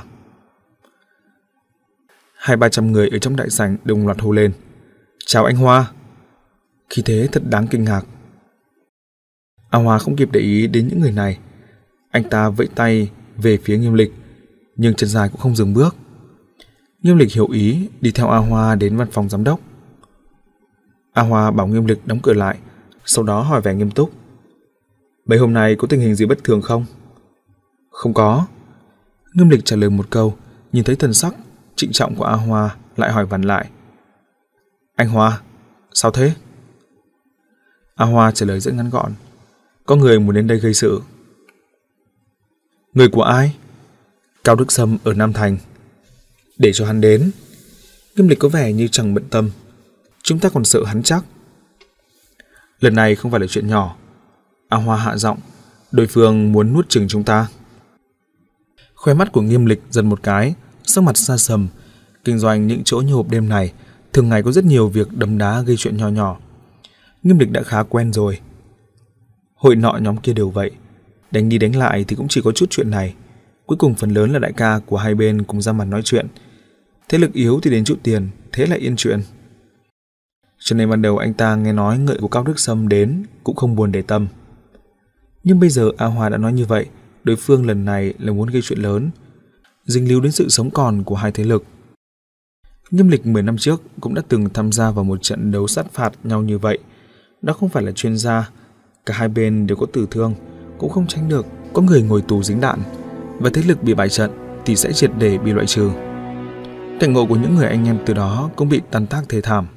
Hai ba trăm người ở trong đại sảnh đồng loạt hô lên. Chào anh Hoa. Khí thế thật đáng kinh ngạc. A Hoa không kịp để ý đến những người này. Anh ta vẫy tay về phía Nghiêm Lịch, nhưng chân dài cũng không dừng bước. Nghiêm Lịch hiểu ý, đi theo A Hoa đến văn phòng giám đốc. A Hoa bảo Nghiêm Lịch đóng cửa lại, sau đó hỏi vẻ nghiêm túc. Mấy hôm nay có tình hình gì bất thường không? Không có. Nghiêm Lịch trả lời một câu, nhìn thấy thần sắc trịnh trọng của A Hoa, lại hỏi vặn lại. Anh Hoa, sao thế? A Hoa trả lời rất ngắn gọn. Có người muốn đến đây gây sự. Người của ai? Cao Đức Sâm ở Nam Thành. Để cho hắn đến. Nghiêm Lịch có vẻ như chẳng bận tâm. Chúng ta còn sợ hắn chắc. Lần này không phải là chuyện nhỏ. A Hoa hạ giọng. Đối phương muốn nuốt chửng chúng ta. Khóe mắt của Nghiêm Lịch giật một cái, sắc mặt xa sầm. Kinh doanh những chỗ như hộp đêm này thường ngày có rất nhiều việc đấm đá gây chuyện nhỏ nhỏ. Nghiêm Lịch đã khá quen rồi. Hội nọ nhóm kia đều vậy, đánh đi đánh lại thì cũng chỉ có chút chuyện này. Cuối cùng phần lớn là đại ca của hai bên cùng ra mặt nói chuyện. Thế lực yếu thì đến chút tiền, thế là yên chuyện. Cho nên ban đầu anh ta nghe nói ngợi của Cao Đức Sâm đến cũng không buồn để tâm. Nhưng bây giờ A Hòa đã nói như vậy, đối phương lần này là muốn gây chuyện lớn, dính líu đến sự sống còn của hai thế lực. Nghiêm Lịch mười năm trước cũng đã từng tham gia vào một trận đấu sát phạt nhau như vậy. Đó không phải là chuyên gia, cả hai bên đều có tử thương, cũng không tránh được có người ngồi tù dính đạn, và thế lực bị bại trận thì sẽ triệt để bị loại trừ. Cảnh ngộ của những người anh em từ đó cũng bị tan tác thê thảm.